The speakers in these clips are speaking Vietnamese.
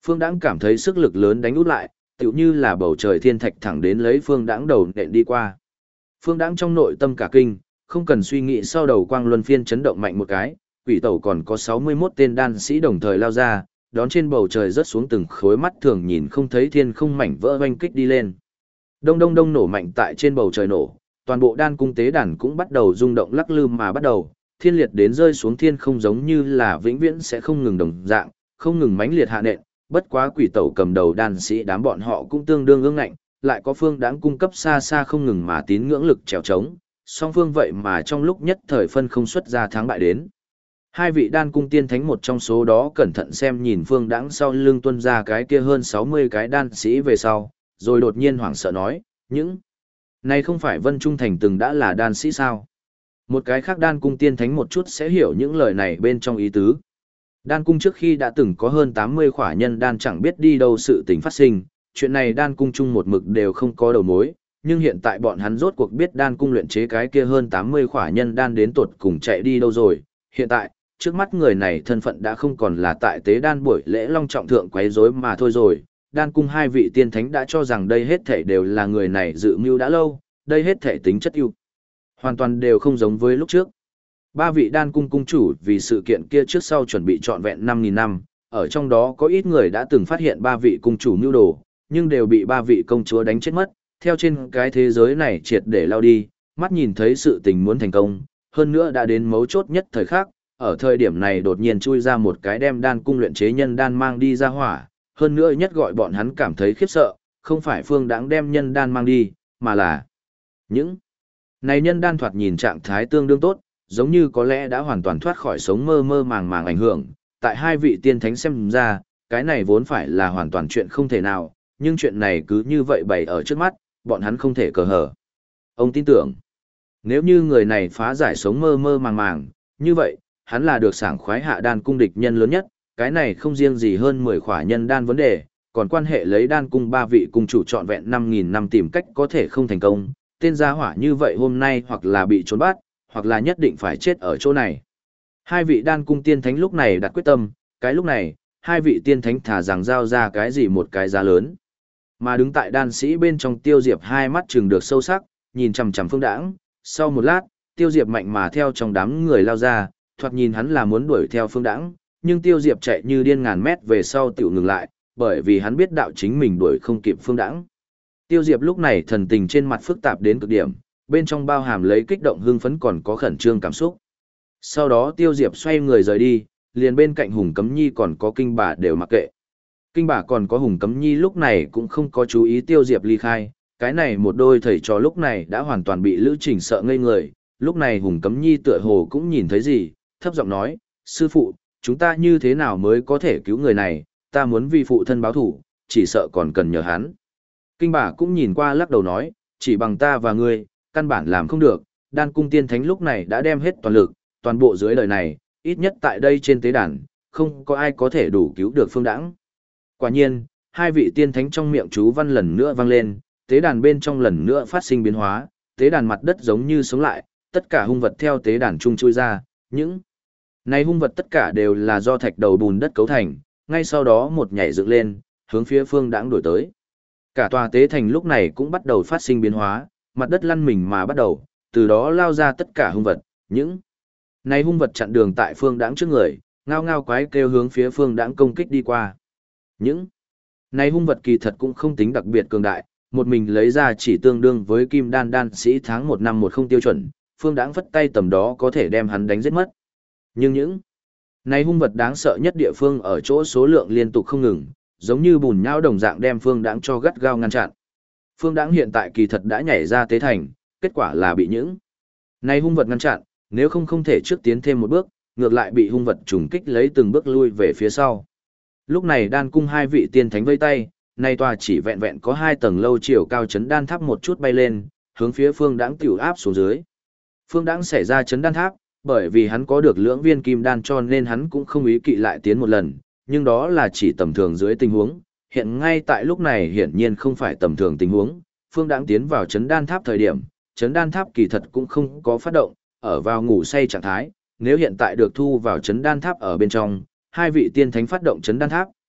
Phương Đãng cảm thấy sức lực lớn đánh út lại, tựu như là bầu trời thiên thạch thẳng đến lấy Phương Đãng đầu nện đi qua. Phương Đãng trong nội tâm cả kinh, không cần suy nghĩ sau đầu quang luân phiên chấn động mạnh một cái, quỷ tẩu còn có 61 tên đan sĩ đồng thời lao ra, đón trên bầu trời rớt xuống từng khối mắt thường nhìn không thấy thiên không mảnh vỡ oanh kích đi lên. Đông đông đông nổ mạnh tại trên bầu trời nổ, toàn bộ đan cung tế đàn cũng bắt đầu rung động lắc lư mà bắt đầu, thiên liệt đến rơi xuống thiên không giống như là vĩnh viễn sẽ không ngừng đồng dạng, không ngừng mãnh liệt hạ nện, bất quá quỷ tẩu cầm đầu đan sĩ đám bọn họ cũng tương đương ương ngạnh, lại có Phương Đãng cung cấp xa xa không ngừng mà tín ngưỡng lực trèo trống, song phương vậy mà trong lúc nhất thời phân không xuất ra thắng bại đến. Hai vị đan cung tiên thánh một trong số đó cẩn thận xem nhìn Phương Đãng sau lưng tuân ra cái kia hơn 60 cái đan sĩ về sau, rồi đột nhiên hoảng sợ nói, những này không phải Vân Trung Thành từng đã là đan sĩ sao? Một cái khác đan cung tiên thánh một chút sẽ hiểu những lời này bên trong ý tứ. Đan cung trước khi đã từng có hơn 80 khỏa nhân đan chẳng biết đi đâu sự tình phát sinh, chuyện này đan cung chung một mực đều không có đầu mối, nhưng hiện tại bọn hắn rốt cuộc biết đan cung luyện chế cái kia hơn 80 khỏa nhân đan đến tột cùng chạy đi đâu rồi. Hiện tại, trước mắt người này thân phận đã không còn là tại tế đan buổi lễ long trọng thượng quấy rối mà thôi rồi. Đan cung hai vị tiên thánh đã cho rằng đây hết thảy đều là người này dự mưu đã lâu, đây hết thảy tính chất ưu hoàn toàn đều không giống với lúc trước. Ba vị đan cung cung chủ vì sự kiện kia trước sau chuẩn bị trọn vẹn 5.000 năm, ở trong đó có ít người đã từng phát hiện ba vị cung chủ mưu đồ, nhưng đều bị ba vị công chúa đánh chết mất, theo trên cái thế giới này triệt để lao đi, mắt nhìn thấy sự tình muốn thành công, hơn nữa đã đến mấu chốt nhất thời khắc, ở thời điểm này đột nhiên chui ra một cái đem đan cung luyện chế nhân đan mang đi ra hỏa, hơn nữa nhất gọi bọn hắn cảm thấy khiếp sợ, không phải Phương Đãng đem nhân đan mang đi, mà là những này nhân đan thoạt nhìn trạng thái tương đương tốt, giống như có lẽ đã hoàn toàn thoát khỏi sống mơ mơ màng màng ảnh hưởng, tại hai vị tiên thánh xem ra, cái này vốn phải là hoàn toàn chuyện không thể nào, nhưng chuyện này cứ như vậy bày ở trước mắt, bọn hắn không thể cờ hở. Ông tin tưởng, nếu như người này phá giải sống mơ mơ màng màng, như vậy, hắn là được sảng khoái hạ đan cung địch nhân lớn nhất, cái này không riêng gì hơn 10 khỏa nhân đan vấn đề, còn quan hệ lấy đan cung ba vị cung chủ trọn vẹn 5.000 năm tìm cách có thể không thành công, tên gia hỏa như vậy hôm nay hoặc là bị trốn bắt, hoặc là nhất định phải chết ở chỗ này. Hai vị đan cung tiên thánh lúc này đặt quyết tâm, cái lúc này, hai vị tiên thánh thả rằng giao ra cái gì một cái giá lớn. Mà đứng tại đan sĩ bên trong Tiêu Diệp hai mắt trừng được sâu sắc, nhìn chằm chằm Phương Đãng, sau một lát, Tiêu Diệp mạnh mà theo trong đám người lao ra, thoạt nhìn hắn là muốn đuổi theo Phương Đãng, nhưng Tiêu Diệp chạy như điên ngàn mét về sau tiểu ngừng lại, bởi vì hắn biết đạo chính mình đuổi không kịp Phương Đãng. Tiêu Diệp lúc này thần tình trên mặt phức tạp đến cực điểm, bên trong bao hàm lấy kích động hưng phấn còn có khẩn trương cảm xúc. Sau đó Tiêu Diệp xoay người rời đi, liền bên cạnh Hùng Cấm Nhi còn có Kinh Bà đều mặc kệ. Kinh Bà còn có Hùng Cấm Nhi lúc này cũng không có chú ý Tiêu Diệp ly khai, cái này một đôi thầy trò lúc này đã hoàn toàn bị Lữ Trình sợ ngây người, lúc này Hùng Cấm Nhi tựa hồ cũng nhìn thấy gì, thấp giọng nói, sư phụ, chúng ta như thế nào mới có thể cứu người này, ta muốn vì phụ thân báo thủ, chỉ sợ còn cần nhờ hắn. Kinh Bà cũng nhìn qua lắc đầu nói, chỉ bằng ta và ngươi, căn bản làm không được, đan cung tiên thánh lúc này đã đem hết toàn lực, toàn bộ dưới đời này, ít nhất tại đây trên tế đàn, không có ai có thể đủ cứu được Phương Đãng. Quả nhiên, hai vị tiên thánh trong miệng chú văn lần nữa vang lên, tế đàn bên trong lần nữa phát sinh biến hóa, tế đàn mặt đất giống như sống lại, tất cả hung vật theo tế đàn trung chui ra, những này hung vật tất cả đều là do thạch đầu bùn đất cấu thành, ngay sau đó một nhảy dựng lên, hướng phía Phương Đãng đuổi tới. Cả tòa tế thành lúc này cũng bắt đầu phát sinh biến hóa, mặt đất lăn mình mà bắt đầu, từ đó lao ra tất cả hung vật, những này hung vật chặn đường tại Phương Đãng trước người, ngao ngao quái kêu hướng phía Phương Đãng công kích đi qua. Những này hung vật kỳ thật cũng không tính đặc biệt cường đại, một mình lấy ra chỉ tương đương với kim đan đan sĩ tháng 1 năm 10 tiêu chuẩn, Phương Đãng phất tay tầm đó có thể đem hắn đánh giết mất. Nhưng những này hung vật đáng sợ nhất địa phương ở chỗ số lượng liên tục không ngừng, giống như bùn nhão đồng dạng đem Phương Đãng cho gắt gao ngăn chặn. Phương Đãng hiện tại kỳ thật đã nhảy ra tế thành, kết quả là bị những này hung vật ngăn chặn, nếu không thể trước tiến thêm một bước, ngược lại bị hung vật trùng kích lấy từng bước lui về phía sau. Lúc này đan cung hai vị tiên thánh vây tay, nay tòa chỉ vẹn vẹn có 2 tầng lâu chiều cao chấn đan tháp một chút bay lên, hướng phía Phương Đãng tiểu áp xuống dưới. Phương Đãng xảy ra chấn đan tháp, bởi vì hắn có được lưỡng viên kim đan cho nên hắn cũng không ý kỵ lại tiến một lần, nhưng đó là chỉ tầm thường dưới tình huống, hiện ngay tại lúc này hiển nhiên không phải tầm thường tình huống, Phương Đãng tiến vào chấn đan tháp thời điểm, chấn đan tháp kỳ thật cũng không có phát động, ở vào ngủ say trạng thái, nếu hiện tại được thu vào chấn đan tháp ở bên trong, hai vị tiên thánh phát động chấn đan tháp,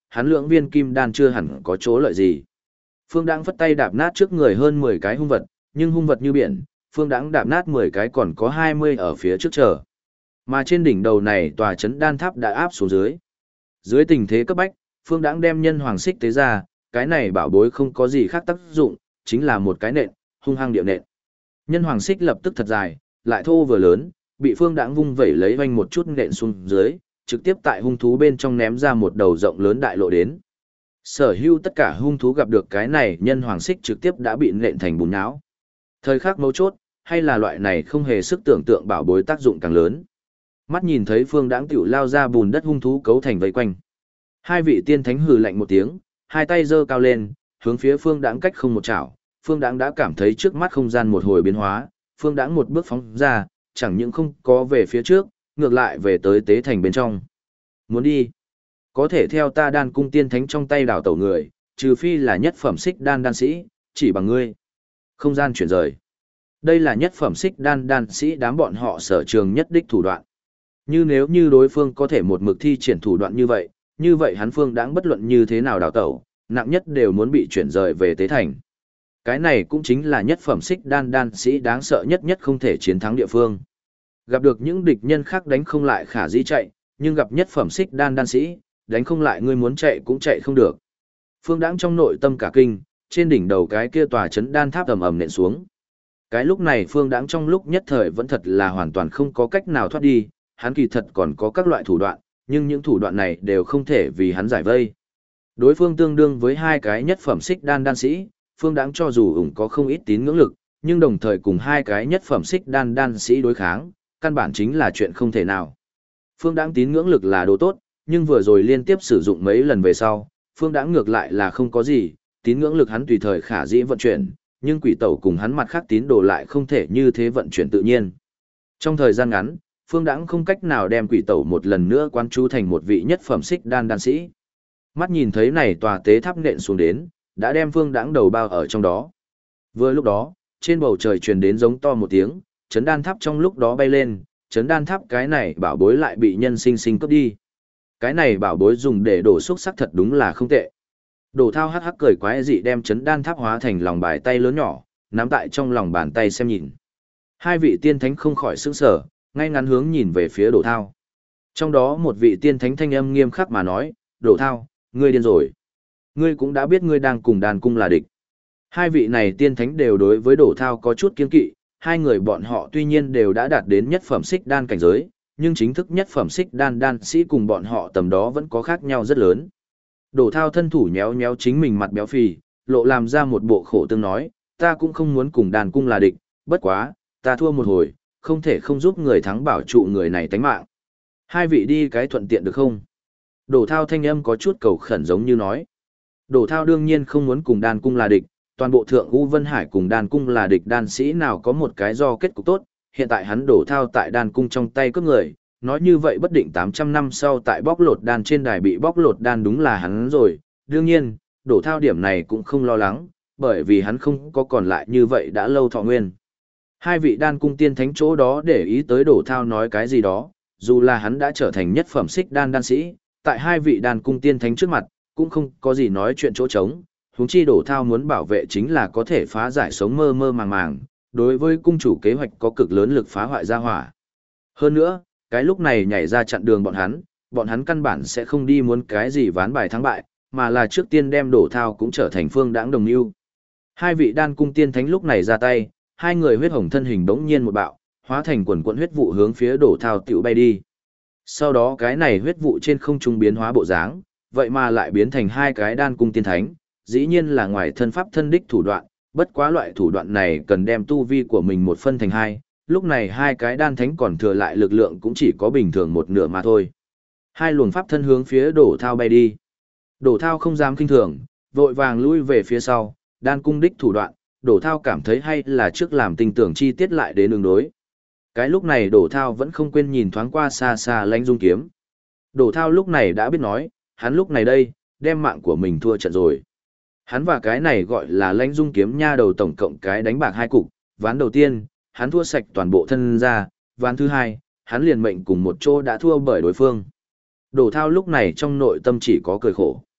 hắn lưỡng viên kim đan chưa hẳn có chỗ lợi gì. Phương Đãng phất tay đạp nát trước người hơn 10 cái hung vật, nhưng hung vật như biển, Phương Đãng đạp nát 10 cái còn có 20 ở phía trước chờ. Mà trên đỉnh đầu này tòa chấn đan tháp đã áp xuống dưới. Dưới tình thế cấp bách, Phương Đãng đem nhân hoàng xích tế ra, cái này bảo bối không có gì khác tác dụng, chính là một cái nện, hung hăng điệu nện. Nhân hoàng xích lập tức thật dài, lại thô vừa lớn, bị Phương Đãng vung vẩy lấy vanh một chút nện xuống dưới, trực tiếp tại hung thú bên trong ném ra một đầu rộng lớn đại lộ đến. Sở hữu tất cả hung thú gặp được cái này nhân hoàng xích trực tiếp đã bị nện thành bùn nhão. Thời khắc mấu chốt, hay là loại này không hề sức tưởng tượng bảo bối tác dụng càng lớn. Mắt nhìn thấy Phương Đãng tiểu lao ra bùn đất hung thú cấu thành vây quanh. Hai vị tiên thánh hừ lạnh một tiếng, hai tay giơ cao lên, hướng phía Phương Đãng cách không một chảo. Phương Đãng đã cảm thấy trước mắt không gian một hồi biến hóa, Phương Đãng một bước phóng ra, chẳng những không có về phía trước, ngược lại về tới tế thành bên trong. Muốn đi? Có thể theo ta đan cung tiên thánh trong tay đảo tẩu người, trừ phi là nhất phẩm xích đan đan sĩ, chỉ bằng ngươi. Không gian chuyển rời. Đây là nhất phẩm xích đan đan sĩ đám bọn họ sở trường nhất đích thủ đoạn. Như nếu như đối phương có thể một mực thi triển thủ đoạn như vậy hắn Phương Đãng bất luận như thế nào đảo tẩu, nặng nhất đều muốn bị chuyển rời về tế thành. Cái này cũng chính là nhất phẩm xích đan đan sĩ đáng sợ nhất không thể chiến thắng địa phương. Gặp được những địch nhân khác đánh không lại khả dĩ chạy, nhưng gặp nhất phẩm xích đan đan sĩ, đánh không lại ngươi muốn chạy cũng chạy không được. Phương Đãng trong nội tâm cả kinh, trên đỉnh đầu cái kia tòa chấn đan tháp ầm ầm nện xuống. Cái lúc này Phương Đãng trong lúc nhất thời vẫn thật là hoàn toàn không có cách nào thoát đi, hắn kỳ thật còn có các loại thủ đoạn, nhưng những thủ đoạn này đều không thể vì hắn giải vây. Đối phương tương đương với hai cái nhất phẩm xích đan đan sĩ, Phương Đãng cho dù ủng có không ít tín ngưỡng lực, nhưng đồng thời cùng hai cái nhất phẩm xích đan đan sĩ đối kháng, căn bản chính là chuyện không thể nào. Phương Đãng tín ngưỡng lực là đồ tốt, nhưng vừa rồi liên tiếp sử dụng mấy lần về sau, Phương Đãng ngược lại là không có gì, tín ngưỡng lực hắn tùy thời khả dĩ vận chuyển, nhưng quỷ tẩu cùng hắn mặt khác tín đồ lại không thể như thế vận chuyển tự nhiên. Trong thời gian ngắn, Phương Đãng không cách nào đem quỷ tẩu một lần nữa quan chú thành một vị nhất phẩm xích đan đan sĩ. Mắt nhìn thấy này tòa tế tháp nện xuống đến, đã đem Phương Đãng đầu bao ở trong đó. Vừa lúc đó, trên bầu trời truyền đến giống to một tiếng, chấn đan tháp trong lúc đó bay lên, chấn đan tháp cái này bảo bối lại bị nhân sinh sinh cướp đi. Cái này bảo bối dùng để đổ xúc sắc thật đúng là không tệ. Đổ Thao hắc hắc cười quái dị đem chấn đan tháp hóa thành lòng bài tay lớn nhỏ, nắm tại trong lòng bàn tay xem nhìn. Hai vị tiên thánh không khỏi sững sờ, ngay ngắn hướng nhìn về phía Đổ Thao. Trong đó một vị tiên thánh thanh âm nghiêm khắc mà nói, Đổ Thao, ngươi điên rồi. Ngươi cũng đã biết ngươi đang cùng đàn cung là địch. Hai vị này tiên thánh đều đối với Đổ Thao có chút kiên kỵ, hai người bọn họ tuy nhiên đều đã đạt đến nhất phẩm xích đan cảnh giới, nhưng chính thức nhất phẩm xích đan đan sĩ cùng bọn họ tầm đó vẫn có khác nhau rất lớn. Đổ Thao thân thủ nhéo nhéo chính mình mặt béo phì, lộ làm ra một bộ khổ tương nói, ta cũng không muốn cùng đàn cung là địch, bất quá, ta thua một hồi, không thể không giúp người thắng bảo trụ người này tánh mạng. Hai vị đi cái thuận tiện được không? Đổ Thao thanh âm có chút cầu khẩn giống như nói. Đổ Thao đương nhiên không muốn cùng đàn cung là địch, toàn bộ thượng U Vân Hải cùng đàn cung là địch đan sĩ nào có một cái do kết cục tốt, hiện tại hắn Đổ Thao tại đàn cung trong tay cướp người, nói như vậy bất định 800 năm sau tại bóc lột đan trên đài bị bóc lột đan đúng là hắn rồi, đương nhiên, Đổ Thao điểm này cũng không lo lắng, bởi vì hắn không có còn lại như vậy đã lâu thọ nguyên. Hai vị đan cung tiên thánh chỗ đó để ý tới Đổ Thao nói cái gì đó, dù là hắn đã trở thành nhất phẩm xích đan đan sĩ, tại hai vị đan cung tiên thánh trước mặt, cũng không có gì nói chuyện chỗ trống, huống chi Đổ Thao muốn bảo vệ chính là có thể phá giải sống mơ mơ màng màng, đối với cung chủ kế hoạch có cực lớn lực phá hoại gia hỏa. Hơn nữa, cái lúc này nhảy ra chặn đường bọn hắn căn bản sẽ không đi muốn cái gì ván bài thắng bại, mà là trước tiên đem Đổ Thao cũng trở thành Phương Đãng đồng lưu. Hai vị đan cung tiên thánh lúc này ra tay, hai người huyết hồng thân hình bỗng nhiên một bạo, hóa thành quần quần huyết vụ hướng phía Đổ Thao tiểu bay đi. Sau đó cái này huyết vụ trên không trung biến hóa bộ dáng, vậy mà lại biến thành hai cái đan cung tiên thánh, dĩ nhiên là ngoài thân pháp thân đích thủ đoạn, bất quá loại thủ đoạn này cần đem tu vi của mình một phân thành hai, lúc này hai cái đan thánh còn thừa lại lực lượng cũng chỉ có bình thường một nửa mà thôi. Hai luồng pháp thân hướng phía Đổ Thao bay đi. Đổ Thao không dám kinh thường, vội vàng lui về phía sau, đan cung đích thủ đoạn, Đổ Thao cảm thấy hay là trước làm tình tưởng chi tiết lại đến ứng đối. Cái lúc này Đổ Thao vẫn không quên nhìn thoáng qua xa xa Lãnh Dung kiếm. Đổ Thao lúc này đã biết nói, hắn lúc này đây, đem mạng của mình thua trận rồi. Hắn và cái này gọi là Lãnh Dung kiếm nha đầu tổng cộng cái đánh bạc hai cục, ván đầu tiên, hắn thua sạch toàn bộ thân ra, ván thứ hai, hắn liền mệnh cùng một chỗ đã thua bởi đối phương. Đổ Thao lúc này trong nội tâm chỉ có cười khổ.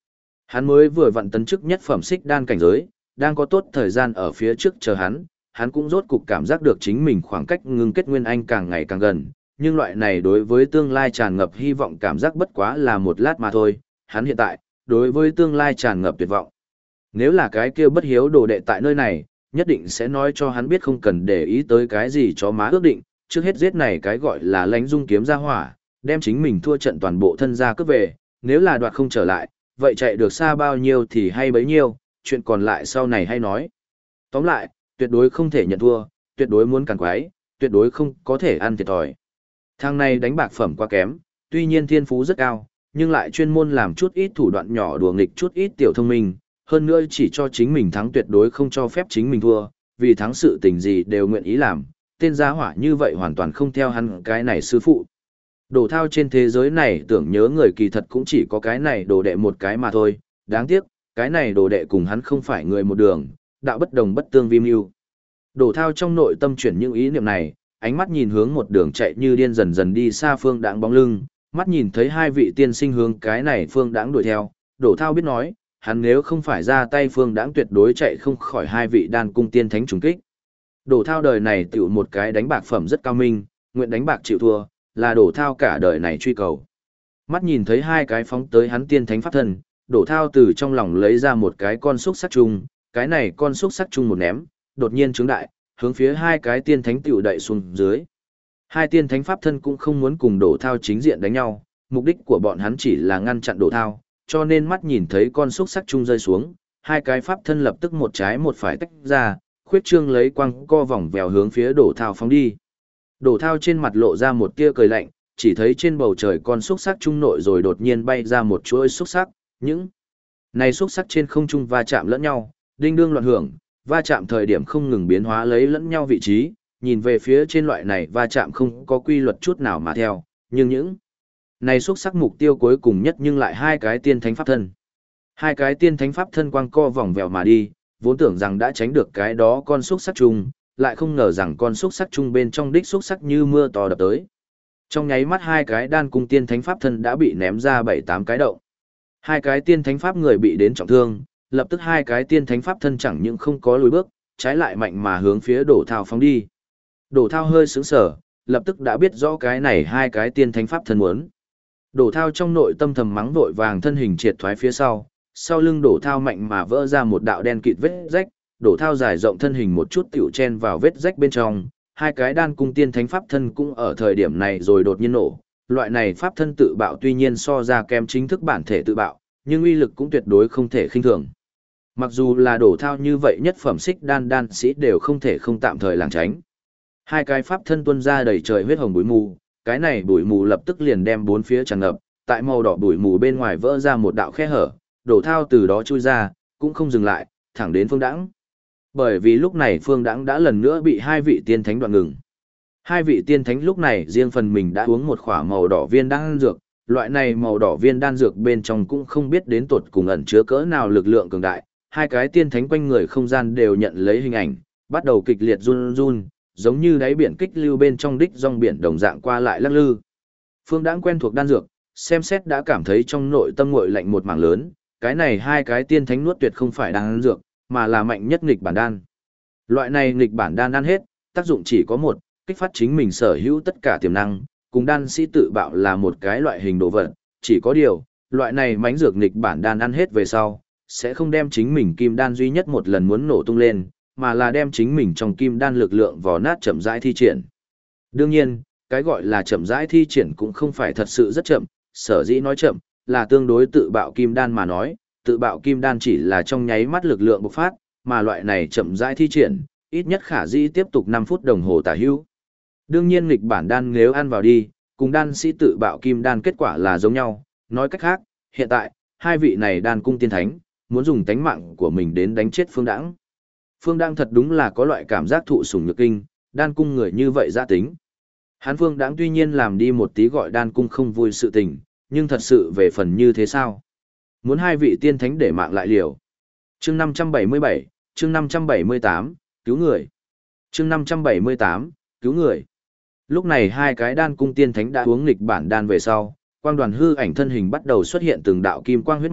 Hắn mới vừa vặn tấn chức nhất phẩm xích đan cảnh giới, đang có tốt thời gian ở phía trước chờ hắn cũng rốt cục cảm giác được chính mình khoảng cách ngưng kết nguyên anh càng ngày càng gần, nhưng loại này đối với tương lai tràn ngập hy vọng cảm giác bất quá là một lát mà thôi, hắn hiện tại, đối với tương lai tràn ngập tuyệt vọng. Nếu là cái kia bất hiếu đồ đệ tại nơi này, nhất định sẽ nói cho hắn biết không cần để ý tới cái gì chó má ước định, trước hết giết này cái gọi là Lãnh Dung kiếm ra hỏa, đem chính mình thua trận toàn bộ thân gia cướp về, nếu là đoạt không trở lại, vậy chạy được xa bao nhiêu thì hay bấy nhiêu, chuyện còn lại sau này hay nói. Tóm lại, tuyệt đối không thể nhận thua, tuyệt đối muốn càn quái, tuyệt đối không có thể ăn thiệt thòi. Thằng này đánh bạc phẩm quá kém, tuy nhiên thiên phú rất cao, nhưng lại chuyên môn làm chút ít thủ đoạn nhỏ đùa nghịch chút ít tiểu thông minh, hơn nữa chỉ cho chính mình thắng tuyệt đối không cho phép chính mình thua, vì thắng sự tình gì đều nguyện ý làm, tên gia hỏa như vậy hoàn toàn không theo hắn cái này sư phụ. Đồ thao trên thế giới này tưởng nhớ người kỳ thật cũng chỉ có cái này đồ đệ một cái mà thôi, đáng tiếc, cái này đồ đệ cùng hắn không phải người một đường, đạo bất đồng bất tương vi mưu. Đồ thao trong nội tâm chuyển những ý niệm này, ánh mắt nhìn hướng một đường chạy như điên dần dần đi xa Phương Đãng bóng lưng, mắt nhìn thấy hai vị tiên sinh hướng cái này Phương Đãng đuổi theo, Đồ thao biết nói, hắn nếu không phải ra tay Phương Đãng tuyệt đối chạy không khỏi hai vị đan cung tiên thánh trùng kích. Đồ thao đời này tiểu một cái đánh bạc phẩm rất cao minh, nguyện đánh bạc chịu thua, là Đồ thao cả đời này truy cầu. Mắt nhìn thấy hai cái phóng tới hắn tiên thánh pháp thân, Đồ thao từ trong lòng lấy ra một cái con xúc sắc chung, cái này con xúc sắc chung một ném, đột nhiên trướng đại, hướng phía hai cái tiên thánh tiểu đậy xuống dưới. Hai tiên thánh pháp thân cũng không muốn cùng Đồ thao chính diện đánh nhau, mục đích của bọn hắn chỉ là ngăn chặn Đồ thao, cho nên mắt nhìn thấy con xúc sắc chung rơi xuống, hai cái pháp thân lập tức một trái một phải tách ra, khuyết trương lấy quăng co vòng vèo hướng phía Đồ thao phóng đi. Đồ thao trên mặt lộ ra một tia cười lạnh, chỉ thấy trên bầu trời con xúc sắc trung nội rồi đột nhiên bay ra một chuỗi xúc sắc, những này xúc sắc trên không trung va chạm lẫn nhau, đinh đương loạn hưởng, va chạm thời điểm không ngừng biến hóa lấy lẫn nhau vị trí, nhìn về phía trên loại này va chạm không có quy luật chút nào mà theo, nhưng những này xúc sắc mục tiêu cuối cùng nhất nhưng lại hai cái tiên thánh pháp thân. Hai cái tiên thánh pháp thân quang co vòng vèo mà đi, vốn tưởng rằng đã tránh được cái đó con xúc sắc chung, lại không ngờ rằng con xúc sắc chung bên trong đích xúc sắc như mưa to đập tới. Trong nháy mắt hai cái đan cung tiên thánh pháp thân đã bị ném ra 7-8 cái động. Hai cái tiên thánh pháp người bị đến trọng thương, lập tức hai cái tiên thánh pháp thân chẳng những không có lùi bước, trái lại mạnh mà hướng phía Đổ thao phóng đi. Đổ thao hơi sững sờ, lập tức đã biết rõ cái này hai cái tiên thánh pháp thân muốn. Đổ thao trong nội tâm thầm mắng vội vàng thân hình triệt thoái phía sau lưng Đổ thao mạnh mà vỡ ra một đạo đen kịt vết rách, Đổ thao dài rộng thân hình một chút tiểu chen vào vết rách bên trong, hai cái đan cung tiên thánh pháp thân cũng ở thời điểm này rồi đột nhiên nổ. Loại này pháp thân tự bạo tuy nhiên so ra kém chính thức bản thể tự bạo, nhưng uy lực cũng tuyệt đối không thể khinh thường. Mặc dù là Đổ thao như vậy nhất phẩm xích đan sĩ đều không thể không tạm thời lảng tránh. Hai cái pháp thân tuôn ra đầy trời huyết hồng bụi mù, cái này bụi mù lập tức liền đem bốn phía tràn ngập, tại màu đỏ bụi mù bên ngoài vỡ ra một đạo khe hở, Đổ thao từ đó chui ra, cũng không dừng lại, thẳng đến Phương Đãng. Bởi vì lúc này Phương Đãng đã lần nữa bị hai vị tiên thánh đoạn ngừng. Hai vị tiên thánh lúc này riêng phần mình đã uống một khỏa màu đỏ viên đan dược, loại này màu đỏ viên đan dược bên trong cũng không biết đến tột cùng ẩn chứa cỡ nào lực lượng cường đại. Hai cái tiên thánh quanh người không gian đều nhận lấy hình ảnh, bắt đầu kịch liệt run run, giống như đáy biển kích lưu bên trong đích rong biển đồng dạng qua lại lắc lư. Phương Đãng quen thuộc đan dược, xem xét đã cảm thấy trong nội tâm nguội lạnh một mảng lớn, cái này hai cái tiên thánh nuốt tuyệt không phải đan dược, mà là mạnh nhất nghịch bản đan. Loại này nghịch bản đan ăn hết, tác dụng chỉ có một, kích phát chính mình sở hữu tất cả tiềm năng, cùng đan sĩ tự bạo là một cái loại hình đồ vật, chỉ có điều, loại này mãnh dược nghịch bản đan ăn hết về sau, sẽ không đem chính mình kim đan duy nhất một lần muốn nổ tung lên, mà là đem chính mình trong kim đan lực lượng vò nát chậm rãi thi triển. Đương nhiên, cái gọi là chậm rãi thi triển cũng không phải thật sự rất chậm, sở dĩ nói chậm, là tương đối tự bạo kim đan mà nói, tự bạo kim đan chỉ là trong nháy mắt lực lượng bộc phát, mà loại này chậm rãi thi triển, ít nhất khả dĩ tiếp tục 5 phút đồng hồ tả hữu. Đương nhiên nghịch bản đan nếu ăn vào đi, cùng đan sĩ tự bạo kim đan kết quả là giống nhau, nói cách khác, hiện tại, hai vị này đan cung tiên thánh, muốn dùng tánh mạng của mình đến đánh chết Phương Đãng. Phương Đãng thật đúng là có loại cảm giác thụ sủng nhược kinh, đan cung người như vậy giã tính. Hắn Phương Đãng tuy nhiên làm đi một tí gọi đan cung không vui sự tình, nhưng thật sự về phần như thế sao? Muốn hai vị tiên thánh để mạng lại liều. Chương 577, chương 578, cứu người. Chương 578, cứu người. Lúc này hai cái đan cung tiên thánh đã uống nghịch bản đan về sau, quang đoàn hư ảnh thân hình bắt đầu xuất hiện từng đạo kim quang huyết mạch,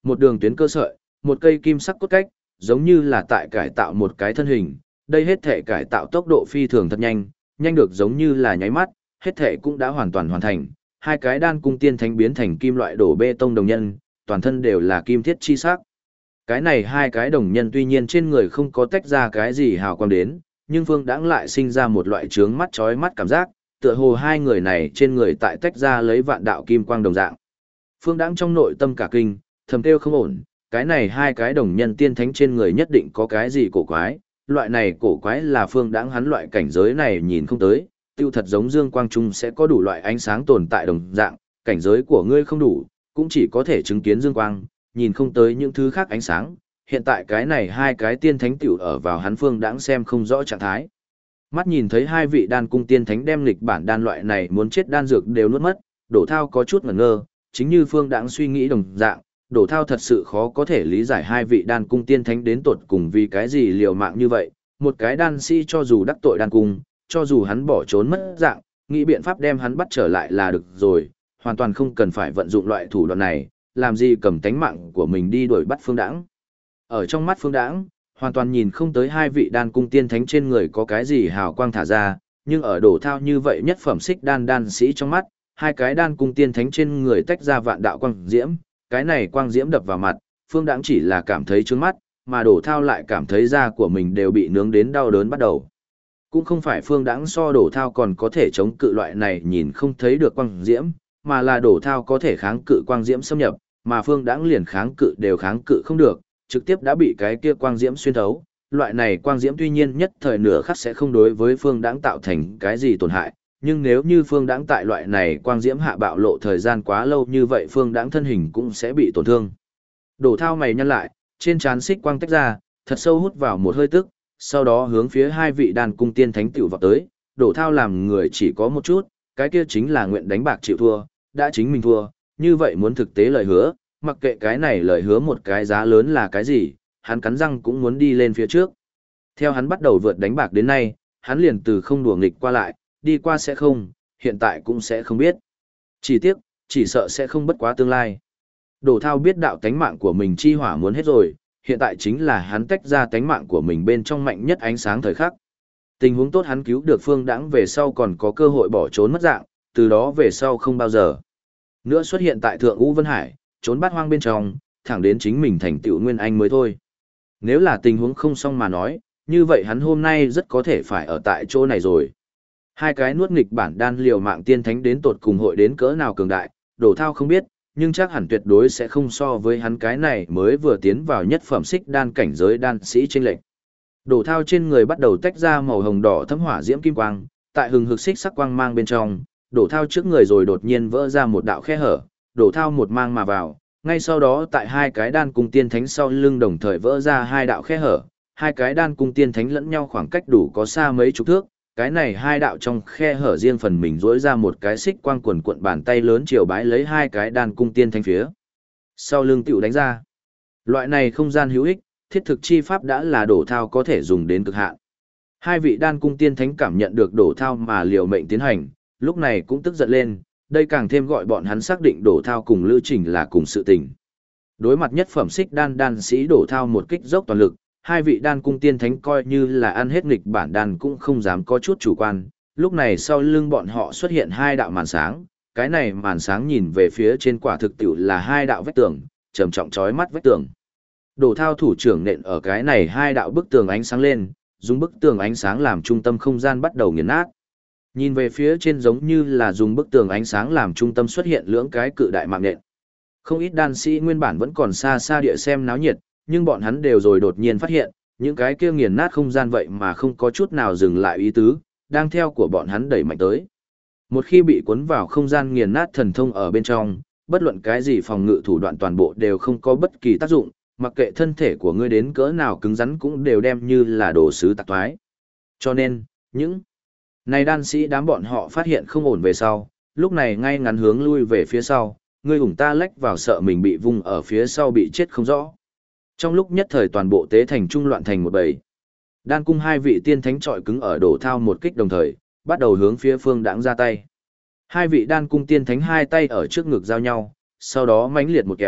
Một đường tuyến cơ sợi, một cây kim sắc cốt cách, giống như là tại cải tạo một cái thân hình, đây hết thể cải tạo tốc độ phi thường thật nhanh, nhanh được giống như là nháy mắt, hết thể cũng đã hoàn toàn hoàn thành, hai cái đan cung tiên thánh biến thành kim loại đổ bê tông đồng nhân, toàn thân đều là kim thiết chi sắc. Cái này hai cái đồng nhân tuy nhiên trên người không có tách ra cái gì hào quang đến, nhưng Phương Đãng lại sinh ra một loại trướng mắt chói mắt cảm giác, tựa hồ hai người này trên người tại tách ra lấy vạn đạo kim quang đồng dạng. Phương Đãng trong nội tâm cả kinh, thầm kêu không ổn, cái này hai cái đồng nhân tiên thánh trên người nhất định có cái gì cổ quái, loại này cổ quái là Phương Đãng hắn loại cảnh giới này nhìn không tới, tiêu thật giống dương quang trung sẽ có đủ loại ánh sáng tồn tại đồng dạng, cảnh giới của ngươi không đủ, cũng chỉ có thể chứng kiến dương quang, nhìn không tới những thứ khác ánh sáng. Hiện tại cái này hai cái tiên thánh tiểu ở vào hắn Phương Đãng xem không rõ trạng thái. Mắt nhìn thấy hai vị đan cung tiên thánh đem lịch bản đan loại này muốn chết đan dược đều nuốt mất, Đổ Thao có chút ngẩn ngơ, chính như Phương Đãng suy nghĩ đồng dạng, Đổ Thao thật sự khó có thể lý giải hai vị đan cung tiên thánh đến tột cùng vì cái gì liều mạng như vậy, một cái đan sĩ cho dù đắc tội đan cung, cho dù hắn bỏ trốn mất dạng, nghĩ biện pháp đem hắn bắt trở lại là được rồi, hoàn toàn không cần phải vận dụng loại thủ đoạn này, làm gì cầm tánh mạng của mình đi đuổi bắt Phương Đãng. Ở trong mắt Phương Đãng, hoàn toàn nhìn không tới hai vị đan cung tiên thánh trên người có cái gì hào quang thả ra, nhưng ở Đổ Thao như vậy nhất phẩm xích đan sĩ trong mắt, hai cái đan cung tiên thánh trên người tách ra vạn đạo quang diễm, cái này quang diễm đập vào mặt, Phương Đãng chỉ là cảm thấy trướng mắt, mà Đổ Thao lại cảm thấy da của mình đều bị nướng đến đau đớn bắt đầu. Cũng không phải Phương Đãng so Đổ Thao còn có thể chống cự loại này nhìn không thấy được quang diễm, mà là Đổ Thao có thể kháng cự quang diễm xâm nhập, mà Phương Đãng liền kháng cự đều kháng cự không được, trực tiếp đã bị cái kia quang diễm xuyên thấu. Loại này quang diễm tuy nhiên nhất thời nửa khắc sẽ không đối với Phương Đãng tạo thành cái gì tổn hại, nhưng nếu như Phương Đãng tại loại này quang diễm hạ bạo lộ thời gian quá lâu như vậy Phương Đãng thân hình cũng sẽ bị tổn thương. Đổ Thao mày nhăn lại, trên trán xích quang tách ra, thật sâu hút vào một hơi tức, sau đó hướng phía hai vị đan cung tiên thánh tiểu vọt tới. Đổ Thao làm người chỉ có một chút, cái kia chính là nguyện đánh bạc chịu thua, đã chính mình thua, như vậy muốn thực tế lời hứa, mặc kệ cái này lời hứa một cái giá lớn là cái gì, hắn cắn răng cũng muốn đi lên phía trước. Theo hắn bắt đầu vượt đánh bạc đến nay, hắn liền từ không đùa nghịch qua lại, đi qua sẽ không, hiện tại cũng sẽ không biết. Chỉ tiếc, chỉ sợ sẽ không bất quá tương lai. Đổ Thao biết đạo tánh mạng của mình chi hỏa muốn hết rồi, hiện tại chính là hắn tách ra tánh mạng của mình bên trong mạnh nhất ánh sáng thời khắc. Tình huống tốt hắn cứu được Phương Đãng về sau còn có cơ hội bỏ trốn mất dạng, từ đó về sau không bao giờ nữa xuất hiện tại Thượng Vũ Vân Hải, trốn bát hoang bên trong, thẳng đến chính mình thành tựu Nguyên Anh mới thôi. Nếu là tình huống không xong mà nói, như vậy hắn hôm nay rất có thể phải ở tại chỗ này rồi. Hai cái nuốt nghịch bản đan liều mạng tiên thánh đến tột cùng hội đến cỡ nào cường đại, Đổ Thao không biết, nhưng chắc hẳn tuyệt đối sẽ không so với hắn cái này mới vừa tiến vào nhất phẩm xích đan cảnh giới đan sĩ chênh lệch. Đổ Thao trên người bắt đầu tách ra màu hồng đỏ thấm hỏa diễm kim quang, tại hừng hực xích sắc quang mang bên trong, Đổ Thao trước người rồi đột nhiên vỡ ra một đạo khe hở, Đổ Thao một mang mà vào, ngay sau đó tại hai cái đan cung tiên thánh sau lưng đồng thời vỡ ra hai đạo khe hở, hai cái đan cung tiên thánh lẫn nhau khoảng cách đủ có xa mấy chục thước, cái này hai đạo trong khe hở riêng phần mình rỗi ra một cái xích quang quần cuộn bàn tay lớn chiều bái lấy hai cái đan cung tiên thánh phía sau lưng tiểu đánh ra. Loại này không gian hữu ích, thiết thực chi pháp đã là Đổ Thao có thể dùng đến cực hạn. Hai vị đan cung tiên thánh cảm nhận được Đổ Thao mà liều mệnh tiến hành, lúc này cũng tức giận lên, đây càng thêm gọi bọn hắn xác định Đổ Thao cùng Lữ Trình là cùng sự tình. Đối mặt nhất phẩm xích đan sĩ Đổ Thao một kích dốc toàn lực, hai vị đan cung tiên thánh coi như là ăn hết nghịch bản đan cũng không dám có chút chủ quan. Lúc này sau lưng bọn họ xuất hiện hai đạo màn sáng, cái này màn sáng nhìn về phía trên quả thực tiệu là hai đạo vách tường, trầm trọng chói mắt vách tường. Đổ Thao thủ trưởng nện ở cái này hai đạo bức tường ánh sáng lên, dùng bức tường ánh sáng làm trung tâm không gian bắt đầu nghiền nát. Nhìn về phía trên giống như là dùng bức tường ánh sáng làm trung tâm xuất hiện lưỡng cái cự đại mạng nện. Không ít đan sĩ nguyên bản vẫn còn xa xa địa xem náo nhiệt, nhưng bọn hắn đều rồi đột nhiên phát hiện, những cái kia nghiền nát không gian vậy mà không có chút nào dừng lại ý tứ, đang theo của bọn hắn đẩy mạnh tới. Một khi bị cuốn vào không gian nghiền nát thần thông ở bên trong, bất luận cái gì phòng ngự thủ đoạn toàn bộ đều không có bất kỳ tác dụng, mặc kệ thân thể của ngươi đến cỡ nào cứng rắn cũng đều đem như là đồ sứ tạc toái. Cho nên, những này đan sĩ đám bọn họ phát hiện không ổn về sau, lúc này ngay ngắn hướng lui về phía sau, ngươi hùng ta lách vào sợ mình bị vung ở phía sau bị chết không rõ. Trong lúc nhất thời toàn bộ tế thành trung loạn thành một bầy. Đan cung hai vị tiên thánh trọi cứng ở Đổ Thao một kích đồng thời, bắt đầu hướng phía Phương Đãng ra tay. Hai vị đan cung tiên thánh hai tay ở trước ngực giao nhau, sau đó mãnh liệt một kéo,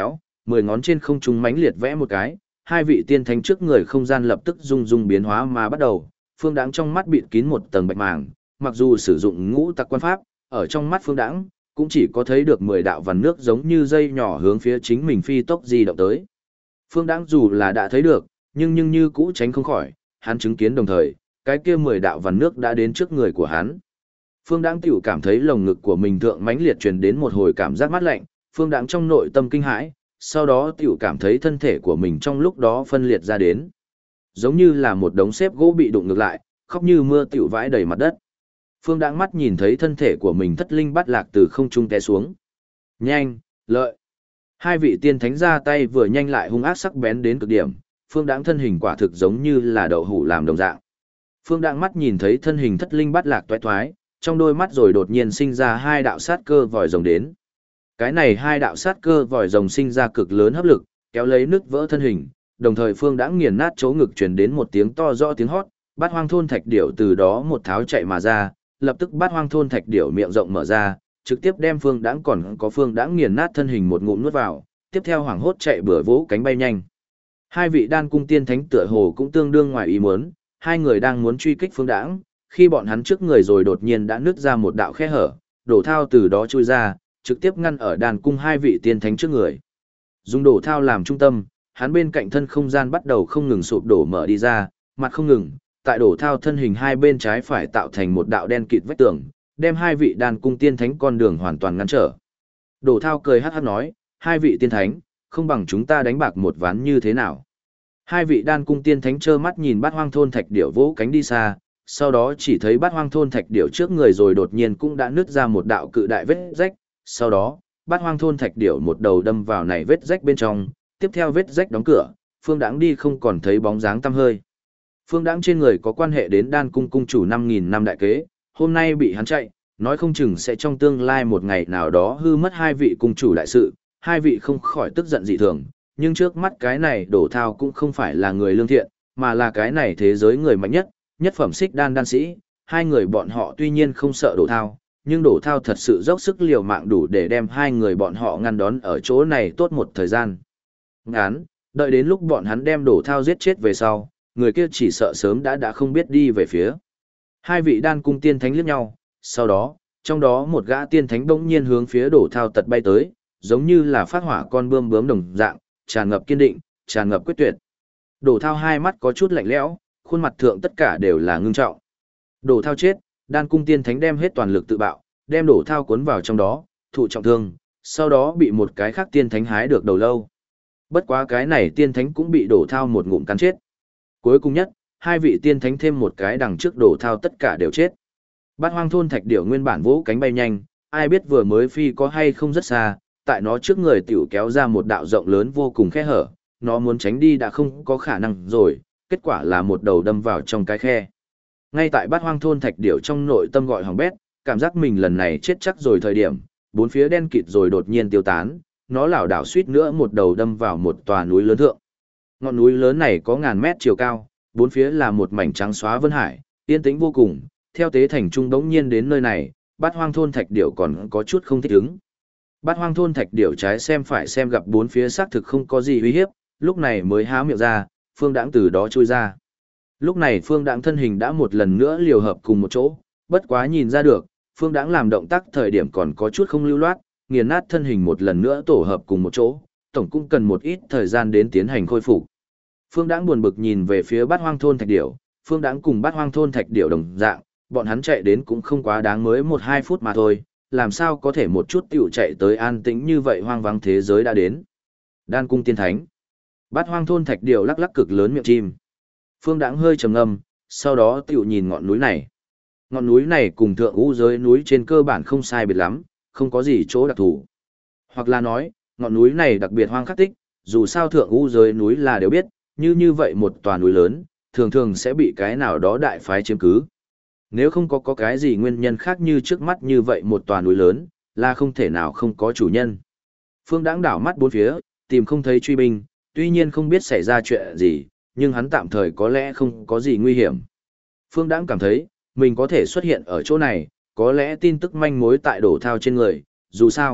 10 ngón trên không trung mãnh liệt vẽ một cái, hai vị tiên thánh trước người không gian lập tức rung rung biến hóa mà bắt đầu, Phương Đãng trong mắt bịt kín một tầng bạch màng, mặc dù sử dụng ngũ tặc quan pháp, ở trong mắt Phương Đãng cũng chỉ có thấy được 10 đạo vằn nước giống như dây nhỏ hướng phía chính mình phi tốc di động tới. Phương Đãng dù là đã thấy được, nhưng như cũ tránh không khỏi, hắn chứng kiến đồng thời, cái kia 10 đạo vằn nước đã đến trước người của hắn. Phương Đãng tiểu cảm thấy lồng ngực của mình thượng mãnh liệt truyền đến một hồi cảm giác mát lạnh, Phương Đãng trong nội tâm kinh hãi, sau đó tiểu cảm thấy thân thể của mình trong lúc đó phân liệt ra đến. Giống như là một đống xếp gỗ bị đụng ngược lại, khóc như mưa tiểu vãi đầy mặt đất. Phương Đãng mắt nhìn thấy thân thể của mình thất linh bát lạc từ không trung té xuống. Nhanh, lợi. Hai vị tiên thánh ra tay vừa nhanh lại hung ác sắc bén đến cực điểm, Phương Đãng thân hình quả thực giống như là đậu hũ làm đồng dạng. Phương Đãng mắt nhìn thấy thân hình thất linh bát lạc toái thoái, trong đôi mắt rồi đột nhiên sinh ra hai đạo sát cơ vòi rồng đến. Cái này hai đạo sát cơ vòi rồng sinh ra cực lớn hấp lực, kéo lấy nứt vỡ thân hình, đồng thời Phương Đãng nghiền nát chỗ ngực truyền đến một tiếng to rõ tiếng hót, Bát Hoang thôn thạch điểu từ đó một tháo chạy mà ra, lập tức Bát Hoang thôn thạch điểu miệng rộng mở ra, trực tiếp đem Phương Đãng còn có Phương Đãng nghiền nát thân hình một ngụm nuốt vào, tiếp theo hoảng hốt chạy bừa vỗ cánh bay nhanh. Hai vị đan cung tiên thánh tựa hồ cũng tương đương ngoài ý muốn, hai người đang muốn truy kích Phương Đãng, khi bọn hắn trước người rồi đột nhiên đã nứt ra một đạo khe hở, đổ thao từ đó chui ra, trực tiếp ngăn ở đàn cung hai vị tiên thánh trước người. Dùng đổ thao làm trung tâm, hắn bên cạnh thân không gian bắt đầu không ngừng sụp đổ mở đi ra, mặt không ngừng, tại đổ thao thân hình hai bên trái phải tạo thành một đạo đen kịt vách tường, đem hai vị đàn cung tiên thánh con đường hoàn toàn ngăn trở. Đổ thao cười hắc hắc nói, hai vị tiên thánh, không bằng chúng ta đánh bạc một ván như thế nào. Hai vị đan cung tiên thánh trơ mắt nhìn Bát Hoang thôn thạch điểu vỗ cánh đi xa, sau đó chỉ thấy Bát Hoang thôn thạch điểu trước người rồi đột nhiên cũng đã nứt ra một đạo cự đại vết rách, sau đó, Bát Hoang thôn thạch điểu một đầu đâm vào này vết rách bên trong, tiếp theo vết rách đóng cửa, Phương Đãng đi không còn thấy bóng dáng tăm hơi. Phương Đãng trên người có quan hệ đến đan cung cung chủ 5.000 năm đại kế, hôm nay bị hắn chạy, nói không chừng sẽ trong tương lai một ngày nào đó hư mất hai vị cung chủ đại sự, hai vị không khỏi tức giận dị thường, nhưng trước mắt cái này đổ thao cũng không phải là người lương thiện, mà là cái này thế giới người mạnh nhất, nhất phẩm xích đan sĩ, hai người bọn họ tuy nhiên không sợ đổ thao, nhưng đổ thao thật sự dốc sức liều mạng đủ để đem hai người bọn họ ngăn đón ở chỗ này tốt một thời gian ngắn, đợi đến lúc bọn hắn đem đổ thao giết chết về sau, người kia chỉ sợ sớm đã không biết đi về phía. Hai vị đan cung tiên thánh liếc nhau, sau đó, trong đó một gã tiên thánh bỗng nhiên hướng phía đổ thao tật bay tới, giống như là phát hỏa con bươm bướm đồng dạng, tràn ngập kiên định, tràn ngập quyết tuyệt. Đổ thao hai mắt có chút lạnh lẽo, khuôn mặt thượng tất cả đều là ngưng trọng. Đổ thao chết, đan cung tiên thánh đem hết toàn lực tự bạo, đem đổ thao cuốn vào trong đó, thụ trọng thương, sau đó bị một cái khác tiên thánh hái được đầu lâu. Bất quá cái này tiên thánh cũng bị đổ thao một ngụm cắn chết. Cuối cùng nhất, hai vị tiên thánh thêm một cái đằng trước đổ thao tất cả đều chết. Bát Hoang thôn thạch điểu nguyên bản vỗ cánh bay nhanh, ai biết vừa mới phi có hay không rất xa, tại nó trước người tiểu kéo ra một đạo rộng lớn vô cùng khe hở, nó muốn tránh đi đã không có khả năng rồi, kết quả là một đầu đâm vào trong cái khe. Ngay tại Bát Hoang thôn thạch điểu trong nội tâm gọi hỏng bét, cảm giác mình lần này chết chắc rồi thời điểm, bốn phía đen kịt rồi đột nhiên tiêu tán, nó lảo đảo suýt nữa một đầu đâm vào một tòa núi lớn thượng. Ngọn núi lớn này có ngàn mét chiều cao, bốn phía là một mảnh trắng xóa vân hải, yên tĩnh vô cùng. Theo tế thành trung đống nhiên đến nơi này, Bát Hoang thôn thạch điểu còn có chút không thích ứng. Bát Hoang thôn thạch điểu trái xem phải xem gặp bốn phía xác thực không có gì uy hiếp, lúc này mới há miệng ra, Phương Đãng từ đó chui ra. Lúc này Phương Đãng thân hình đã một lần nữa liều hợp cùng một chỗ, bất quá nhìn ra được, Phương Đãng làm động tác thời điểm còn có chút không lưu loát, nghiền nát thân hình một lần nữa tổ hợp cùng một chỗ, tổng cũng cần một ít thời gian đến tiến hành khôi phục. Phương Đãng buồn bực nhìn về phía Bát Hoang thôn thạch điểu, Phương Đãng cùng Bát Hoang thôn thạch điểu đồng dạng, bọn hắn chạy đến cũng không quá đáng mới 1-2 phút mà thôi, làm sao có thể một chút tiểu chạy tới an tĩnh như vậy hoang vắng thế giới đã đến. Đan cung tiên thánh. Bát Hoang thôn thạch điểu lắc lắc cực lớn miệng chim. Phương Đãng hơi trầm ngâm, sau đó tiểu nhìn ngọn núi này. Ngọn núi này cùng thượng u giới núi trên cơ bản không sai biệt lắm, không có gì chỗ đặc thù. Hoặc là nói, ngọn núi này đặc biệt hoang khắc tích, dù sao thượng u giới núi là đều biết, như vậy một tòa núi lớn, thường thường sẽ bị cái nào đó đại phái chiếm cứ. Nếu không có cái gì nguyên nhân khác như trước mắt như vậy một tòa núi lớn, là không thể nào không có chủ nhân. Phương Đãng đảo mắt bốn phía, tìm không thấy truy binh, tuy nhiên không biết xảy ra chuyện gì, nhưng hắn tạm thời có lẽ không có gì nguy hiểm. Phương Đãng cảm thấy, mình có thể xuất hiện ở chỗ này, có lẽ tin tức manh mối tại đổ thao trên người, dù sao,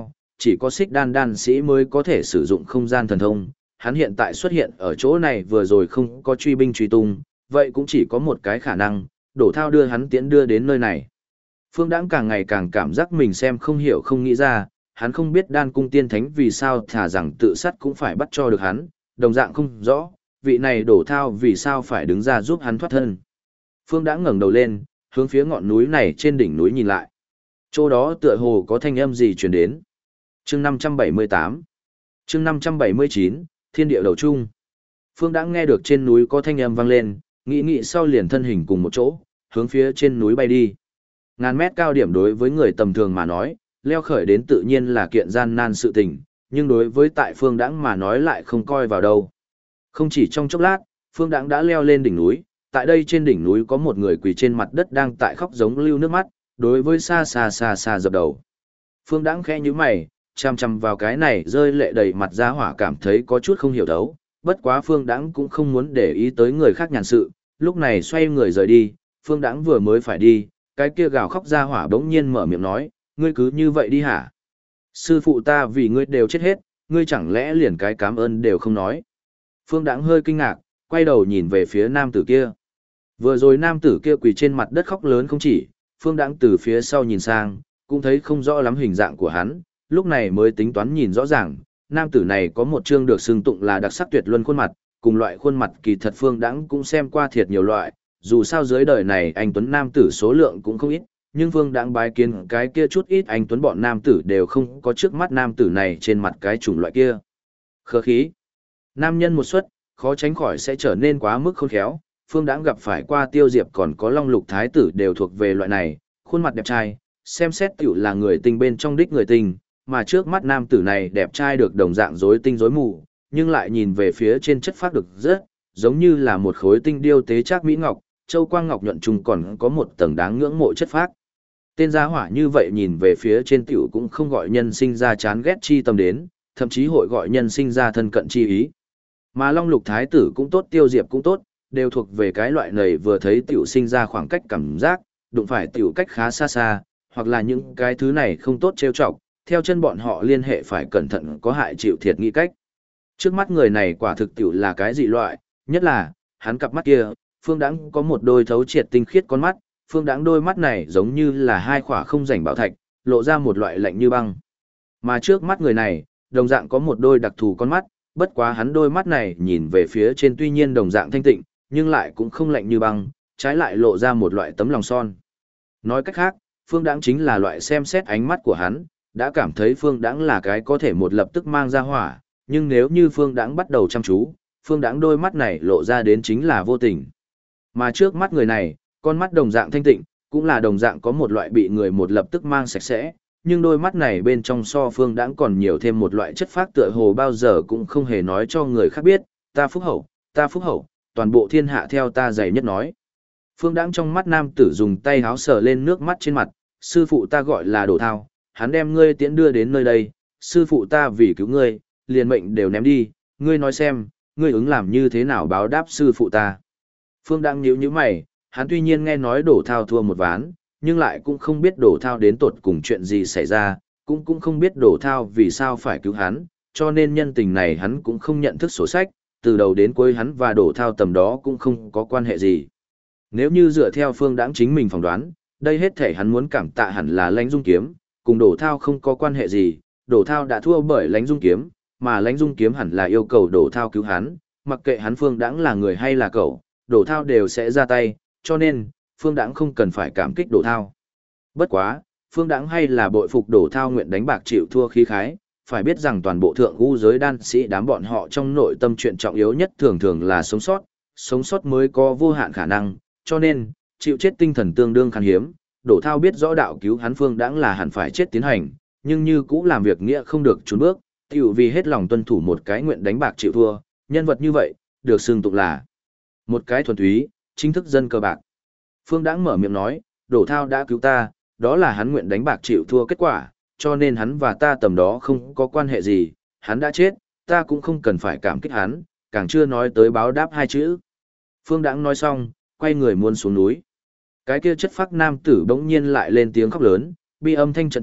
chỉ có xích đan đan sĩ mới có thể sử dụng không gian thần thông, hắn hiện tại xuất hiện ở chỗ này vừa rồi không có truy binh truy tung, vậy cũng chỉ có một cái khả năng, đổ thao đưa hắn tiễn đưa đến nơi này. Phương Đãng càng ngày càng cảm giác mình xem không hiểu không nghĩ ra, hắn không biết đan cung tiên thánh vì sao thả rằng tự sát cũng phải bắt cho được hắn, đồng dạng không rõ, vị này đổ thao vì sao phải đứng ra giúp hắn thoát thân. Phương Đãng ngẩng đầu lên, hướng phía ngọn núi này trên đỉnh núi nhìn lại. Chỗ đó tựa hồ có thanh âm gì truyền đến. Chương 578 Chương 579, Thiên địa đầu trung. Phương Đãng nghe được trên núi có thanh âm vang lên, nghĩ sau liền thân hình cùng một chỗ, hướng phía trên núi bay đi. Ngàn mét cao điểm đối với người tầm thường mà nói, leo khởi đến tự nhiên là kiện gian nan sự tình, nhưng đối với tại Phương Đãng mà nói lại không coi vào đâu. Không chỉ trong chốc lát, Phương Đãng đã leo lên đỉnh núi, tại đây trên đỉnh núi có một người quỳ trên mặt đất đang tại khóc giống lưu nước mắt, đối với xa dập đầu. Phương Đãng khẽ nhíu mày, chăm chăm vào cái này rơi lệ đầy mặt ra hỏa cảm thấy có chút không hiểu thấu, bất quá Phương Đãng cũng không muốn để ý tới người khác nhàn sự, lúc này xoay người rời đi, Phương Đãng vừa mới phải đi, cái kia gào khóc ra hỏa bỗng nhiên mở miệng nói, ngươi cứ như vậy đi hả? Sư phụ ta vì ngươi đều chết hết, ngươi chẳng lẽ liền cái cảm ơn đều không nói? Phương Đãng hơi kinh ngạc, quay đầu nhìn về phía nam tử kia. Vừa rồi nam tử kia quỳ trên mặt đất khóc lớn không chỉ, Phương Đãng từ phía sau nhìn sang, cũng thấy không rõ lắm hình dạng của hắn, lúc này mới tính toán nhìn rõ ràng, nam tử này có một trương được xưng tụng là đặc sắc tuyệt luân khuôn mặt, cùng loại khuôn mặt kỳ thật Phương Đãng cũng xem qua thiệt nhiều loại, dù sao dưới đời này anh tuấn nam tử số lượng cũng không ít, nhưng Phương Đãng bái kiến cái kia chút ít anh tuấn bọn nam tử đều không có trước mắt nam tử này trên mặt cái chủng loại kia. Khờ khí. Nam nhân một suất, khó tránh khỏi sẽ trở nên quá mức khôn khéo, Phương Đãng gặp phải qua Tiêu Diệp còn có Long Lục Thái tử đều thuộc về loại này, khuôn mặt đẹp trai, xem xét tiểu là người tinh bên trong đích người tinh, mà trước mắt nam tử này đẹp trai được đồng dạng rối tinh rối mù, nhưng lại nhìn về phía trên chất phác được rất, giống như là một khối tinh điêu tế trác mỹ ngọc, châu quang ngọc nhuận trùng còn có một tầng đáng ngưỡng mộ chất phác. Tên gia hỏa như vậy nhìn về phía trên tiểu cũng không gọi nhân sinh ra chán ghét chi tâm đến, thậm chí hội gọi nhân sinh ra thân cận chi ý. Mà Long Lục Thái tử cũng tốt Tiêu Diệp cũng tốt, đều thuộc về cái loại này vừa thấy tiểu sinh ra khoảng cách cảm giác, đụng phải tiểu cách khá xa xa, hoặc là những cái thứ này không tốt trêu chọc, theo chân bọn họ liên hệ phải cẩn thận có hại chịu thiệt nghĩ cách. Trước mắt người này quả thực tiểu là cái dị loại, nhất là, hắn cặp mắt kia, Phương Đãng có một đôi thấu triệt tinh khiết con mắt, Phương Đãng đôi mắt này giống như là hai khỏa không rảnh bảo thạch, lộ ra một loại lạnh như băng. Mà trước mắt người này, đồng dạng có một đôi đặc thù con mắt, bất quá hắn đôi mắt này nhìn về phía trên tuy nhiên đồng dạng thanh tịnh, nhưng lại cũng không lạnh như băng, trái lại lộ ra một loại tấm lòng son. Nói cách khác, Phương Đãng chính là loại xem xét ánh mắt của hắn, đã cảm thấy Phương Đãng là cái có thể một lập tức mang ra hỏa, nhưng nếu như Phương Đãng bắt đầu chăm chú, Phương Đãng đôi mắt này lộ ra đến chính là vô tình. Mà trước mắt người này, con mắt đồng dạng thanh tịnh, cũng là đồng dạng có một loại bị người một lập tức mang sạch sẽ, nhưng đôi mắt này bên trong so Phương Đãng còn nhiều thêm một loại chất phác tựa hồ bao giờ cũng không hề nói cho người khác biết, ta phúc hậu, toàn bộ thiên hạ theo ta dày nhất nói. Phương Đãng trong mắt nam tử dùng tay háo sờ lên nước mắt trên mặt, sư phụ ta gọi là Đổ Thao, hắn đem ngươi tiễn đưa đến nơi đây, sư phụ ta vì cứu ngươi, liền mệnh đều ném đi, ngươi nói xem, ngươi ứng làm như thế nào báo đáp sư phụ ta. Phương Đãng nhíu nhíu mày, hắn tuy nhiên nghe nói Đổ Thao thua một ván, nhưng lại cũng không biết Đổ Thao đến tột cùng chuyện gì xảy ra, cũng không biết Đổ Thao vì sao phải cứu hắn, cho nên nhân tình này hắn cũng không nhận thức sổ sách, từ đầu đến cuối hắn và Đổ Thao tầm đó cũng không có quan hệ gì. Nếu như dựa theo Phương Đãng chính mình phỏng đoán, đây hết thể hắn muốn cảm tạ hẳn là Lãnh Dung Kiếm, cùng Đổ Thao không có quan hệ gì, Đổ Thao đã thua bởi Lãnh Dung Kiếm, mà Lãnh Dung Kiếm hẳn là yêu cầu Đổ Thao cứu hắn, mặc kệ hắn Phương Đãng là người hay là cậu, Đổ Thao đều sẽ ra tay, cho nên, Phương Đãng không cần phải cảm kích Đổ Thao. Bất quá, Phương Đãng hay là bội phục Đổ Thao nguyện đánh bạc chịu thua khí khái, phải biết rằng toàn bộ thượng ngũ giới đan sĩ đám bọn họ trong nội tâm chuyện trọng yếu nhất thường thường là sống sót mới có vô hạn khả năng, cho nên, chịu chết tinh thần tương đương khan hiếm, Đổ Thao biết rõ đạo cứu hắn Phương Đãng là hẳn phải chết tiến hành, nhưng như cũ làm việc nghĩa không được trốn bước, tiểu vì hết lòng tuân thủ một cái nguyện đánh bạc chịu thua, nhân vật như vậy, được xưng tụng là một cái thuần túy, chính thức dân cờ bạc. Phương Đãng mở miệng nói, Đổ Thao đã cứu ta, đó là hắn nguyện đánh bạc chịu thua kết quả, cho nên hắn và ta tầm đó không có quan hệ gì, hắn đã chết, ta cũng không cần phải cảm kích hắn, càng chưa nói tới báo đáp hai chữ. Phương Đãng nói xong, quay người muốn xuống núi. Cái kia chất phác nam tử bỗng nhiên lại lên tiếng khóc lớn, bi âm thanh trận trận,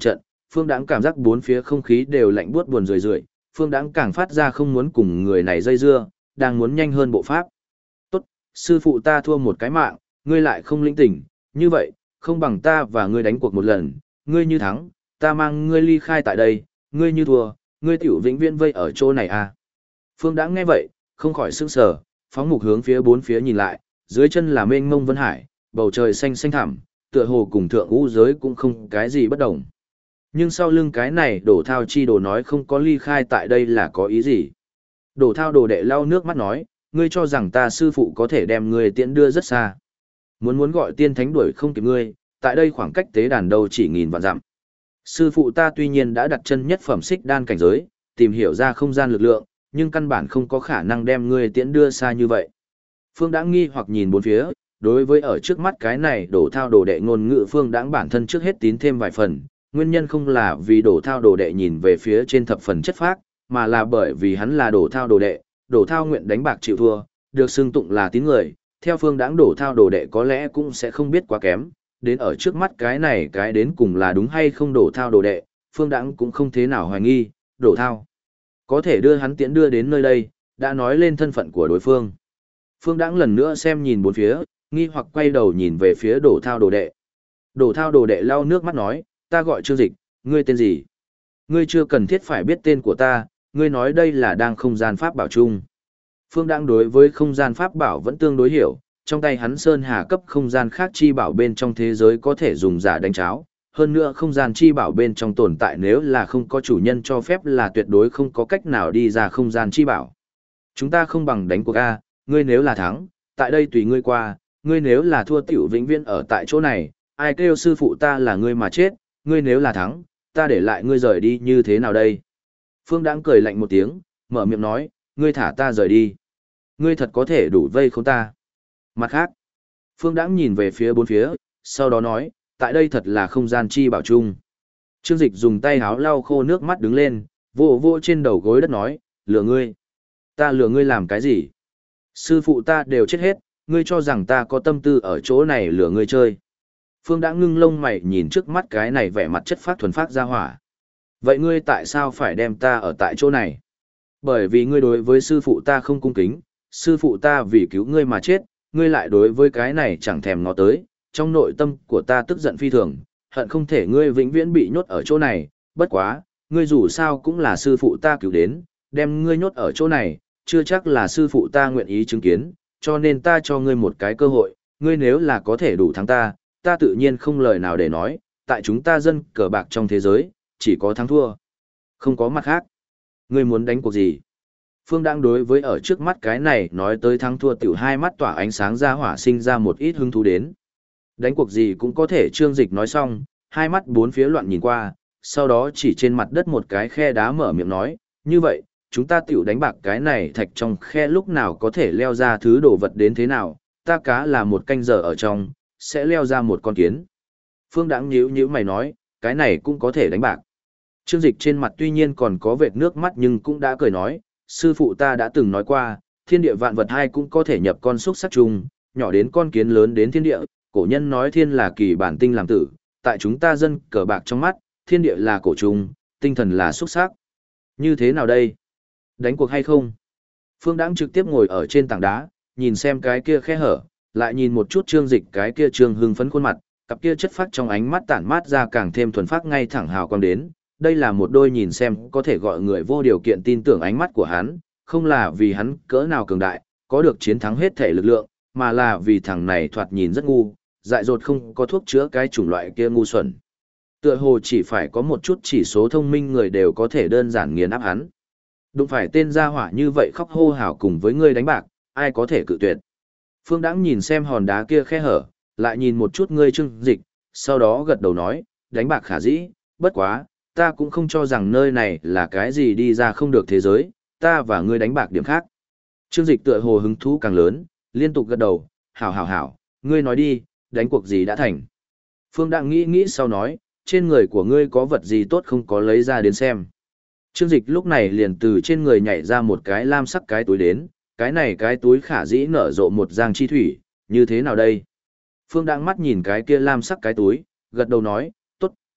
Phương Đãng cảm giác bốn phía không khí đều lạnh buốt buồn rười rượi, Phương Đãng càng phát ra không muốn cùng người này dây dưa, đang muốn nhanh hơn bộ pháp. Tốt, sư phụ ta thua một cái mạng, ngươi lại không lĩnh tỉnh, như vậy, không bằng ta và ngươi đánh cuộc một lần, ngươi như thắng, ta mang ngươi ly khai tại đây, ngươi như thua, ngươi tiểu vĩnh viễn vây ở chỗ này à. Phương Đãng nghe vậy, không khỏi sững sờ, phóng mục hướng phía bốn phía nhìn lại, dưới chân là mênh mông vân hải, bầu trời xanh xanh thẳm, tựa hồ cùng thượng ngũ giới cũng không cái gì bất đồng. Nhưng sau lưng cái này đổ thao chi đồ nói không có ly khai tại đây là có ý gì? Đổ thao đồ đệ lau nước mắt nói, ngươi cho rằng ta sư phụ có thể đem ngươi tiễn đưa rất xa. Muốn gọi tiên thánh đuổi không kịp ngươi, tại đây khoảng cách tế đàn đâu chỉ 1000 vạn dặm. Sư phụ ta tuy nhiên đã đặt chân nhất phẩm xích đan cảnh giới, tìm hiểu ra không gian lực lượng, nhưng căn bản không có khả năng đem ngươi tiễn đưa xa như vậy. Phương Đãng nghi hoặc nhìn bốn phía, đối với ở trước mắt cái này đổ thao đồ đệ ngôn ngữ Phương Đãng bản thân trước hết tín thêm vài phần, nguyên nhân không là vì đổ thao đồ đệ nhìn về phía trên thập phần chất phác, mà là bởi vì hắn là đổ thao đồ đệ, đổ thao nguyện đánh bạc chịu thua, được xưng tụng là tín người, theo Phương Đãng đổ thao đồ đệ có lẽ cũng sẽ không biết quá kém, đến ở trước mắt cái này cái đến cùng là đúng hay không đổ thao đồ đệ, Phương Đãng cũng không thế nào hoài nghi, đổ thao có thể đưa hắn tiễn đưa đến nơi đây, đã nói lên thân phận của đối phương. Phương Đãng lần nữa xem nhìn bốn phía, nghi hoặc quay đầu nhìn về phía đổ thao đồ đệ. Đổ thao đồ đệ lau nước mắt nói, ta gọi Trương Dịch, ngươi tên gì? Ngươi chưa cần thiết phải biết tên của ta, ngươi nói đây là đang không gian pháp bảo chung. Phương Đãng đối với không gian pháp bảo vẫn tương đối hiểu, trong tay hắn sơn hà cấp không gian khác chi bảo bên trong thế giới có thể dùng giả đánh cháo. Hơn nữa không gian chi bảo bên trong tồn tại nếu là không có chủ nhân cho phép là tuyệt đối không có cách nào đi ra không gian chi bảo. Chúng ta không bằng đánh cuộc A, ngươi nếu là thắng, tại đây tùy ngươi qua, ngươi nếu là thua tiểu vĩnh viễn ở tại chỗ này, ai kêu sư phụ ta là ngươi mà chết, ngươi nếu là thắng, ta để lại ngươi rời đi như thế nào đây? Phương Đãng cười lạnh một tiếng, mở miệng nói, ngươi thả ta rời đi. Ngươi thật có thể đủ vây khốn ta. Mặt khác, Phương Đãng nhìn về phía bốn phía, sau đó nói, tại đây thật là không gian chi bảo chung. Trương Dịch dùng tay háo lau khô nước mắt đứng lên, vô vô trên đầu gối đất nói, lừa ngươi. Ta lừa ngươi làm cái gì? Sư phụ ta đều chết hết, ngươi cho rằng ta có tâm tư ở chỗ này lừa ngươi chơi. Phương Đãng ngưng lông mày nhìn trước mắt cái này vẻ mặt chất phác thuần phác ra hỏa. Vậy ngươi tại sao phải đem ta ở tại chỗ này? Bởi vì ngươi đối với sư phụ ta không cung kính, sư phụ ta vì cứu ngươi mà chết, ngươi lại đối với cái này chẳng thèm ngó tới, trong nội tâm của ta tức giận phi thường, hận không thể ngươi vĩnh viễn bị nhốt ở chỗ này, bất quá, ngươi dù sao cũng là sư phụ ta cứu đến, đem ngươi nhốt ở chỗ này, chưa chắc là sư phụ ta nguyện ý chứng kiến, cho nên ta cho ngươi một cái cơ hội, ngươi nếu là có thể đủ thắng ta, ta tự nhiên không lời nào để nói, tại chúng ta dân cờ bạc trong thế giới, chỉ có thắng thua, không có mặt khác. Ngươi muốn đánh cuộc gì? Phương Đãng đối với ở trước mắt cái này nói tới thắng thua tiểu hai mắt tỏa ánh sáng ra hỏa sinh ra một ít hứng thú đến. Đánh cuộc gì cũng có thể. Trương Dịch nói xong, hai mắt bốn phía loạn nhìn qua, sau đó chỉ trên mặt đất một cái khe đá mở miệng nói, như vậy, chúng ta tiểu đánh bạc cái này thạch trong khe lúc nào có thể leo ra thứ đồ vật đến thế nào, ta cá là một canh giờ ở trong, sẽ leo ra một con kiến. Phương Đãng nhíu mày nói, cái này cũng có thể đánh bạc. Trương Dịch trên mặt tuy nhiên còn có vệt nước mắt nhưng cũng đã cười nói, sư phụ ta đã từng nói qua, thiên địa vạn vật hai cũng có thể nhập con xúc sắc chung, nhỏ đến con kiến lớn đến thiên địa, cổ nhân nói thiên là kỳ bản tinh làm tử, tại chúng ta dân cờ bạc trong mắt, thiên địa là cổ trùng, tinh thần là xúc sắc. Như thế nào đây? Đánh cuộc hay không? Phương Đãng trực tiếp ngồi ở trên tảng đá, nhìn xem cái kia khe hở, lại nhìn một chút Trương Dịch cái kia trương hưng phấn khuôn mặt, cặp kia chất phát trong ánh mắt tản mát ra càng thêm thuần phát ngay thẳng hào quang đến. Đây là một đôi nhìn xem có thể gọi người vô điều kiện tin tưởng ánh mắt của hắn, không là vì hắn cỡ nào cường đại, có được chiến thắng hết thể lực lượng, mà là vì thằng này thoạt nhìn rất ngu, dại dột không có thuốc chữa cái chủng loại kia ngu xuẩn. Tựa hồ chỉ phải có một chút chỉ số thông minh người đều có thể đơn giản nghiền áp hắn. Đụng phải tên gia hỏa như vậy khóc hô hào cùng với ngươi đánh bạc, ai có thể cự tuyệt. Phương Đãng nhìn xem hòn đá kia khe hở, lại nhìn một chút ngươi Trương Dịch, sau đó gật đầu nói, đánh bạc khả dĩ, bất quá, ta cũng không cho rằng nơi này là cái gì đi ra không được thế giới, ta và ngươi đánh bạc điểm khác. Trương Dịch tựa hồ hứng thú càng lớn, liên tục gật đầu, hảo, ngươi nói đi, đánh cuộc gì đã thành. Phương Đãng nghĩ sau nói, trên người của ngươi có vật gì tốt không có lấy ra đến xem. Trương Dịch lúc này liền từ trên người nhảy ra một cái lam sắc cái túi đến, cái này cái túi khả dĩ nở rộ một giang chi thủy, như thế nào đây? Phương Đãng mắt nhìn cái kia lam sắc cái túi, gật đầu nói, tốt,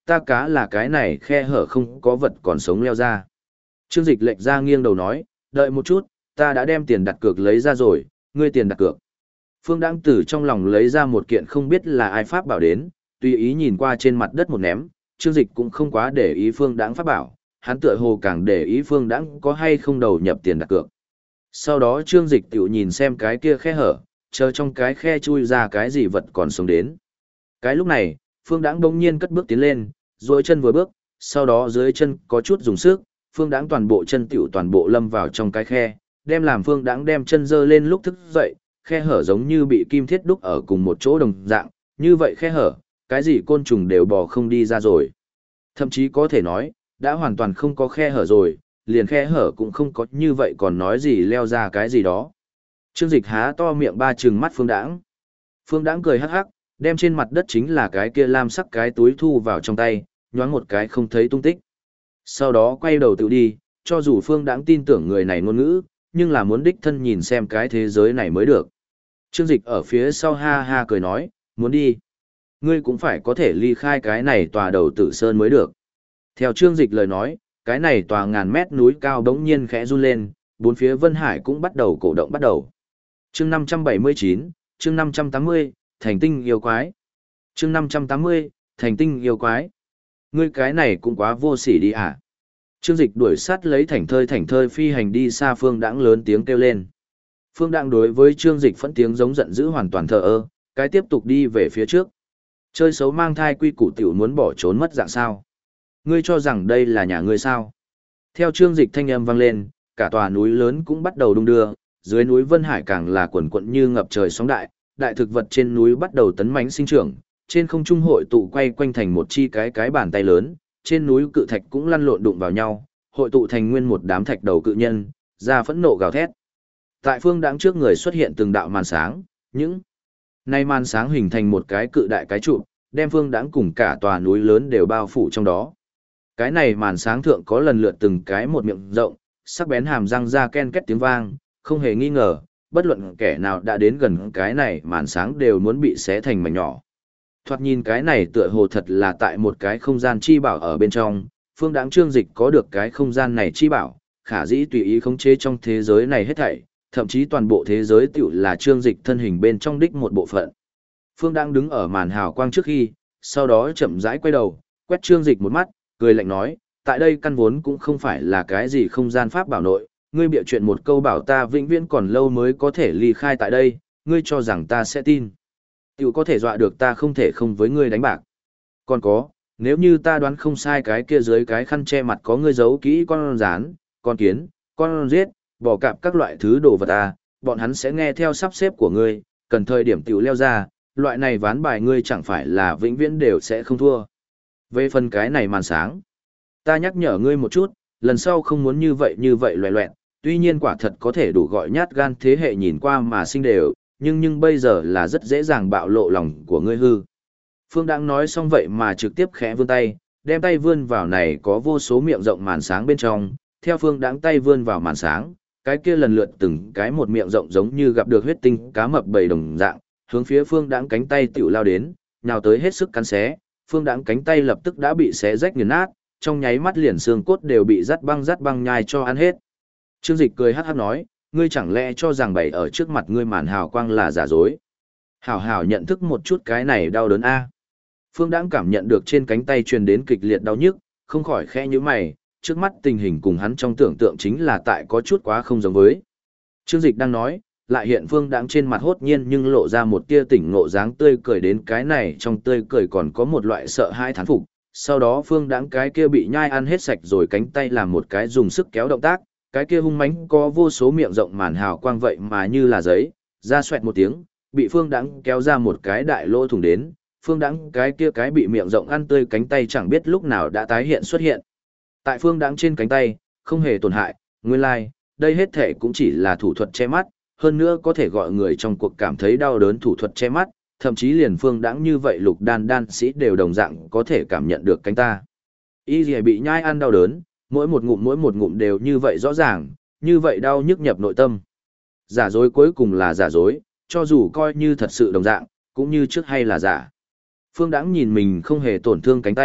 ta cá là cái này khe hở không có vật còn sống leo ra. Trương Dịch lệch ra nghiêng đầu nói, đợi một chút, ta đã đem tiền đặt cược lấy ra rồi, ngươi tiền đặt cược. Phương Đãng từ trong lòng lấy ra một kiện không biết là ai pháp bảo đến, tùy ý nhìn qua trên mặt đất một ném, Trương Dịch cũng không quá để ý Phương Đãng pháp bảo, hắn tựa hồ càng để ý Phương Đãng có hay không đầu nhập tiền đặt cược. Sau đó Trương Dịch tiểu nhìn xem cái kia khe hở, chờ trong cái khe chui ra cái gì vật còn sống đến. Cái lúc này, Phương Đãng bỗng nhiên cất bước tiến lên, duỗi chân vừa bước, sau đó dưới chân có chút dùng sức, Phương Đãng toàn bộ chân tiểu toàn bộ lâm vào trong cái khe, đem làm Phương Đãng đem chân giơ lên lúc thức dậy, khe hở giống như bị kim thiết đúc ở cùng một chỗ đồng dạng, như vậy khe hở, cái gì côn trùng đều bò không đi ra rồi. Thậm chí có thể nói, đã hoàn toàn không có khe hở rồi, liền khe hở cũng không có, như vậy còn nói gì leo ra cái gì đó. Trương Dịch há to miệng ba trừng mắt Phương Đãng. Phương Đãng cười hắc hắc, đem trên mặt đất chính là cái kia lam sắc cái túi thu vào trong tay, nhoáng một cái không thấy tung tích. Sau đó quay đầu tự đi, cho dù Phương Đãng tin tưởng người này ngôn ngữ, nhưng là muốn đích thân nhìn xem cái thế giới này mới được. Trương Dịch ở phía sau ha ha cười nói, muốn đi. Ngươi cũng phải có thể ly khai cái này tòa đầu tử sơn mới được. Theo Trương Dịch lời nói, cái này tòa ngàn mét núi cao đống nhiên khẽ run lên, bốn phía Vân Hải cũng bắt đầu cổ động bắt đầu. Chương 579, chương 580, thành tinh yêu quái. Chương 580, thành tinh yêu quái. Ngươi cái này cũng quá vô sỉ đi à? Trương Dịch đuổi sát lấy thảnh thơi phi hành đi xa. Phương Đãng lớn tiếng kêu lên. Phương Đãng đối với Trương Dịch phẫn tiếng giống giận dữ hoàn toàn thờ ơ, cái tiếp tục đi về phía trước. Chơi xấu mang thai quy củ tiểu muốn bỏ trốn mất dạng sao? Ngươi cho rằng đây là nhà ngươi sao? Theo Trương Dịch thanh âm vang lên, cả tòa núi lớn cũng bắt đầu đung đưa, dưới núi Vân Hải càng là quần quận như ngập trời sóng đại, đại thực vật trên núi bắt đầu tấn mãnh sinh trưởng, trên không trung hội tụ quay quanh thành một chi cái bàn tay lớn, trên núi cự thạch cũng lăn lộn đụng vào nhau, hội tụ thành nguyên một đám thạch đầu cự nhân, ra phẫn nộ gào thét. Tại Phương Đãng trước người xuất hiện từng đạo màn sáng, những nay màn sáng hình thành một cái cự đại cái trụ, đem Phương Đãng cùng cả tòa núi lớn đều bao phủ trong đó. Cái này màn sáng thượng có lần lượt từng cái một miệng rộng, sắc bén hàm răng ra ken két tiếng vang, không hề nghi ngờ, bất luận kẻ nào đã đến gần cái này màn sáng đều muốn bị xé thành mảnh nhỏ. Thoạt nhìn cái này tựa hồ thật là tại một cái không gian chi bảo ở bên trong, Phương Đãng Trương Dịch có được cái không gian này chi bảo, khả dĩ tùy ý khống chế trong thế giới này hết thảy, thậm chí toàn bộ thế giới tiểu là Trương Dịch thân hình bên trong đích một bộ phận. Phương Đãng đứng ở màn hào quang trước khi, sau đó chậm rãi quay đầu, quét Trương Dịch một mắt, cười lạnh nói, tại đây căn vốn cũng không phải là cái gì không gian pháp bảo nội, ngươi bịa chuyện một câu bảo ta vĩnh viễn còn lâu mới có thể ly khai tại đây, ngươi cho rằng ta sẽ tin. Tiểu có thể dọa được ta không thể không với ngươi đánh bạc. Còn có, nếu như ta đoán không sai cái kia dưới cái khăn che mặt có ngươi giấu kỹ con rán, con kiến, con giết, bò cạp các loại thứ đồ vật bọn hắn sẽ nghe theo sắp xếp của ngươi, cần thời điểm tiểu leo ra, loại này ván bài ngươi chẳng phải là vĩnh viễn đều sẽ không thua. Về phần cái này màn sáng, ta nhắc nhở ngươi một chút, lần sau không muốn như vậy loẹ loẹn, tuy nhiên quả thật có thể đủ gọi nhát gan thế hệ nhìn qua mà sinh đều, nhưng bây giờ là rất dễ dàng bạo lộ lòng của ngươi hư. Phương Đãng nói xong vậy mà trực tiếp khẽ vươn tay, đem tay vươn vào này có vô số miệng rộng màn sáng bên trong, theo Phương Đãng tay vươn vào màn sáng, cái kia lần lượt từng cái một miệng rộng giống như gặp được huyết tinh cá mập bầy đồng dạng, hướng phía Phương Đãng cánh tay tiểu lao đến, nhào tới hết sức cắn xé, Phương Đãng cánh tay lập tức đã bị xé rách nghiền nát, trong nháy mắt liền xương cốt đều bị dắt băng nhai cho ăn hết. Trương Dịch cười hắc hắc nói, ngươi chẳng lẽ cho rằng bày ở trước mặt ngươi màn hào quang là giả dối? Hảo hảo nhận thức một chút cái này đau đớn a. Phương Đãng cảm nhận được trên cánh tay truyền đến kịch liệt đau nhức, không khỏi khẽ nhíu mày, trước mắt tình hình cùng hắn trong tưởng tượng chính là tại có chút quá không giống với. Trương Dịch đang nói, lại hiện Phương Đãng trên mặt hốt nhiên nhưng lộ ra một tia tỉnh ngộ dáng tươi cười, đến cái này trong tươi cười còn có một loại sợ hãi thán phục. Sau đó Phương Đãng cái kia bị nhai ăn hết sạch rồi cánh tay làm một cái dùng sức kéo động tác, cái kia hung mãnh có vô số miệng rộng màn hào quang vậy mà như là giấy, ra xoẹt một tiếng, bị Phương Đãng kéo ra một cái đại lỗ thủng đến, Phương Đãng cái kia cái bị miệng rộng ăn tươi cánh tay chẳng biết lúc nào đã tái hiện xuất hiện. Tại Phương Đãng trên cánh tay, không hề tổn hại, nguyên lai, đây hết thể cũng chỉ là thủ thuật che mắt, hơn nữa có thể gọi người trong cuộc cảm thấy đau đớn thủ thuật che mắt, thậm chí liền Phương Đãng như vậy lục đan sĩ đều đồng dạng có thể cảm nhận được cánh ta. Y Lìa bị nhai ăn đau đớn, mỗi một ngụm đều như vậy rõ ràng, như vậy đau nhức nhập nội tâm. Giả dối cuối cùng là giả dối, cho dù coi như thật sự đồng dạng, cũng như trước hay là giả. Phương Đãng nhìn mình không hề tổn thương cánh tay,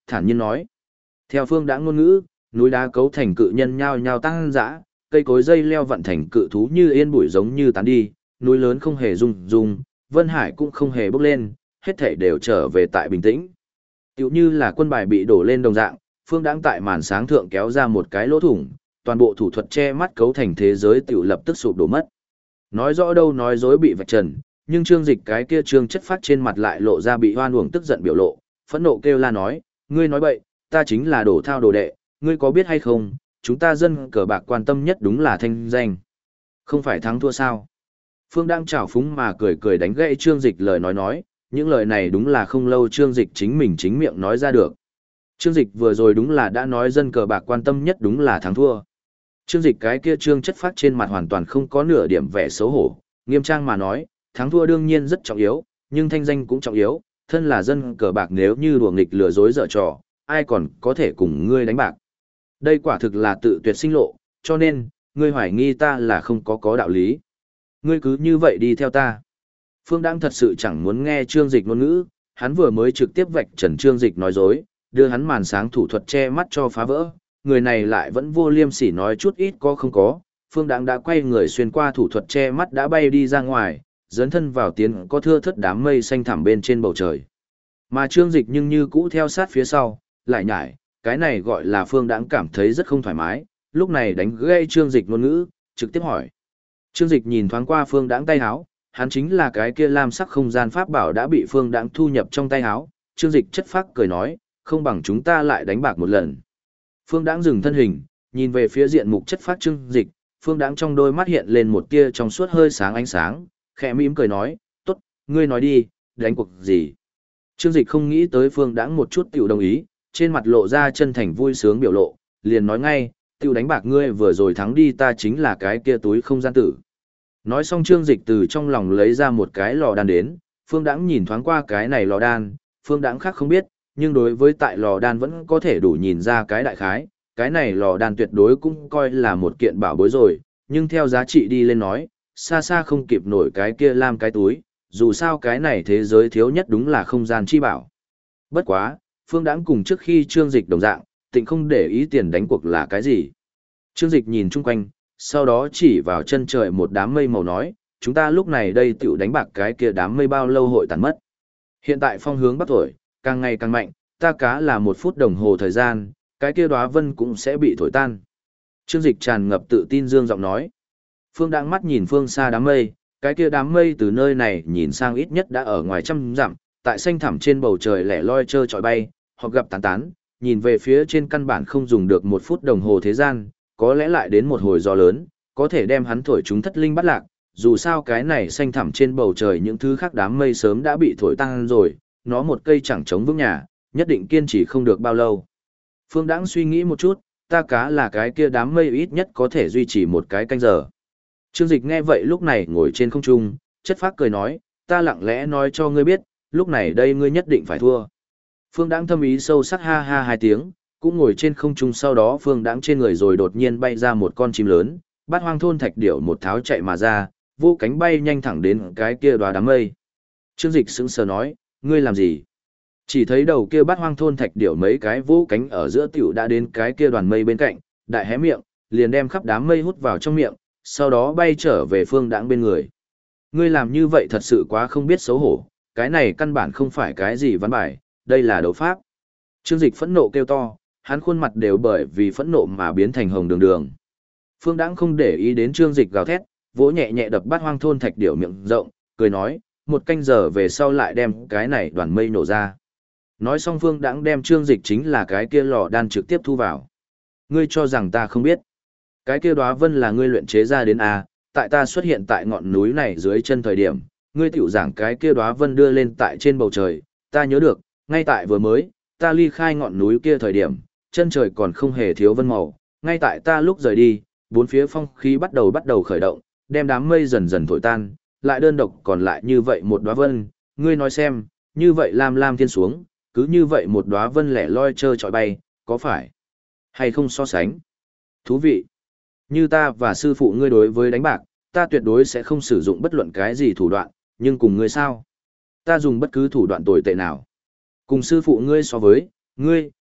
thản nhiên nói. Theo Phương Đãng ngôn ngữ, núi đá cấu thành cự nhân nhao nhao tăng dã, cây cối dây leo vận thành cự thú như yên bụi giống như tán đi, núi lớn không hề rung rung, Vân Hải cũng không hề bốc lên, hết thảy đều trở về tại bình tĩnh. Tựu như là quân bài bị đổ lên đồng dạng, Phương Đãng tại màn sáng thượng kéo ra một cái lỗ thủng, toàn bộ thủ thuật che mắt cấu thành thế giới tựu lập tức sụp đổ mất. Nói rõ đâu nói dối bị vạch trần, nhưng Trương Dịch cái kia trương chất phát trên mặt lại lộ ra bị hoan uổng tức giận biểu lộ, phẫn nộ kêu la nói, ngươi nói bậy, ta chính là đổ thao đồ đệ, ngươi có biết hay không, chúng ta dân cờ bạc quan tâm nhất đúng là thanh danh. Không phải thắng thua sao? Phương đang trào phúng mà cười cười đánh gãy Trương Dịch lời nói, những lời này đúng là không lâu Trương Dịch chính mình chính miệng nói ra được. Trương Dịch vừa rồi đúng là đã nói dân cờ bạc quan tâm nhất đúng là thắng thua. Trương Dịch cái kia trương chất phát trên mặt hoàn toàn không có nửa điểm vẻ xấu hổ, nghiêm trang mà nói, thắng thua đương nhiên rất trọng yếu, nhưng thanh danh cũng trọng yếu, thân là dân cờ bạc nếu như đùa nghịch lừa dối dở trò, ai còn có thể cùng ngươi đánh bạc. Đây quả thực là tự tuyệt sinh lộ, cho nên, ngươi hoài nghi ta là không có đạo lý. Ngươi cứ như vậy đi theo ta. Phương Đãng thật sự chẳng muốn nghe Trương Dịch ngôn ngữ, hắn vừa mới trực tiếp vạch trần Trương Dịch nói dối, đưa hắn màn sáng thủ thuật che mắt cho phá vỡ, người này lại vẫn vô liêm sỉ nói chút ít có không có. Phương Đãng đã quay người xuyên qua thủ thuật che mắt đã bay đi ra ngoài, dấn thân vào tiến có thưa thất đám mây xanh thẳm bên trên bầu trời. Mà Trương Dịch nhưng như cũ theo sát phía sau, lại nhải, cái này gọi là Phương Đãng cảm thấy rất không thoải mái, lúc này đánh gây Trương Dịch ngôn ngữ, trực tiếp hỏi. Trương Dịch nhìn thoáng qua Phương Đãng tay háo, hắn chính là cái kia lam sắc không gian pháp bảo đã bị Phương Đãng thu nhập trong tay háo. Trương Dịch chất phác cười nói, không bằng chúng ta lại đánh bạc một lần. Phương Đãng dừng thân hình, nhìn về phía diện mục chất phác Trương Dịch, Phương Đãng trong đôi mắt hiện lên một tia trong suốt hơi sáng ánh sáng, khẽ mỉm cười nói, tốt, ngươi nói đi, đánh cuộc gì. Trương Dịch không nghĩ tới Phương Đãng một chút tiểu đồng ý, trên mặt lộ ra chân thành vui sướng biểu lộ, liền nói ngay, tiểu đánh bạc ngươi vừa rồi thắng đi ta chính là cái kia túi không gian tử. Nói xong Trương Dịch từ trong lòng lấy ra một cái lò đan đến, Phương Đãng nhìn thoáng qua cái này lò đan, Phương Đãng khác không biết, nhưng đối với tại lò đan vẫn có thể đủ nhìn ra cái đại khái, cái này lò đan tuyệt đối cũng coi là một kiện bảo bối rồi, nhưng theo giá trị đi lên nói, xa xa không kịp nổi cái kia lam cái túi, dù sao cái này thế giới thiếu nhất đúng là không gian chi bảo. Bất quá, Phương Đãng cùng trước khi Trương Dịch đồng dạng, tịnh không để ý tiền đánh cuộc là cái gì. Trương Dịch nhìn chung quanh, sau đó chỉ vào chân trời một đám mây màu nói, chúng ta lúc này đây tiểu đánh bạc cái kia đám mây bao lâu hội tàn mất. Hiện tại phong hướng bắc thổi, càng ngày càng mạnh, ta cá là 1 phút đồng hồ thời gian, cái kia đóa vân cũng sẽ bị thổi tan. Trương Dịch tràn ngập tự tin dương giọng nói. Phương Đãng mắt nhìn phương xa đám mây, cái kia đám mây từ nơi này nhìn sang ít nhất đã ở ngoài trăm dặm, tại xanh thẳm trên bầu trời lẻ loi trơ trọi bay, hoặc gặp tán tán, nhìn về phía trên căn bản không dùng được 1 phút đồng hồ thế gian, có lẽ lại đến một hồi gió lớn, có thể đem hắn thổi chúng thất linh bắt lạc, dù sao cái này xanh thẳm trên bầu trời những thứ khác đám mây sớm đã bị thổi tan rồi, nó một cây chẳng chống vững nhà, nhất định kiên trì không được bao lâu. Phương Đãng suy nghĩ một chút, ta cá là cái kia đám mây ít nhất có thể duy trì một cái canh giờ. Trương Dịch nghe vậy lúc này ngồi trên không trung, chất phác cười nói, ta lặng lẽ nói cho ngươi biết, lúc này đây ngươi nhất định phải thua. Phương Đãng thâm ý sâu sắc ha ha 2 tiếng, cũng ngồi trên không trung sau đó Phương Đãng trên người rồi đột nhiên bay ra một con chim lớn, Bát Hoang thôn thạch điểu một tháo chạy mà ra, vô cánh bay nhanh thẳng đến cái kia đóa đám mây. Trương Dịch sững sờ nói, ngươi làm gì? Chỉ thấy đầu kia Bát Hoang thôn thạch điểu mấy cái vô cánh ở giữa tiểu đã đến cái kia đoàn mây bên cạnh, đại hé miệng, liền đem khắp đám mây hút vào trong miệng, sau đó bay trở về Phương Đãng bên người. Ngươi làm như vậy thật sự quá không biết xấu hổ, cái này căn bản không phải cái gì văn bài, đây là đấu pháp. Trương Dịch phẫn nộ kêu to, hắn khuôn mặt đều bởi vì phẫn nộ mà biến thành hồng đường đường. Phương Đãng không để ý đến Trương Dịch gào thét, vỗ nhẹ nhẹ đập Bát Hoang thôn thạch điểu miệng rộng, cười nói, 1 canh giờ về sau lại đem cái này đoàn mây nổ ra. Nói xong Phương Đãng đem Trương Dịch chính là cái kia lò đan trực tiếp thu vào. Ngươi cho rằng ta không biết. Cái kia đóa vân là ngươi luyện chế ra đến à, tại ta xuất hiện tại ngọn núi này dưới chân thời điểm, ngươi tiểu giảng cái kia đóa vân đưa lên tại trên bầu trời, ta nhớ được, ngay tại vừa mới, ta ly khai ngọn núi kia thời điểm, chân trời còn không hề thiếu vân màu, ngay tại ta lúc rời đi, 4 phía phong khí bắt đầu khởi động, đem đám mây dần dần thổi tan, lại đơn độc còn lại như vậy một đóa vân, ngươi nói xem, như vậy lam lam thiên xuống, cứ như vậy một đóa vân lẻ loi trơ trọi bay, có phải hay không so sánh? Thú vị. Như ta và sư phụ ngươi đối với đánh bạc, ta tuyệt đối sẽ không sử dụng bất luận cái gì thủ đoạn, nhưng cùng ngươi sao? Ta dùng bất cứ thủ đoạn tồi tệ nào. Cùng sư phụ ngươi so với, ngươi,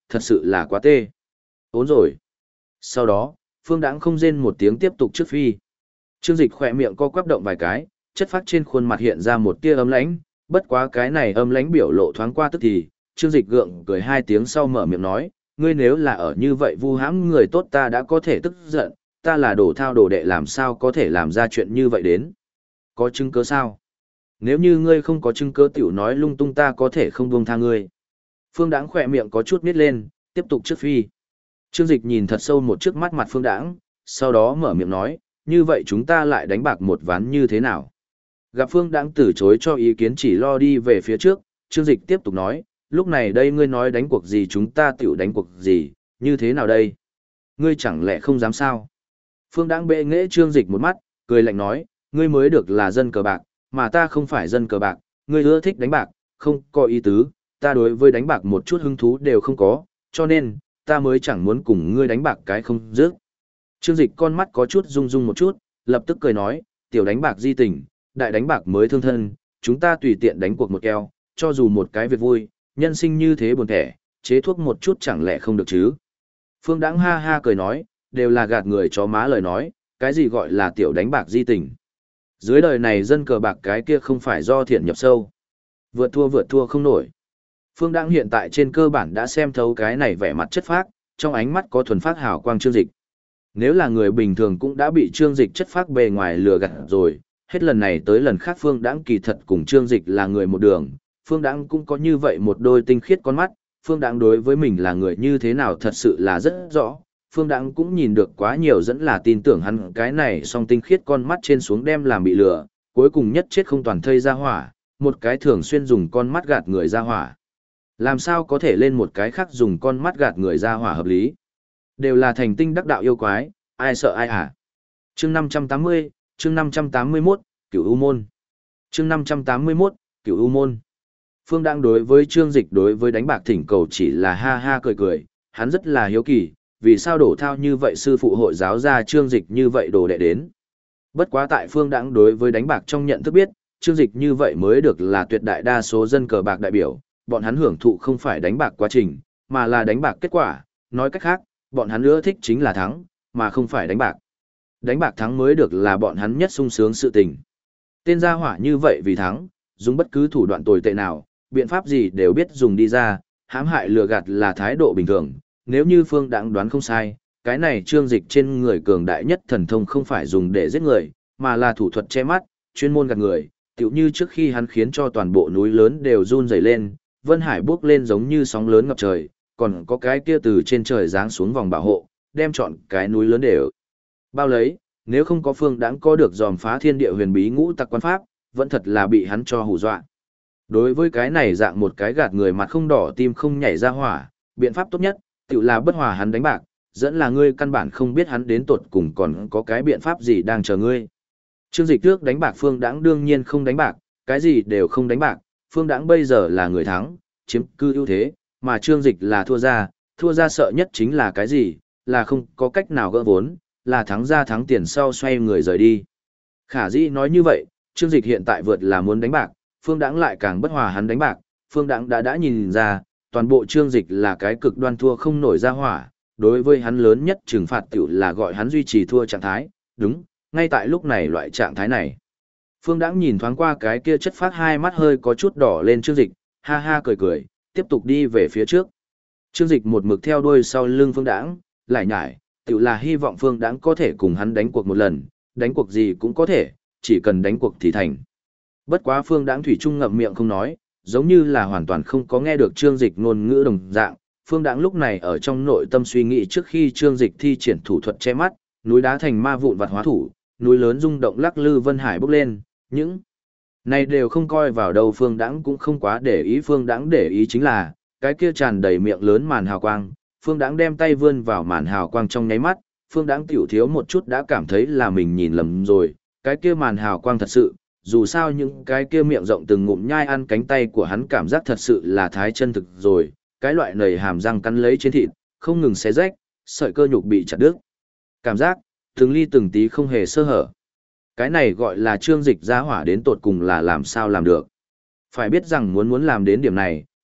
thật sự là quá tê. Ốn rồi. Sau đó, Phương Đãng không rên một tiếng tiếp tục trước phi. Trương Dịch khỏe miệng co quắp động vài cái, chất phác trên khuôn mặt hiện ra một tia ấm lãnh, bất quá cái này âm lãnh biểu lộ thoáng qua tức thì, Trương Dịch gượng cười 2 tiếng sau mở miệng nói, ngươi nếu là ở như vậy vu hãm người tốt ta đã có thể tức giận, ta là đồ thao đồ đệ làm sao có thể làm ra chuyện như vậy đến. Có chứng cứ sao? Nếu như ngươi không có chứng cứ tiểu nói lung tung ta có thể không buông tha ngươi. Phương Đãng khỏe miệng có chút nít lên, tiếp tục trước phi. Trương Dịch nhìn thật sâu một trước mắt mặt Phương Đãng, sau đó mở miệng nói, như vậy chúng ta lại đánh bạc một ván như thế nào? Gặp Phương Đãng từ chối cho ý kiến chỉ lo đi về phía trước, Trương Dịch tiếp tục nói, lúc này đây ngươi nói đánh cuộc gì chúng ta tiểu đánh cuộc gì, như thế nào đây? Ngươi chẳng lẽ không dám sao? Phương Đãng bệ nghễ Trương Dịch một mắt, cười lạnh nói, ngươi mới được là dân cờ bạc, mà ta không phải dân cờ bạc, ngươi ưa thích đánh bạc, không có ý tứ, ta đối với đánh bạc một chút hứng thú đều không có, cho nên, ta mới chẳng muốn cùng ngươi đánh bạc cái không dứt. Trương Dịch con mắt có chút rung rung một chút, lập tức cười nói, tiểu đánh bạc di tình, đại đánh bạc mới thương thân, chúng ta tùy tiện đánh cuộc một keo, cho dù một cái việc vui, nhân sinh như thế buồn thẻ, chế thuốc một chút chẳng lẽ không được chứ. Phương Đãng ha ha cười nói, đều là gạt người chó má lời nói, cái gì gọi là tiểu đánh bạc di tình. Dưới đời này dân cờ bạc cái kia không phải do thiện nhập sâu. Vượt thua không nổi. Phương Đãng hiện tại trên cơ bản đã xem thấu cái này vẻ mặt chất phác, trong ánh mắt có thuần phác hào quang Trương Dịch. Nếu là người bình thường cũng đã bị Trương Dịch chất phác bề ngoài lừa gạt rồi, hết lần này tới lần khác Phương Đãng kỳ thật cùng Trương Dịch là người một đường, Phương Đãng cũng có như vậy một đôi tinh khiết con mắt, Phương Đãng đối với mình là người như thế nào thật sự là rất rõ, Phương Đãng cũng nhìn được quá nhiều dẫn là tin tưởng hắn cái này song tinh khiết con mắt trên xuống đem làm bị lừa, cuối cùng nhất chết không toàn thây ra hỏa, một cái thường xuyên dùng con mắt gạt người ra hỏa. Làm sao có thể lên một cái khác dùng con mắt gạt người ra hỏa hợp lý? Đều là thành tinh đắc đạo yêu quái, ai sợ ai hả? Chương 580, chương 581, Cửu U Môn. Chương 581, Cửu U Môn. Phương Đãng đối với Trương Dịch đối với đánh bạc thỉnh cầu chỉ là ha ha cười cười, hắn rất là hiếu kỳ, vì sao đổ thao như vậy sư phụ hội giáo ra Trương Dịch như vậy đồ đệ đến. Bất quá tại Phương Đãng đối với đánh bạc trong nhận thức biết, Trương Dịch như vậy mới được là tuyệt đại đa số dân cờ bạc đại biểu, bọn hắn hưởng thụ không phải đánh bạc quá trình, mà là đánh bạc kết quả, nói cách khác, bọn hắn ưa thích chính là thắng, mà không phải đánh bạc. Đánh bạc thắng mới được là bọn hắn nhất sung sướng sự tình. Tên gia hỏa như vậy vì thắng, dùng bất cứ thủ đoạn tồi tệ nào, biện pháp gì đều biết dùng đi ra, hãm hại lừa gạt là thái độ bình thường. Nếu như Phương Đãng đoán không sai, cái này Trương Dịch trên người cường đại nhất thần thông không phải dùng để giết người, mà là thủ thuật che mắt, chuyên môn gạt người, tựu như trước khi hắn khiến cho toàn bộ núi lớn đều run rẩy lên, Vân Hải bước lên giống như sóng lớn ngập trời, còn có cái kia từ trên trời giáng xuống vòng bảo hộ, đem trọn cái núi lớn đều bao lấy, nếu không có Phương Đãng có được dòm phá thiên địa huyền bí ngũ tặc quan pháp, vẫn thật là bị hắn cho hù dọa. Đối với cái này dạng một cái gạt người mặt không đỏ tim không nhảy ra hỏa, biện pháp tốt nhất, tự là bất hòa hắn đánh bạc, dẫn là ngươi căn bản không biết hắn đến tột cùng còn có cái biện pháp gì đang chờ ngươi. Trương Dịch trước đánh bạc Phương Đãng đương nhiên không đánh bạc, cái gì đều không đánh bạc, Phương Đãng bây giờ là người thắng, chiếm cư ưu thế, mà Trương Dịch là thua ra sợ nhất chính là cái gì, là không có cách nào gỡ vốn, là thắng ra thắng tiền sau xoay người rời đi. Khả dĩ nói như vậy, Trương Dịch hiện tại vượt là muốn đánh bạc, Phương Đãng lại càng bất hòa hắn đánh bạc, Phương Đãng đã nhìn ra, toàn bộ Trương Dịch là cái cực đoan thua không nổi ra hỏa, đối với hắn lớn nhất trừng phạt tiểu là gọi hắn duy trì thua trạng thái, đúng, ngay tại lúc này loại trạng thái này. Phương Đãng nhìn thoáng qua cái kia chất phát hai mắt hơi có chút đỏ lên Trương Dịch, ha ha cười cười, tiếp tục đi về phía trước. Trương Dịch một mực theo đuôi sau lưng Phương Đãng, lại nhải, tiểu là hy vọng Phương Đãng có thể cùng hắn đánh cuộc một lần, đánh cuộc gì cũng có thể, chỉ cần đánh cuộc thì thành. Bất quá Phương Đãng thủy chung ngậm miệng không nói, giống như là hoàn toàn không có nghe được Trương Dịch ngôn ngữ đồng dạng. Phương Đãng lúc này ở trong nội tâm suy nghĩ trước khi Trương Dịch thi triển thủ thuật che mắt, núi đá thành ma vụn vặt hóa thủ, núi lớn rung động lắc lư Vân Hải bốc lên, những này đều không coi vào đâu. Phương Đãng cũng không quá để ý, Phương Đãng để ý chính là cái kia tràn đầy miệng lớn màn hào quang. Phương Đãng đem tay vươn vào màn hào quang trong nháy mắt, Phương Đãng tiểu thiếu một chút đã cảm thấy là mình nhìn lầm rồi, cái kia màn hào quang thật sự, dù sao những cái kia miệng rộng từng ngụm nhai ăn cánh tay của hắn cảm giác thật sự là thái chân thực rồi, cái loại nầy hàm răng cắn lấy trên thịt, không ngừng xé rách, sợi cơ nhục bị chặt đứt. Cảm giác, từng ly từng tí không hề sơ hở. Cái này gọi là Trương Dịch giá hỏa đến tột cùng là làm sao làm được. Phải biết rằng muốn làm đến điểm này,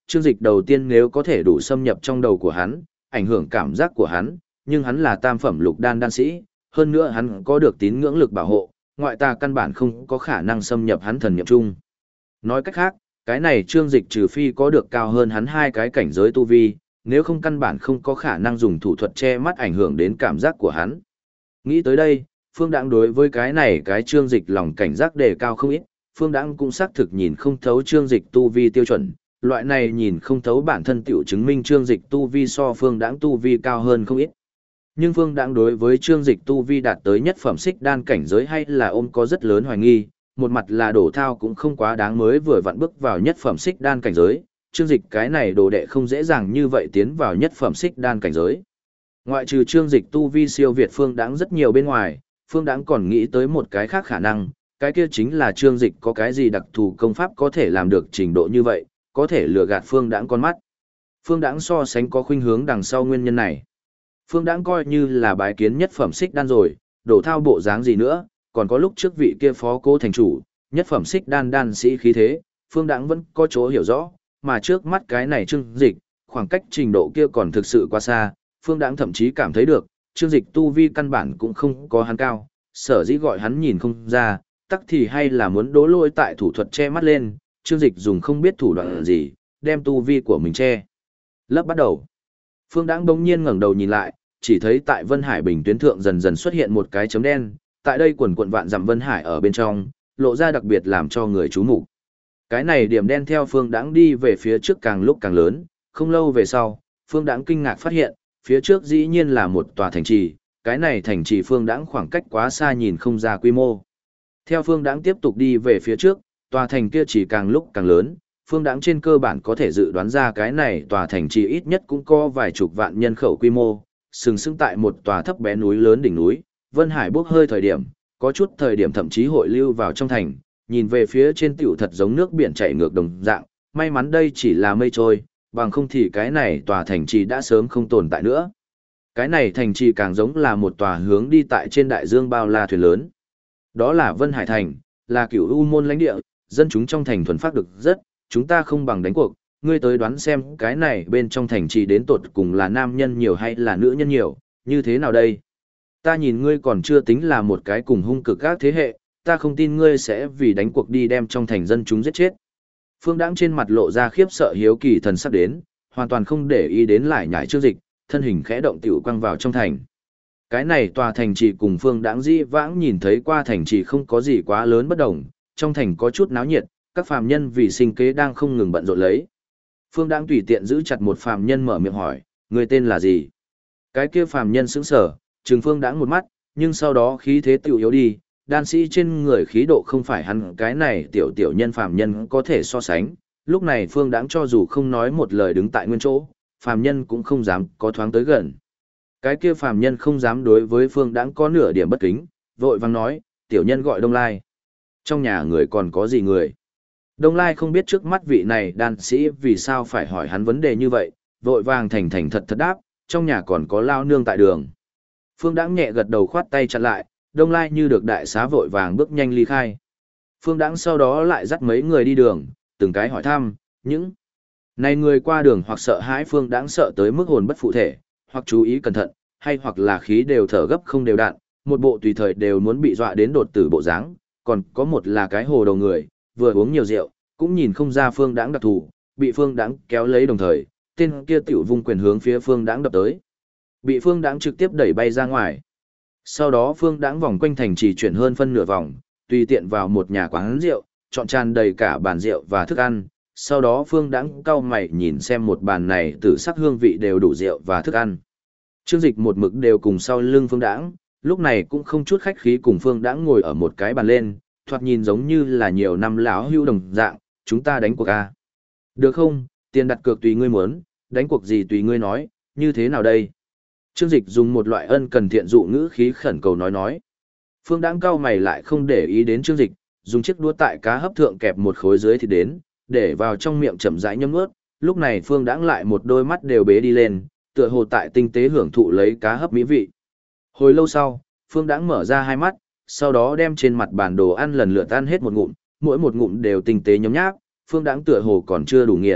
chương dịch đầu tiên nếu có thể đủ xâm nhập trong đầu của hắn, ảnh hưởng cảm giác của hắn, nhưng hắn là tam phẩm lục đan đan sĩ, hơn nữa hắn có được tín ngưỡng lực bảo hộ, ngoại tà căn bản không có khả năng xâm nhập hắn thần niệm chung. Nói cách khác, cái này chương dịch trừ phi có được cao hơn hắn hai cái cảnh giới tu vi, nếu không căn bản không có khả năng dùng thủ thuật che mắt ảnh hưởng đến cảm giác của hắn. Nghĩ tới đây, Phương Đãng đối với cái này cái chương dịch lòng cảnh giác đề cao không ít, Phương Đãng cũng xác thực nhìn không thấu chương dịch tu vi tiêu chuẩn, loại này nhìn không thấu bản thân tiểu chứng minh chương dịch tu vi so Phương Đãng tu vi cao hơn không ít. Nhưng Phương Đãng đối với chương dịch tu vi đạt tới nhất phẩm xích đan cảnh giới hay là ôm có rất lớn hoài nghi, một mặt là đổ thao cũng không quá đáng mới vừa vặn bước vào nhất phẩm xích đan cảnh giới, chương dịch cái này đồ đệ không dễ dàng như vậy tiến vào nhất phẩm xích đan cảnh giới. Ngoại trừ chương dịch tu vi siêu việt Phương Đãng rất nhiều bên ngoài, Phương Đãng còn nghĩ tới một cái khác khả năng, cái kia chính là chương dịch có cái gì đặc thù công pháp có thể làm được trình độ như vậy, có thể lừa gạt Phương Đãng con mắt. Phương Đãng so sánh có khuynh hướng đằng sau nguyên nhân này. Phương Đãng coi như là bái kiến nhất phẩm xích đan rồi, đổ thao bộ dáng gì nữa, còn có lúc trước vị kia phó cố thành chủ, nhất phẩm xích đan đan sĩ khí thế, Phương Đãng vẫn có chỗ hiểu rõ, mà trước mắt cái này chương dịch, khoảng cách trình độ kia còn thực sự quá xa, Phương Đãng thậm chí cảm thấy được, chương dịch tu vi căn bản cũng không có hắn cao, sở dĩ gọi hắn nhìn không ra, tắc thì hay là muốn đố lôi tại thủ thuật che mắt lên, chương dịch dùng không biết thủ đoạn gì, đem tu vi của mình che lấp bắt đầu. Phương Đãng bỗng nhiên ngẩng đầu nhìn lại, chỉ thấy tại Vân Hải bình tuyến thượng dần dần xuất hiện một cái chấm đen, tại đây quần quần vạn dặm Vân Hải ở bên trong, lộ ra đặc biệt làm cho người chú mục. Cái này điểm đen theo Phương Đãng đi về phía trước càng lúc càng lớn, không lâu về sau, Phương Đãng kinh ngạc phát hiện, phía trước dĩ nhiên là một tòa thành trì, cái này thành trì Phương Đãng khoảng cách quá xa nhìn không ra quy mô. Theo Phương Đãng tiếp tục đi về phía trước, tòa thành kia chỉ càng lúc càng lớn, Phương Đãng trên cơ bản có thể dự đoán ra cái này tòa thành trì ít nhất cũng có vài chục vạn nhân khẩu quy mô, sừng sững tại một tòa thấp bé núi lớn đỉnh núi, Vân Hải bốc hơi thời điểm, có chút thời điểm thậm chí hội lưu vào trong thành, nhìn về phía trên tiểu thật giống nước biển chảy ngược đồng dạng, may mắn đây chỉ là mây trôi, bằng không thì cái này tòa thành trì đã sớm không tồn tại nữa. Cái này thành trì càng giống là một tòa hướng đi tại trên đại dương bao la thuyền lớn. Đó là Vân Hải Thành, là cửu u môn lãnh địa, dân chúng trong thành thuần phát được rất, chúng ta không bằng đánh cuộc, ngươi tới đoán xem cái này bên trong thành trì đến tột cùng là nam nhân nhiều hay là nữ nhân nhiều, như thế nào đây? Ta nhìn ngươi còn chưa tính là một cái cùng hung cực các thế hệ, ta không tin ngươi sẽ vì đánh cuộc đi đem trong thành dân chúng giết chết. Phương Đãng trên mặt lộ ra khiếp sợ hiếu kỳ thần sắc đến, hoàn toàn không để ý đến lại nhảy chương dịch, thân hình khẽ động tiểu quăng vào trong thành. Cái này tòa thành trì cùng Phương Đãng dĩ vãng nhìn thấy qua thành trì không có gì quá lớn bất đồng, trong thành có chút náo nhiệt, các phàm nhân vì sinh kế đang không ngừng bận rộn lấy. Phương Đãng tùy tiện giữ chặt một phàm nhân mở miệng hỏi, người tên là gì? Cái kia phàm nhân sững sờ, trừng Phương Đãng một mắt, nhưng sau đó khí thế tiểu yếu đi, đan sĩ trên người khí độ không phải hắn cái này tiểu nhân phàm nhân có thể so sánh. Lúc này Phương Đãng cho dù không nói một lời đứng tại nguyên chỗ, phàm nhân cũng không dám có thoáng tới gần. Cái kia phàm nhân không dám đối với Phương Đãng có nửa điểm bất kính, vội vàng nói, tiểu nhân gọi Đông Lai. Trong nhà người còn có gì người? Đông Lai không biết trước mắt vị này đan sĩ vì sao phải hỏi hắn vấn đề như vậy, vội vàng thành thành thật thật đáp, trong nhà còn có lao nương tại đường. Phương Đãng nhẹ gật đầu khoát tay chặn lại, Đông Lai như được đại xá vội vàng bước nhanh ly khai. Phương Đãng sau đó lại dắt mấy người đi đường, từng cái hỏi thăm, những này người qua đường hoặc sợ hãi Phương Đãng sợ tới mức hồn bất phụ thể, hoặc chú ý cẩn thận, hay hoặc là khí đều thở gấp không đều đặn, một bộ tùy thời đều muốn bị dọa đến đột tử bộ dáng, còn có một là cái hồ đầu người, vừa uống nhiều rượu, cũng nhìn không ra Phương Đãng đặc thù, bị Phương Đãng kéo lấy đồng thời, tên kia tiểu vung quyền hướng phía Phương Đãng đập tới. Bị Phương Đãng trực tiếp đẩy bay ra ngoài. Sau đó Phương Đãng vòng quanh thành trì chuyển hơn phân nửa vòng, tùy tiện vào một nhà quán rượu, chọn tràn đầy cả bàn rượu và thức ăn. Sau đó Phương Đãng cau mày nhìn xem một bàn này tử sắc hương vị đều đủ rượu và thức ăn. Trương Dịch một mực đều cùng sau lưng Phương Đãng, lúc này cũng không chút khách khí cùng Phương Đãng ngồi ở một cái bàn lên, thoạt nhìn giống như là nhiều năm lão hưu đồng dạng, chúng ta đánh cuộc a. Được không, tiền đặt cược tùy ngươi muốn, đánh cuộc gì tùy ngươi nói, như thế nào đây? Trương Dịch dùng một loại ân cần thiện dụ ngữ khí khẩn cầu nói. Phương Đãng cau mày lại không để ý đến Trương Dịch, dùng chiếc đũa tại cá hấp thượng kẹp một khối dưới thịt đến, để vào trong miệng chậm rãi nhấm nuốt. Lúc này Phương Đãng lại một đôi mắt đều bế đi lên, tựa hồ tại tinh tế hưởng thụ lấy cá hấp mỹ vị. Hồi lâu sau, Phương Đãng mở ra hai mắt, sau đó đem trên mặt bàn đồ ăn lần lượt ăn hết một ngụm, mỗi một ngụm đều tinh tế nhấm nháp. Phương Đãng tựa hồ còn chưa đủ nghiền,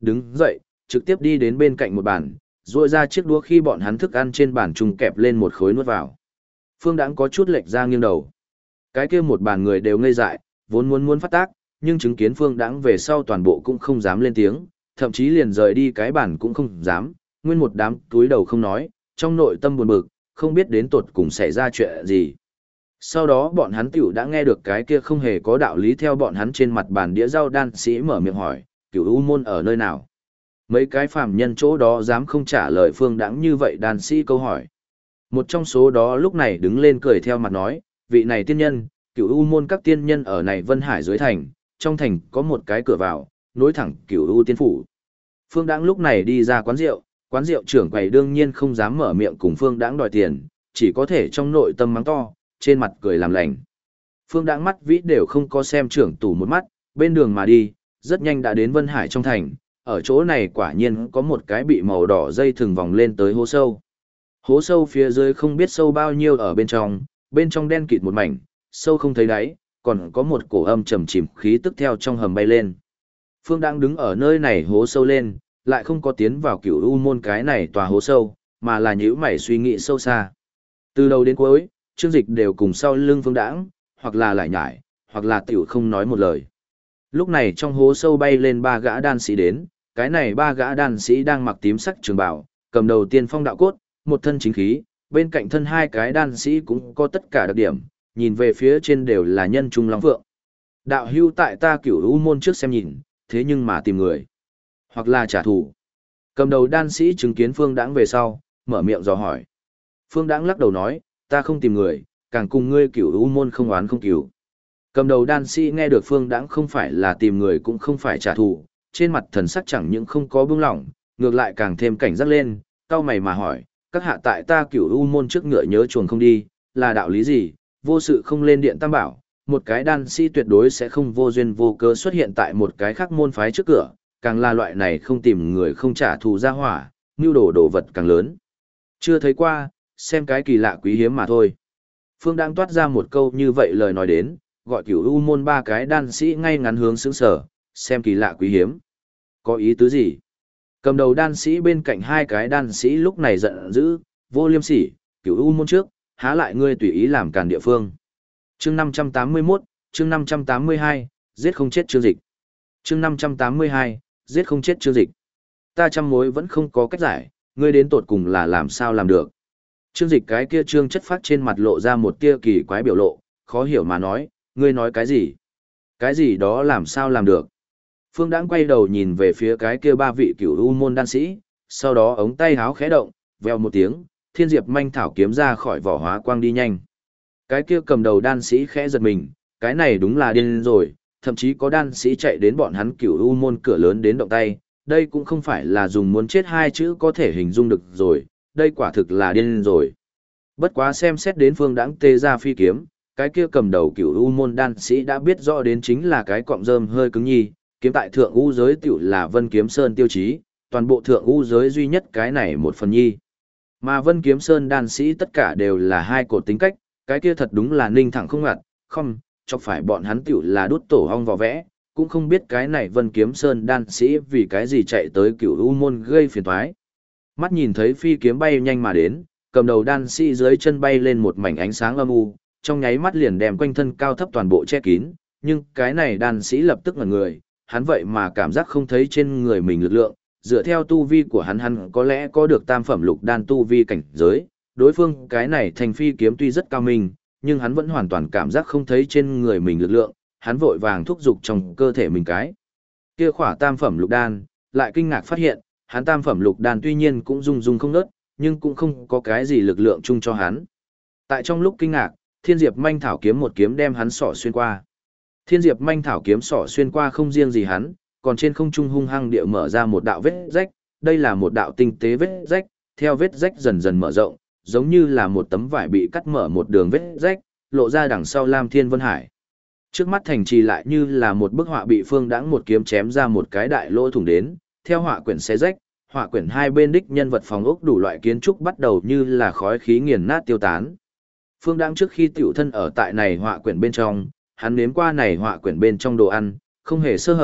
đứng dậy, trực tiếp đi đến bên cạnh một bàn, duỗi ra chiếc đũa khi bọn hắn thức ăn trên bàn trùng kẹp lên một khối nuốt vào. Phương Đãng có chút lệch ra nghiêng đầu. Cái kia một bàn người đều ngây dại, vốn muốn phát tác, nhưng chứng kiến Phương Đãng về sau toàn bộ cũng không dám lên tiếng, thậm chí liền rời đi cái bàn cũng không dám, nguyên một đám túi đầu không nói, trong nội tâm buồn bực, không biết đến tột cùng xảy ra chuyện gì. Sau đó bọn hắn tiểu đã nghe được cái kia không hề có đạo lý theo bọn hắn trên mặt bàn đĩa rau đan sĩ mở miệng hỏi, Cửu U môn ở nơi nào? Mấy cái phàm nhân chỗ đó dám không trả lời Phương Đãng như vậy đan sĩ câu hỏi. Một trong số đó lúc này đứng lên cười theo mặt nói, vị này tiên nhân, Cửu U môn các tiên nhân ở này Vân Hải dưới thành, trong thành có một cái cửa vào, nối thẳng Cửu U tiên phủ. Phương Đãng lúc này đi ra quán rượu trưởng quầy đương nhiên không dám mở miệng cùng Phương Đãng đòi tiền, chỉ có thể trong nội tâm mắng to, trên mặt cười làm lành. Phương Đãng mắt vĩ đều không có xem trưởng tủ một mắt, bên đường mà đi, rất nhanh đã đến Vân Hải trong thành, ở chỗ này quả nhiên có một cái bị màu đỏ dây thừng vòng lên tới hố sâu. Hố sâu phía dưới không biết sâu bao nhiêu ở bên trong đen kịt một mảnh, sâu không thấy đáy, còn có một cổ âm trầm chìm khí tức theo trong hầm bay lên. Phương đang đứng ở nơi này hố sâu lên, lại không có tiến vào Cửu U môn cái này tòa hố sâu, mà là nhíu mày suy nghĩ sâu xa. Từ đầu đến cuối, Trương Dịch đều cùng sau lưng Phương Đãng, hoặc là lải nhải, hoặc là tiểu không nói một lời. Lúc này trong hố sâu bay lên ba gã đan sĩ đến, cái này ba gã đan sĩ đang mặc tím sắc trường bào, cầm đầu tiên phong đạo cốt, một thân chính khí, bên cạnh thân hai cái đan sĩ cũng có tất cả đặc điểm, nhìn về phía trên đều là nhân trung long phượng. Đạo hưu tại ta Cửu U môn trước xem nhìn, thế nhưng mà tìm người, hoặc là trả thù. Cầm đầu đan sĩ chứng kiến Phương Đãng về sau, mở miệng dò hỏi. Phương Đãng lắc đầu nói, ta không tìm người, càng cùng ngươi Cửu U môn không oán không cừu. Cầm đầu đan sĩ nghe được Phương Đãng không phải là tìm người cũng không phải trả thù, trên mặt thần sắc chẳng những không có bưng lỏng, ngược lại càng thêm cảnh giác lên, cau mày mà hỏi, các hạ tại ta Cửu U môn trước ngựa nhớ chuồng không đi, là đạo lý gì, vô sự không lên điện tam bảo, một cái đan sĩ tuyệt đối sẽ không vô duyên vô cớ xuất hiện tại một cái khác môn phái trước cửa, càng là loại này không tìm người không trả thù ra hỏa, mưu đồ đồ vật càng lớn. Chưa thấy qua, xem cái kỳ lạ quý hiếm mà thôi. Phương đang toát ra một câu như vậy lời nói đến, gọi Cửu U môn ba cái đan sĩ ngay ngắn hướng sững sở, xem kỳ lạ quý hiếm. Có ý tứ gì? Cầm đầu đan sĩ bên cạnh hai cái đan sĩ lúc này giận dữ, vô liêm sỉ, Cửu U môn trước, há lại ngươi tùy ý làm càn địa phương. Chương 581, chương 582, giết không chết Trương Dịch. Chương 582, giết không chết Trương Dịch. Ta trăm mối vẫn không có cách giải, ngươi đến tột cùng là làm sao làm được. Trương Dịch cái kia trương chất phát trên mặt lộ ra một tia kỳ quái biểu lộ, khó hiểu mà nói, ngươi nói cái gì? Cái gì đó làm sao làm được? Phương Đãng quay đầu nhìn về phía cái kia ba vị Cửu U môn đan sĩ, sau đó ống tay háo khẽ động, vèo một tiếng, thiên diệp manh thảo kiếm ra khỏi vỏ hóa quang đi nhanh. Cái kia cầm đầu đan sĩ khẽ giật mình, cái này đúng là điên rồi, thậm chí có đan sĩ chạy đến bọn hắn Cửu U môn cửa lớn đến động tay, đây cũng không phải là dùng muốn chết hai chữ có thể hình dung được rồi, đây quả thực là điên rồi. Bất quá xem xét đến Phương Đãng tê ra phi kiếm, cái kia cầm đầu Cửu U môn đan sĩ đã biết rõ đến chính là cái cọng rơm hơi cứng nhi, kiếm tại thượng u giới tiểu là Vân Kiếm Sơn tiêu chí, toàn bộ thượng u giới duy nhất cái này một phần nhi. Mà Vân Kiếm Sơn đan sĩ tất cả đều là hai cột tính cách, cái kia thật đúng là ninh thẳng không ngặt, không, chọc phải bọn hắn tiểu là đút tổ hong vò vẽ, cũng không biết cái này Vân Kiếm Sơn đan sĩ vì cái gì chạy tới Cửu U môn gây phiền toái. Mắt nhìn thấy phi kiếm bay nhanh mà đến, cầm đầu đan sĩ dưới chân bay lên một mảnh ánh sáng âm u, trong nháy mắt liền đem quanh thân cao thấp toàn bộ che kín, nhưng cái này đan sĩ lập tức ngẩn người, hắn vậy mà cảm giác không thấy trên người mình lực lượng, dựa theo tu vi của hắn có lẽ có được tam phẩm lục đan tu vi cảnh giới, đối phương cái này thành phi kiếm tuy rất cao minh, nhưng hắn vẫn hoàn toàn cảm giác không thấy trên người mình lực lượng, hắn vội vàng thúc giục trong cơ thể mình cái kia khỏa tam phẩm lục đan, lại kinh ngạc phát hiện, hắn tam phẩm lục đan tuy nhiên cũng rung rung không ngớt, nhưng cũng không có cái gì lực lượng chung cho hắn. Tại trong lúc kinh ngạc, Thiên Diệp Manh Thảo kiếm một kiếm đem hắn xỏ xuyên qua. Thiên Diệp Manh Thảo kiếm xỏ xuyên qua không riêng gì hắn, còn trên không trung hung hăng địa mở ra một đạo vết rách, đây là một đạo tinh tế vết rách, theo vết rách dần dần mở rộng, giống như là một tấm vải bị cắt mở một đường vết rách, lộ ra đằng sau Lam Thiên Vân Hải. Trước mắt thành trì lại như là một bức họa bị Phương Đãng một kiếm chém ra một cái đại lỗ thủng đến, theo họa quyển xé rách, họa quyển hai bên đích nhân vật phòng ốc đủ loại kiến trúc bắt đầu như là khói khí nghiền nát tiêu tán. Phương Đãng trước khi tiểu thân ở tại này họa quyển bên trong, hắn nếm qua này họa quyển bên trong đồ ăn, không hề sơ hở,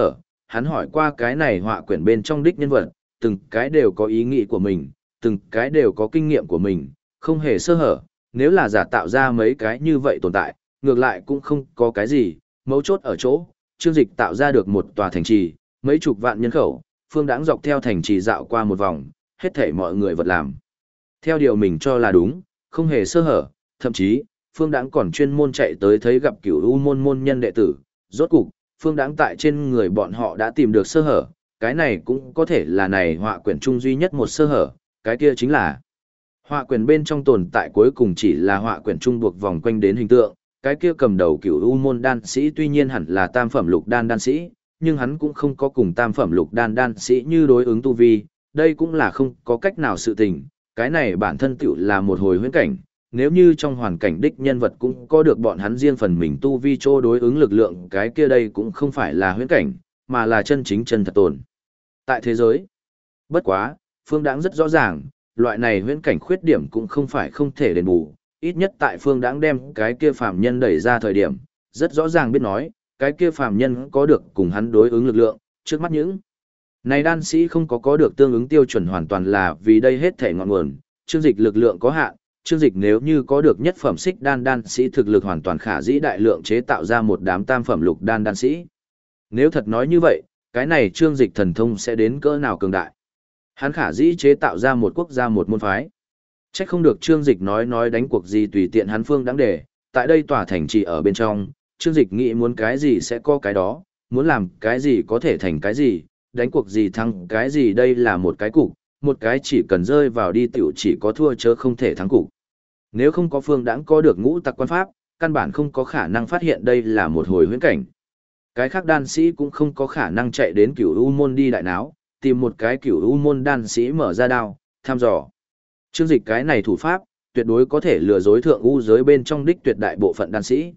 hắn hỏi qua cái này họa quyển bên trong đích nhân vật, từng cái đều có ý nghĩ của mình, từng cái đều có kinh nghiệm của mình, không hề sơ hở, nếu là giả tạo ra mấy cái như vậy tồn tại, ngược lại cũng không có cái gì, mấu chốt ở chỗ, Trương Dịch tạo ra được một tòa thành trì, mấy chục vạn nhân khẩu, Phương Đãng dọc theo thành trì dạo qua một vòng, hết thảy mọi người vật làm. Theo điều mình cho là đúng, không hề sơ hở, thậm chí, Phương Đãng còn chuyên môn chạy tới thấy gặp Cửu U môn môn nhân đệ tử, rốt cục, Phương Đãng tại trên người bọn họ đã tìm được sơ hở, cái này cũng có thể là này họa quyển trung duy nhất một sơ hở, cái kia chính là họa quyển bên trong tồn tại cuối cùng chỉ là họa quyển trung buộc vòng quanh đến hình tượng, cái kia cầm đầu Cửu U môn đan sĩ tuy nhiên hẳn là tam phẩm lục đan đan sĩ, nhưng hắn cũng không có cùng tam phẩm lục đan đan sĩ như đối ứng tu vi, đây cũng là không có cách nào sự tình, cái này bản thân tựu là một hồi huyễn cảnh, nếu như trong hoàn cảnh đích nhân vật cũng có được bọn hắn riêng phần mình tu vi chô đối ứng lực lượng, cái kia đây cũng không phải là huyễn cảnh, mà là chân chính chân thật tồn tại thế giới. Bất quá, Phương Đãng rất rõ ràng, loại này huyễn cảnh khuyết điểm cũng không phải không thể đền bù, ít nhất tại Phương Đãng đem cái kia phàm nhân đẩy ra thời điểm, rất rõ ràng biết nói, cái kia phàm nhân có được cùng hắn đối ứng lực lượng, trước mắt những này đan sĩ không có được tương ứng tiêu chuẩn hoàn toàn là vì đây hết thể ngọn nguồn, Trương Dịch lực lượng có hạn, Trương Dịch nếu như có được nhất phẩm xích đan đan sĩ thực lực hoàn toàn khả dĩ đại lượng chế tạo ra một đám tam phẩm lục đan đan sĩ. Nếu thật nói như vậy, cái này Trương Dịch thần thông sẽ đến cỡ nào cường đại? Hắn khả dĩ chế tạo ra một quốc gia một môn phái. Chắc không được Trương Dịch nói đánh cuộc gì tùy tiện hắn Phương Đãng để, tại đây tòa thành trì ở bên trong, Trương Dịch nghĩ muốn cái gì sẽ có cái đó, muốn làm cái gì có thể thành cái gì, đánh cuộc gì thắng cái gì, đây là một cái cục, một cái chỉ cần rơi vào đi tiểu chỉ có thua chớ không thể thắng cục. Nếu không có Phương Đãng có được ngũ tặc quan pháp, căn bản không có khả năng phát hiện đây là một hồi huyễn cảnh. Cái khác đan sĩ cũng không có khả năng chạy đến Cửu U môn đi đại náo, tìm một cái Cửu U môn đan sĩ mở ra đao, thăm dò. Trương Dịch cái này thủ pháp, tuyệt đối có thể lừa dối thượng u giới bên trong đích tuyệt đại bộ phận đan sĩ.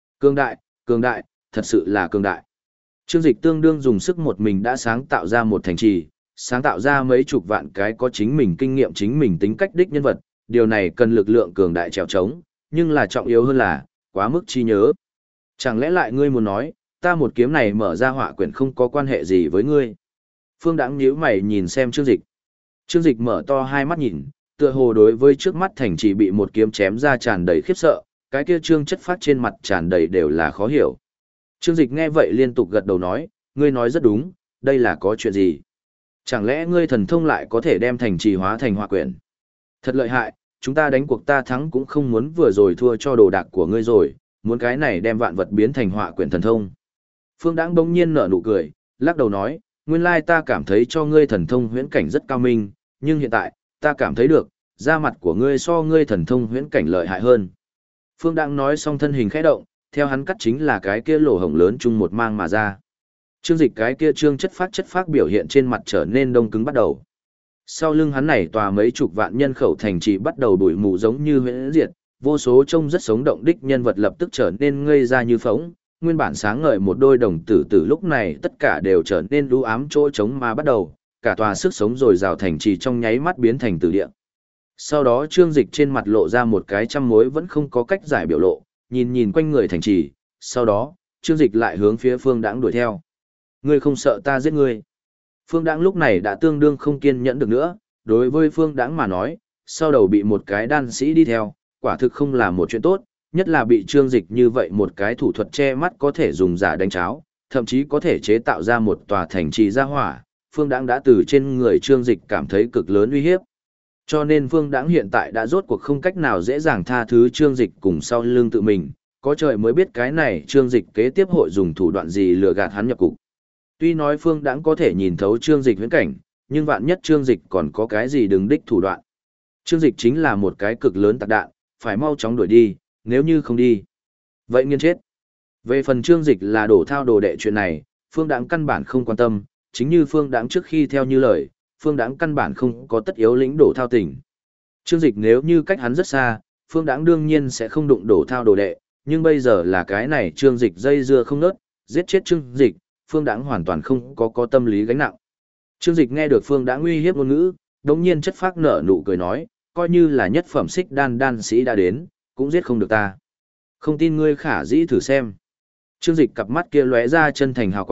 Cường đại, thật sự là cường đại. Trương Dịch tương đương dùng sức một mình đã sáng tạo ra một thành trì, sáng tạo ra mấy chục vạn cái có chính mình kinh nghiệm chính mình tính cách đích nhân vật, điều này cần lực lượng cường đại trèo trống, nhưng là trọng yếu hơn là, quá mức trí nhớ. Chẳng lẽ lại ngươi muốn nói, ta một kiếm này mở ra họa quyển không có quan hệ gì với ngươi? Phương Đãng nhíu mày nhìn xem Trương Dịch. Trương Dịch mở to hai mắt nhìn, tựa hồ đối với trước mắt thành trì bị một kiếm chém ra tràn đầy khiếp sợ, cái kia trương chất phát trên mặt tràn đầy đều là khó hiểu. Trương Dịch nghe vậy liên tục gật đầu nói, ngươi nói rất đúng, đây là có chuyện gì? Chẳng lẽ ngươi thần thông lại có thể đem thành trì hóa thành họa quyển? Thật lợi hại, chúng ta đánh cuộc ta thắng cũng không muốn vừa rồi thua cho đồ đạc của ngươi rồi, muốn cái này đem vạn vật biến thành họa quyển thần thông. Phương Đãng bỗng nhiên nở nụ cười, lắc đầu nói, nguyên lai ta cảm thấy cho ngươi thần thông huyễn cảnh rất cao minh, nhưng hiện tại, ta cảm thấy được, da mặt của ngươi so ngươi thần thông huyễn cảnh lợi hại hơn. Phương Đãng nói xong thân hình khẽ động, theo hắn cắt chính là cái kia lỗ hổng lớn chung một mang mà ra. Trương Dịch cái kia trương chất phát biểu hiện trên mặt trở nên đông cứng bắt đầu. Sau lưng hắn này tòa mấy chục vạn nhân khẩu thành trì bắt đầu đuổi mù giống như huyễn diệt, vô số trông rất sống động đích nhân vật lập tức trở nên ngây ra như phỗng, nguyên bản sáng ngời một đôi đồng tử tử lúc này tất cả đều trở nên u ám chỗ trống mà bắt đầu, cả tòa sức sống rồi rào thành trì trong nháy mắt biến thành tử địa. Sau đó Trương Dịch trên mặt lộ ra một cái trăm mối vẫn không có cách giải biểu lộ, nhìn quanh người thành trì, sau đó, Trương Dịch lại hướng phía Phương Đãng đuổi theo. Ngươi không sợ ta giết ngươi? Phương Đãng lúc này đã tương đương không kiên nhẫn được nữa, đối với Phương Đãng mà nói, sau đầu bị một cái đan sĩ đi theo, quả thực không là một chuyện tốt, nhất là bị Trương Dịch như vậy một cái thủ thuật che mắt có thể dùng giả đánh cháo, thậm chí có thể chế tạo ra một tòa thành trì ra hỏa, Phương Đãng đã từ trên người Trương Dịch cảm thấy cực lớn uy hiếp. Cho nên Phương Đãng hiện tại đã rốt cuộc không cách nào dễ dàng tha thứ Trương Dịch cùng sau lưng tự mình, có trời mới biết cái này Trương Dịch kế tiếp hội dùng thủ đoạn gì lừa gạt hắn nhập cục. Tuy nói Phương Đãng có thể nhìn thấu Trương Dịch huyễn cảnh, nhưng vạn nhất Trương Dịch còn có cái gì đừng đích thủ đoạn. Trương Dịch chính là một cái cực lớn tạc đạn, phải mau chóng đuổi đi, nếu như không đi, vậy nghiên chết. Về phần Trương Dịch là đổ thao đồ đệ chuyện này, Phương Đãng căn bản không quan tâm, chính như Phương Đãng trước khi theo như lời, Phương Đãng căn bản không có tất yếu lĩnh đổ thao tình. Trương Dịch nếu như cách hắn rất xa, Phương Đãng đương nhiên sẽ không đụng đổ thao đồ đệ, nhưng bây giờ là cái này Trương Dịch dây dưa không nớt, giết chết Trương Dịch, Phương Đãng hoàn toàn không có tâm lý gánh nặng. Trương Dịch nghe được Phương Đãng uy hiếp ngôn ngữ, đống nhiên chất phác nở nụ cười nói, coi như là nhất phẩm xích đan sĩ đã đến, cũng giết không được ta. Không tin ngươi khả dĩ thử xem. Trương Dịch cặp mắt kia lóe ra chân thành hào quang,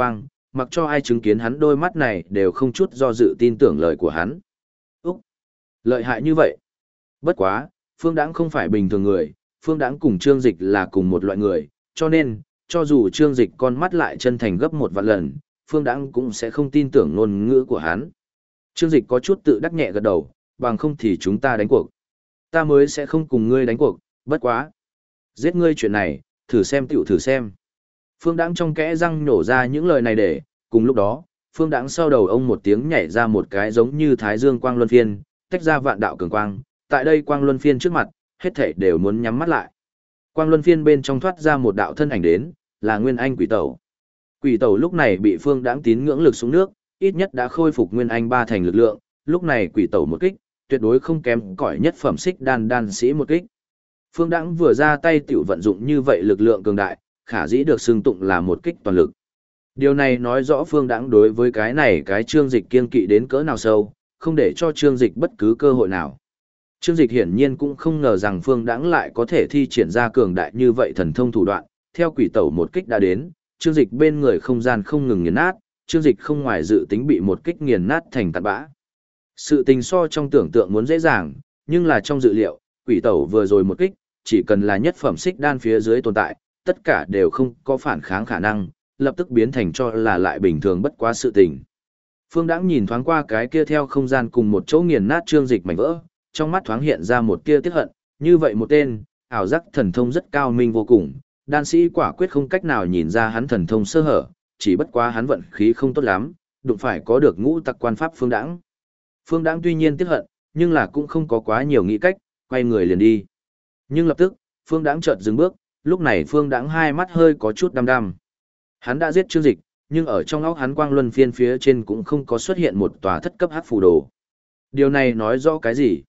mặc cho ai chứng kiến hắn đôi mắt này đều không chút do dự tin tưởng lời của hắn. Úc! Lợi hại như vậy! Bất quá, Phương Đãng không phải bình thường người, Phương Đãng cùng Trương Dịch là cùng một loại người, cho nên, cho dù Trương Dịch con mắt lại chân thành gấp 1 vạn lần, Phương Đãng cũng sẽ không tin tưởng ngôn ngữ của hắn. Trương Dịch có chút tự đắc nhẹ gật đầu, bằng không thì chúng ta đánh cuộc. Ta mới sẽ không cùng ngươi đánh cuộc, bất quá. Giết ngươi chuyện này, thử xem tiểu thử xem. Phương Đãng trong kẽ răng nhổ ra những lời này để, cùng lúc đó, Phương Đãng sau đầu ông một tiếng nhảy ra một cái giống như Thái Dương quang luân phiên, tách ra vạn đạo cường quang, tại đây quang luân phiên trước mặt, hết thảy đều muốn nhắm mắt lại. Quang luân phiên bên trong thoát ra một đạo thân ảnh đến, là Nguyên Anh Quỷ Tẩu. Quỷ Tẩu lúc này bị Phương Đãng tín ngưỡng lực xuống nước, ít nhất đã khôi phục Nguyên Anh 3 thành lực lượng, lúc này Quỷ Tẩu một kích, tuyệt đối không kém cỏi nhất phẩm xích đan sĩ một kích. Phương Đãng vừa ra tay tiểu vận dụng như vậy lực lượng cường đại, khả dĩ được xưng tụng là một kích toàn lực. Điều này nói rõ Phương Đãng đối với cái này cái Trương Dịch kiên kỵ đến cỡ nào sâu, không để cho Trương Dịch bất cứ cơ hội nào. Trương Dịch hiển nhiên cũng không ngờ rằng Phương Đãng lại có thể thi triển ra cường đại như vậy thần thông thủ đoạn, theo Quỷ Tẩu một kích đã đến, Trương Dịch bên người không gian không ngừng nghiền nát, Trương Dịch không ngoài dự tính bị một kích nghiền nát thành tạt bã. Sự tình so trong tưởng tượng muốn dễ dàng, nhưng là trong dự liệu, Quỷ Tẩu vừa rồi một kích, chỉ cần là nhất phẩm xích đan phía dưới tồn tại, tất cả đều không có phản kháng khả năng, lập tức biến thành cho là lại bình thường bất quá sự tình. Phương Đãng nhìn thoáng qua cái kia theo không gian cùng một chỗ nghiền nát Trương Dịch mảnh vỡ, trong mắt thoáng hiện ra một tia tiếc hận, như vậy một tên, ảo giác thần thông rất cao minh vô cùng, đan sĩ quả quyết không cách nào nhìn ra hắn thần thông sơ hở, chỉ bất quá hắn vận khí không tốt lắm, đụng phải có được ngũ tặc quan pháp Phương Đãng. Phương Đãng tuy nhiên tiếc hận, nhưng là cũng không có quá nhiều nghĩ cách, quay người liền đi. Nhưng lập tức, Phương Đãng chợt dừng bước, lúc này Phương Đãng hai mắt hơi có chút đăm đăm. Hắn đã giết Trương Dịch, nhưng ở trong óc hắn quang luân phiên phía trên cũng không có xuất hiện một tòa thất cấp hắc phù đồ. Điều này nói rõ cái gì?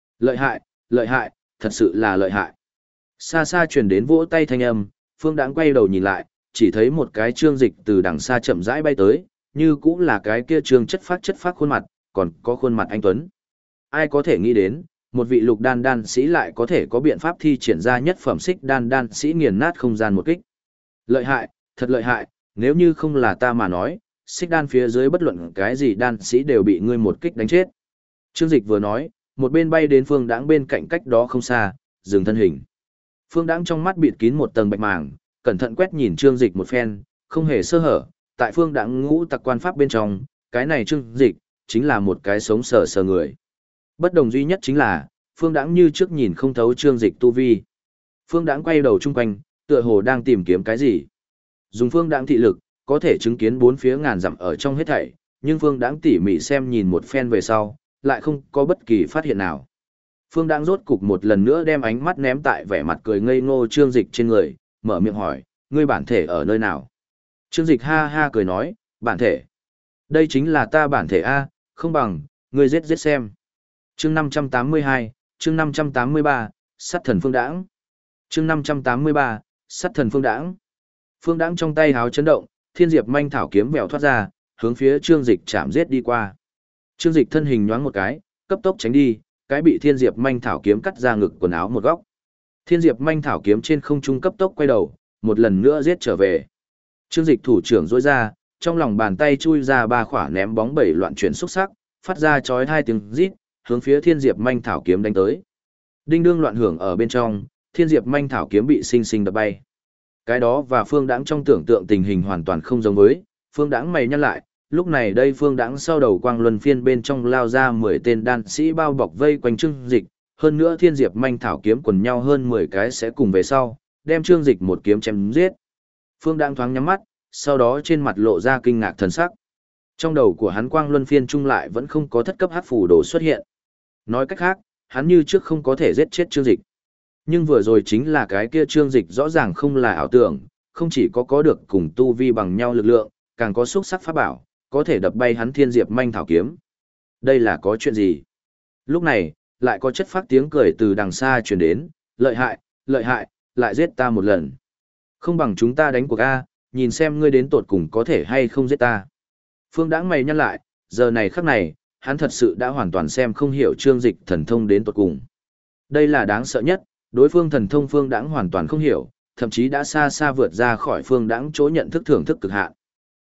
Lợi hại, thật sự là lợi hại. Xa xa truyền đến vỗ tay thanh âm, Phương Đãng quay đầu nhìn lại, chỉ thấy một cái Trương Dịch từ đằng xa chậm rãi bay tới, như cũng là cái kia Trương chất phác khuôn mặt, còn có khuôn mặt anh tuấn. Ai có thể nghĩ đến, một vị lục đan sĩ lại có thể có biện pháp thi triển ra nhất phẩm xích đan sĩ nghiền nát không gian một kích. Lợi hại, thật lợi hại, nếu như không là ta mà nói, xích đan phía dưới bất luận cái gì đan sĩ đều bị ngươi một kích đánh chết. Trương Dịch vừa nói, một bên bay đến Phương Đãng bên cạnh cách đó không xa, dừng thân hình. Phương Đãng trong mắt bịt kín một tầng bạch màng, cẩn thận quét nhìn Trương Dịch một phen, không hề sơ hở, tại Phương Đãng ngũ tặc quan pháp bên trong, cái này Trương Dịch chính là một cái sống sờ sờ người. Bất đồng duy nhất chính là, Phương Đãng như trước nhìn không thấu Trương Dịch tu vi. Phương Đãng quay đầu chung quanh, tựa hồ đang tìm kiếm cái gì. Dùng Phương Đãng thị lực, có thể chứng kiến bốn phía ngàn dặm ở trong hết thảy, nhưng Phương Đãng tỉ mỉ xem nhìn một phen về sau, lại không có bất kỳ phát hiện nào. Phương Đãng rốt cục một lần nữa đem ánh mắt ném tại vẻ mặt cười ngây ngô Trương Dịch trên người, mở miệng hỏi, ngươi bản thể ở nơi nào? Trương Dịch ha ha cười nói, bản thể. Đây chính là ta bản thể A, không bằng, ngươi giết xem. Chương 582, chương 583, sát thần Phương Đãng. Chương 583, sát thần Phương Đãng. Phương Đãng trong tay háo chấn động, thiên diệp manh thảo kiếm vèo thoát ra, hướng phía Trương Dịch chạm giết đi qua. Trương Dịch thân hình nhoáng một cái, cấp tốc tránh đi, cái bị thiên diệp manh thảo kiếm cắt ra ngực quần áo một góc. Thiên diệp manh thảo kiếm trên không trung cấp tốc quay đầu, một lần nữa giết trở về. Trương Dịch thủ trưởng duỗi ra, trong lòng bàn tay chui ra ba khỏa ném bóng bảy loạn chuyển xúc sắc, phát ra chói hai tiếng rít, hướng phía thiên diệp manh thảo kiếm đánh tới. Đinh đương loạn hưởng ở bên trong, thiên diệp manh thảo kiếm bị sinh sinh đập bay. Cái đó và Phương Đãng trong tưởng tượng tình hình hoàn toàn không giống với, Phương Đãng mày nhăn lại, lúc này đây Phương Đãng sau đầu quang luân phiên bên trong lao ra 10 tên đan sĩ bao bọc vây quanh Trương Dịch, hơn nữa thiên diệp manh thảo kiếm quần nhau hơn 10 cái sẽ cùng về sau, đem Trương Dịch một kiếm chém giết. Phương Đãng thoáng nhắm mắt, sau đó trên mặt lộ ra kinh ngạc thần sắc. Trong đầu của hắn quang luân phiên trung lại vẫn không có thất cấp hắc phù đồ xuất hiện. Nói cách khác, hắn như trước không có thể giết chết Trương Dịch. Nhưng vừa rồi chính là cái kia Trương Dịch rõ ràng không là ảo tưởng, không chỉ có được cùng tu vi bằng nhau lực lượng, càng có xúc sắc pháp bảo, có thể đập bay hắn thiên diệp manh thảo kiếm. Đây là có chuyện gì? Lúc này, lại có chất phát tiếng cười từ đằng xa truyền đến, lợi hại, lại giết ta một lần. Không bằng chúng ta đánh cuộc A, nhìn xem ngươi đến tột cùng có thể hay không giết ta. Phương Đãng mày nhăn lại, giờ này khắc này, hắn thật sự đã hoàn toàn xem không hiểu Trương Dịch thần thông đến tột cùng. Đây là đáng sợ nhất, đối phương thần thông Phương Đãng hoàn toàn không hiểu, thậm chí đã xa xa vượt ra khỏi Phương Đãng chỗ nhận thức thưởng thức cực hạn.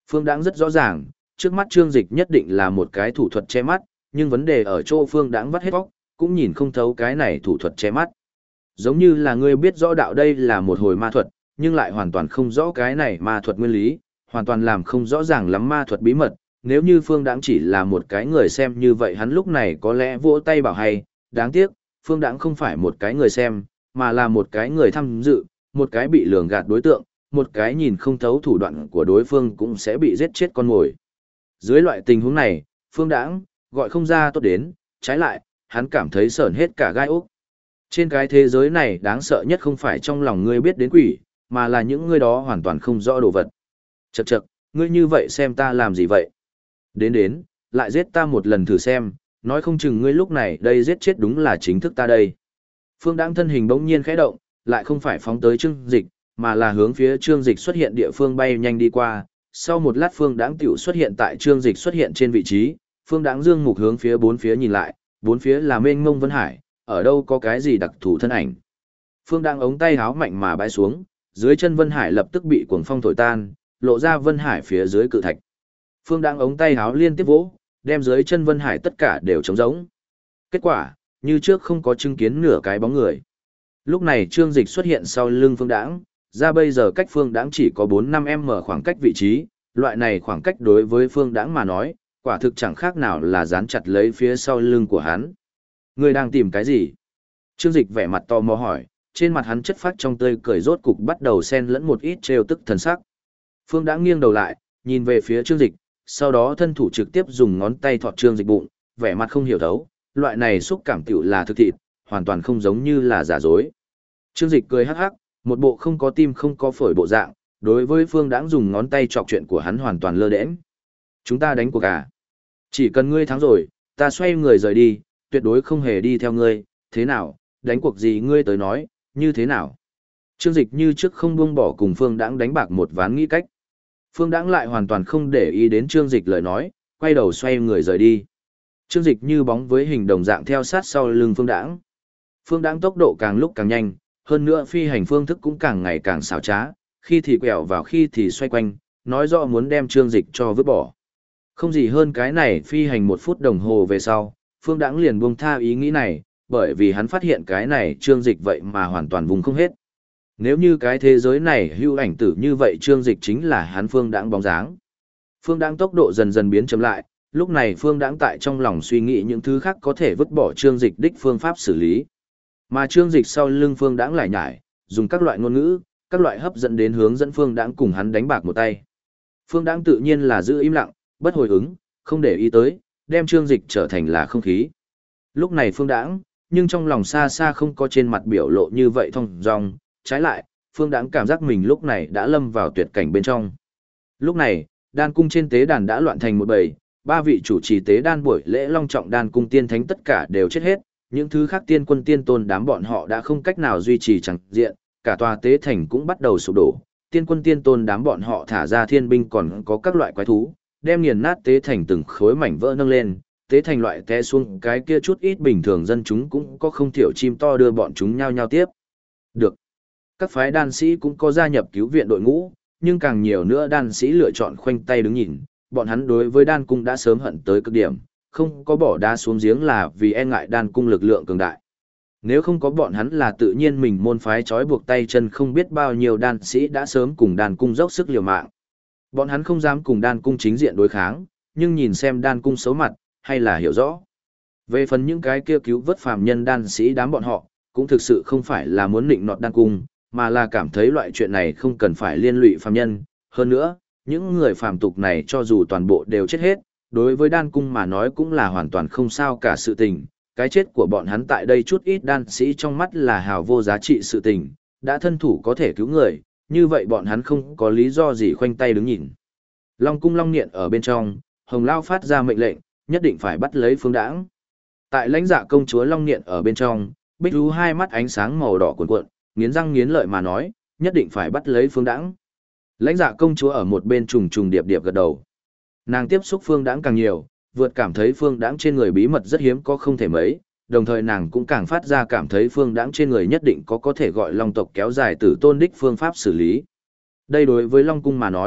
Phương Đãng rất rõ ràng, trước mắt Trương Dịch nhất định là một cái thủ thuật che mắt, nhưng vấn đề ở chỗ Phương Đãng vắt hết óc, cũng nhìn không thấu cái này thủ thuật che mắt. Giống như là ngươi biết rõ đạo đây là một hồi ma thuật, nhưng lại hoàn toàn không rõ cái này ma thuật nguyên lý, hoàn toàn làm không rõ ràng lắm ma thuật bí mật. Nếu như Phương Đãng chỉ là một cái người xem như vậy hắn lúc này có lẽ vỗ tay bảo hay, đáng tiếc, Phương Đãng không phải một cái người xem, mà là một cái người tham dự, một cái bị lường gạt đối tượng, một cái nhìn không thấu thủ đoạn của đối phương cũng sẽ bị giết chết con mồi. Dưới loại tình huống này, Phương Đãng gọi không ra tốt đến, trái lại, hắn cảm thấy sởn hết cả gai ốc. Trên cái thế giới này đáng sợ nhất không phải trong lòng ngươi biết đến quỷ, mà là những ngươi đó hoàn toàn không rõ đồ vật. Chậc chậc, ngươi như vậy xem ta làm gì vậy? Đến, lại giết ta một lần thử xem, nói không chừng ngươi lúc này đây giết chết đúng là chính thức ta đây. Phương Đãng thân hình bỗng nhiên khẽ động, lại không phải phóng tới Trương Dịch, mà là hướng phía Trương Dịch xuất hiện địa phương bay nhanh đi qua. Sau một lát Phương Đãng tiểu xuất hiện tại Trương Dịch xuất hiện trên vị trí, Phương Đãng dương mục hướng phía bốn phía nhìn lại, bốn phía là mênh mông vân hải, ở đâu có cái gì đặc thù thân ảnh. Phương Đãng ống tay háo mạnh mà bãi xuống, dưới chân vân hải lập tức bị cuồng phong thổi tan, lộ ra vân hải phía dưới cự thạch. Phương Đãng ống tay háo liên tiếp vỗ, đem dưới chân vân hải tất cả đều trống rỗng. Kết quả, như trước không có chứng kiến nửa cái bóng người. Lúc này Trương Dịch xuất hiện sau lưng Phương Đãng, ra bây giờ cách Phương Đãng chỉ có 4-5m khoảng cách vị trí, loại này khoảng cách đối với Phương Đãng mà nói, quả thực chẳng khác nào là dán chặt lấy phía sau lưng của hắn. Ngươi đang tìm cái gì? Trương Dịch vẻ mặt tò mò hỏi, trên mặt hắn chất phát trong tươi cười rốt cục bắt đầu xen lẫn một ít trêu tức thần sắc. Phương Đãng nghiêng đầu lại, nhìn về phía Trương Dịch, sau đó thân thủ trực tiếp dùng ngón tay thọt Trương Dịch bụng, vẻ mặt không hiểu thấu, loại này xúc cảm tiểu là thực thịt, hoàn toàn không giống như là giả dối. Trương Dịch cười hắc hắc, một bộ không có tim không có phổi bộ dạng, đối với Phương Đãng dùng ngón tay chọc chuyện của hắn hoàn toàn lơ đễnh. Chúng ta đánh cuộc à? Chỉ cần ngươi thắng rồi, ta xoay người rời đi, tuyệt đối không hề đi theo ngươi, thế nào, đánh cuộc gì ngươi tới nói, như thế nào? Trương Dịch như trước không buông bỏ cùng Phương Đãng đánh bạc một ván nghĩ cách. Phương Đãng lại hoàn toàn không để ý đến Trương Dịch lời nói, quay đầu xoay người rời đi. Trương Dịch như bóng với hình đồng dạng theo sát sau lưng Phương Đãng. Phương Đãng tốc độ càng lúc càng nhanh, hơn nữa phi hành phương thức cũng càng ngày càng xảo trá, khi thì quẹo vào khi thì xoay quanh, nói rõ muốn đem Trương Dịch cho vứt bỏ. Không gì hơn cái này phi hành 1 phút đồng hồ về sau, Phương Đãng liền buông tha ý nghĩ này, bởi vì hắn phát hiện cái này Trương Dịch vậy mà hoàn toàn vùng không hết. Nếu như cái thế giới này hưu ảnh tử như vậy Trương Dịch chính là hắn Phương Đãng bóng dáng. Phương Đãng tốc độ dần dần biến chậm lại, lúc này Phương Đãng tại trong lòng suy nghĩ những thứ khác có thể vứt bỏ Trương Dịch đích phương pháp xử lý. Mà Trương Dịch sau lưng Phương Đãng lại nhải, dùng các loại ngôn ngữ, các loại hấp dẫn đến hướng dẫn Phương Đãng cùng hắn đánh bạc một tay. Phương Đãng tự nhiên là giữ im lặng, bất hồi ứng, không để ý tới, đem Trương Dịch trở thành là không khí. Lúc này Phương Đãng, nhưng trong lòng xa xa không có trên mặt biểu lộ như vậy thông dong, trái lại, Phương Đãng cảm giác mình lúc này đã lâm vào tuyệt cảnh bên trong. Lúc này, đan cung trên tế đàn đã loạn thành một bầy, 3 vị chủ trì tế đan buổi lễ long trọng đan cung tiên thánh tất cả đều chết hết, những thứ khác tiên quân tiên tôn đám bọn họ đã không cách nào duy trì chẳng diện, cả tòa tế thành cũng bắt đầu sụp đổ, tiên quân tiên tôn đám bọn họ thả ra thiên binh còn có các loại quái thú, đem nghiền nát tế thành từng khối mảnh vỡ nâng lên, tế thành loại té xuống cái kia chút ít bình thường dân chúng cũng có không thiểu chim to đưa bọn chúng nhao nhao tiếp. Được. Các phái đan sĩ cũng có gia nhập cứu viện đội ngũ, nhưng càng nhiều nữa đan sĩ lựa chọn khoanh tay đứng nhìn, bọn hắn đối với đan cung đã sớm hận tới cực điểm, không có bỏ đá xuống giếng là vì e ngại đan cung lực lượng cường đại. Nếu không có bọn hắn là tự nhiên mình môn phái trói buộc tay chân không biết bao nhiêu đan sĩ đã sớm cùng đan cung dốc sức liều mạng. Bọn hắn không dám cùng đan cung chính diện đối kháng, nhưng nhìn xem đan cung xấu mặt, hay là hiểu rõ. Về phần những cái kia cứu vớt phàm nhân đan sĩ đám bọn họ, cũng thực sự không phải là muốn nịnh nọt đan cung, mà là cảm thấy loại chuyện này không cần phải liên lụy phàm nhân. Hơn nữa, những người phàm tục này cho dù toàn bộ đều chết hết, đối với đan cung mà nói cũng là hoàn toàn không sao cả sự tình. Cái chết của bọn hắn tại đây chút ít đan sĩ trong mắt là hào vô giá trị sự tình, đã thân thủ có thể cứu người, như vậy bọn hắn không có lý do gì khoanh tay đứng nhìn. Long cung long niệm ở bên trong, Hồng Lao phát ra mệnh lệnh, nhất định phải bắt lấy Phương Đãng. Tại lãnh dạ công chúa long niệm ở bên trong, Bích Rú hai mắt ánh sáng màu đỏ cuồn cuộn, nghiến răng nghiến lợi mà nói, nhất định phải bắt lấy Phương Đãng. Lãnh dạ công chúa ở một bên trùng trùng điệp điệp gật đầu. Nàng tiếp xúc Phương Đãng càng nhiều, vượt cảm thấy Phương Đãng trên người bí mật rất hiếm có không thể mấy, đồng thời nàng cũng càng phát ra cảm thấy Phương Đãng trên người nhất định có thể gọi Long tộc kéo dài tử tôn đích phương pháp xử lý. Đây đối với Long cung mà nói,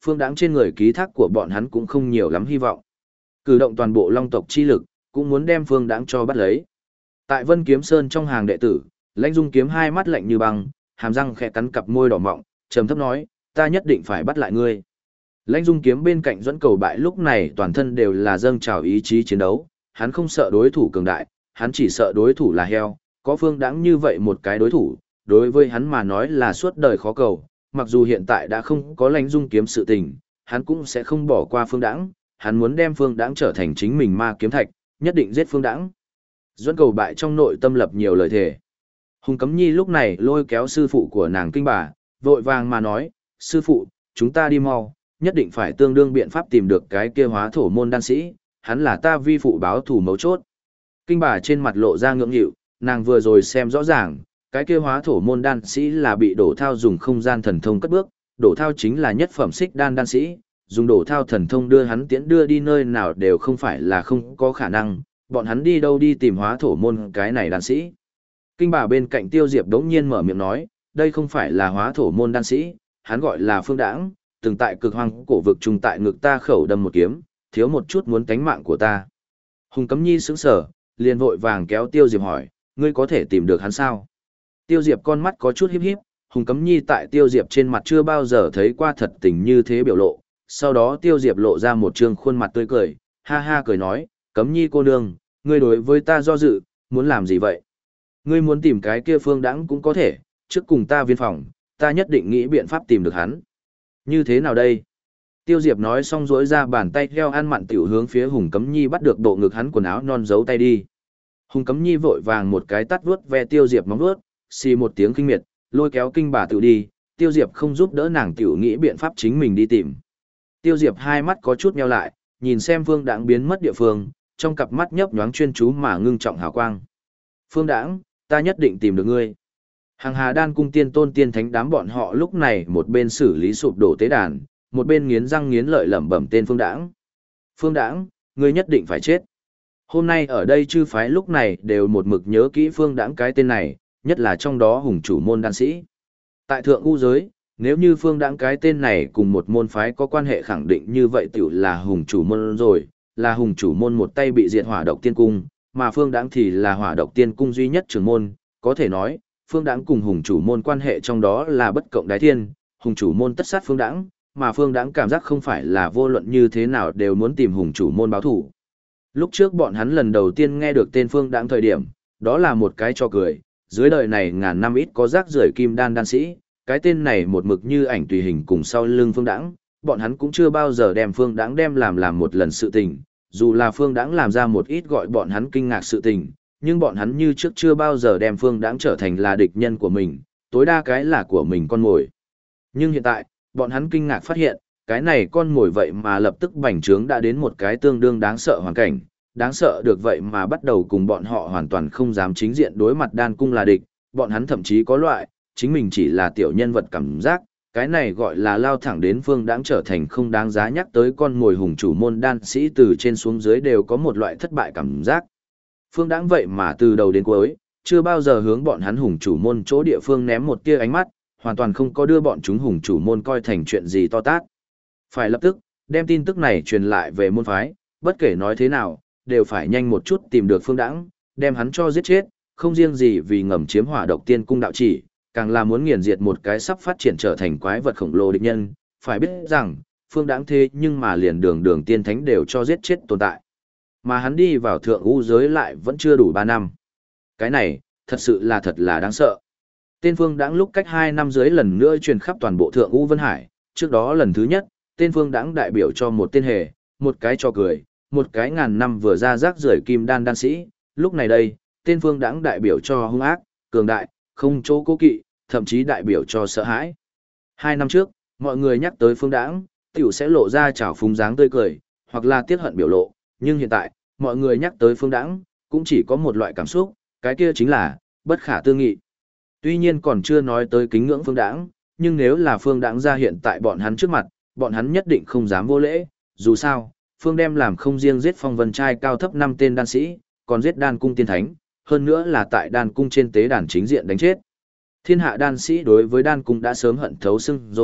Phương Đãng trên người ký thác của bọn hắn cũng không nhiều lắm hy vọng. Cử động toàn bộ Long tộc chi lực, cũng muốn đem Phương Đãng cho bắt lấy. Tại Vân Kiếm Sơn trong hàng đệ tử, Lãnh Dung Kiếm hai mắt lạnh như băng, hàm răng khẽ cắn cặp môi đỏ mọng, trầm thấp nói, ta nhất định phải bắt lại ngươi. Lãnh Dung Kiếm bên cạnh Duẫn Cầu Bại lúc này toàn thân đều là dâng trào ý chí chiến đấu, hắn không sợ đối thủ cường đại, hắn chỉ sợ đối thủ là heo, có Phương Đãng như vậy một cái đối thủ, đối với hắn mà nói là suốt đời khó cầu, mặc dù hiện tại đã không có Lãnh Dung Kiếm sự tình, hắn cũng sẽ không bỏ qua Phương Đãng, hắn muốn đem Phương Đãng trở thành chính mình ma kiếm thạch, nhất định giết Phương Đãng. Duẫn Cầu Bại trong nội tâm lập nhiều lời thề. Hùng Cấm Nhi lúc này lôi kéo sư phụ của nàng Kinh Bà, vội vàng mà nói, sư phụ, chúng ta đi mau, nhất định phải tương đương biện pháp tìm được cái kia hóa thổ môn đan sĩ, hắn là ta vi phụ báo thù mấu chốt. Kinh Bà trên mặt lộ ra ngưỡng nghịu, nàng vừa rồi xem rõ ràng, cái kia hóa thổ môn đan sĩ là bị Đổ Thao dùng không gian thần thông cất bước, Đổ Thao chính là nhất phẩm xích đan sĩ, dùng Đổ Thao thần thông đưa hắn tiễn đưa đi nơi nào đều không phải là không có khả năng, bọn hắn đi đâu đi tìm hóa thổ môn cái này đan sĩ. Kinh Bà bên cạnh Tiêu Diệp đống nhiên mở miệng nói, đây không phải là hóa thổ môn đan sĩ, hắn gọi là Phương Đãng, từng tại cực hoang cổ vực trùng tại ngực ta khẩu đâm một kiếm, thiếu một chút muốn tánh mạng của ta. Hùng Cấm Nhi sững sờ, liền vội vàng kéo Tiêu Diệp hỏi, ngươi có thể tìm được hắn sao? Tiêu Diệp con mắt có chút híp híp, Hùng Cấm Nhi tại Tiêu Diệp trên mặt chưa bao giờ thấy qua thật tình như thế biểu lộ, sau đó Tiêu Diệp lộ ra một trương khuôn mặt tươi cười, ha ha cười nói, Cấm Nhi cô nương, ngươi đối với ta do dự, muốn làm gì vậy? Ngươi muốn tìm cái kia Phương Đãng cũng có thể, trước cùng ta viên phòng, ta nhất định nghĩ biện pháp tìm được hắn. Như thế nào đây? Tiêu Diệp nói xong rỗi ra bàn tay theo ăn mặn tiểu hướng phía Hùng Cấm Nhi bắt được bộ ngực hắn quần áo non giấu tay đi. Hùng Cấm Nhi vội vàng một cái tát vuốt ve Tiêu Diệp móng vuốt, xì một tiếng kinh miệt, lôi kéo Kinh Bà tiểu đi, Tiêu Diệp không giúp đỡ nàng tiểu nghĩ biện pháp chính mình đi tìm. Tiêu Diệp hai mắt có chút nheo lại, nhìn xem Phương Đãng biến mất địa phương, trong cặp mắt nhấp nhoáng chuyên chú mà ngưng trọng hào quang. Phương Đãng, ta nhất định tìm được ngươi. Hàng Hà Đan cung tiên tôn tiên thánh đám bọn họ lúc này một bên xử lý sụp đổ tế đàn, một bên nghiến răng nghiến lợi lẩm bẩm tên Phương Đãng. Phương Đãng, ngươi nhất định phải chết. Hôm nay ở đây chư phái lúc này đều một mực nhớ kỹ Phương Đãng cái tên này, nhất là trong đó hùng chủ môn đan sĩ. Tại thượng u giới, nếu như Phương Đãng cái tên này cùng một môn phái có quan hệ khẳng định như vậy tiểu là hùng chủ môn rồi, là hùng chủ môn một tay bị diệt hỏa độc tiên cung, mà Phương Đãng thì là hỏa độc tiên cung duy nhất trưởng môn, có thể nói, Phương Đãng cùng hùng chủ môn quan hệ trong đó là bất cộng đái thiên, hùng chủ môn tất sát Phương Đãng, mà Phương Đãng cảm giác không phải là vô luận như thế nào đều muốn tìm hùng chủ môn báo thủ. Lúc trước bọn hắn lần đầu tiên nghe được tên Phương Đãng thời điểm, đó là một cái trò cười, dưới đời này ngàn năm ít có rác rưởi kim đan đan sĩ, cái tên này một mực như ảnh tùy hình cùng sau lưng Phương Đãng, bọn hắn cũng chưa bao giờ đem Phương Đãng đem làm một lần sự tình, dù là Phương Đãng làm ra một ít gọi bọn hắn kinh ngạc sự tình, nhưng bọn hắn như trước chưa bao giờ đem Phương Đãng trở thành là địch nhân của mình, tối đa cái là của mình con mồi. Nhưng hiện tại, bọn hắn kinh ngạc phát hiện, cái này con mồi vậy mà lập tức bành trướng đã đến một cái tương đương đáng sợ hoàn cảnh, đáng sợ được vậy mà bắt đầu cùng bọn họ hoàn toàn không dám chính diện đối mặt đan cung là địch, bọn hắn thậm chí có loại, chính mình chỉ là tiểu nhân vật cảm giác, cái này gọi là lao thẳng đến Phương Đãng trở thành không đáng giá nhắc tới con mồi hùng chủ môn đan sĩ từ trên xuống dưới đều có một loại thất bại cảm giác. Phương Đãng vậy mà từ đầu đến cuối, chưa bao giờ hướng bọn hắn hùng chủ môn chỗ địa phương ném một tia ánh mắt, hoàn toàn không có đưa bọn chúng hùng chủ môn coi thành chuyện gì to tát. Phải lập tức, đem tin tức này truyền lại về môn phái, bất kể nói thế nào, đều phải nhanh một chút tìm được Phương Đãng, đem hắn cho giết chết, không riêng gì vì ngầm chiếm hỏa độc tiên cung đạo chỉ, càng là muốn nghiền diệt một cái sắp phát triển trở thành quái vật khổng lồ địch nhân, phải biết rằng, Phương Đãng thế nhưng mà liền đường tiên thánh đều cho giết chết tồn tại. Mà hắn đi vào thượng u giới lại vẫn chưa đủ 3 năm. Cái này, thật là đáng sợ. Tên Phương Đãng lúc cách 2 năm dưới lần nữa truyền khắp toàn bộ thượng u Vân Hải, trước đó lần thứ nhất, tên Phương Đãng đại biểu cho một tên hề, một cái cho cười, một cái ngàn năm vừa ra rác rưởi kim đan đan sĩ, lúc này đây, tên Phương Đãng đại biểu cho hung ác, cường đại, không chỗ cố kỵ, thậm chí đại biểu cho sợ hãi. 2 năm trước, mọi người nhắc tới Phương Đãng, tiểu sẽ lộ ra trào phúng dáng tươi cười, hoặc là tiếc hận biểu lộ, nhưng hiện tại, mọi người nhắc tới Phương Đãng, cũng chỉ có một loại cảm xúc, cái kia chính là bất khả tư nghị. Tuy nhiên còn chưa nói tới kính ngưỡng Phương Đãng, nhưng nếu là Phương Đãng ra hiện tại bọn hắn trước mặt, bọn hắn nhất định không dám vô lễ, dù sao, Phương đem làm không riêng giết phong vân trai cao thấp 5 tên đan sĩ, còn giết đan cung tiên thánh, hơn nữa là tại đan cung trên tế đàn chính diện đánh chết. Thiên hạ đan sĩ đối với đan cung đã sớm hận thấu xương rồi,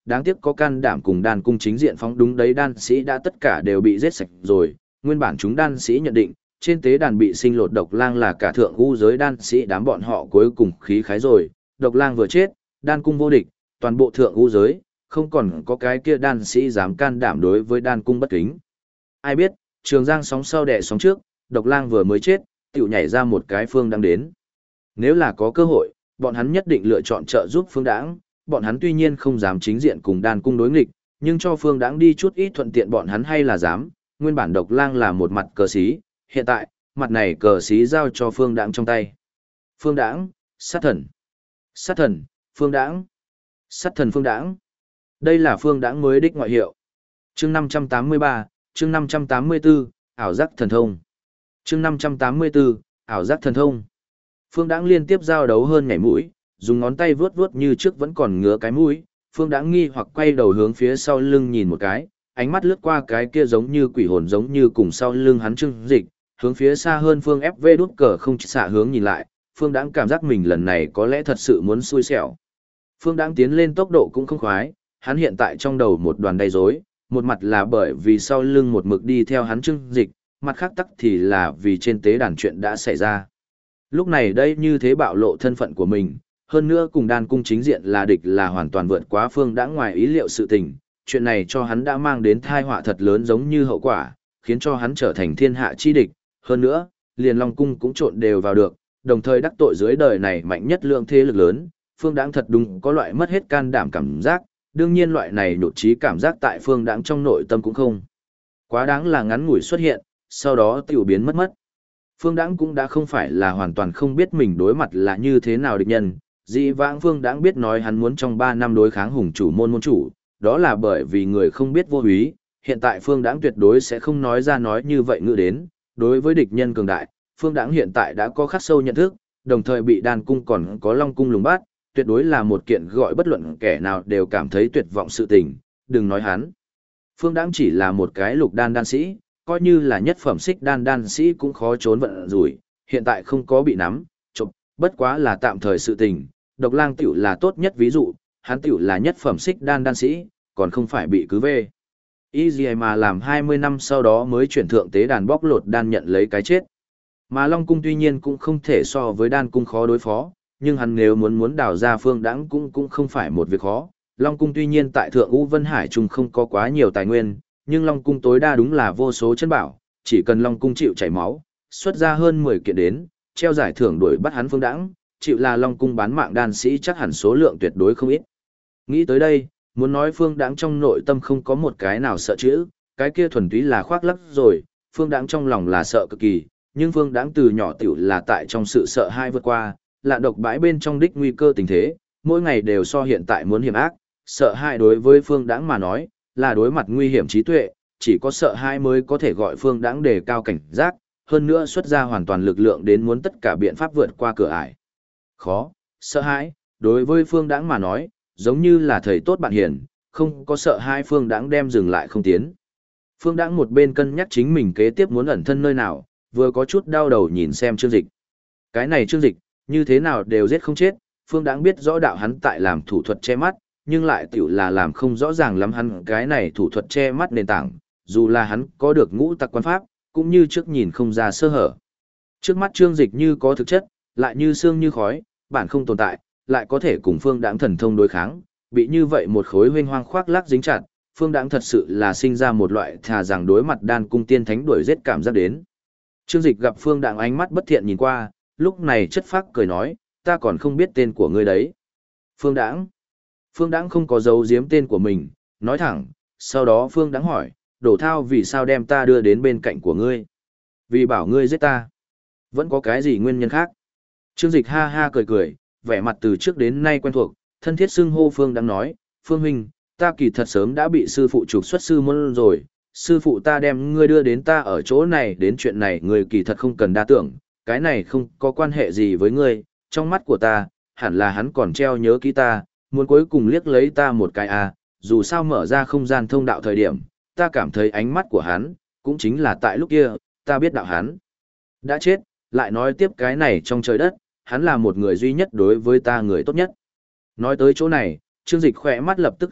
đáng tiếc có can đảm cùng đan cung chính diện phóng đúng đấy đan sĩ đã tất cả đều bị giết sạch rồi, nguyên bản chúng đan sĩ nhận định, trên tế đàn bị sinh lột độc lang là cả thượng u giới đan sĩ đám bọn họ cuối cùng khí khái rồi, độc lang vừa chết, đan cung vô địch, toàn bộ thượng u giới, không còn có cái kia đan sĩ dám can đảm đối với đan cung bất kính. Ai biết, Trường Giang sóng sau đẻ sóng trước, độc lang vừa mới chết, tiểu nhảy ra một cái Phương Đãng đến. Nếu là có cơ hội, bọn hắn nhất định lựa chọn trợ giúp Phương Đãng, bọn hắn tuy nhiên không dám chính diện cùng đan cung đối nghịch, nhưng cho Phương Đãng đi chút ít thuận tiện bọn hắn hay là dám, nguyên bản độc lang là một mặt cờ xí, hiện tại, mặt này cờ xí giao cho Phương Đãng trong tay. Phương Đãng, sát thần. Sát thần, Phương Đãng. Sát thần Phương Đãng. Đây là Phương Đãng mới đích ngoại hiệu. Chương 583, chương 584, ảo giác thần thông. Chương 584, ảo giác thần thông. Phương Đãng liên tiếp giao đấu hơn nhảy mũi, dùng ngón tay vuốt vuốt như trước vẫn còn ngứa cái mũi, Phương Đãng nghi hoặc quay đầu hướng phía sau lưng nhìn một cái, ánh mắt lướt qua cái kia giống như quỷ hồn giống như cùng sau lưng hắn Trương Dịch, hướng phía xa hơn Phương FV đút cờ không xạ hướng nhìn lại, Phương Đãng cảm giác mình lần này có lẽ thật sự muốn xui xẻo. Phương Đãng tiến lên tốc độ cũng không khoái, hắn hiện tại trong đầu một đoàn đầy rối, một mặt là bởi vì sau lưng một mực đi theo hắn Trương Dịch, mặt khác tắc thì là vì trên tế đàn chuyện đã xảy ra. Lúc này đây như thế bạo lộ thân phận của mình, hơn nữa cùng đan cung chính diện là địch là hoàn toàn vượt quá Phương Đãng ngoài ý liệu sự tình, chuyện này cho hắn đã mang đến tai họa thật lớn giống như hậu quả, khiến cho hắn trở thành thiên hạ chi địch, hơn nữa, liền Long cung cũng trộn đều vào được, đồng thời đắc tội dưới đời này mạnh nhất lượng thế lực lớn, Phương Đãng thật đúng có loại mất hết can đảm cảm giác, đương nhiên loại này nhột trí cảm giác tại Phương Đãng trong nội tâm cũng không quá đáng là ngắn ngủi xuất hiện, sau đó tiểu biến mất. Phương Đãng cũng đã không phải là hoàn toàn không biết mình đối mặt là như thế nào địch nhân, dĩ vãng Phương Đãng biết nói hắn muốn trong 3 năm đối kháng hùng chủ môn chủ, đó là bởi vì người không biết vô úy, hiện tại Phương Đãng tuyệt đối sẽ không nói ra nói như vậy ngữ đến, đối với địch nhân cường đại, Phương Đãng hiện tại đã có khắc sâu nhận thức, đồng thời bị đan cung còn có long cung lùng bắt, tuyệt đối là một kiện gọi bất luận kẻ nào đều cảm thấy tuyệt vọng sự tình, đừng nói hắn. Phương Đãng chỉ là một cái lục đan đan sĩ, coi như là nhất phẩm xích đan đan sĩ cũng khó trốn vận rủi, hiện tại không có bị nắm, chụp, bất quá là tạm thời sự tình, độc lang tiểu là tốt nhất ví dụ, hắn tiểu là nhất phẩm xích đan đan sĩ, còn không phải bị cứ về. Y gì mà làm 20 năm sau đó mới chuyển thượng tế đàn bóc lột đan nhận lấy cái chết. Mà Long cung tuy nhiên cũng không thể so với đan cung khó đối phó, nhưng hắn nếu muốn đào ra Phương Đãng cũng không phải một việc khó. Long cung tuy nhiên tại thượng U Vân Hải trung không có quá nhiều tài nguyên, nhưng Long cung tối đa đúng là vô số chân bảo, chỉ cần Long cung chịu chảy máu, xuất ra hơn 10 kiện đến, treo giải thưởng đuổi bắt hắn Phương Đãng, chịu là Long cung bán mạng đan sĩ chắc hẳn số lượng tuyệt đối không ít. Nghĩ tới đây, muốn nói Phương Đãng trong nội tâm không có một cái nào sợ chữ, cái kia thuần túy là khoác lác rồi, Phương Đãng trong lòng là sợ cực kỳ, nhưng Phương Đãng từ nhỏ tiểu là tại trong sự sợ hãi vượt qua, lạ độc bãi bên trong đích nguy cơ tình thế, mỗi ngày đều so hiện tại muốn hiểm ác, sợ hãi đối với Phương Đãng mà nói, là đối mặt nguy hiểm trí tuệ, chỉ có sợ hãi mới có thể gọi Phương Đãng đề cao cảnh giác, hơn nữa xuất ra hoàn toàn lực lượng đến muốn tất cả biện pháp vượt qua cửa ải. Khó, sợ hãi, đối với Phương Đãng mà nói, giống như là thầy tốt bạn hiền, không có sợ hai Phương Đãng đem dừng lại không tiến. Phương Đãng một bên cân nhắc chính mình kế tiếp muốn ẩn thân nơi nào, vừa có chút đau đầu nhìn xem Trương Dịch. Cái này Trương Dịch, như thế nào đều giết không chết, Phương Đãng biết rõ đạo hắn tại làm thủ thuật che mắt, nhưng lại tiểu là làm không rõ ràng lắm hắn cái này thủ thuật che mắt nền tảng, dù là hắn có được ngũ tặc quan pháp, cũng như trước nhìn không ra sơ hở. Trước mắt Trương Dịch như có thực chất, lại như xương như khói, bản không tồn tại, lại có thể cùng Phương Đãng thần thông đối kháng, bị như vậy một khối huynh hoang khoác lác dính chặt, Phương Đãng thật sự là sinh ra một loại thà rằng đối mặt đan cung tiên thánh đuổi giết cảm giác đến. Trương Dịch gặp Phương Đãng ánh mắt bất thiện nhìn qua, lúc này chất phác cười nói, ta còn không biết tên của ngươi đấy. Phương Đãng. Phương Đãng không có giấu giếm tên của mình, nói thẳng, sau đó Phương Đãng hỏi, Đổ Thao vì sao đem ta đưa đến bên cạnh của ngươi? Vì bảo ngươi giết ta. Vẫn có cái gì nguyên nhân khác? Trương Dịch ha ha cười cười, vẻ mặt từ trước đến nay quen thuộc, thân thiết xưng hô Phương Đãng nói, Phương huynh, ta kỳ thật sớm đã bị sư phụ trục xuất sư môn rồi, sư phụ ta đem ngươi đưa đến ta ở chỗ này đến chuyện này ngươi kỳ thật không cần đa tưởng, cái này không có quan hệ gì với ngươi, trong mắt của ta, hẳn là hắn còn treo nhớ kỹ ta, muốn cuối cùng liếc lấy ta một cái dù sao mở ra không gian thông đạo thời điểm, ta cảm thấy ánh mắt của hắn, cũng chính là tại lúc kia, ta biết đạo hắn đã chết, lại nói tiếp cái này trong trời đất, hắn là một người duy nhất đối với ta người tốt nhất. Nói tới chỗ này, Trương Dịch khỏe mắt lập tức cầm ướp,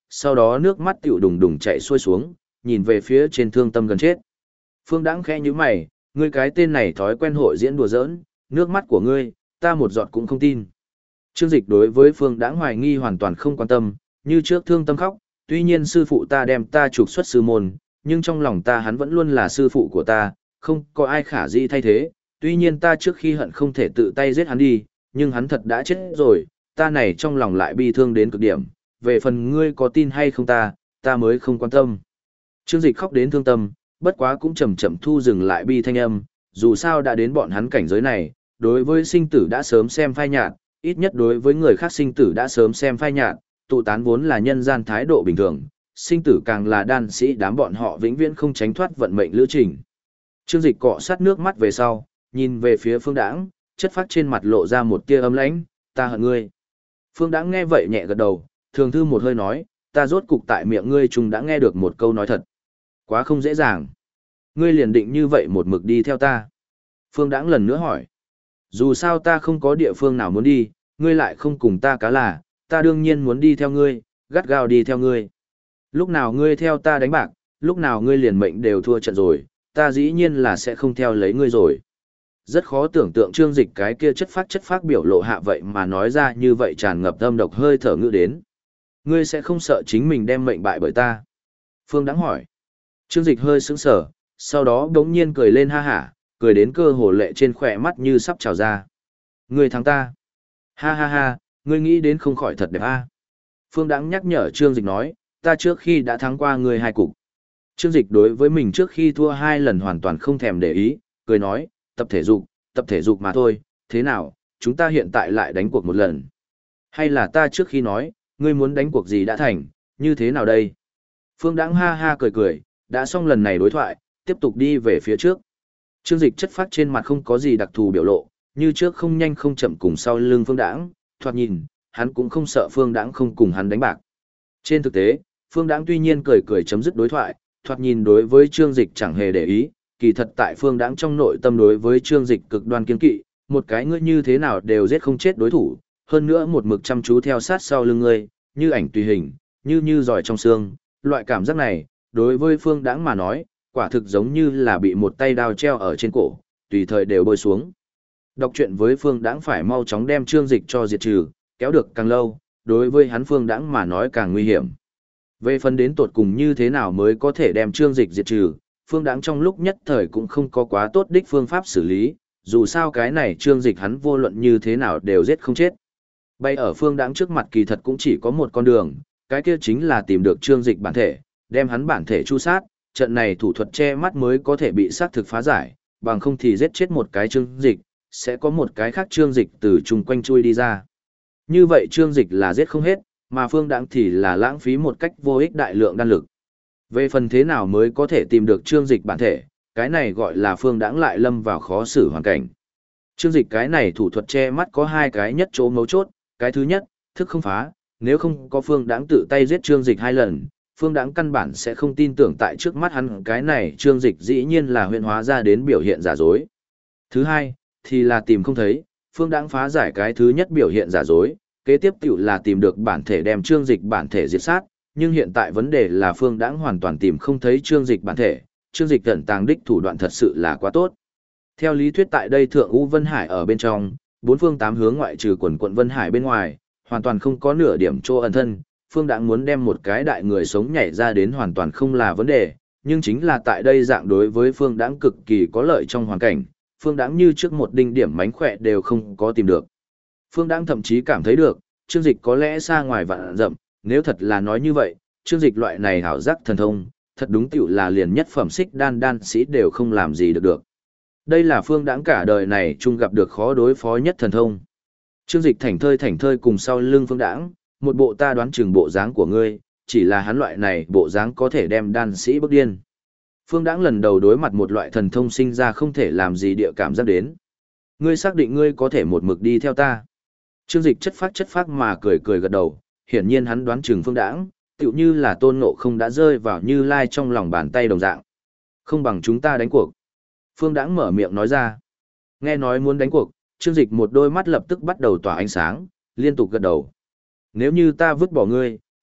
sau đó nước mắt tiểu đùng đùng chạy xuôi xuống, nhìn về phía trên thương tâm gần chết. Phương Đãng khẽ nhíu mày, ngươi cái tên này thói quen hội diễn đùa giỡn, nước mắt của ngươi, ta một giọt cũng không tin. Trương Dịch đối với Phương Đãng hoài nghi hoàn toàn không quan tâm, như trước thương tâm khóc, tuy nhiên sư phụ ta đem ta trục xuất sư môn, nhưng trong lòng ta hắn vẫn luôn là sư phụ của ta, không có ai khả dĩ thay thế, tuy nhiên ta trước khi hận không thể tự tay giết hắn đi, nhưng hắn thật đã chết rồi, ta này trong lòng lại bi thương đến cực điểm, về phần ngươi có tin hay không ta mới không quan tâm. Trương Dịch khóc đến thương tâm, bất quá cũng chậm chậm thu dừng lại bi thanh âm, dù sao đã đến bọn hắn cảnh giới này, đối với sinh tử đã sớm xem phai nhạt, ít nhất đối với người khác sinh tử đã sớm xem phai nhạt, tụ tán vốn là nhân gian thái độ bình thường, sinh tử càng là đan sĩ đám bọn họ vĩnh viễn không tránh thoát vận mệnh lữ trình. Trương Dịch cọ sát nước mắt về sau, nhìn về phía Phương Đãng, chất phát trên mặt lộ ra một tia ấm lãnh, ta hận ngươi. Phương Đãng nghe vậy nhẹ gật đầu, thường thư một hơi nói, ta rốt cục tại miệng ngươi chung đã nghe được một câu nói thật. Quá không dễ dàng. Ngươi liền định như vậy một mực đi theo ta. Phương Đãng lần nữa hỏi. Dù sao ta không có địa phương nào muốn đi, ngươi lại không cùng ta cá là, ta đương nhiên muốn đi theo ngươi, gắt gao đi theo ngươi. Lúc nào ngươi theo ta đánh bạc, lúc nào ngươi liền mệnh đều thua trận rồi, ta dĩ nhiên là sẽ không theo lấy ngươi rồi. Rất khó tưởng tượng Trương Dịch cái kia chất phác biểu lộ hạ vậy mà nói ra như vậy tràn ngập âm độc hơi thở ngữ đến. Ngươi sẽ không sợ chính mình đem mệnh bại bởi ta. Phương Đãng hỏi. Trương Dịch hơi sững sờ, sau đó đống nhiên cười lên ha hả, cười đến cơ hồ lệ trên khỏe mắt như sắp trào ra. Ngươi thắng ta. Ha ha ha, ngươi nghĩ đến không khỏi thật đẹp a. Phương Đãng nhắc nhở Trương Dịch nói, ta trước khi đã thắng qua ngươi 2 cục. Trương Dịch đối với mình trước khi thua 2 lần hoàn toàn không thèm để ý, cười nói, tập thể dục mà thôi, thế nào, chúng ta hiện tại lại đánh cuộc một lần. Hay là ta trước khi nói, ngươi muốn đánh cuộc gì đã thành, như thế nào đây? Phương Đãng ha ha cười cười, đã xong lần này đối thoại, tiếp tục đi về phía trước. Trương Dịch chất phác trên mặt không có gì đặc thù biểu lộ, như trước không nhanh không chậm cùng sau lưng Phương Đãng, thoạt nhìn, hắn cũng không sợ Phương Đãng không cùng hắn đánh bạc. Trên thực tế, Phương Đãng tuy nhiên cười cười chấm dứt đối thoại, thoạt nhìn đối với Trương Dịch chẳng hề để ý, kỳ thật tại Phương Đãng trong nội tâm đối với Trương Dịch cực đoan kiên kỵ, một cái ngươi như thế nào đều giết không chết đối thủ, hơn nữa một mực chăm chú theo sát sau lưng ngươi, như ảnh tùy hình, như giỏi trong xương, loại cảm giác này, đối với Phương Đãng mà nói, quả thực giống như là bị một tay đao treo ở trên cổ, tùy thời đều bơi xuống. Đọc truyện với Phương Đãng phải mau chóng đem Trương Dịch cho diệt trừ, kéo được càng lâu, đối với hắn Phương Đãng mà nói càng nguy hiểm. Về phần đến tột cùng như thế nào mới có thể đem Trương Dịch diệt trừ, Phương Đãng trong lúc nhất thời cũng không có quá tốt đích phương pháp xử lý, dù sao cái này Trương Dịch hắn vô luận như thế nào đều giết không chết. Bay ở Phương Đãng trước mặt kỳ thật cũng chỉ có một con đường, cái kia chính là tìm được Trương Dịch bản thể, đem hắn bản thể chu sát, trận này thủ thuật che mắt mới có thể bị xác thực phá giải, bằng không thì giết chết một cái Trương Dịch, sẽ có một cái khác Trương Dịch từ chung quanh chui đi ra. Như vậy Trương Dịch là giết không hết, mà Phương Đãng thì là lãng phí một cách vô ích đại lượng đan lực. Về phần thế nào mới có thể tìm được Trương Dịch bản thể, cái này gọi là Phương Đãng lại lâm vào khó xử hoàn cảnh. Trương Dịch cái này thủ thuật che mắt có 2 cái nhất chỗ mấu chốt, cái thứ nhất, thức không phá, nếu không có Phương Đãng tự tay giết Trương Dịch 2 lần, Phương Đãng căn bản sẽ không tin tưởng tại trước mắt hắn cái này Trương Dịch dĩ nhiên là huyễn hóa ra đến biểu hiện giả dối. Thứ hai, thì là tìm không thấy, Phương Đãng phá giải cái thứ nhất biểu hiện giả dối, kế tiếp tiểu là tìm được bản thể đem Trương Dịch bản thể diệt sát, nhưng hiện tại vấn đề là Phương Đãng hoàn toàn tìm không thấy Trương Dịch bản thể, Trương Dịch ẩn tàng đích thủ đoạn thật sự là quá tốt. Theo lý thuyết tại đây Thượng U Vân Hải ở bên trong, 4 phương 8 hướng ngoại trừ quần quận Vân Hải bên ngoài, hoàn toàn không có nửa điểm chỗ ẩn thân, Phương Đãng muốn đem một cái đại người sống nhảy ra đến hoàn toàn không là vấn đề, nhưng chính là tại đây dạng đối với Phương Đãng cực kỳ có lợi trong hoàn cảnh, Phương Đãng như trước một đinh điểm mánh khỏe đều không có tìm được. Phương Đãng thậm chí cảm thấy được, Trương Dịch có lẽ xa ngoài vạn dặm, nếu thật là nói như vậy, Trương Dịch loại này hảo giác thần thông, thật đúng tiểu là liền nhất phẩm xích đan sĩ đều không làm gì được. Đây là Phương Đãng cả đời này chung gặp được khó đối phó nhất thần thông. Trương Dịch thảnh thơi cùng sau lưng Phương Đãng, một bộ ta đoán chừng bộ dáng của ngươi, chỉ là hắn loại này bộ dáng có thể đem đan sĩ bức điên. Phương Đãng lần đầu đối mặt một loại thần thông sinh ra không thể làm gì địa cảm giác đến. Ngươi xác định ngươi có thể một mực đi theo ta. Trương Dịch chất phác mà cười gật đầu, hiển nhiên hắn đoán chừng Phương Đãng, tựu như là Tôn Ngộ Không đã rơi vào Như Lai trong lòng bàn tay đồng dạng. Không bằng chúng ta đánh cuộc. Phương Đãng mở miệng nói ra. Nghe nói muốn đánh cuộc, Trương Dịch một đôi mắt lập tức bắt đầu tỏa ánh sáng, liên tục gật đầu. Nếu như ta vứt bỏ ngươi,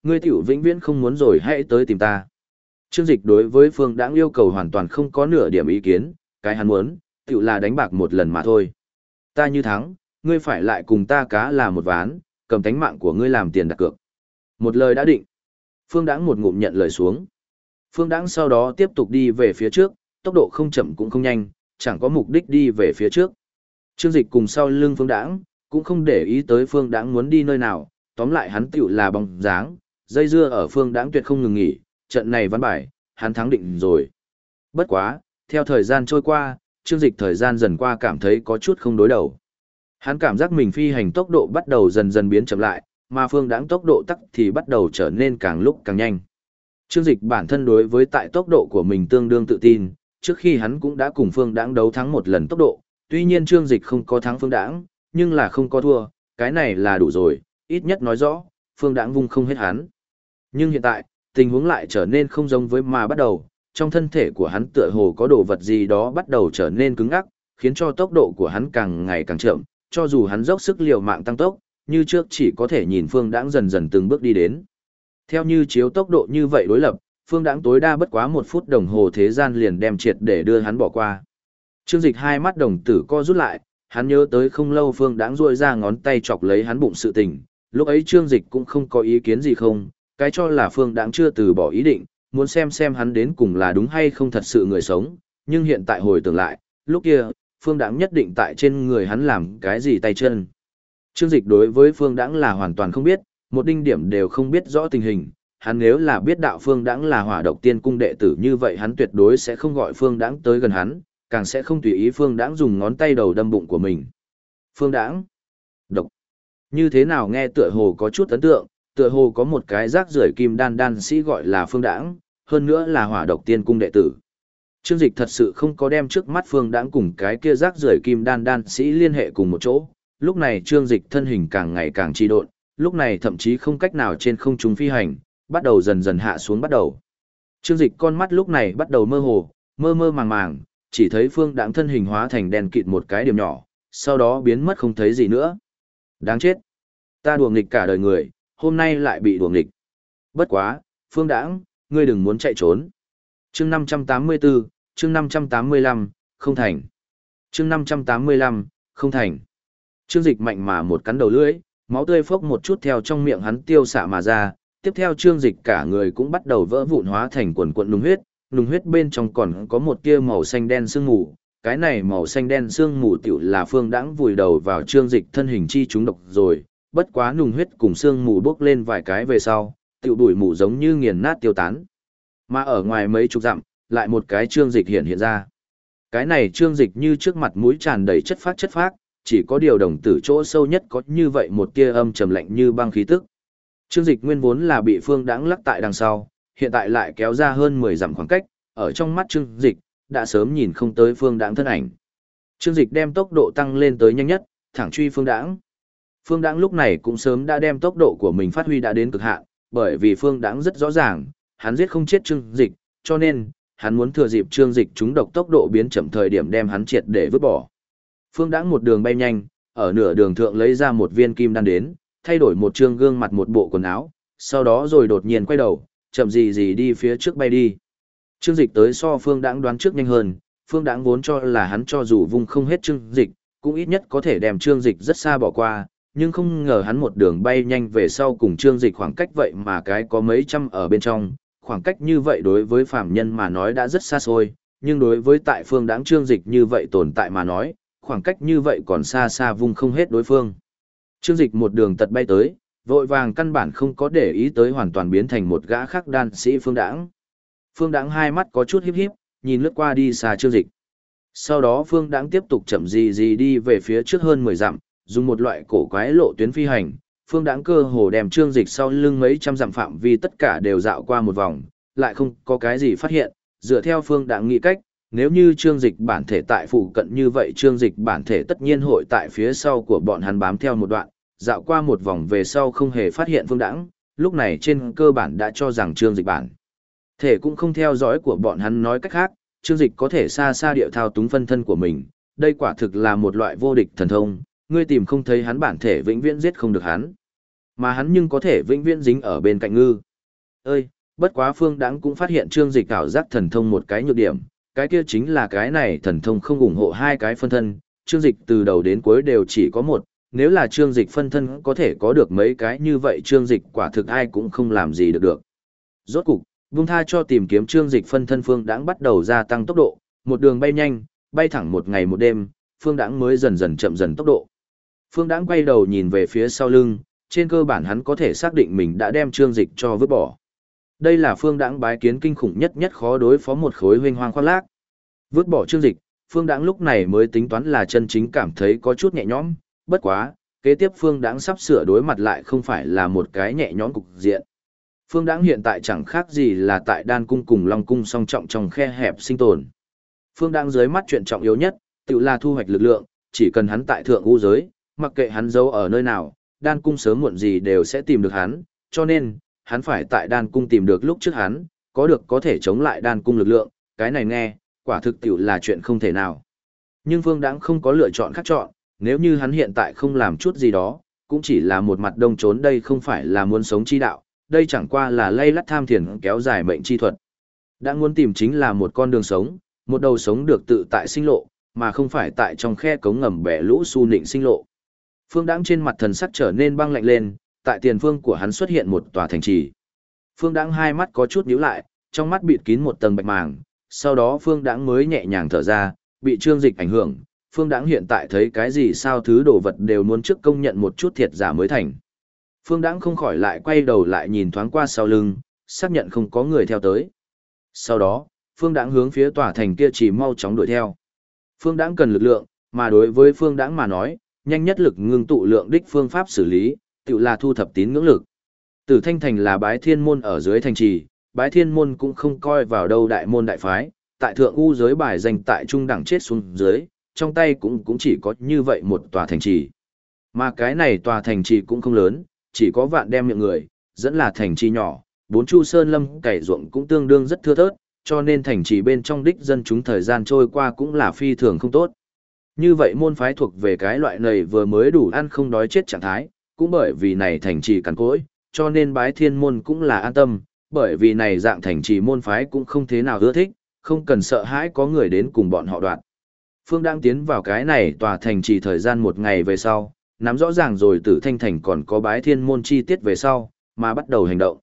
ngươi tiểu vĩnh viễn không muốn rồi hãy tới tìm ta. Trương Dịch đối với Phương Đãng yêu cầu hoàn toàn không có nửa điểm ý kiến, cái hắn muốn, tiểu là đánh bạc một lần mà thôi. Ta như thắng, ngươi phải lại cùng ta cá là một ván, cầm tánh mạng của ngươi làm tiền đặt cược. Một lời đã định. Phương Đãng một ngụm nhận lời xuống. Phương Đãng sau đó tiếp tục đi về phía trước, tốc độ không chậm cũng không nhanh, chẳng có mục đích đi về phía trước. Trương Dịch cùng sau lưng Phương Đãng, cũng không để ý tới Phương Đãng muốn đi nơi nào, tóm lại hắn tiểu là bóng dáng, dây dưa ở Phương Đãng tuyệt không ngừng nghỉ, trận này ván bài, hắn thắng định rồi. Bất quá, theo thời gian trôi qua, Trương Dịch thời gian dần qua cảm thấy có chút không đối đầu. Hắn cảm giác mình phi hành tốc độ bắt đầu dần dần biến chậm lại, mà Phương Đãng tốc độ tắc thì bắt đầu trở nên càng lúc càng nhanh. Trương Dịch bản thân đối với tại tốc độ của mình tương đương tự tin, trước khi hắn cũng đã cùng Phương Đãng đấu thắng một lần tốc độ, tuy nhiên Trương Dịch không có thắng Phương Đãng, nhưng là không có thua, cái này là đủ rồi, ít nhất nói rõ, Phương Đãng vung không hết hắn. Nhưng hiện tại, tình huống lại trở nên không giống với mà bắt đầu, trong thân thể của hắn tựa hồ có đồ vật gì đó bắt đầu trở nên cứng ngắc, khiến cho tốc độ của hắn càng ngày càng chậm, cho dù hắn dốc sức liều mạng tăng tốc, như trước chỉ có thể nhìn Phương Đãng dần dần từng bước đi đến. Theo như chiếu tốc độ như vậy đối lập, Phương Đãng tối đa bất quá 1 phút đồng hồ thế gian liền đem triệt để đưa hắn bỏ qua. Trương Dịch hai mắt đồng tử co rút lại, hắn nhớ tới không lâu Phương Đãng duỗi ra ngón tay chọc lấy hắn bụng sự tình, lúc ấy Trương Dịch cũng không có ý kiến gì không, cái cho là Phương Đãng chưa từ bỏ ý định, muốn xem hắn đến cùng là đúng hay không thật sự người sống, nhưng hiện tại hồi tưởng lại, lúc kia, Phương Đãng nhất định tại trên người hắn làm cái gì tay chân. Trương Dịch đối với Phương Đãng là hoàn toàn không biết, một đinh điểm đều không biết rõ tình hình, hắn nếu là biết đạo Phương Đãng là Hỏa Độc Tiên Cung đệ tử như vậy hắn tuyệt đối sẽ không gọi Phương Đãng tới gần hắn, càng sẽ không tùy ý Phương Đãng dùng ngón tay đầu đâm bụng của mình. Phương Đãng, độc, như thế nào nghe tựa hồ có chút ấn tượng, tựa hồ có một cái rác rưởi kim đan sĩ gọi là Phương Đãng, hơn nữa là Hỏa Độc Tiên Cung đệ tử. Trương Dịch thật sự không có đem trước mắt Phương Đãng cùng cái kia rác rưởi kim đan sĩ liên hệ cùng một chỗ, lúc này Trương Dịch thân hình càng ngày càng trì độn, lúc này thậm chí không cách nào trên không trung phi hành, bắt đầu dần dần hạ xuống bắt đầu. Trương Dịch con mắt lúc này bắt đầu mơ hồ, mơ mơ màng màng, chỉ thấy Phương Đãng thân hình hóa thành đèn kịt một cái điểm nhỏ, sau đó biến mất không thấy gì nữa. Đáng chết! Ta đùa nghịch cả đời người, hôm nay lại bị đùa nghịch. Bất quá, Phương Đãng, ngươi đừng muốn chạy trốn. Chương 584, chương 585, không thành. Chương 585, không thành. Trương Dịch mạnh mà một cắn đầu lưỡi, máu tươi phốc một chút theo trong miệng hắn tiêu xạ mà ra, tiếp theo Trương Dịch cả người cũng bắt đầu vỡ vụn hóa thành quần quần nung huyết bên trong còn có một tia màu xanh đen sương mù, cái này màu xanh đen sương mù tiểu là Phương Đãng vùi đầu vào Trương Dịch thân hình chi chúng độc rồi, bất quá nung huyết cùng sương mù bốc lên vài cái về sau, tiểu đuổi mù giống như nghiền nát tiêu tán. Mà ở ngoài mấy chục dặm, lại một cái Trương Dịch hiện ra. Cái này Trương Dịch như trước mặt mũi tràn đầy chất phác, chỉ có điều đồng tử chỗ sâu nhất có như vậy một tia âm trầm lạnh như băng khí tức. Trương Dịch nguyên vốn là bị Phương Đãng lắc tại đằng sau, hiện tại lại kéo ra hơn 10 dặm khoảng cách, ở trong mắt Trương Dịch, đã sớm nhìn không tới Phương Đãng thân ảnh. Trương Dịch đem tốc độ tăng lên tới nhanh nhất, thẳng truy Phương Đãng. Phương Đãng lúc này cũng sớm đã đem tốc độ của mình phát huy đã đến cực hạn, bởi vì Phương Đãng rất rõ ràng, hắn giết không chết Trương Dịch, cho nên, hắn muốn thừa dịp Trương Dịch trúng độc tốc độ biến chậm thời điểm đem hắn triệt để vứt bỏ. Phương Đãng một đường bay nhanh, ở nửa đường thượng lấy ra một viên kim đan đến, thay đổi một trương gương mặt một bộ quần áo, sau đó rồi đột nhiên quay đầu, chậm gì đi phía trước bay đi. Trương Dịch tới so Phương Đãng đoán trước nhanh hơn, Phương Đãng vốn cho là hắn cho dù vung không hết Trương Dịch, cũng ít nhất có thể đem Trương Dịch rất xa bỏ qua, nhưng không ngờ hắn một đường bay nhanh về sau cùng Trương Dịch khoảng cách vậy mà cái có mấy trăm ở bên trong, khoảng cách như vậy đối với phàm nhân mà nói đã rất xa xôi, nhưng đối với tại Phương Đãng Trương Dịch như vậy tồn tại mà nói, khoảng cách như vậy còn xa xa vung không hết đối phương. Trương Dịch một đường tật bay tới, vội vàng căn bản không có để ý tới hoàn toàn biến thành một gã khác đan sĩ Phương Đãng. Phương Đãng hai mắt có chút híp híp, nhìn lướt qua đi xa Trương Dịch. Sau đó Phương Đãng tiếp tục chậm gì đi về phía trước hơn 10 dặm, dùng một loại cổ quái lộ tuyến phi hành. Phương Đãng cơ hồ đem Trương Dịch sau lưng mấy trăm dặm phạm vi tất cả đều dạo qua một vòng, lại không có cái gì phát hiện. Dựa theo Phương Đãng nghĩ cách, nếu như Trương Dịch bản thể tại phụ cận như vậy Trương Dịch bản thể tất nhiên hội tại phía sau của bọn hắn bám theo một đoạn, dạo qua một vòng về sau không hề phát hiện Phương Đãng, lúc này trên cơ bản đã cho rằng Trương Dịch bản thể cũng không theo dõi của bọn hắn, nói cách khác, Trương Dịch có thể xa xa địa thao túng phân thân của mình, đây quả thực là một loại vô địch thần thông, ngươi tìm không thấy hắn bản thể vĩnh viễn giết không được hắn. Mà hắn nhưng có thể vĩnh viễn dính ở bên cạnh ngư. Ơi, bất quá Phương Đãng cũng phát hiện Trương Dịch ảo giác thần thông một cái nhược điểm, cái kia chính là cái này thần thông không ủng hộ hai cái phân thân, Trương Dịch từ đầu đến cuối đều chỉ có một, nếu là Trương Dịch phân thân có thể có được mấy cái như vậy Trương Dịch quả thực ai cũng không làm gì được. Rốt cục, vung tha cho tìm kiếm Trương Dịch phân thân Phương Đãng bắt đầu gia tăng tốc độ, một đường bay nhanh, bay thẳng một ngày một đêm, Phương Đãng mới dần dần chậm dần tốc độ. Phương Đãng quay đầu nhìn về phía sau lưng, trên cơ bản hắn có thể xác định mình đã đem Trương Dịch cho vứt bỏ. Đây là Phương Đãng bái kiến kinh khủng nhất khó đối phó một khối huênh hoang khoác lác. Vứt bỏ Trương Dịch, Phương Đãng lúc này mới tính toán là chân chính cảm thấy có chút nhẹ nhõm, bất quá, kế tiếp Phương Đãng sắp sửa đối mặt lại không phải là một cái nhẹ nhõm cục diện. Phương Đãng hiện tại chẳng khác gì là tại Đan cung cùng Long cung song trọng trong khe hẹp sinh tồn. Phương Đãng dưới mắt chuyện trọng yếu nhất, tự là thu hoạch lực lượng, chỉ cần hắn tại thượng u giới, mặc kệ hắn giấu ở nơi nào, Đan cung sớm muộn gì đều sẽ tìm được hắn, cho nên, hắn phải tại Đan cung tìm được lúc trước hắn, có được có thể chống lại Đan cung lực lượng, cái này nghe, quả thực tiểu là chuyện không thể nào. Nhưng Phương Đãng không có lựa chọn khác chọn, nếu như hắn hiện tại không làm chút gì đó, cũng chỉ là một mặt đông trốn đây không phải là muốn sống chi đạo, đây chẳng qua là lay lắt tham thiền kéo dài mệnh chi thuật. Đã muốn tìm chính là một con đường sống, một đầu sống được tự tại sinh lộ, mà không phải tại trong khe cống ngầm bẻ lũ su nịnh sinh lộ. Phương Đãng trên mặt thần sắc trở nên băng lạnh lên, tại tiền phương của hắn xuất hiện một tòa thành trì. Phương Đãng hai mắt có chút nhíu lại, trong mắt bịt kín một tầng bạch màng, sau đó Phương Đãng mới nhẹ nhàng thở ra, bị Trương Dịch ảnh hưởng, Phương Đãng hiện tại thấy cái gì sao thứ đồ vật đều muốn trước công nhận một chút thiệt giả mới thành. Phương Đãng không khỏi lại quay đầu lại nhìn thoáng qua sau lưng, xác nhận không có người theo tới. Sau đó, Phương Đãng hướng phía tòa thành kia chỉ mau chóng đuổi theo. Phương Đãng cần lực lượng, mà đối với Phương Đãng mà nói, nhanh nhất lực ngưng tụ lượng đích phương pháp xử lý, tự là thu thập tín ngưỡng lực. Tử Thanh Thành là bái thiên môn ở dưới thành trì, bái thiên môn cũng không coi vào đâu đại môn đại phái, tại thượng u giới bài danh tại trung đẳng chết xuống dưới, trong tay cũng chỉ có như vậy một tòa thành trì. Mà cái này tòa thành trì cũng không lớn, chỉ có vạn đem miệng người, dẫn là thành trì nhỏ, bốn chu sơn lâm cày ruộng cũng tương đương rất thưa thớt, cho nên thành trì bên trong đích dân chúng thời gian trôi qua cũng là phi thường không tốt. Như vậy môn phái thuộc về cái loại này vừa mới đủ ăn không đói chết trạng thái, cũng bởi vì này thành trì cằn cỗi, cho nên bái thiên môn cũng là an tâm, bởi vì này dạng thành trì môn phái cũng không thế nào ưa thích, không cần sợ hãi có người đến cùng bọn họ đoạt. Phương đang tiến vào cái này tòa thành trì thời gian một ngày về sau, nắm rõ ràng rồi Tử Thanh Thành còn có bái thiên môn chi tiết về sau, mà bắt đầu hành động.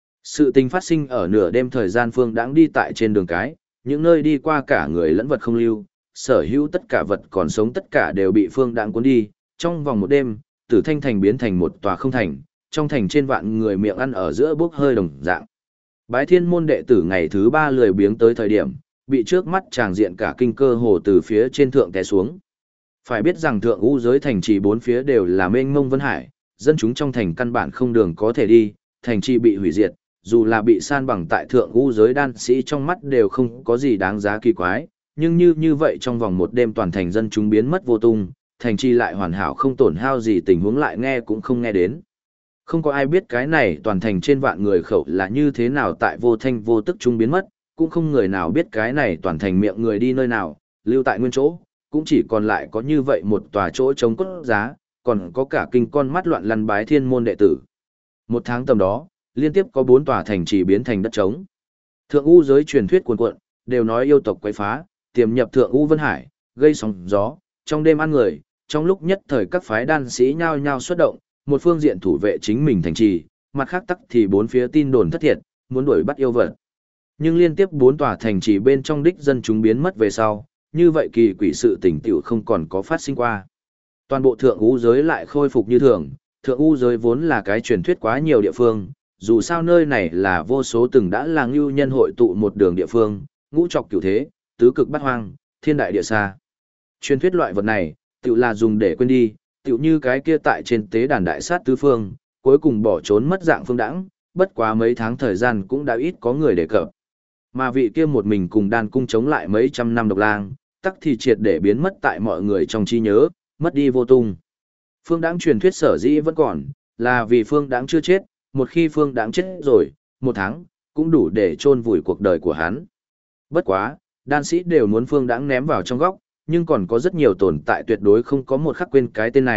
Sự tình phát sinh ở nửa đêm thời gian Phương đang đi tại trên đường cái, những nơi đi qua cả người lẫn vật không lưu, sở hữu tất cả vật còn sống tất cả đều bị Phương đang cuốn đi, trong vòng một đêm, Tử Thanh Thành biến thành một tòa không thành, trong thành trên vạn người miệng ăn ở giữa bốc hơi đồng dạng. Bái thiên môn đệ tử ngày thứ 3 lười biếng tới thời điểm, bị trước mắt tràng diện cả kinh cơ hồ từ phía trên thượng té xuống. Phải biết rằng thượng u giới thành trì bốn phía đều là mênh mông vân hải, dân chúng trong thành căn bản không đường có thể đi, thành trì bị hủy diệt, dù là bị san bằng tại thượng u giới đan sĩ trong mắt đều không có gì đáng giá kỳ quái, nhưng như vậy trong vòng một đêm toàn thành dân chúng biến mất vô tung, thành trì lại hoàn hảo không tổn hao gì tình huống lại nghe cũng không nghe đến. Không có ai biết cái này toàn thành trên vạn người khẩu là như thế nào tại vô thanh vô tức chung biến mất, cũng không người nào biết cái này toàn thành miệng người đi nơi nào, lưu tại nguyên chỗ, cũng chỉ còn lại có như vậy một tòa chỗ trống cốt giá, còn có cả kinh con mắt loạn lăn bái thiên môn đệ tử. Một tháng tầm đó, liên tiếp có 4 tòa thành trì biến thành đất trống. Thượng u giới truyền thuyết cuồn cuộn, đều nói yêu tộc quấy phá, tiềm nhập thượng u vân hải, gây sóng gió, trong đêm ăn người, trong lúc nhất thời các phái đan sĩ nhao nhao xuất động, một phương diện thủ vệ chính mình thành trì, mặt khác tắc thì bốn phía tin đồn thất thiệt, muốn đuổi bắt yêu vật. Nhưng liên tiếp 4 tòa thành trì bên trong đích dân chúng biến mất về sau, như vậy kỳ quỷ sự tình tiểu không còn có phát sinh qua. Toàn bộ thượng u giới lại khôi phục như thường, thượng u giới vốn là cái truyền thuyết quá nhiều địa phương, dù sao nơi này là vô số từng đã là ngưu nhân hội tụ một đường địa phương, ngũ trọc cửu thế, tứ cực bát hoang, thiên đại địa xa. Truyền thuyết loại vật này, tiểu là dùng để quên đi, tiểu như cái kia tại trên tế đàn đại sát tứ phương, cuối cùng bỏ trốn mất dạng phương đãng, bất quá mấy tháng thời gian cũng đã ít có người đề cập. Mà vị kia một mình cùng đan cung chống lại mấy trăm năm độc lang, tắc thì triệt để biến mất tại mọi người trong trí nhớ, mất đi vô tung. Phương đãng truyền thuyết sở dĩ vẫn còn, là vì phương đãng chưa chết, một khi phương đãng chết rồi, một tháng, cũng đủ để chôn vùi cuộc đời của hắn. Bất quá, đan sĩ đều muốn phương đãng ném vào trong góc, nhưng còn có rất nhiều tồn tại tuyệt đối không có một khắc quên cái tên này,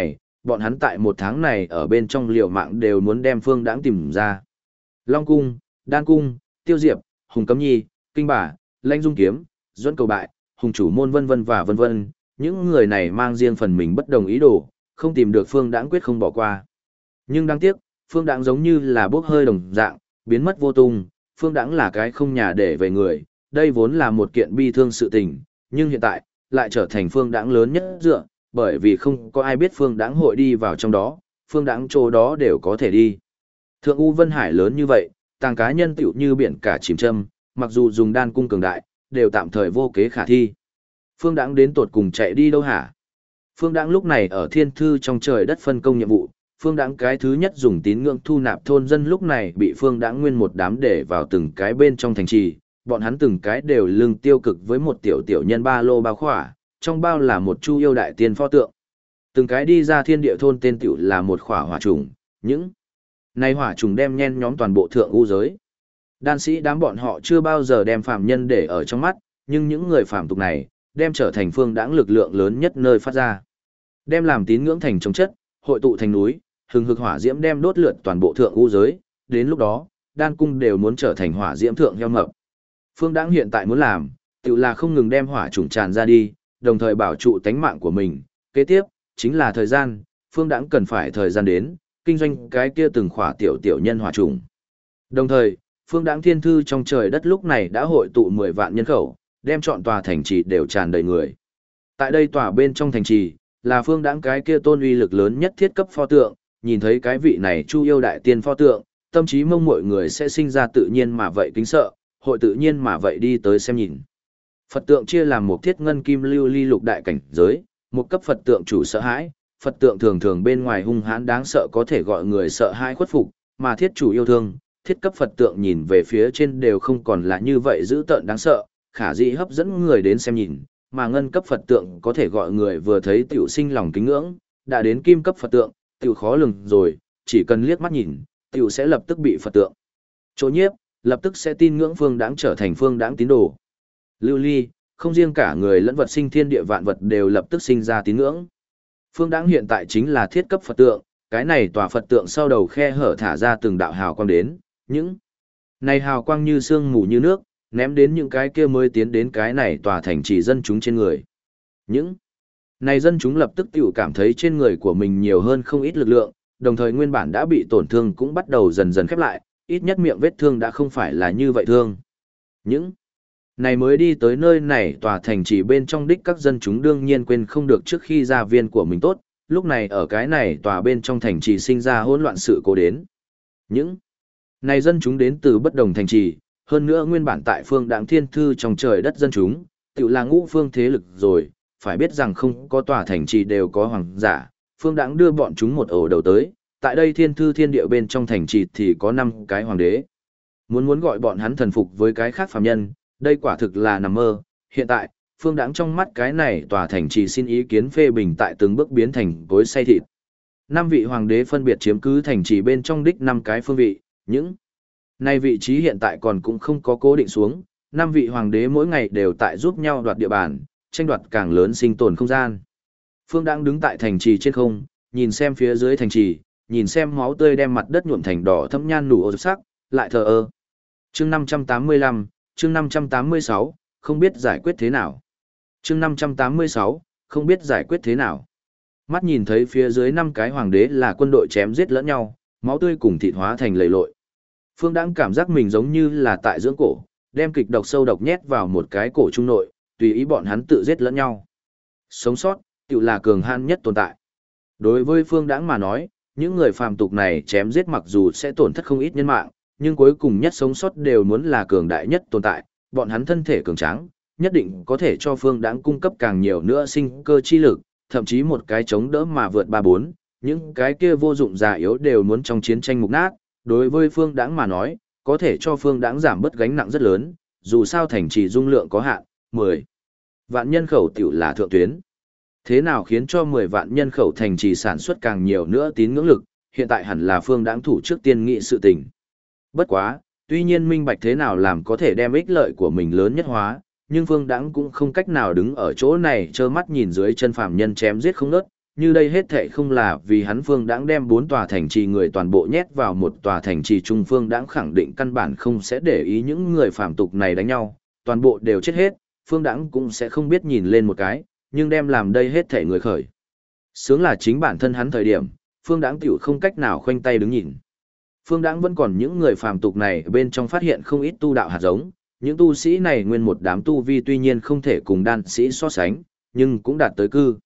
bọn hắn tại một tháng này ở bên trong liều mạng đều muốn đem Phương Đãng tìm ra. Long Cung, Đan Cung, Tiêu Diệp, Hùng Cấm Nhi, Kinh Bà, Lãnh Dung Kiếm, Duẫn Cầu Bại, Hùng Chủ Môn vân vân và vân vân, những người này mang riêng phần mình bất đồng ý đồ, không tìm được Phương Đãng quyết không bỏ qua. Nhưng đáng tiếc, Phương Đãng giống như là bốc hơi đồng dạng, biến mất vô tung, Phương Đãng là cái không nhà để về người, đây vốn là một kiện bi thương sự tình, nhưng hiện tại, lại trở thành Phương Đãng lớn nhất dựa, bởi vì không có ai biết Phương Đãng hội đi vào trong đó, Phương Đãng chỗ đó đều có thể đi. Thượng U Vân Hải lớn như vậy, tàng cá nhân tiểu như biển cả chìm châm, mặc dù dùng đan cung cường đại, đều tạm thời vô kế khả thi. Phương Đãng đến tột cùng chạy đi đâu hả? Phương Đãng lúc này ở thiên thư trong trời đất phân công nhiệm vụ, Phương Đãng cái thứ nhất dùng tín ngưỡng thu nạp thôn dân lúc này bị Phương Đãng nguyên một đám để vào từng cái bên trong thành trì, bọn hắn từng cái đều lưng tiêu cực với một tiểu tiểu nhân ba lô bao khỏa, trong bao là một chu yêu đại tiên pho tượng. Từng cái đi ra thiên địa thôn tên tiểu là một khỏa hỏa trùng, những này hỏa trùng đem nhen nhóm toàn bộ thượng u giới. Đan sĩ đám bọn họ chưa bao giờ đem phàm nhân để ở trong mắt, nhưng những người phàm tục này, đem trở thành Phương Đãng lực lượng lớn nhất nơi phát ra. Đem làm tín ngưỡng thành chống chất, hội tụ thành núi, hừng hực hỏa diễm đem đốt lượt toàn bộ thượng u giới, đến lúc đó, đan cung đều muốn trở thành hỏa diễm thượng heo mập. Phương Đãng hiện tại muốn làm, tự là không ngừng đem hỏa trùng tràn ra đi, đồng thời bảo trụ tánh mạng của mình. Kế tiếp, chính là thời gian, Phương Đãng cần phải thời gian đến, kinh doanh cái kia từng khỏa tiểu tiểu nhân hỏa trùng. Đồng thời, Phương Đãng thiên thư trong trời đất lúc này đã hội tụ 10 vạn nhân khẩu, đem trọn tòa thành trì đều tràn đầy người. Tại đây tòa bên trong thành trì, là Phương Đãng cái kia tôn uy lực lớn nhất thiết cấp pho tượng, nhìn thấy cái vị này Chu yêu đại tiên pho tượng, tâm trí mong mọi người sẽ sinh ra tự nhiên mà vậy kính sợ, hội tự nhiên mà vậy đi tới xem nhìn. Phật tượng chia làm một thiết ngân kim lưu ly lục đại cảnh giới, một cấp Phật tượng chủ sợ hãi, Phật tượng thường thường bên ngoài hung hãn đáng sợ có thể gọi người sợ hãi khuất phục, mà thiết chủ yêu thương, thiết cấp Phật tượng nhìn về phía trên đều không còn là như vậy dữ tợn đáng sợ, khả dĩ hấp dẫn người đến xem nhìn, mà ngân cấp Phật tượng có thể gọi người vừa thấy tiểu sinh lòng kính ngưỡng, đã đến kim cấp Phật tượng, tiểu khó lường rồi, chỉ cần liếc mắt nhìn, tiểu sẽ lập tức bị Phật tượng chỗ nhiếp, lập tức sẽ tin ngưỡng Phương Đãng trở thành Phương Đãng tín đồ. Lưu ly, không riêng cả người lẫn vật sinh thiên địa vạn vật đều lập tức sinh ra tín ngưỡng. Phương Đãng hiện tại chính là thiết cấp Phật tượng, cái này tòa Phật tượng sau đầu khe hở thả ra từng đạo hào quang đến, những này hào quang như sương mù như nước, ném đến những cái kia mới tiến đến cái này tòa thành trì dân chúng trên người. Những này dân chúng lập tức tiểu cảm thấy trên người của mình nhiều hơn không ít lực lượng, đồng thời nguyên bản đã bị tổn thương cũng bắt đầu dần dần khép lại, ít nhất miệng vết thương đã không phải là như vậy thương. Những này mới đi tới nơi này tòa thành trì bên trong đích các dân chúng đương nhiên quên không được trước khi ra viên của mình tốt, lúc này ở cái này tòa bên trong thành trì sinh ra hỗn loạn sự cố đến. Những này dân chúng đến từ bất đồng thành trì, hơn nữa nguyên bản tại Phương Đãng thiên thư trong trời đất dân chúng, tự là ngũ phương thế lực rồi, phải biết rằng không có tòa thành trì đều có hoàng giả, Phương Đãng đưa bọn chúng một ổ đầu tới, tại đây thiên thư thiên địa bên trong thành trì thì có 5 cái hoàng đế. Muốn gọi bọn hắn thần phục với cái khác phàm nhân, đây quả thực là nằm mơ, hiện tại, Phương Đãng trong mắt cái này tòa thành trì xin ý kiến phê bình tại từng bước biến thành cối xay thịt. 5 vị hoàng đế phân biệt chiếm cứ thành trì bên trong đích 5 cái phương vị, những này vị trí hiện tại còn cũng không có cố định xuống, 5 vị hoàng đế mỗi ngày đều tại giúp nhau đoạt địa bàn, tranh đoạt càng lớn sinh tồn không gian. Phương Đãng đứng tại thành trì trên không, nhìn xem phía dưới thành trì, nhìn xem máu tươi đem mặt đất nhuộm thành đỏ thẫm nhan nụ ô sắc, lại thờ ơ. Chương 585, chương 586, không biết giải quyết thế nào. Chương 586, không biết giải quyết thế nào. Mắt nhìn thấy phía dưới 5 cái hoàng đế là quân đội chém giết lẫn nhau, máu tươi cùng thịt hóa thành lầy lội. Phương Đãng cảm giác mình giống như là tại dưỡng cổ, đem kịch độc sâu độc nhét vào một cái cổ trung nội, tùy ý bọn hắn tự giết lẫn nhau. Sống sót, tự là cường hãn nhất tồn tại. Đối với Phương Đãng mà nói, những người phàm tục này chém giết mặc dù sẽ tổn thất không ít nhân mạng, nhưng cuối cùng nhất sống sót đều muốn là cường đại nhất tồn tại, bọn hắn thân thể cường tráng, nhất định có thể cho Phương Đãng cung cấp càng nhiều nữa sinh cơ chi lực, thậm chí một cái chống đỡ mà vượt 3-4, những cái kia vô dụng già yếu đều muốn trong chiến tranh mục nát, đối với Phương Đãng mà nói, có thể cho Phương Đãng giảm bớt gánh nặng rất lớn, dù sao thành trì dung lượng có hạn, 10 vạn nhân khẩu tiểu là thượng tuyến. Thế nào khiến cho 10 vạn nhân khẩu thành trì sản xuất càng nhiều nữa tín ngưỡng lực, hiện tại hẳn là Phương Đãng thủ trước tiên nghị sự tình. Bất quá, tuy nhiên minh bạch thế nào làm có thể đem ích lợi của mình lớn nhất hóa, nhưng Phương Đãng cũng không cách nào đứng ở chỗ này trơ mắt nhìn dưới chân phàm nhân chém giết không ngớt, như đây hết thệ không là vì hắn Phương Đãng đem 4 tòa thành trì người toàn bộ nhét vào một tòa thành trì trung, Phương Đãng khẳng định căn bản không sẽ để ý những người phàm tục này đánh nhau, toàn bộ đều chết hết, Phương Đãng cũng sẽ không biết nhìn lên một cái, nhưng đem làm đây hết thệ người khởi. Sướng là chính bản thân hắn thời điểm, Phương Đãng tiểu không cách nào khoanh tay đứng nhìn. Phương Đãng vẫn còn những người phàm tục này bên trong phát hiện không ít tu đạo hạt giống, những tu sĩ này nguyên một đám tu vi tuy nhiên không thể cùng đan sĩ so sánh, nhưng cũng đạt tới cư.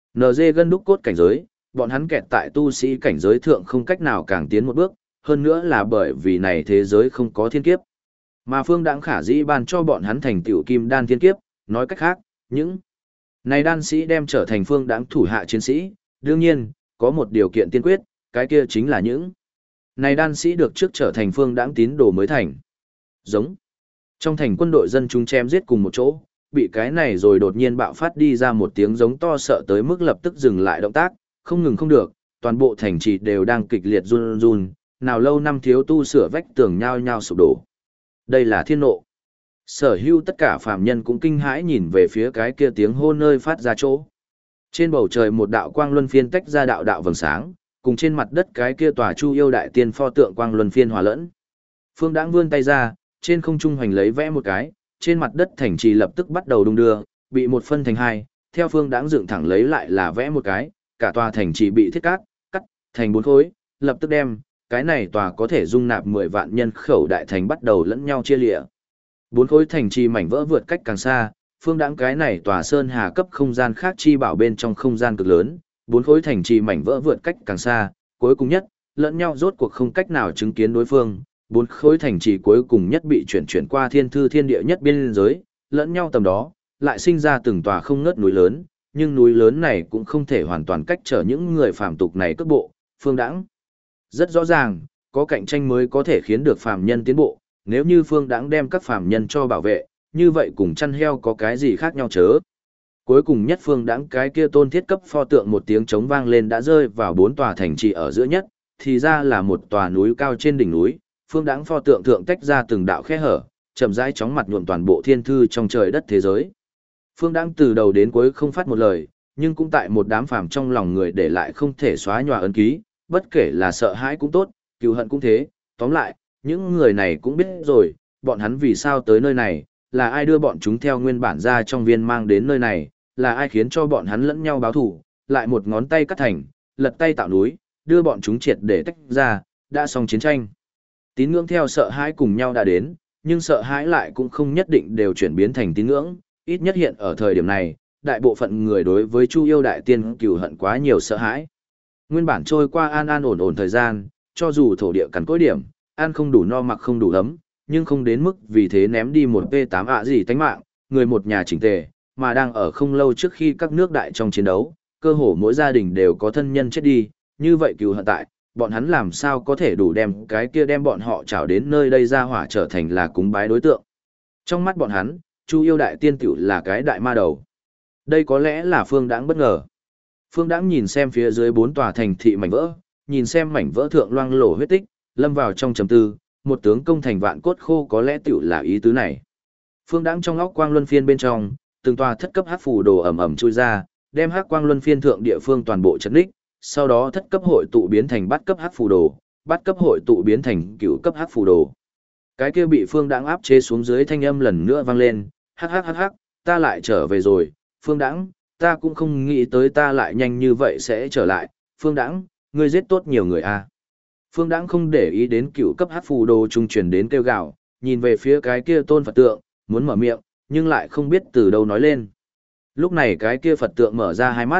NG gân đúc cốt cảnh giới, bọn hắn kẹt tại tu sĩ cảnh giới thượng không cách nào càng tiến một bước, hơn nữa là bởi vì này thế giới không có thiên kiếp. Mà Phương Đãng khả dĩ ban cho bọn hắn thành tựu kim đan thiên kiếp, nói cách khác, những này đan sĩ đem trở thành Phương Đãng thủ hạ chiến sĩ, đương nhiên, có một điều kiện tiên quyết, cái kia chính là những này đan sĩ được trước trở thành Phương Đãng tín đồ mới thành. Giống. Trong thành quân đội dân chúng chém giết cùng một chỗ, bị cái này rồi đột nhiên bạo phát đi ra một tiếng giống to sợ tới mức lập tức dừng lại động tác, không ngừng không được, toàn bộ thành trì đều đang kịch liệt run run, nào lâu năm thiếu tu sửa vách tường nhao nhao sụp đổ. Đây là thiên nộ. Sở hữu tất cả phàm nhân cũng kinh hãi nhìn về phía cái kia tiếng hô nơi phát ra chỗ. Trên bầu trời một đạo quang luân phiên tách ra đạo đạo vầng sáng, cùng trên mặt đất cái kia tòa Chu Yêu đại tiên pho tượng quang luân phiên hòa lẫn. Phương Đãng vươn tay ra, trên không trung hoành lấy vẽ một cái, trên mặt đất thành trì lập tức bắt đầu đung đưa, bị một phân thành hai, theo Phương Đãng dựng thẳng lấy lại là vẽ một cái, cả tòa thành trì bị thiết cắt thành 4 khối, lập tức đem cái này tòa có thể dung nạp 10 vạn nhân khẩu đại thành bắt đầu lẫn nhau chia lìa. 4 khối thành trì mảnh vỡ vượt cách càng xa, Phương Đãng cái này tòa sơn hà cấp không gian khác chi bảo bên trong không gian cực lớn, 4 khối thành trì mảnh vỡ vượt cách càng xa, cuối cùng nhất, lẫn nhau rốt cuộc không cách nào chứng kiến đối phương, 4 khối thành trì cuối cùng nhất bị chuyển qua thiên thư thiên địa nhất biên giới, lẫn nhau tầm đó, lại sinh ra từng tòa không ngớt núi lớn, nhưng núi lớn này cũng không thể hoàn toàn cách trở những người phàm tục này cước bộ, Phương Đãng rất rõ ràng, có cạnh tranh mới có thể khiến được phàm nhân tiến bộ, nếu như Phương Đãng đem các phàm nhân cho bảo vệ, như vậy cùng chăn heo có cái gì khác nhau chớ. Cuối cùng nhất Phương Đãng cái kia tôn thiết cấp pho tượng một tiếng trống vang lên đã rơi vào 4 tòa thành trì ở giữa nhất, thì ra là một tòa núi cao trên đỉnh núi, Phương Đãng pho tượng thượng tách ra từng đạo khe hở, chậm rãi chóng mặt nhuộm toàn bộ thiên thư trong trời đất thế giới. Phương Đãng từ đầu đến cuối không phát một lời, nhưng cũng tại một đám phàm trong lòng người để lại không thể xóa nhòa ấn ký, bất kể là sợ hãi cũng tốt, cừu hận cũng thế, tóm lại, những người này cũng biết rồi, bọn hắn vì sao tới nơi này, là ai đưa bọn chúng theo nguyên bản ra trong viên mang đến nơi này, là ai khiến cho bọn hắn lẫn nhau báo thù, lại một ngón tay cắt thành, lật tay tạo núi, đưa bọn chúng triệt để tách ra, đã xong chiến tranh. Tín ngưỡng theo sợ hãi cùng nhau đã đến, nhưng sợ hãi lại cũng không nhất định đều chuyển biến thành tín ngưỡng, ít nhất hiện ở thời điểm này, đại bộ phận người đối với Chu Yêu đại tiên cừu hận quá nhiều sợ hãi. Nguyên bản trôi qua an an ổn ổn thời gian, cho dù thổ địa cằn cỗi điểm, ăn không đủ no mặc không đủ ấm, nhưng không đến mức vì thế ném đi một P8 ạ gì tánh mạng, người một nhà chỉnh tề, mà đang ở không lâu trước khi các nước đại trong chiến đấu, cơ hồ mỗi gia đình đều có thân nhân chết đi, như vậy cừu hận tại, bọn hắn làm sao có thể đủ đem cái kia đem bọn họ trảo đến nơi đây ra hỏa trở thành là cúng bái đối tượng. Trong mắt bọn hắn, Chu Yêu đại tiên tiểu là cái đại ma đầu. Đây có lẽ là Phương Đãng bất ngờ. Phương Đãng nhìn xem phía dưới 4 tòa thành thị mảnh vỡ, nhìn xem mảnh vỡ thượng loang lổ huyết tích, lâm vào trong trầm tư, một tướng công thành vạn cốt khô có lẽ tiểu là ý tứ này. Phương Đãng trong óc quang luân phiên bên trong, từng tòa thất cấp hắc phù đồ ầm ầm chui ra, đem hắc quang luân phiên thượng địa phương toàn bộ chấn đích, sau đó thất cấp hội tụ biến thành bát cấp hắc phù đồ, bát cấp hội tụ biến thành cửu cấp hắc phù đồ. Cái kia bị Phương Đãng áp chế xuống dưới thanh âm lần nữa vang lên, hắc hắc hắc hắc, ta lại trở về rồi, Phương Đãng, ta cũng không nghĩ tới ta lại nhanh như vậy sẽ trở lại, Phương Đãng, ngươi giết tốt nhiều người à. Phương Đãng không để ý đến cửu cấp hắc phù đồ trung truyền đến kêu gào, nhìn về phía cái kia tôn Phật tượng, muốn mở miệng, nhưng lại không biết từ đâu nói lên. Lúc này cái kia Phật tượng mở ra hai mắt,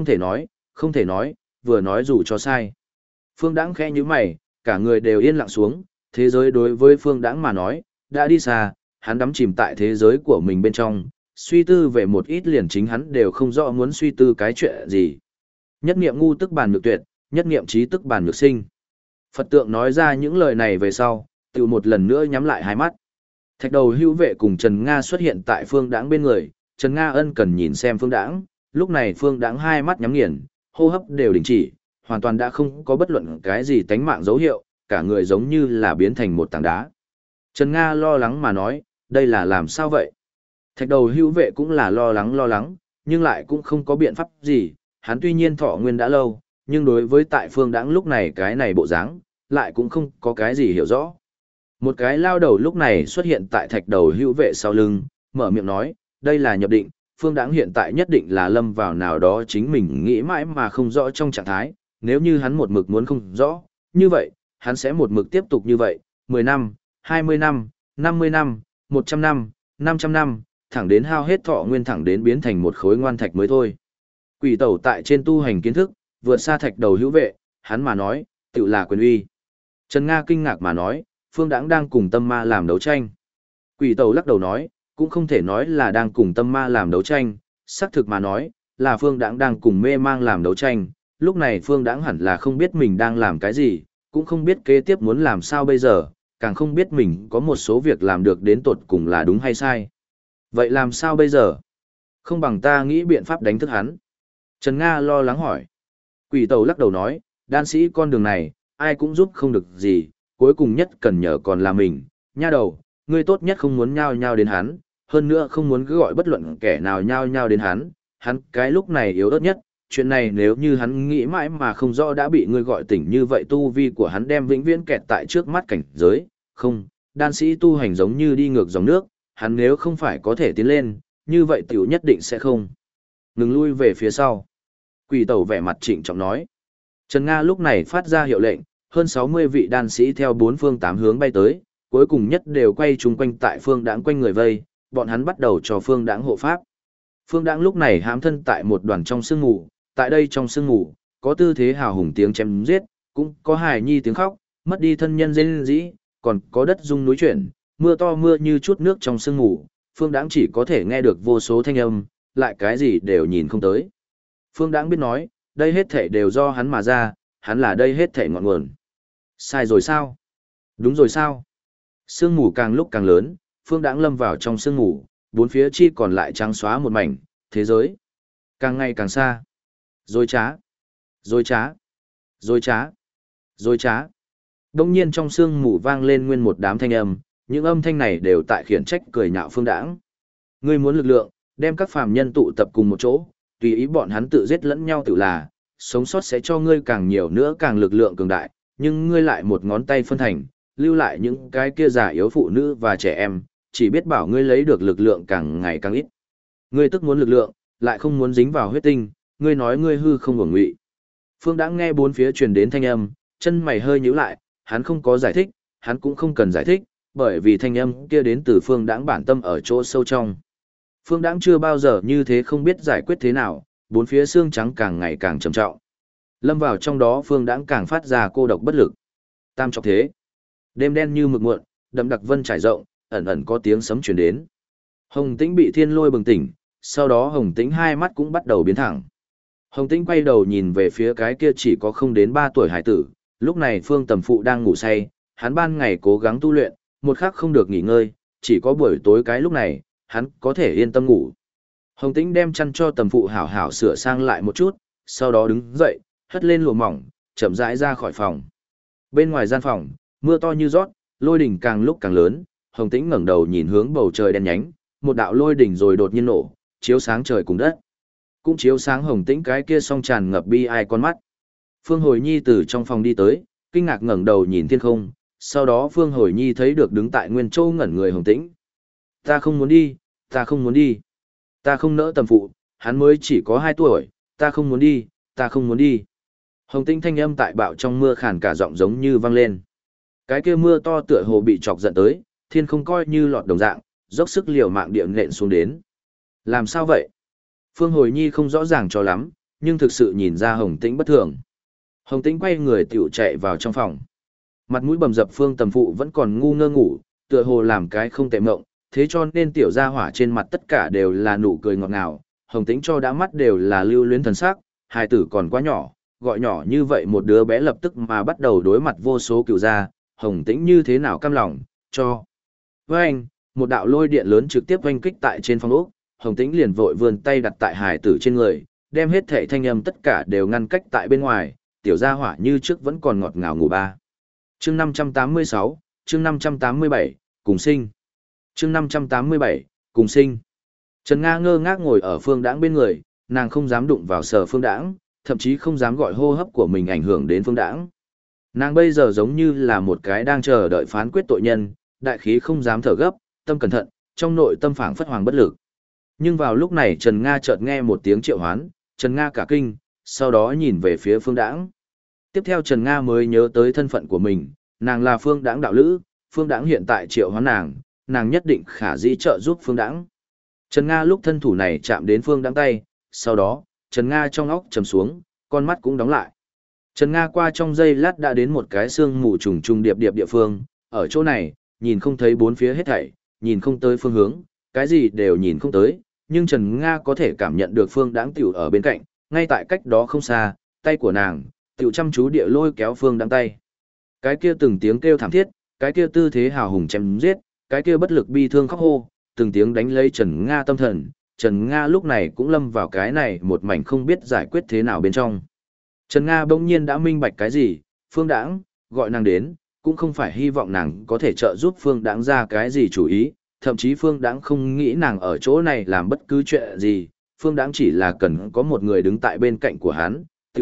không thể nói, vừa nói dù cho sai. Phương Đãng khẽ nhíu mày, cả người đều yên lặng xuống, thế giới đối với Phương Đãng mà nói, đã đi xa, hắn đắm chìm tại thế giới của mình bên trong, suy tư về một ít liền chính hắn đều không rõ muốn suy tư cái chuyện gì. Nhất niệm ngu tức bàn nhược tuyệt, nhất niệm trí tức bàn nhược sinh. Phật tượng nói ra những lời này về sau, tự một lần nữa nhắm lại hai mắt. Thạch đầu hữu vệ cùng Trần Nga xuất hiện tại Phương Đãng bên người, Trần Nga ân cần nhìn xem Phương Đãng, lúc này Phương Đãng hai mắt nhắm nghiền, hô hấp đều đình chỉ, hoàn toàn đã không có bất luận cái gì tánh mạng dấu hiệu, cả người giống như là biến thành một tảng đá. Trần Nga lo lắng mà nói, đây là làm sao vậy? Thạch đầu hữu vệ cũng là lo lắng, nhưng lại cũng không có biện pháp gì, hắn tuy nhiên thọ nguyên đã lâu, nhưng đối với tại Phương Đãng lúc này cái này bộ dáng, lại cũng không có cái gì hiểu rõ. Một cái lao đầu lúc này xuất hiện tại thạch đầu hữu vệ sau lưng, mở miệng nói, đây là nhập định, Phương Đãng hiện tại nhất định là lâm vào nào đó chính mình nghĩ mãi mà không rõ trong trạng thái, nếu như hắn một mực muốn không rõ, như vậy, hắn sẽ một mực tiếp tục như vậy, 10 năm, 20 năm, 50 năm, 100 năm, 500 năm, thẳng đến hao hết thọ nguyên thẳng đến biến thành một khối ngoan thạch mới thôi. Quỷ tẩu tại trên tu hành kiến thức, vượt xa thạch đầu hữu vệ, hắn mà nói, tự là quyền uy. Trần Nga kinh ngạc mà nói, Phương Đãng đang cùng tâm ma làm đấu tranh. Quỷ tẩu lắc đầu nói, cũng không thể nói là đang cùng tâm ma làm đấu tranh, xác thực mà nói, là Phương Đãng đang cùng mê mang làm đấu tranh. Lúc này Phương Đãng hẳn là không biết mình đang làm cái gì, cũng không biết kế tiếp muốn làm sao bây giờ, càng không biết mình có một số việc làm được đến tột cùng là đúng hay sai. Vậy làm sao bây giờ? Không bằng ta nghĩ biện pháp đánh thức hắn. Trần Nga lo lắng hỏi. Quỷ tẩu lắc đầu nói, đan sĩ con đường này, ai cũng giúp không được gì, cuối cùng nhất cần nhờ còn là mình. Nha đầu, ngươi tốt nhất không muốn nhao nhao đến hắn, hơn nữa không muốn cứ gọi bất luận kẻ nào nhao nhao đến hắn cái lúc này yếu ớt nhất. Chuyện này nếu như hắn nghĩ mãi mà không rõ đã bị ngươi gọi tỉnh như vậy tu vi của hắn đem vĩnh viễn kẹt tại trước mắt cảnh giới, không, đan sĩ tu hành giống như đi ngược dòng nước, hắn nếu không phải có thể tiến lên, như vậy tiểu nhất định sẽ không ngừng lui về phía sau. Quỷ tẩu vẻ mặt trịnh trọng nói. Trần Nga lúc này phát ra hiệu lệnh, hơn 60 vị đan sĩ theo bốn phương tám hướng bay tới, cuối cùng nhất đều quay chung quanh tại Phương Đãng quanh người vây, bọn hắn bắt đầu cho Phương Đãng hộ pháp. Phương Đãng lúc này hãm thân tại một đoàn trong sương mù, tại đây trong sương mù, có tư thế hào hùng tiếng chém giết, cũng có hài nhi tiếng khóc, mất đi thân nhân rên rỉ, còn có đất rung núi chuyển, mưa to mưa như chút nước trong sương mù, Phương Đãng chỉ có thể nghe được vô số thanh âm, lại cái gì đều nhìn không tới. Phương Đãng biết nói, đây hết thảy đều do hắn mà ra, hắn là đây hết thảy ngọn nguồn. Sai rồi sao? Đúng rồi sao? Sương mù càng lúc càng lớn, Phương Đãng lâm vào trong sương mù, bốn phía chi còn lại trắng xóa một mảnh, thế giới càng ngày càng xa. Dối trá, dối trá, dối trá, dối trá. Đông nhiên trong sương mù vang lên nguyên một đám thanh âm, những âm thanh này đều tại khiển trách cười nhạo Phương Đãng. Ngươi muốn lực lượng, đem các phàm nhân tụ tập cùng một chỗ, tùy ý bọn hắn tự giết lẫn nhau tự là, sống sót sẽ cho ngươi càng nhiều nữa càng lực lượng cường đại, nhưng ngươi lại một ngón tay phân thành, lưu lại những cái kia già yếu phụ nữ và trẻ em, chỉ biết bảo ngươi lấy được lực lượng càng ngày càng ít. Ngươi tức muốn lực lượng, lại không muốn dính vào huyết tinh, ngươi nói ngươi hư không uổng ngụy. Phương Đãng nghe bốn phía truyền đến thanh âm, chân mày hơi nhíu lại, hắn không có giải thích, hắn cũng không cần giải thích, bởi vì thanh âm kia đến từ Phương Đãng bản tâm ở chỗ sâu trong. Phương Đãng chưa bao giờ như thế không biết giải quyết thế nào, bốn phía xương trắng càng ngày càng trầm trọng. Lâm vào trong đó Phương Đãng càng phát ra cô độc bất lực. Tam trọng thế. Đêm đen như mực muộn, đậm đặc vân trải rộng, ẩn ẩn có tiếng sấm truyền đến. Hồng Tĩnh bị thiên lôi bừng tỉnh, sau đó Hồng Tĩnh hai mắt cũng bắt đầu biến thẳng. Hồng Tĩnh quay đầu nhìn về phía cái kia chỉ có không đến 3 tuổi hải tử, lúc này Phương Tầm Phụ đang ngủ say, hắn ban ngày cố gắng tu luyện, một khắc không được nghỉ ngơi, chỉ có buổi tối cái lúc này, hắn có thể yên tâm ngủ. Hồng Tĩnh đem chăn cho Tầm Phụ hảo hảo sửa sang lại một chút, sau đó đứng dậy, hất lên lụa mỏng, chậm rãi ra khỏi phòng. Bên ngoài gian phòng, mưa to như rót, lôi đỉnh càng lúc càng lớn, Hồng Tĩnh ngẩng đầu nhìn hướng bầu trời đen nhánh, một đạo lôi đỉnh rồi đột nhiên nổ, chiếu sáng trời cùng đất. Cũng chiếu sáng Hồng Tĩnh cái kia song tràn ngập bi ai con mắt. Phương Hồi Nhi từ trong phòng đi tới, kinh ngạc ngẩng đầu nhìn thiên không, sau đó Phương Hồi Nhi thấy được đứng tại nguyên châu ngẩn người Hồng Tĩnh. Ta không muốn đi, ta không muốn đi. Ta không nỡ Tầm Phụ, hắn mới chỉ có 2 tuổi, ta không muốn đi, ta không muốn đi. Hồng Tĩnh thanh âm tại bạo trong mưa khàn cả giọng giống như vang lên. Cái kia mưa to tựa hồ bị chọc giận tới, thiên không coi như lọt đồng dạng, dốc sức liều mạng địa nện xuống đến. Làm sao vậy? Phương Hồi Nhi không rõ ràng cho lắm, nhưng thực sự nhìn ra Hồng Tĩnh bất thường. Hồng Tĩnh quay người tiểu chạy vào trong phòng. Mặt mũi bầm dập Phương Tầm Phụ vẫn còn ngu ngơ ngủ, tựa hồ làm cái không tệ mộng, thế cho nên tiểu gia hỏa trên mặt tất cả đều là nụ cười ngọt ngào, Hồng Tĩnh cho đã mắt đều là lưu luyến thần sắc, hài tử còn quá nhỏ, gọi nhỏ như vậy một đứa bé lập tức mà bắt đầu đối mặt vô số cựu gia, Hồng Tĩnh như thế nào cam lòng, cho. Với anh, một đạo lôi điện lớn trực tiếp oanh kích tại trên phòng ốc, Hồng Tĩnh liền vội vươn tay đặt tại hài tử trên người, đem hết thảy thanh âm tất cả đều ngăn cách tại bên ngoài, tiểu gia hỏa như trước vẫn còn ngọt ngào ngủ ba. Chương 586, chương 587, cùng sinh. Chương 587, cùng sinh. Trần Nga ngơ ngác ngồi ở Phương Đãng bên người, nàng không dám đụng vào Sở Phương Đãng, thậm chí không dám gọi hô hấp của mình ảnh hưởng đến Phương Đãng. Nàng bây giờ giống như là một cái đang chờ đợi phán quyết tội nhân, đại khí không dám thở gấp, tâm cẩn thận, trong nội tâm phảng phất hoàng bất lực. Nhưng vào lúc này Trần Nga chợt nghe một tiếng triệu hoán, Trần Nga cả kinh, sau đó nhìn về phía Phương Đãng. Tiếp theo Trần Nga mới nhớ tới thân phận của mình, nàng là Phương Đãng đạo lữ, Phương Đãng hiện tại triệu hoán nàng nhất định khả dĩ trợ giúp Phương Đãng. Trần Nga lúc thân thủ này chạm đến Phương Đãng tay, sau đó, Trần Nga trong óc trầm xuống, con mắt cũng đóng lại. Trần Nga qua trong giây lát đã đến một cái xương mù trùng trùng điệp điệp địa phương, ở chỗ này, nhìn không thấy bốn phía hết thảy, nhìn không tới phương hướng, cái gì đều nhìn không tới, nhưng Trần Nga có thể cảm nhận được Phương Đãng tiểu ở bên cạnh, ngay tại cách đó không xa, tay của nàng, tiểu chăm chú địa lôi kéo Phương Đãng tay. Cái kia từng tiếng kêu thảm thiết, cái kia tư thế hào hùng chém giết, cái kia bất lực bi thương khóc hô, từng tiếng đánh lấy Trần Nga tâm thần, Trần Nga lúc này cũng lâm vào cái này một mảnh không biết giải quyết thế nào bên trong. Trần Nga bỗng nhiên đã minh bạch cái gì, Phương Đãng gọi nàng đến, cũng không phải hy vọng nàng có thể trợ giúp Phương Đãng ra cái gì chủ ý, thậm chí Phương Đãng không nghĩ nàng ở chỗ này làm bất cứ chuyện gì, Phương Đãng chỉ là cần có một người đứng tại bên cạnh của hắn, tựu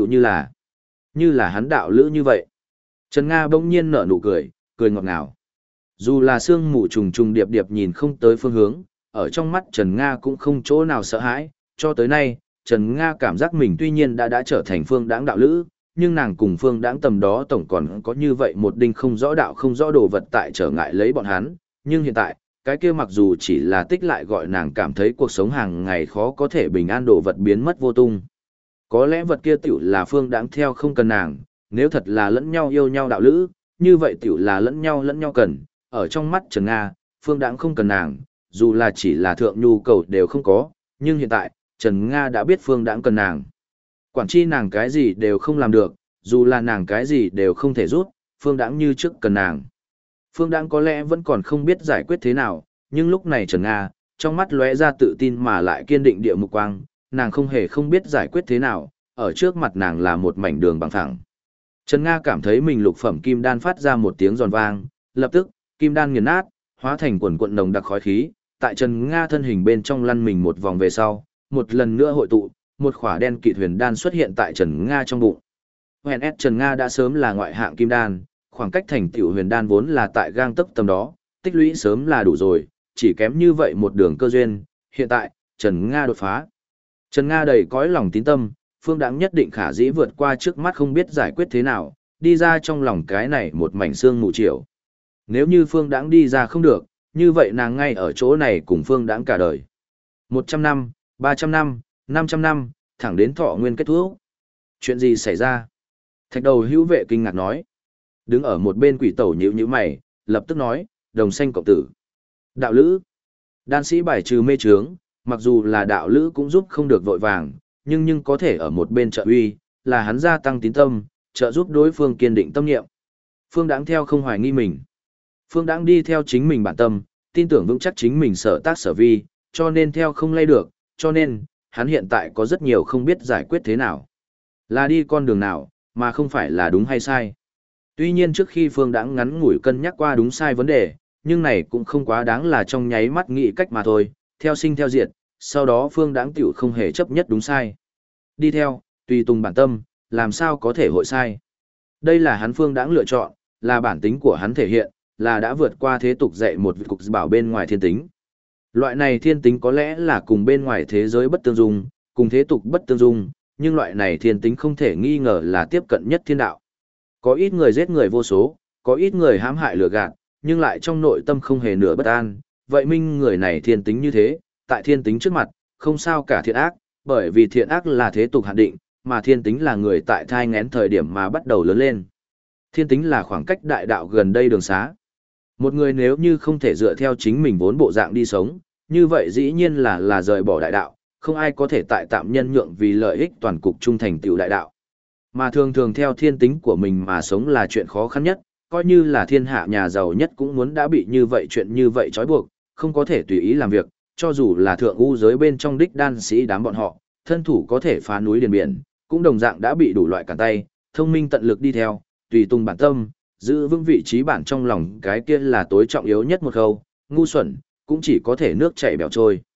như là hắn đạo lữ như vậy. Trần Nga bỗng nhiên nở nụ cười, cười ngọt ngào. Dù là sương mù trùng trùng điệp điệp nhìn không tới phương hướng, ở trong mắt Trần Nga cũng không chỗ nào sợ hãi, cho tới nay, Trần Nga cảm giác mình tuy nhiên đã trở thành Phương Đãng đạo lữ, nhưng nàng cùng Phương Đãng tầm đó tổng còn có như vậy một đinh không rõ đạo không rõ đồ vật tại trở ngại lấy bọn hắn, nhưng hiện tại, cái kia mặc dù chỉ là tích lại gọi nàng cảm thấy cuộc sống hàng ngày khó có thể bình an đồ vật biến mất vô tung. Có lẽ vật kia tiểu là Phương Đãng theo không cần nàng, nếu thật là lẫn nhau yêu nhau đạo lữ, như vậy tiểu là lẫn nhau cần, ở trong mắt Trần Nga, Phương Đãng không cần nàng, dù là chỉ là thượng nhu cầu đều không có, nhưng hiện tại, Trần Nga đã biết Phương Đãng cần nàng. Quản chi nàng cái gì đều không làm được, dù là nàng cái gì đều không thể rút, Phương Đãng như trước cần nàng. Phương Đãng có lẽ vẫn còn không biết giải quyết thế nào, nhưng lúc này Trần Nga, trong mắt lóe ra tự tin mà lại kiên định địa mục quang, nàng không hề không biết giải quyết thế nào, ở trước mặt nàng là một mảnh đường bằng phẳng. Trần Nga cảm thấy mình lục phẩm kim đan phát ra một tiếng giòn vang, lập tức, kim đan nghiền nát, hóa thành quần quận nồng đặc khói khí, tại Trần Nga thân hình bên trong lăn mình một vòng về sau, một lần nữa hội tụ, một khỏa đen kịt huyền đan xuất hiện tại Trần Nga trong bụng. Huyền S Trần Nga đã sớm là ngoại hạng kim đan, khoảng cách thành tựu huyền đan vốn là tại gang tấc tầm đó, tích lũy sớm là đủ rồi, chỉ kém như vậy một đường cơ duyên, hiện tại, Trần Nga đột phá. Trần Nga đầy cõi lòng tín tâm, Phương Đãng nhất định khả dĩ vượt qua trước mắt không biết giải quyết thế nào, đi ra trong lòng cái này một mảnh xương mù chiều. Nếu như Phương Đãng đi ra không được, như vậy nàng ngay ở chỗ này cùng Phương Đãng cả đời. 100 năm, 300 năm, 500 năm, thẳng đến thọ nguyên kết thúc. Chuyện gì xảy ra? Thạch đầu hữu vệ kinh ngạc nói. Đứng ở một bên quỷ tẩu nhíu mày, lập tức nói, đồng xanh cộng tử. Đạo lữ. Đan sĩ bài trừ mê trướng, mặc dù là đạo lữ cũng giúp không được vội vàng, nhưng có thể ở một bên trợ uy, là hắn gia tăng tín tâm, trợ giúp đối phương kiên định tâm niệm. Phương Đãng theo không hoài nghi mình. Phương Đãng đi theo chính mình bản tâm, tin tưởng vững chắc chính mình sở tác sở vi, cho nên theo không lay được, cho nên, hắn hiện tại có rất nhiều không biết giải quyết thế nào. Là đi con đường nào, mà không phải là đúng hay sai. Tuy nhiên trước khi Phương Đãng ngắn ngủi cân nhắc qua đúng sai vấn đề, nhưng này cũng không quá đáng là trong nháy mắt nghĩ cách mà thôi, theo sinh theo diệt, sau đó Phương Đãng tiểu không hề chấp nhất đúng sai. Đi theo, tùy tùng bản tâm, làm sao có thể hội sai. Đây là hắn Phương Đãng lựa chọn, là bản tính của hắn thể hiện, là đã vượt qua thế tục dạy một cục bảo bên ngoài thiên tính. Loại này thiên tính có lẽ là cùng bên ngoài thế giới bất tương dung, cùng thế tục bất tương dung, nhưng loại này thiên tính không thể nghi ngờ là tiếp cận nhất thiên đạo. Có ít người giết người vô số, có ít người hãm hại lừa gạt, nhưng lại trong nội tâm không hề nửa bất an, vậy minh người này thiên tính như thế, tại thiên tính trước mặt, không sao cả thiện ác, bởi vì thiện ác là thế tục hạn định, mà thiên tính là người tại thai nghén thời điểm mà bắt đầu lớn lên. Thiên tính là khoảng cách đại đạo gần đây đường xá. Một người nếu như không thể dựa theo chính mình vốn bộ dạng đi sống, như vậy dĩ nhiên là rời bỏ đại đạo, không ai có thể tại tạm nhân nhượng vì lợi ích toàn cục trung thành tiểu đại đạo. Mà thường thường theo thiên tính của mình mà sống là chuyện khó khăn nhất, coi như là thiên hạ nhà giàu nhất cũng muốn đã bị như vậy chuyện như vậy trói buộc, không có thể tùy ý làm việc, cho dù là thượng u giới bên trong đích đan sĩ đám bọn họ, thân thủ có thể phá núi điền biển, cũng đồng dạng đã bị đủ loại cản tay, thông minh tận lực đi theo, tùy tung bản tâm, giữ vững vị trí bản trong lòng cái kia là tối trọng yếu nhất một khâu, ngu xuẩn, cũng chỉ có thể nước chảy bèo trôi.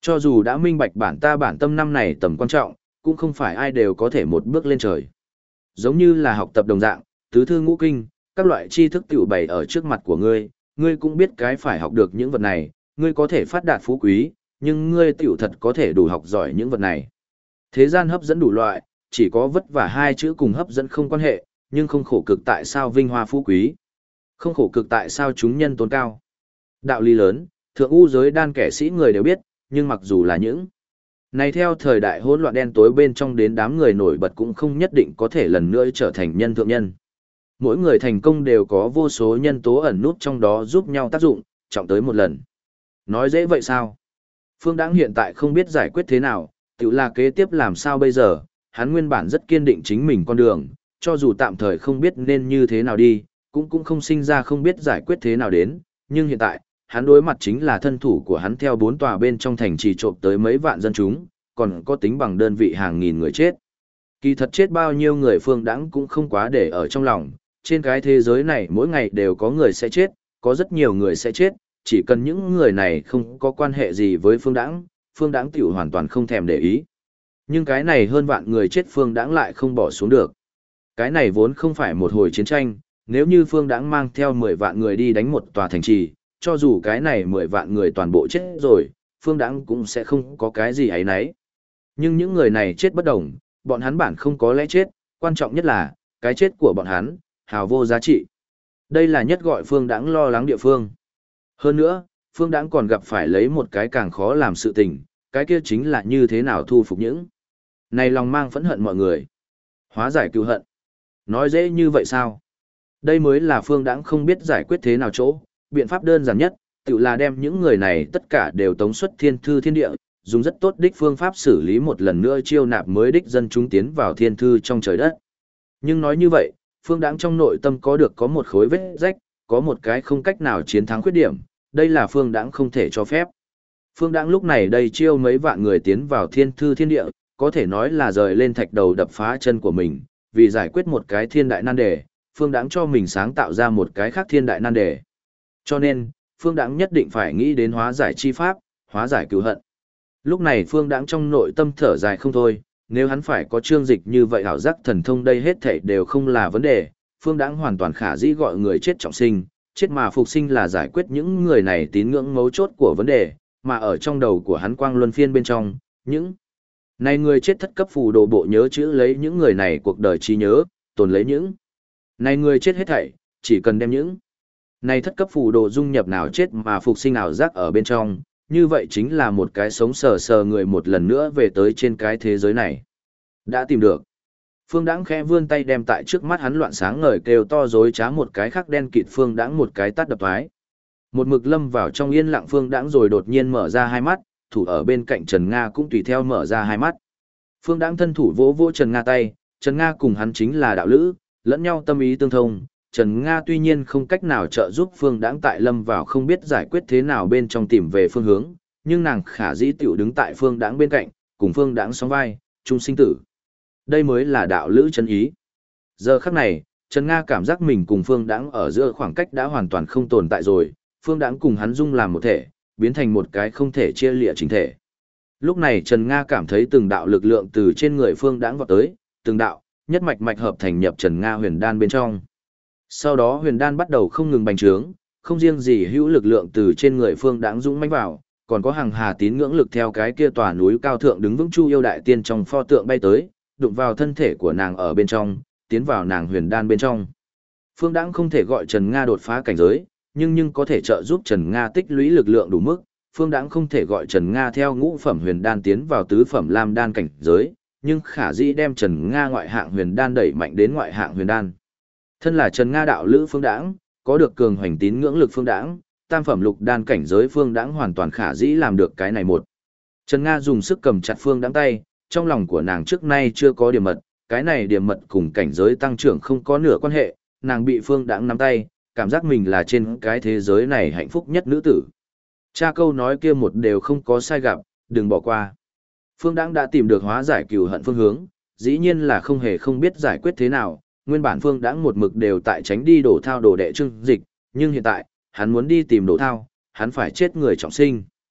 Cho dù đã minh bạch bản tâm năm này tầm quan trọng, cũng không phải ai đều có thể một bước lên trời. Giống như là học tập đồng dạng, tứ thư ngũ kinh, các loại tri thức tiểu bày ở trước mặt của ngươi, ngươi cũng biết cái phải học được những vật này, ngươi có thể phát đạt phú quý, nhưng ngươi tiểu thật có thể đủ học giỏi những vật này. Thế gian hấp dẫn đủ loại, chỉ có vất vả hai chữ cùng hấp dẫn không quan hệ, nhưng không khổ cực tại sao vinh hoa phú quý. Không khổ cực tại sao chúng nhân tôn cao. Đạo lý lớn, thượng u giới đan kẻ sĩ người đều biết, nhưng mặc dù là những này theo thời đại hỗn loạn đen tối bên trong đến đám người nổi bật cũng không nhất định có thể lần nữa trở thành nhân thượng nhân. Mỗi người thành công đều có vô số nhân tố ẩn nút trong đó giúp nhau tác dụng, trọng tới một lần. Nói dễ vậy sao? Phương Đãng hiện tại không biết giải quyết thế nào, tự là kế tiếp làm sao bây giờ, hắn nguyên bản rất kiên định chính mình con đường, cho dù tạm thời không biết nên như thế nào đi, cũng không sinh ra không biết giải quyết thế nào đến, nhưng hiện tại, hắn đối mặt chính là thân thủ của hắn theo 4 tòa bên trong thành trì trộm tới mấy vạn dân chúng, còn có tính bằng đơn vị hàng nghìn người chết. Kỳ thật chết bao nhiêu người Phương Đãng cũng không quá để ở trong lòng, trên cái thế giới này mỗi ngày đều có người sẽ chết, có rất nhiều người sẽ chết, chỉ cần những người này không có quan hệ gì với Phương Đãng tiểu hoàn toàn không thèm để ý. Nhưng cái này hơn vạn người chết Phương Đãng lại không bỏ xuống được. Cái này vốn không phải một hồi chiến tranh, nếu như Phương Đãng mang theo 10 vạn người đi đánh một tòa thành trì, cho dù cái này 10 vạn người toàn bộ chết rồi, Phương Đãng cũng sẽ không có cái gì ấy nấy. Nhưng những người này chết bất đồng, bọn hắn bản không có lẽ chết, quan trọng nhất là, cái chết của bọn hắn, hào vô giá trị. Đây là nhất gọi Phương Đãng lo lắng địa phương. Hơn nữa, Phương Đãng còn gặp phải lấy một cái càng khó làm sự tình, cái kia chính là như thế nào thu phục những này lòng mang phẫn hận mọi người. Hóa giải cừu hận. Nói dễ như vậy sao? Đây mới là Phương Đãng không biết giải quyết thế nào chỗ, biện pháp đơn giản nhất, tự là đem những người này tất cả đều tống xuất thiên thư thiên địa, dùng rất tốt đích phương pháp xử lý một lần nữa chiêu nạp mới đích dân chúng tiến vào thiên thư trong trời đất. Nhưng nói như vậy, Phương Đãng trong nội tâm có một khối vết rách, có một cái không cách nào chiến thắng khuyết điểm, đây là Phương Đãng không thể cho phép. Phương Đãng lúc này đây chiêu mấy vạn người tiến vào thiên thư thiên địa, có thể nói là rời lên thạch đầu đập phá chân của mình, vì giải quyết một cái thiên đại nan đề, Phương Đãng cho mình sáng tạo ra một cái khác thiên đại nan đề. Cho nên, Phương Đãng nhất định phải nghĩ đến hóa giải chi pháp, hóa giải cừu hận. Lúc này Phương Đãng trong nội tâm thở dài không thôi, nếu hắn phải có chương dịch như vậy hảo giác thần thông đây hết thảy đều không là vấn đề, Phương Đãng hoàn toàn khả dĩ gọi người chết trọng sinh, chết mà phục sinh là giải quyết những người này tín ngưỡng mấu chốt của vấn đề, mà ở trong đầu của hắn quang luân phiên bên trong, những này người chết thất cấp phù đồ bộ nhớ chữ lấy những người này cuộc đời trí nhớ, tồn lấy những này người chết hết thảy, chỉ cần đem những này thất cấp phù đồ dung nhập nào chết mà phục sinh ảo giác ở bên trong, như vậy chính là một cái sống sờ sờ người một lần nữa về tới trên cái thế giới này. Đã tìm được. Phương Đãng khẽ vươn tay đem tại trước mắt hắn loạn sáng ngời kêu to dối trá một cái khác đen kịt Phương Đãng một cái tát đập thoái. Một mực lâm vào trong yên lặng Phương Đãng rồi đột nhiên mở ra hai mắt, thủ ở bên cạnh Trần Nga cũng tùy theo mở ra hai mắt. Phương Đãng thân thủ vỗ vỗ Trần Nga tay, Trần Nga cùng hắn chính là đạo lữ, lẫn nhau tâm ý tương thông. Trần Nga tuy nhiên không cách nào trợ giúp Phương Đãng tại lâm vào không biết giải quyết thế nào bên trong tìm về phương hướng, nhưng nàng khả dĩ tiểu đứng tại Phương Đãng bên cạnh, cùng Phương Đãng sóng vai, chung sinh tử. Đây mới là đạo lữ chân ý. Giờ khắc này, Trần Nga cảm giác mình cùng Phương Đãng ở giữa khoảng cách đã hoàn toàn không tồn tại rồi, Phương Đãng cùng hắn dung làm một thể, biến thành một cái không thể chia lìa chính thể. Lúc này Trần Nga cảm thấy từng đạo lực lượng từ trên người Phương Đãng vọt tới, từng đạo, nhất mạch mạch hợp thành nhập Trần Nga huyền đan bên trong. Sau đó huyền đan bắt đầu không ngừng bành trướng, không riêng gì hữu lực lượng từ trên người Phương Đãng dũng mãnh vào, còn có hàng hà tín ngưỡng lực theo cái kia tòa núi cao thượng đứng vững Chu Yêu đại tiên trong pho tượng bay tới, đụng vào thân thể của nàng ở bên trong, tiến vào nàng huyền đan bên trong. Phương Đãng không thể gọi Trần Nga đột phá cảnh giới, nhưng có thể trợ giúp Trần Nga tích lũy lực lượng đủ mức. Phương Đãng không thể gọi Trần Nga theo ngũ phẩm huyền đan tiến vào tứ phẩm lam đan cảnh giới, nhưng khả dĩ đem Trần Nga ngoại hạng huyền đan đẩy mạnh đến ngoại hạng huyền đan. Thân là Trần Nga đạo lữ Phương Đãng, có được cường hoành tín ngưỡng lực Phương Đãng, tam phẩm lục đan cảnh giới Phương Đãng hoàn toàn khả dĩ làm được cái này một. Trần Nga dùng sức cầm chặt Phương Đãng tay, trong lòng của nàng trước nay chưa có điểm mật, cái này điểm mật cùng cảnh giới tăng trưởng không có nửa quan hệ, nàng bị Phương Đãng nắm tay, cảm giác mình là trên cái thế giới này hạnh phúc nhất nữ tử. Cha câu nói kia một đều không có sai gặp, đừng bỏ qua. Phương Đãng đã tìm được hóa giải cừu hận phương hướng, dĩ nhiên là không hề không biết giải quyết thế nào, nguyên bản Phương Đãng một mực đều tại tránh đi đổ thao đồ đệ Trương Dịch, nhưng hiện tại, hắn muốn đi tìm đổ thao, hắn phải chết người trọng sinh.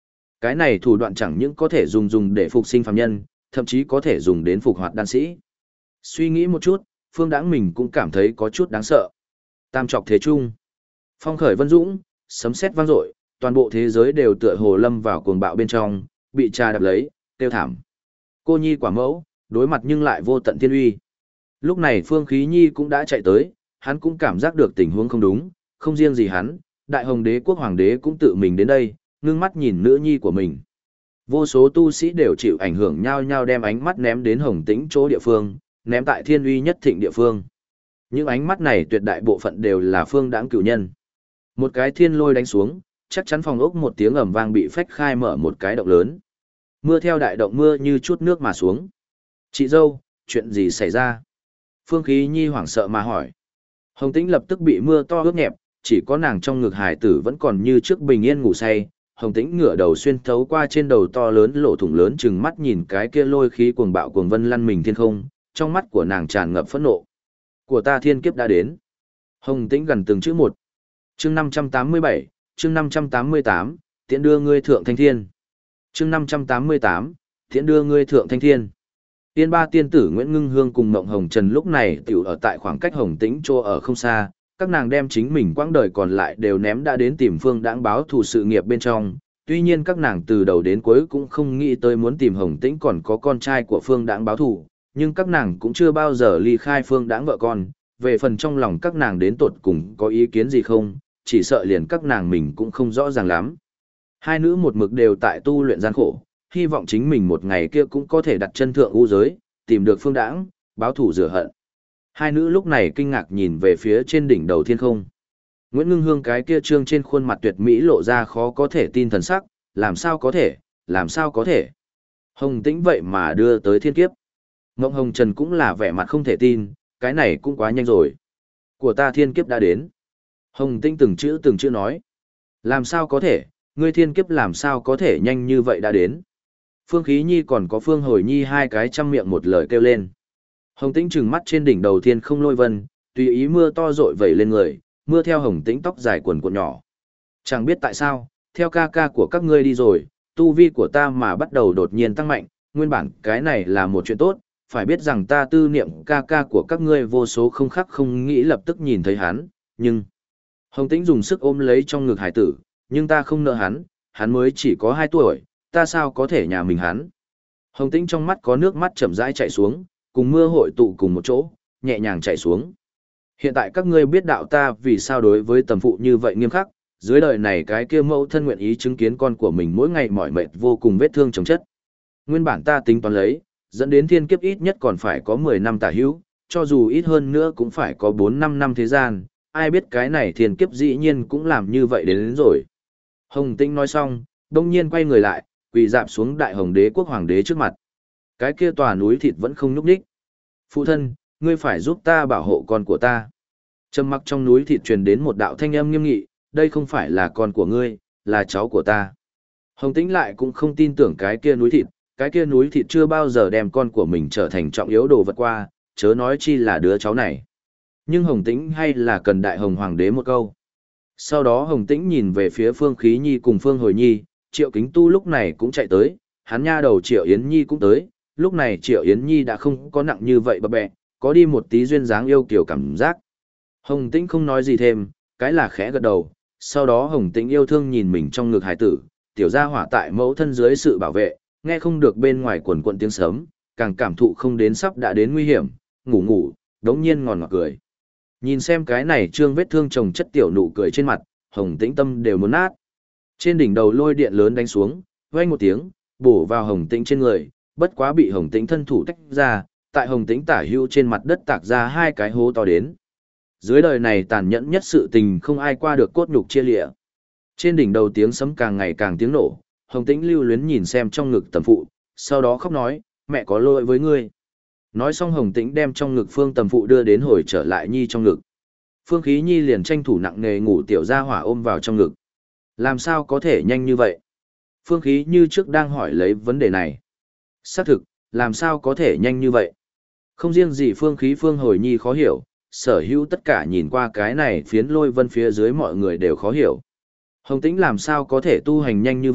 Cái này thủ đoạn chẳng những có thể dùng để phục sinh phàm nhân, thậm chí có thể dùng đến phục hoạt đan sĩ. Suy nghĩ một chút, Phương Đãng mình cũng cảm thấy có chút đáng sợ. Tam trọc thế trung. Phong khởi vân dũng, sấm sét vang dội, toàn bộ thế giới đều tựa hồ lâm vào cuồng bạo bên trong, bị trà đập lấy, tiêu thảm. Cô Nhi quả mẫu, đối mặt nhưng lại vô tận thiên uy. Lúc này Phương Khí Nhi cũng đã chạy tới, hắn cũng cảm giác được tình huống không đúng, không riêng gì hắn, Đại Hồng Đế quốc hoàng đế cũng tự mình đến đây, ngưng mắt nhìn nữ nhi của mình. Vô số tu sĩ đều chịu ảnh hưởng nhau nhau đem ánh mắt ném đến Hồng Tĩnh chỗ địa phương, ném tại thiên uy nhất thịnh địa phương. Những ánh mắt này tuyệt đại bộ phận đều là Phương Đãng cửu nhân. Một cái thiên lôi đánh xuống, chắc chắn phòng ốc một tiếng ầm vang bị phách khai mở một cái động lớn. Mưa theo đại động mưa như chút nước mà xuống. Chị dâu, chuyện gì xảy ra? Phương Khí Nhi hoảng sợ mà hỏi. Hồng Tĩnh lập tức bị mưa to ướt nhẹp, chỉ có nàng trong ngực hải tử vẫn còn như trước bình yên ngủ say. Hồng Tĩnh ngửa đầu xuyên thấu qua trên đầu to lớn lỗ thủng lớn chừng mắt nhìn cái kia lôi khí cuồng bạo cuồng vân lăn mình thiên không, trong mắt của nàng tràn ngập phẫn nộ. Của ta thiên kiếp đã đến. Hồng Tĩnh gần từng chữ một. Chương 587, chương 588, tiễn đưa ngươi thượng thanh thiên. Chương 588, tiễn đưa ngươi thượng thanh thiên. Tiên ba tiên tử Nguyễn Ngưng Hương cùng Mộng Hồng Trần lúc này tiểu ở tại khoảng cách Hồng Tĩnh chỗ ở không xa, các nàng đem chính mình quãng đời còn lại đều ném đã đến tìm Phương Đãng báo thù sự nghiệp bên trong. Tuy nhiên các nàng từ đầu đến cuối cũng không nghĩ tới muốn tìm Hồng Tĩnh còn có con trai của Phương Đãng báo thù, nhưng các nàng cũng chưa bao giờ ly khai Phương Đãng vợ con. Về phần trong lòng các nàng đến tột cùng có ý kiến gì không, chỉ sợ liền các nàng mình cũng không rõ ràng lắm. Hai nữ một mực đều tại tu luyện gian khổ, hy vọng chính mình một ngày kia cũng có thể đặt chân thượng u giới, tìm được Phương Đãng, báo thù rửa hận. Hai nữ lúc này kinh ngạc nhìn về phía trên đỉnh đầu thiên không. Nguyễn Ngưng Hương cái kia trương trên khuôn mặt tuyệt mỹ lộ ra khó có thể tin thần sắc, làm sao có thể, làm sao có thể. Hồng Tĩnh vậy mà đưa tới thiên kiếp. Ngộng Hồng Trần cũng là vẻ mặt không thể tin, cái này cũng quá nhanh rồi. Của ta thiên kiếp đã đến. Hồng Tĩnh từng chữ nói. Làm sao có thể, ngươi thiên kiếp làm sao có thể nhanh như vậy đã đến. Phương Khí Nhi còn có Phương Hồi Nhi hai cái trăm miệng một lời kêu lên. Hồng Tĩnh trừng mắt trên đỉnh đầu thiên không lôi vân, tùy ý mưa to rội vẩy lên người, mưa theo Hồng Tĩnh tóc dài quần cuộn nhỏ. Chẳng biết tại sao, theo ca ca của các ngươi đi rồi, tu vi của ta mà bắt đầu đột nhiên tăng mạnh, nguyên bản cái này là một chuyện tốt, phải biết rằng ta tư niệm ca ca của các ngươi vô số không khắc không nghĩ lập tức nhìn thấy hắn, nhưng... Hồng Tĩnh dùng sức ôm lấy trong ngực hải tử, nhưng ta không nợ hắn mới chỉ có 2 tuổi, ta sao có thể nhà mình hắn. Hồng Tĩnh trong mắt có nước mắt chậm rãi chảy xuống, cùng mưa hội tụ cùng một chỗ, nhẹ nhàng chảy xuống. Hiện tại các ngươi biết đạo ta vì sao đối với tầm phụ như vậy nghiêm khắc, dưới đời này cái kia mẫu thân nguyện ý chứng kiến con của mình mỗi ngày mỏi mệt vô cùng vết thương chồng chất. Nguyên bản ta tính toán lấy, dẫn đến thiên kiếp ít nhất còn phải có 10 năm tả hữu, cho dù ít hơn nữa cũng phải có 4-5 năm thế gian, ai biết cái này thiên kiếp dĩ nhiên cũng làm như vậy đến rồi. Hồng Tĩnh nói xong, đông nhiên quay người lại, quỳ dạp xuống Đại Hồng Đế quốc hoàng đế trước mặt. Cái kia tòa núi thịt vẫn không nhúc nhích. Phụ thân, ngươi phải giúp ta bảo hộ con của ta. Trầm mặc trong núi thịt truyền đến một đạo thanh âm nghiêm nghị, đây không phải là con của ngươi, là cháu của ta. Hồng Tĩnh lại cũng không tin tưởng cái kia núi thịt chưa bao giờ đem con của mình trở thành trọng yếu đồ vật qua, chớ nói chi là đứa cháu này. Nhưng Hồng Tĩnh hay là cần Đại Hồng Hoàng đế một câu. Sau đó Hồng Tĩnh nhìn về phía Phương Khí Nhi cùng Phương Hồi Nhi, Triệu Kính Tu lúc này cũng chạy tới, hắn nha đầu Triệu Yến Nhi cũng tới, lúc này Triệu Yến Nhi đã không có nặng như vậy bập bẹ, có đi một tí duyên dáng yêu kiều cảm giác. Hồng Tĩnh không nói gì thêm, cái là khẽ gật đầu, sau đó Hồng Tĩnh yêu thương nhìn mình trong ngực hải tử, tiểu gia hỏa tại mẫu thân dưới sự bảo vệ, nghe không được bên ngoài quần quần tiếng sớm, càng cảm thụ không đến sắp đã đến nguy hiểm, ngủ, đống nhiên ngọt ngọt cười. Nhìn xem cái này trương vết thương chồng chất tiểu nụ cười trên mặt, Hồng Tĩnh tâm đều muốn nát. Trên đỉnh đầu lôi điện lớn đánh xuống, vang một tiếng, bổ vào Hồng Tĩnh trên người, bất quá bị Hồng Tĩnh thân thủ tách ra, tại Hồng Tĩnh tả hữu trên mặt đất tạc ra 2 cái hố to đến. Dưới đời này tàn nhẫn nhất sự tình không ai qua được cốt nhục chia lịa. Trên đỉnh đầu tiếng sấm càng ngày càng tiếng nổ, Hồng Tĩnh lưu luyến nhìn xem trong ngực tầm phụ, sau đó khóc nói, mẹ có lỗi với ngươi. Nói xong Hồng Tĩnh đem trong ngực Phương tầm phụ đưa đến hồi trở lại Nhi trong ngực. Phương Khí Nhi liền tranh thủ nặng nề ngủ tiểu gia hỏa ôm vào trong ngực. Làm sao có thể nhanh như vậy? Phương Khí như trước đang hỏi lấy vấn đề này. Xác thực, làm sao có thể nhanh như vậy? Không riêng gì Phương Khí Phương Hồi Nhi khó hiểu, sở hữu tất cả nhìn qua cái này phiến lôi vân phía dưới mọi người đều khó hiểu. Hồng Tĩnh làm sao có thể tu hành nhanh như vậy,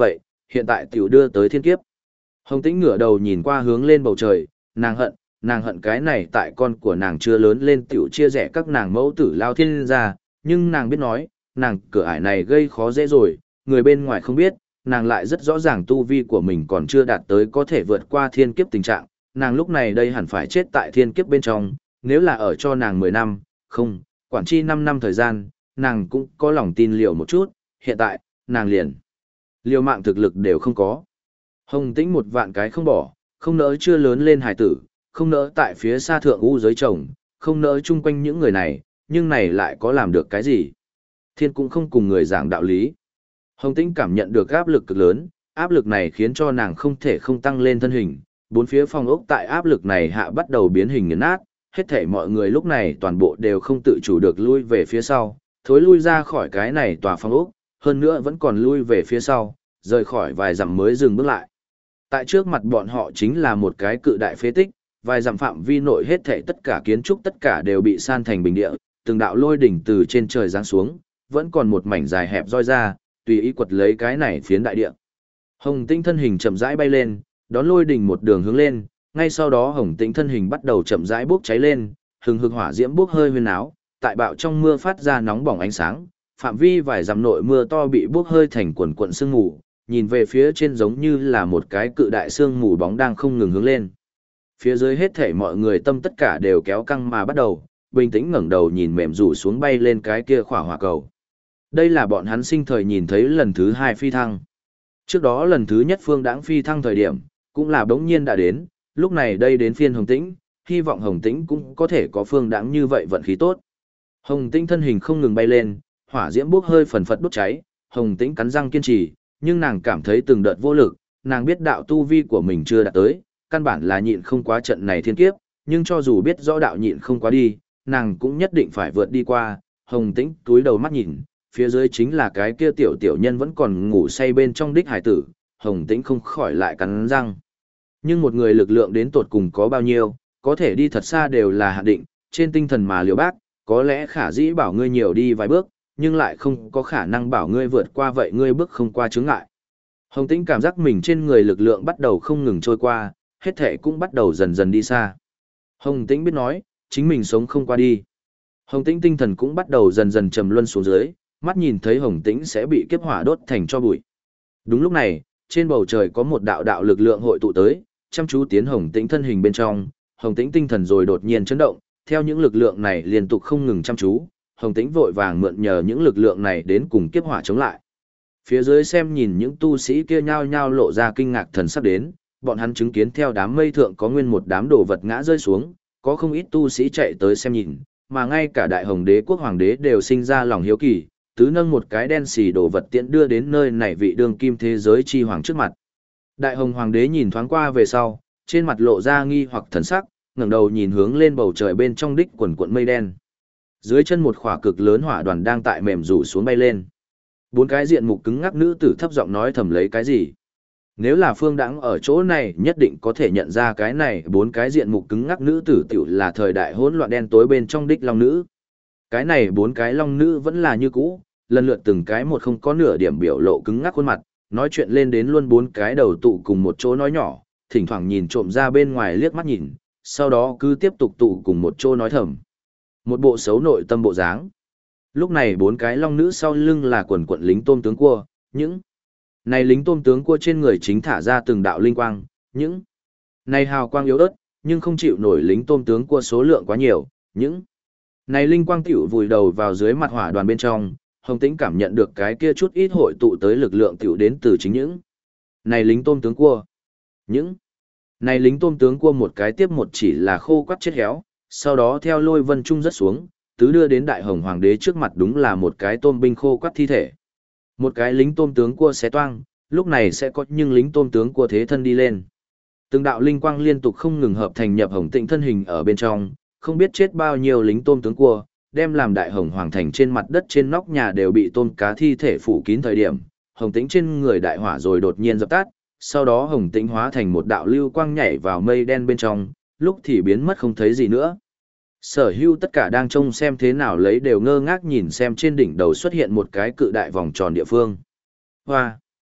hiện tại tiểu đưa tới thiên kiếp. Hồng Tĩnh ngửa đầu nhìn qua hướng lên bầu trời, nàng hận cái này tại con của nàng chưa lớn lên tiểu chia rẽ các nàng mẫu tử lao thiên ra, nhưng nàng biết nói, nàng cửa ải này gây khó dễ rồi, người bên ngoài không biết, nàng lại rất rõ ràng tu vi của mình còn chưa đạt tới có thể vượt qua thiên kiếp tình trạng, nàng lúc này đây hẳn phải chết tại thiên kiếp bên trong, nếu là ở cho nàng 10 năm, không, quản chi 5 năm thời gian, nàng cũng có lòng tin liều một chút, hiện tại, nàng liền liều mạng thực lực đều không có. Hồng Tĩnh một vạn cái không bỏ, không nỡ chưa lớn lên hài tử, không nỡ tại phía xa thượng u giới chồng, không nỡ chung quanh những người này, nhưng này lại có làm được cái gì? Thiên cũng không cùng người giảng đạo lý. Hồng Tĩnh cảm nhận được áp lực cực lớn, áp lực này khiến cho nàng không thể không tăng lên thân hình, bốn phía phòng ốc tại áp lực này hạ bắt đầu biến hình nghiền nát, hết thảy mọi người lúc này toàn bộ đều không tự chủ được lui về phía sau, thối lui ra khỏi cái này tòa phòng ốc, hơn nữa vẫn còn lui về phía sau, rời khỏi vài dặm mới dừng bước lại. Tại trước mặt bọn họ chính là một cái cự đại phế tích, vài dặm phạm vi nội hết thảy tất cả kiến trúc tất cả đều bị san thành bình địa, từng đạo lôi đỉnh từ trên trời giáng xuống, vẫn còn một mảnh dài hẹp roi ra, tùy ý quật lấy cái này phiến đại địa. Hồng Tĩnh thân hình chậm rãi bay lên, đón lôi đỉnh một đường hướng lên, ngay sau đó Hồng Tĩnh thân hình bắt đầu chậm rãi bốc cháy lên, hừng hực hỏa diễm bốc hơi huyên áo, tại bạo trong mưa phát ra nóng bỏng ánh sáng, phạm vi vài dặm nội mưa to bị bốc hơi thành quần quần sương mù, nhìn về phía trên giống như là một cái cự đại sương mù bóng đang không ngừng hướng lên. Phía dưới hết thảy mọi người tâm tất cả đều kéo căng mà bắt đầu, bình tĩnh ngẩng đầu nhìn mềm rủ xuống bay lên cái kia khỏa hỏa cầu. Đây là bọn hắn sinh thời nhìn thấy lần thứ 2 phi thăng. Trước đó lần thứ nhất Phương Đãng phi thăng thời điểm, cũng là bỗng nhiên đã đến, lúc này đây đến phiên Hồng Tĩnh, hy vọng Hồng Tĩnh cũng có thể có Phương Đãng như vậy vận khí tốt. Hồng Tĩnh thân hình không ngừng bay lên, hỏa diễm bốc hơi phần phật đốt cháy, Hồng Tĩnh cắn răng kiên trì, nhưng nàng cảm thấy từng đợt vô lực, nàng biết đạo tu vi của mình chưa đạt tới, căn bản là nhịn không quá trận này thiên kiếp, nhưng cho dù biết rõ đạo nhịn không quá đi, nàng cũng nhất định phải vượt đi qua. Hồng Tĩnh túi đầu mắt nhìn, phía dưới chính là cái kia tiểu tiểu nhân vẫn còn ngủ say bên trong đích hải tử, Hồng Tĩnh không khỏi lại cắn răng. Nhưng một người lực lượng đến tột cùng có bao nhiêu, có thể đi thật xa đều là hạn định, trên tinh thần mà liều bác, có lẽ khả dĩ bảo ngươi nhiều đi vài bước, nhưng lại không có khả năng bảo ngươi vượt qua vậy ngươi bước không qua chướng ngại. Hồng Tĩnh cảm giác mình trên người lực lượng bắt đầu không ngừng trôi qua, hết thể cũng bắt đầu dần dần đi xa. Hồng Tĩnh biết nói, chính mình sống không qua đi. Hồng Tĩnh tinh thần cũng bắt đầu dần dần trầm luân xuống dưới, mắt nhìn thấy Hồng Tĩnh sẽ bị kiếp hỏa đốt thành tro bụi. Đúng lúc này, trên bầu trời có một đạo đạo lực lượng hội tụ tới, chăm chú tiến Hồng Tĩnh thân hình bên trong, Hồng Tĩnh tinh thần rồi đột nhiên chấn động, theo những lực lượng này liên tục không ngừng chăm chú, Hồng Tĩnh vội vàng mượn nhờ những lực lượng này đến cùng kiếp hỏa chống lại. Phía dưới xem nhìn những tu sĩ kia nhao nhao lộ ra kinh ngạc thần sắc đến, bọn hắn chứng kiến theo đám mây thượng có nguyên một đám đồ vật ngã rơi xuống, có không ít tu sĩ chạy tới xem nhìn, mà ngay cả Đại Hồng Đế quốc hoàng đế đều sinh ra lòng hiếu kỳ, tứ nâng một cái đen xì đồ vật tiễn đưa đến nơi này vị đương kim thế giới chi hoàng trước mặt. Đại Hồng hoàng đế nhìn thoáng qua về sau, trên mặt lộ ra nghi hoặc thần sắc, ngẩng đầu nhìn hướng lên bầu trời bên trong đích quần cuộn mây đen. Dưới chân một khỏa cực lớn hỏa đoàn đang tại mềm rủ xuống bay lên. Bốn cái diện mục cứng ngắc nữ tử thấp giọng nói thầm lấy cái gì. Nếu là Phương Đãng ở chỗ này nhất định có thể nhận ra cái này bốn cái diện mục cứng ngắc nữ tử tiểu là thời đại hỗn loạn đen tối bên trong đích long nữ. Cái này bốn cái long nữ vẫn là như cũ, lần lượt từng cái một không có nửa điểm biểu lộ cứng ngắc khuôn mặt, nói chuyện lên đến luôn bốn cái đầu tụ cùng một chỗ nói nhỏ, thỉnh thoảng nhìn trộm ra bên ngoài liếc mắt nhìn, sau đó cứ tiếp tục tụ cùng một chỗ nói thầm. Một bộ xấu nội tâm bộ dáng. Lúc này bốn cái long nữ sau lưng là quần quận lính tôm tướng cua, những này lính tôm tướng cua trên người chính thả ra từng đạo linh quang, những này hào quang yếu ớt, nhưng không chịu nổi lính tôm tướng cua số lượng quá nhiều, những này linh quang tiểu vùi đầu vào dưới mặt hỏa đoàn bên trong, Hồng Tĩnh cảm nhận được cái kia chút ít hội tụ tới lực lượng tiểu đến từ chính những này lính tôm tướng cua. Những này lính tôm tướng cua một cái tiếp một chỉ là khô quắt chết héo, sau đó theo lôi vân trung rất xuống, tứ đưa đến Đại Hồng hoàng đế trước mặt đúng là một cái tôm binh khô quắt thi thể. Một cái lính tôm tướng cua xé toang, lúc này sẽ có nhưng lính tôm tướng cua thế thân đi lên. Từng đạo linh quang liên tục không ngừng hợp thành nhập Hồng Tĩnh thân hình ở bên trong, không biết chết bao nhiêu lính tôm tướng cua, đem làm Đại Hồng hoàng thành trên mặt đất trên nóc nhà đều bị tôm cá thi thể phủ kín thời điểm, Hồng Tĩnh trên người đại hỏa rồi đột nhiên dập tắt, sau đó Hồng Tĩnh hóa thành một đạo lưu quang nhảy vào mây đen bên trong, lúc thì biến mất không thấy gì nữa. Sở hữu tất cả đang trông xem thế nào lấy đều ngơ ngác nhìn xem trên đỉnh đầu xuất hiện một cái cự đại vòng tròn địa phương. Hoa!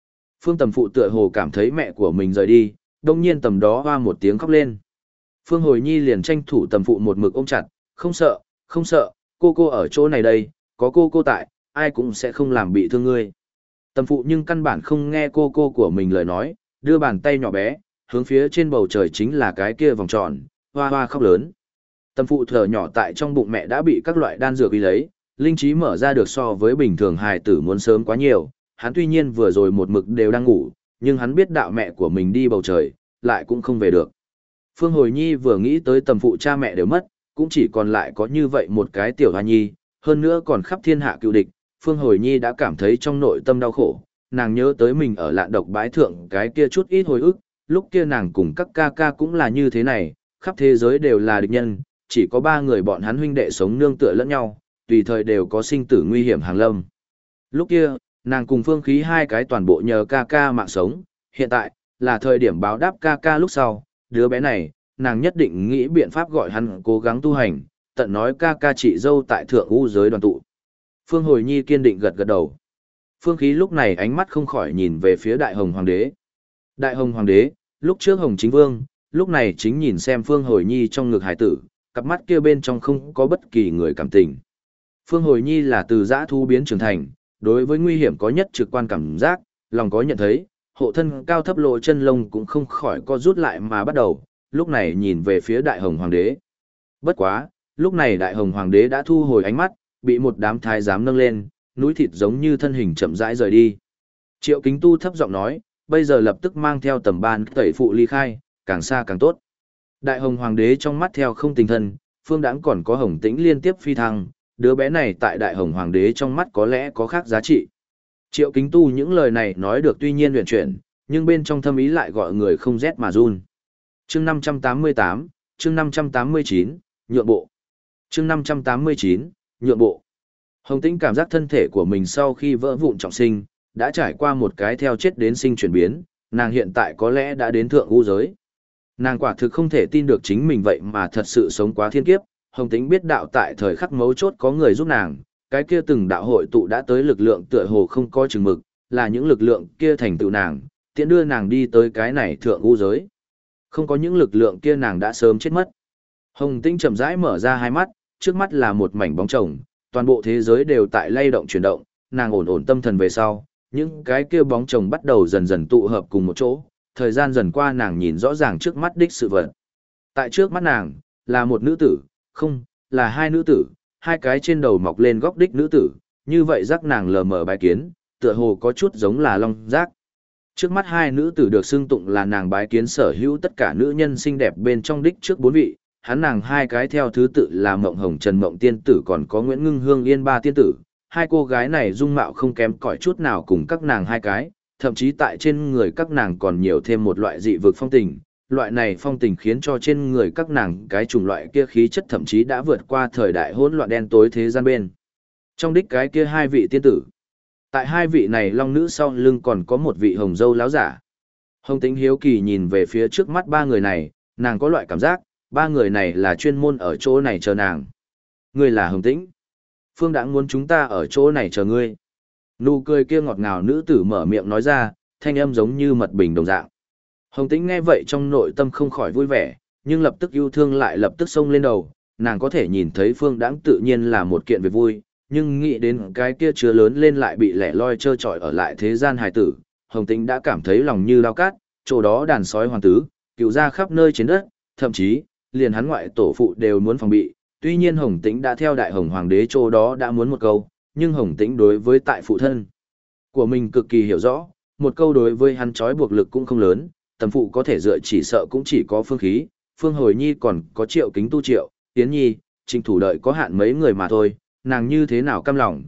Phương Tầm Phụ tựa hồ cảm thấy mẹ của mình rời đi, đông nhiên tầm đó hoa một tiếng khóc lên. Phương Hồi Nhi liền tranh thủ Tầm Phụ một mực ôm chặt, không sợ, không sợ, cô ở chỗ này đây, có cô tại, ai cũng sẽ không làm bị thương ngươi. Tầm Phụ nhưng căn bản không nghe cô của mình lời nói, đưa bàn tay nhỏ bé, hướng phía trên bầu trời chính là cái kia vòng tròn, hoa hoa khóc lớn. Tầm Phụ thở nhỏ tại trong bụng mẹ đã bị các loại đan dược uy lấy, linh trí mở ra được so với bình thường hài tử muốn sớm quá nhiều, hắn tuy nhiên vừa rồi một mực đều đang ngủ, nhưng hắn biết đạo mẹ của mình đi bầu trời, lại cũng không về được. Phương Hồi Nhi vừa nghĩ tới Tầm Phụ cha mẹ đều mất, cũng chỉ còn lại có như vậy một cái tiểu hoa nhi, hơn nữa còn khắp thiên hạ cựu địch, Phương Hồi Nhi đã cảm thấy trong nội tâm đau khổ, nàng nhớ tới mình ở Lạn Độc bãi thượng cái kia chút ít hồi ức, lúc kia nàng cùng các ca ca cũng là như thế này, khắp thế giới đều là địch nhân, chỉ có 3 người bọn hắn huynh đệ sống nương tựa lẫn nhau, tùy thời đều có sinh tử nguy hiểm hàng lâm. Lúc kia, nàng cùng Phương Khí hai cái toàn bộ nhờ ca ca mạng sống, hiện tại, là thời điểm báo đáp ca ca lúc sau, đứa bé này, nàng nhất định nghĩ biện pháp gọi hắn cố gắng tu hành, tận nói ca ca chị dâu tại thượng u giới đoàn tụ. Phương Hồi Nhi kiên định gật gật đầu. Phương Khí lúc này ánh mắt không khỏi nhìn về phía Đại Hồng Hoàng đế. Đại Hồng Hoàng đế, lúc trước Hồng Chính Vương, lúc này chính nhìn xem Phương Hồi Nhi trong ngực hải tử, cặp mắt kia bên trong không có bất kỳ người cảm tình. Phương Hồi Nhi là từ dã thú biến trưởng thành, đối với nguy hiểm có nhất trực quan cảm giác, lòng có nhận thấy, hộ thân cao thấp lộ chân lông cũng không khỏi co rút lại mà bắt đầu, lúc này nhìn về phía Đại Hồng Hoàng đế. Bất quá, lúc này Đại Hồng Hoàng đế đã thu hồi ánh mắt, bị một đám thái giám nâng lên, núi thịt giống như thân hình chậm rãi rời đi. Triệu Kính Tu thấp giọng nói, bây giờ lập tức mang theo tầm ban tẩy phụ ly khai, càng xa càng tốt. Đại Hồng Hoàng đế trong mắt theo không tình thân, Phương Đãng còn có Hồng Tĩnh liên tiếp phi thăng, đứa bé này tại Đại Hồng Hoàng đế trong mắt có lẽ có khác giá trị. Triệu Kính Tu những lời này nói được tuy nhiên huyền chuyển, nhưng bên trong thâm ý lại gọi người không rét mà run. Chương 588, chương 589, nhượng bộ. Chương 589, nhượng bộ. Hồng Tĩnh cảm giác thân thể của mình sau khi vỡ vụn trọng sinh, đã trải qua một cái theo chết đến sinh chuyển biến, nàng hiện tại có lẽ đã đến thượng u giới. Nàng quả thực không thể tin được chính mình vậy mà thật sự sống quá thiên kiếp, Hồng Tĩnh biết đạo tại thời khắc mấu chốt có người giúp nàng, cái kia từng đạo hội tụ đã tới lực lượng tựa hồ không có chừng mực, là những lực lượng kia thành tựu nàng, tiện đưa nàng đi tới cái này thượng u giới. Không có những lực lượng kia nàng đã sớm chết mất. Hồng Tĩnh chậm rãi mở ra hai mắt, trước mắt là một mảnh bóng chồng, toàn bộ thế giới đều tại lay động chuyển động, nàng ổn ổn tâm thần về sau, những cái kia bóng chồng bắt đầu dần dần tụ hợp cùng một chỗ, thời gian dần qua nàng nhìn rõ ràng trước mắt đích sự vật. Tại trước mắt nàng, là một nữ tử, không, là hai nữ tử, hai cái trên đầu mọc lên góc đích nữ tử, như vậy giác nàng lờ mờ bái kiến, tựa hồ có chút giống là long giác. Trước mắt hai nữ tử được xưng tụng là nàng bái kiến sở hữu tất cả nữ nhân xinh đẹp bên trong đích trước 4 vị, hắn nàng hai cái theo thứ tự là Mộng Hồng Trần Mộng Tiên Tử còn có Nguyễn Ngưng Hương Yên Ba Tiên Tử. Hai cô gái này dung mạo không kém cỏi chút nào cùng các nàng hai cái, thậm chí tại trên người các nàng còn nhiều thêm một loại dị vực phong tình. Loại này phong tình khiến cho trên người các nàng cái chủng loại kia khí chất thậm chí đã vượt qua thời đại hỗn loạn đen tối thế gian bên. Trong đích cái kia hai vị tiên tử. Tại hai vị này long nữ sau lưng còn có một vị hồng dâu láo giả. Hồng Tĩnh hiếu kỳ nhìn về phía trước mắt ba người này, nàng có loại cảm giác, ba người này là chuyên môn ở chỗ này chờ nàng. Ngươi là Hồng Tĩnh. Phương Đãng muốn chúng ta ở chỗ này chờ ngươi. Nụ cười kia ngọt ngào nữ tử mở miệng nói ra, thanh âm giống như mật bình đồng dạng. Hồng Tĩnh nghe vậy trong nội tâm không khỏi vui vẻ, nhưng lập tức yêu thương lại lập tức xông lên đầu, nàng có thể nhìn thấy Phương Đãng tự nhiên là một kiện việc vui, nhưng nghĩ đến cái kia chứa lớn lên lại bị lẻ loi trơ trọi ở lại thế gian hài tử, Hồng Tĩnh đã cảm thấy lòng như lao cát, chỗ đó đàn sói hoàng tứ, cựu ra khắp nơi trên đất, thậm chí, liền hắn ngoại tổ phụ đều muốn phòng bị. Tuy nhiên Hồng Tĩnh đã theo Đại Hồng Hoàng đế chỗ đó đã muốn một câu, nhưng Hồng Tĩnh đối với tại phụ thân của mình cực kỳ hiểu rõ, một câu đối với hắn trói buộc lực cũng không lớn, tầm phụ có thể dựa chỉ sợ cũng chỉ có Phương Khí, Phương Hồi Nhi còn có Triệu Kính Tu Triệu, Tiến Nhi, Trình Thủ đợi có hạn mấy người mà thôi, nàng như thế nào cam lòng,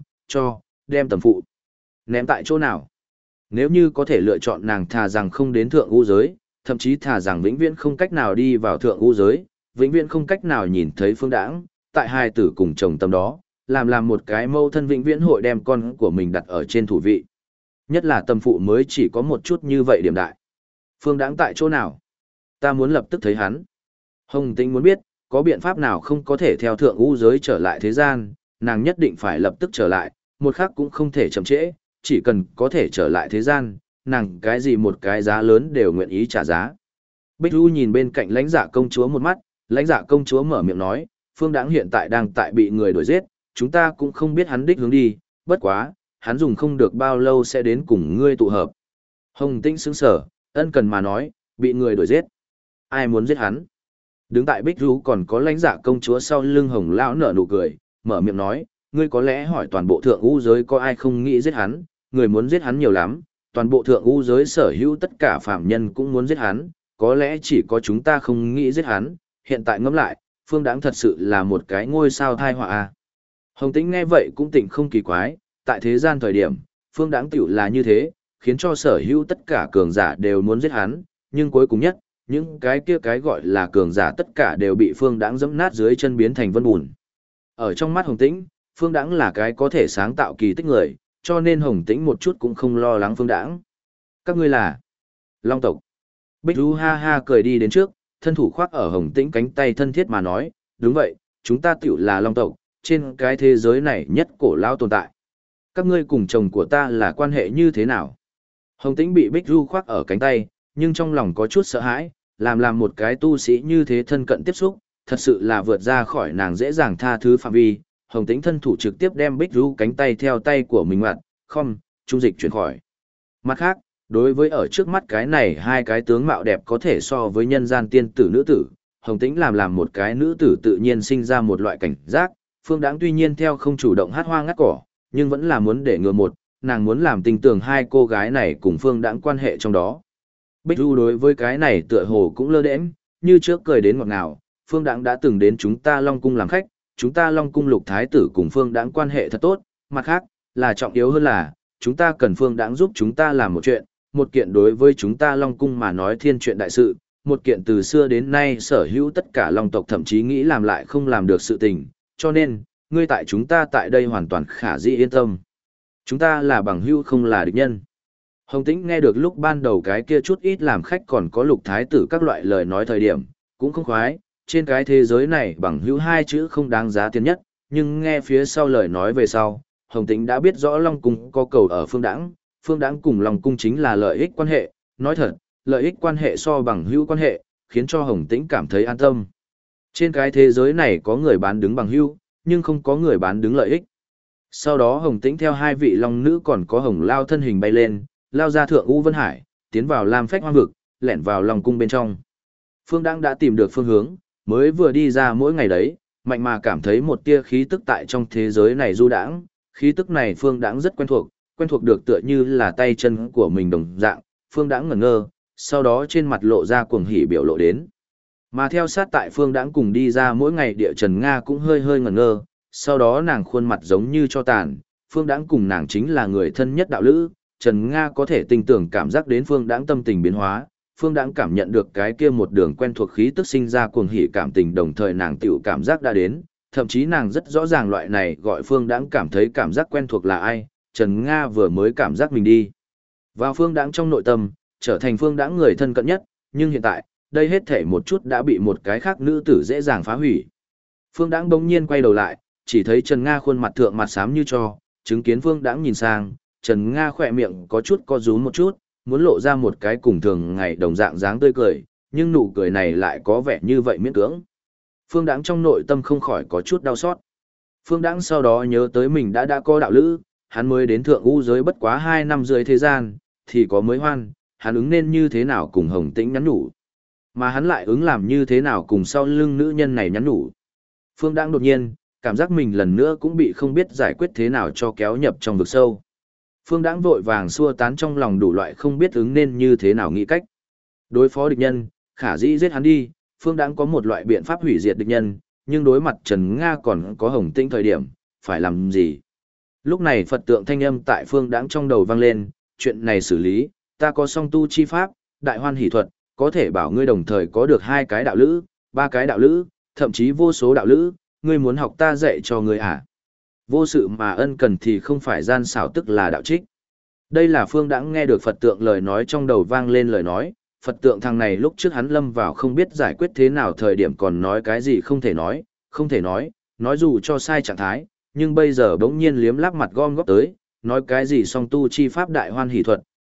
đem tầm phụ ném tại chỗ nào. Nếu như có thể lựa chọn nàng thà rằng không đến thượng u giới, thậm chí thà rằng vĩnh viễn không cách nào đi vào thượng u giới, vĩnh viễn không cách nào nhìn thấy Phương Đãng, tại hai tử cùng chồng tâm đó, làm một cái mâu thân vĩnh viễn hội đem con của mình đặt ở trên thủ vị. Nhất là tâm phụ mới chỉ có một chút như vậy điểm đại. Phương Đãng tại chỗ nào? Ta muốn lập tức thấy hắn. Hồng Tĩnh muốn biết, có biện pháp nào không có thể theo thượng u giới trở lại thế gian, nàng nhất định phải lập tức trở lại, một khắc cũng không thể chậm trễ, chỉ cần có thể trở lại thế gian, nàng cái gì một cái giá lớn đều nguyện ý trả giá. Bích Du nhìn bên cạnh lãnh dạ công chúa một mắt, lãnh dạ công chúa mở miệng nói, Phương Đãng hiện tại đang tại bị người đuổi giết, chúng ta cũng không biết hắn đích hướng đi, bất quá, hắn dùng không được bao lâu sẽ đến cùng ngươi tụ hợp. Hồng Tĩnh sững sờ, ân cần mà nói, bị người đuổi giết. Ai muốn giết hắn? Đứng tại Bích Du còn có lãnh dạ công chúa sau lưng Hồng lão nở nụ cười, mở miệng nói, ngươi có lẽ hỏi toàn bộ thượng u giới có ai không nghĩ giết hắn, người muốn giết hắn nhiều lắm, toàn bộ thượng u giới sở hữu tất cả phạm nhân cũng muốn giết hắn, có lẽ chỉ có chúng ta không nghĩ giết hắn, hiện tại ngẫm lại, Phương Đãng thật sự là một cái ngôi sao thai họa a. Hồng Tĩnh nghe vậy cũng tỉnh không kỳ quái, tại thế gian thời điểm, Phương Đãng tiểu là như thế, khiến cho sở hữu tất cả cường giả đều muốn giết hắn, nhưng cuối cùng nhất, những cái kia cái gọi là cường giả tất cả đều bị Phương Đãng giẫm nát dưới chân biến thành vân bùn. Ở trong mắt Hồng Tĩnh, Phương Đãng là cái có thể sáng tạo kỳ tích người, cho nên Hồng Tĩnh một chút cũng không lo lắng Phương Đãng. Các ngươi là Long tộc. Bích Du ha ha cười đi đến trước, thân thủ khoác ở Hồng Tĩnh cánh tay thân thiết mà nói, đúng vậy, chúng ta tiểu là Long tộc, trên cái thế giới này nhất cổ lao tồn tại. Các ngươi cùng chồng của ta là quan hệ như thế nào? Hồng Tĩnh bị Bích Du khoác ở cánh tay, nhưng trong lòng có chút sợ hãi, làm một cái tu sĩ như thế thân cận tiếp xúc, thật sự là vượt ra khỏi nàng dễ dàng tha thứ phạm vi. Hồng Tĩnh thân thủ trực tiếp đem Bích Du cánh tay theo tay của mình ngoặt, không, trung dịch chuyển khỏi. Mặt khác, đối với ở trước mắt cái này hai cái tướng mạo đẹp có thể so với nhân gian tiên tử nữ tử, Hồng Tĩnh làm một cái nữ tử tự nhiên sinh ra một loại cảnh giác, Phương Đãng tuy nhiên theo không chủ động hát hoa ngắt cỏ, nhưng vẫn là muốn để ngừa một, nàng muốn làm tình tưởng hai cô gái này cùng Phương Đãng quan hệ trong đó. Bích Du đối với cái này tựa hồ cũng lơ đễnh, như trước cười đến ngọt ngào, Phương Đãng đã từng đến chúng ta Long Cung làm khách, chúng ta Long Cung Lục Thái tử cùng Phương Đãng quan hệ thật tốt, mặt khác, là trọng yếu hơn là, chúng ta cần Phương Đãng giúp chúng ta làm một chuyện, một kiện đối với chúng ta Long Cung mà nói thiên chuyện đại sự, một kiện từ xưa đến nay sở hữu tất cả Long tộc thậm chí nghĩ làm lại không làm được sự tình, cho nên, ngươi tại chúng ta tại đây hoàn toàn khả dĩ yên tâm. Chúng ta là bằng hữu không là địch nhân. Hồng Tĩnh nghe được lúc ban đầu cái kia chút ít làm khách còn có Lục Thái tử các loại lời nói thời điểm, cũng không khoái, trên cái thế giới này bằng hữu hai chữ không đáng giá tiền nhất, nhưng nghe phía sau lời nói về sau, Hồng Tĩnh đã biết rõ Long Cung có cầu ở Phương Đãng cùng Long Cung chính là lợi ích quan hệ, nói thật, lợi ích quan hệ so bằng hữu quan hệ, khiến cho Hồng Tĩnh cảm thấy an tâm. Trên cái thế giới này có người bán đứng bằng hữu, nhưng không có người bán đứng lợi ích. Sau đó Hồng Tĩnh theo hai vị long nữ còn có Hồng Lao thân hình bay lên, lao ra thượng U Vân Hải, tiến vào Lam Phách Hoang vực, lẻn vào Long Cung bên trong. Phương Đãng đã tìm được phương hướng, mới vừa đi ra mỗi ngày đấy, mạnh mà cảm thấy một tia khí tức tại trong thế giới này du đãng, khí tức này Phương Đãng rất quen thuộc được tựa như là tay chân của mình đồng dạng, Phương Đãng ngẩn ngơ, sau đó trên mặt lộ ra cuồng hỉ biểu lộ đến. Mà theo sát tại Phương Đãng cùng đi ra mỗi ngày địa Trần Nga cũng hơi hơi ngẩn ngơ, sau đó nàng khuôn mặt giống như cho tàn, Phương Đãng cùng nàng chính là người thân nhất đạo lữ, Trần Nga có thể tinh tưởng cảm giác đến Phương Đãng tâm tình biến hóa, Phương Đãng cảm nhận được cái kia một đường quen thuộc khí tức sinh ra cuồng hỉ cảm tình đồng thời nàng tiểu cảm giác đã đến, thậm chí nàng rất rõ ràng loại này gọi Phương Đãng cảm thấy cảm giác quen thuộc là ai, Trần Nga vừa mới cảm giác mình đi vào Phương Đãng trong nội tâm, trở thành Phương Đãng người thân cận nhất, nhưng hiện tại, đây hết thể một chút đã bị một cái khác nữ tử dễ dàng phá hủy. Phương Đãng bỗng nhiên quay đầu lại, chỉ thấy Trần Nga khuôn mặt thượng mặt xám như tro, chứng kiến Phương Đãng nhìn sang, Trần Nga khỏe miệng có chút co rúm một chút, muốn lộ ra một cái cùng thường ngày đồng dạng dáng tươi cười, nhưng nụ cười này lại có vẻ như vậy miễn cưỡng. Phương Đãng trong nội tâm không khỏi có chút đau xót. Phương Đãng sau đó nhớ tới mình đã có đạo lữ, hắn mới đến thượng u giới bất quá 2 năm dưới thế gian, thì có mới hoan, hắn ứng nên như thế nào cùng Hồng Tĩnh nhắn nhủ. Mà hắn lại ứng làm như thế nào cùng sau lưng nữ nhân này nhắn nhủ. Phương Đãng đột nhiên, cảm giác mình lần nữa cũng bị không biết giải quyết thế nào cho kéo nhập trong vực sâu. Phương Đãng vội vàng xua tán trong lòng đủ loại không biết ứng nên như thế nào nghĩ cách. Đối phó địch nhân, khả dĩ giết hắn đi, Phương Đãng có một loại biện pháp hủy diệt địch nhân, nhưng đối mặt Trần Nga còn có Hồng Tĩnh thời điểm, phải làm gì? Lúc này Phật tượng thanh âm tại Phương Đãng trong đầu vang lên, chuyện này xử lý, ta có song tu chi pháp, đại hoan hỷ thuật, có thể bảo ngươi đồng thời có được 2 cái đạo lữ, 3 cái đạo lữ, thậm chí vô số đạo lữ, ngươi muốn học ta dạy cho ngươi à? Vô sự mà ân cần thì không phải gian xảo tức là đạo trích. Đây là Phương Đãng nghe được Phật tượng lời nói trong đầu vang lên lời nói, Phật tượng thằng này lúc trước hắn lâm vào không biết giải quyết thế nào thời điểm còn nói cái gì không thể nói dù cho sai trạng thái, nhưng bây giờ bỗng nhiên liếm láp mặt gom góp tới, nói cái gì song tu chi pháp đại hoan hỷ thuật,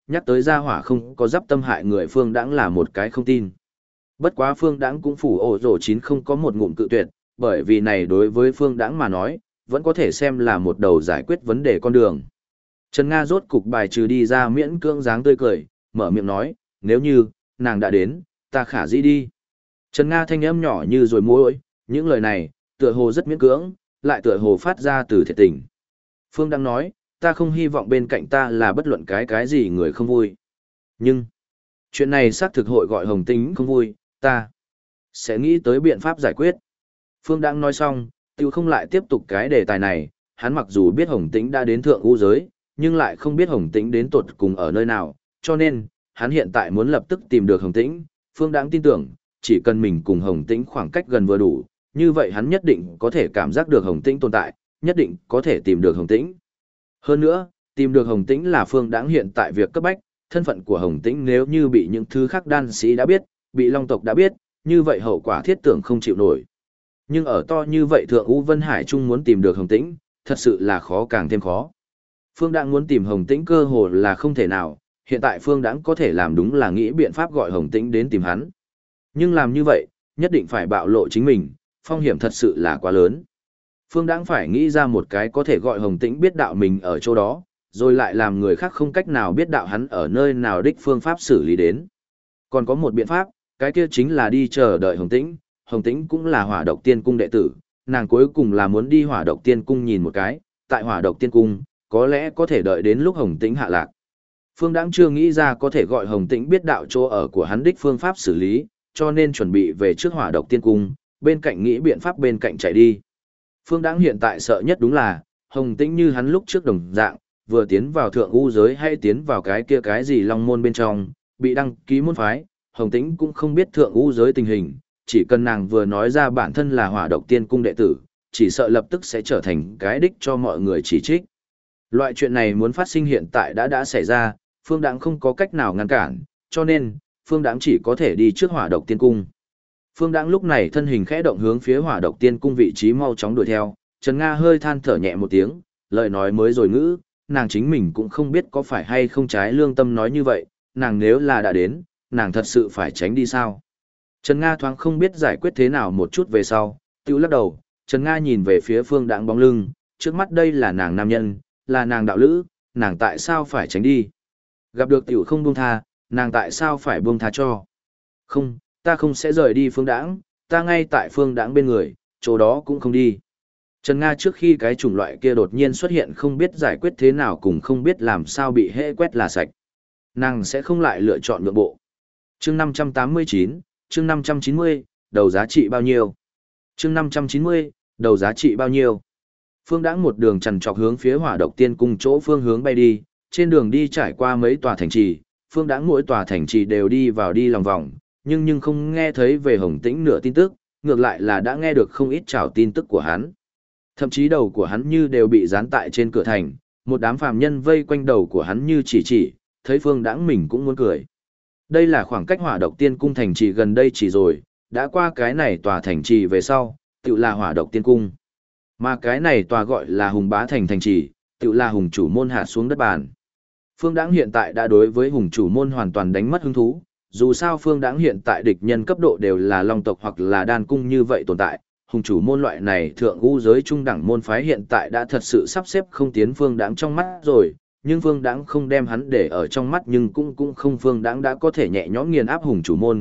nhắc tới gia hỏa không có giáp tâm hại người Phương Đãng là một cái không tin. Bất quá Phương Đãng cũng phủ ổ rổ chín không có một ngụm cự tuyệt, bởi vì này đối với Phương Đãng mà nói, vẫn có thể xem là một đầu giải quyết vấn đề con đường. Trần Nga rốt cục bài trừ đi ra miễn cưỡng dáng tươi cười, mở miệng nói, nếu như, nàng đã đến, ta khả dĩ đi. Trần Nga thanh âm nhỏ như rồi môi, những lời này, tựa hồ rất miễn cưỡng, lại tựa hồ phát ra từ thiệt tình. Phương đang nói, ta không hy vọng bên cạnh ta là bất luận cái gì người không vui. Nhưng, chuyện này xác thực hội gọi Hồng Tĩnh không vui, ta sẽ nghĩ tới biện pháp giải quyết. Phương đang nói xong, tiêu không lại tiếp tục cái đề tài này, hắn mặc dù biết Hồng Tĩnh đã đến thượng u giới, nhưng lại không biết Hồng Tĩnh đến tột cùng ở nơi nào, cho nên, hắn hiện tại muốn lập tức tìm được Hồng Tĩnh. Phương Đãng tin tưởng, chỉ cần mình cùng Hồng Tĩnh khoảng cách gần vừa đủ, như vậy hắn nhất định có thể cảm giác được Hồng Tĩnh tồn tại, nhất định có thể tìm được Hồng Tĩnh. Hơn nữa, tìm được Hồng Tĩnh là Phương Đãng hiện tại việc cấp bách, thân phận của Hồng Tĩnh nếu như bị những thứ khác đan sĩ đã biết, bị Long tộc đã biết, như vậy hậu quả thiết tưởng không chịu nổi. Nhưng ở to như vậy Thượng U Vân Hải Trung muốn tìm được Hồng Tĩnh, thật sự là khó càng thêm khó. Phương Đãng muốn tìm Hồng Tĩnh cơ hồ là không thể nào, hiện tại Phương Đãng có thể làm đúng là nghĩ biện pháp gọi Hồng Tĩnh đến tìm hắn. Nhưng làm như vậy, nhất định phải bạo lộ chính mình, phong hiểm thật sự là quá lớn. Phương Đãng phải nghĩ ra một cái có thể gọi Hồng Tĩnh biết đạo mình ở chỗ đó, rồi lại làm người khác không cách nào biết đạo hắn ở nơi nào đích phương pháp xử lý đến. Còn có một biện pháp, cái kia chính là đi chờ đợi Hồng Tĩnh. Hồng Tĩnh cũng là Hỏa Độc Tiên Cung đệ tử, nàng cuối cùng là muốn đi Hỏa Độc Tiên Cung nhìn một cái, tại Hỏa Độc Tiên Cung, có lẽ có thể đợi đến lúc Hồng Tĩnh hạ lạc. Phương Đãng chưa nghĩ ra có thể gọi Hồng Tĩnh biết đạo chỗ ở của hắn đích phương pháp xử lý, cho nên chuẩn bị về trước Hỏa Độc Tiên Cung, bên cạnh nghĩ biện pháp bên cạnh chạy đi. Phương Đãng hiện tại sợ nhất đúng là, Hồng Tĩnh như hắn lúc trước đồng dạng, vừa tiến vào thượng u giới hay tiến vào cái kia cái gì long môn bên trong, bị đăng ký môn phái, Hồng Tĩnh cũng không biết thượng u giới tình hình, chỉ cần nàng vừa nói ra bản thân là Hỏa Độc Tiên Cung đệ tử, chỉ sợ lập tức sẽ trở thành cái đích cho mọi người chỉ trích. Loại chuyện này muốn phát sinh hiện tại đã xảy ra, Phương Đãng không có cách nào ngăn cản, cho nên, Phương Đãng chỉ có thể đi trước Hỏa Độc Tiên Cung. Phương Đãng lúc này thân hình khẽ động hướng phía Hỏa Độc Tiên Cung vị trí mau chóng đuổi theo, Trần Nga hơi than thở nhẹ một tiếng, lời nói mới rồi ngữ, nàng chính mình cũng không biết có phải hay không trái lương tâm nói như vậy, nàng nếu là đã đến, nàng thật sự phải tránh đi sao. Trần Nga thoáng không biết giải quyết thế nào một chút về sau, tiêu lắc đầu, Trần Nga nhìn về phía Phương Đãng bóng lưng, trước mắt đây là nàng nam nhân, là nàng đạo lữ, nàng tại sao phải tránh đi. Gặp được tiểu không buông tha, nàng tại sao phải buông tha cho. Không, ta không sẽ rời đi Phương Đãng, ta ngay tại Phương Đãng bên người, chỗ đó cũng không đi. Trần Nga trước khi cái chủng loại kia đột nhiên xuất hiện không biết giải quyết thế nào cùng không biết làm sao bị hễ quét là sạch. Nàng sẽ không lại lựa chọn nhượng bộ. Chương 589, chương 590, đầu giá trị bao nhiêu? Chương 590, đầu giá trị bao nhiêu? Phương Đãng một đường trằn trọc hướng phía Hỏa Độc Tiên Cung chỗ phương hướng bay đi, trên đường đi trải qua mấy tòa thành trì, Phương Đãng mỗi tòa thành trì đều đi vào đi lòng vòng, nhưng không nghe thấy về Hồng Tĩnh nửa tin tức, ngược lại là đã nghe được không ít trào tin tức của hắn. Thậm chí đầu của hắn như đều bị dán tại trên cửa thành, một đám phàm nhân vây quanh đầu của hắn như chỉ, thấy Phương Đãng mình cũng muốn cười. Đây là khoảng cách Hỏa Độc Tiên Cung thành trì gần đây chỉ rồi, đã qua cái này tòa thành trì về sau, tự là Hỏa Độc Tiên Cung. Mà cái này tòa gọi là Hùng Bá thành thành trì, tự là Hùng Chủ Môn hạ xuống đất bàn. Phương Đãng hiện tại đã đối với Hùng Chủ Môn hoàn toàn đánh mất hứng thú, dù sao Phương Đãng hiện tại địch nhân cấp độ đều là Long tộc hoặc là Đan cung như vậy tồn tại, Hùng Chủ Môn loại này thượng u giới trung đẳng môn phái hiện tại đã thật sự sắp xếp không tiến Phương Đãng trong mắt rồi, nhưng Phương Đãng không đem hắn để ở trong mắt nhưng cũng không Phương Đãng đã có thể nhẹ nhõm nghiền áp Hùng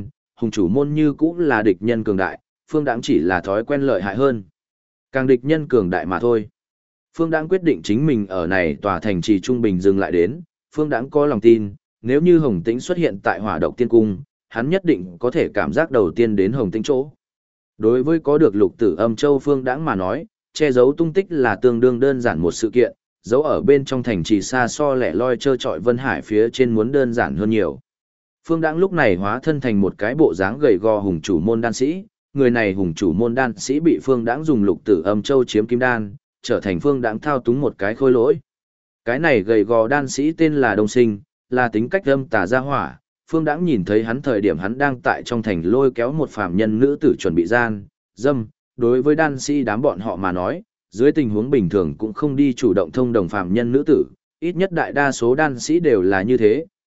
Chủ Môn như cũng là địch nhân cường đại, Phương Đãng chỉ là thói quen lợi hại hơn. Càng địch nhân cường đại mà thôi. Phương Đãng quyết định chính mình ở này tòa thành trì trung bình dừng lại đến, Phương Đãng có lòng tin, nếu như Hồng Tĩnh xuất hiện tại Hỏa Độc Tiên Cung, hắn nhất định có thể cảm giác đầu tiên đến Hồng Tĩnh chỗ. Đối với có được Lục Tử Âm Châu Phương Đãng mà nói, che giấu tung tích là tương đương đơn giản một sự kiện, giấu ở bên trong thành trì xa so lẻ loi trơ trọi Vân Hải phía trên muốn đơn giản hơn nhiều. Phương Đãng lúc này hóa thân thành một cái bộ dáng gầy gò Hùng Chủ Môn đan sĩ, người này Hùng Chủ Môn đan sĩ bị Phương Đãng dùng Lục Tử Âm Châu chiếm kim đan, trở thành Phương Đãng thao túng một cái khôi lỗi. Cái này gầy gò đan sĩ tên là Đông Sinh, là tính cách âm tà gia hỏa. Phương Đãng nhìn thấy hắn thời điểm hắn đang tại trong thành lôi kéo một phàm nhân nữ tử chuẩn bị gian, dâm, đối với đan sĩ đám bọn họ mà nói, dưới tình huống bình thường cũng không đi chủ động thông đồng phàm nhân nữ tử, ít nhất đại đa số đan sĩ đều là như thế,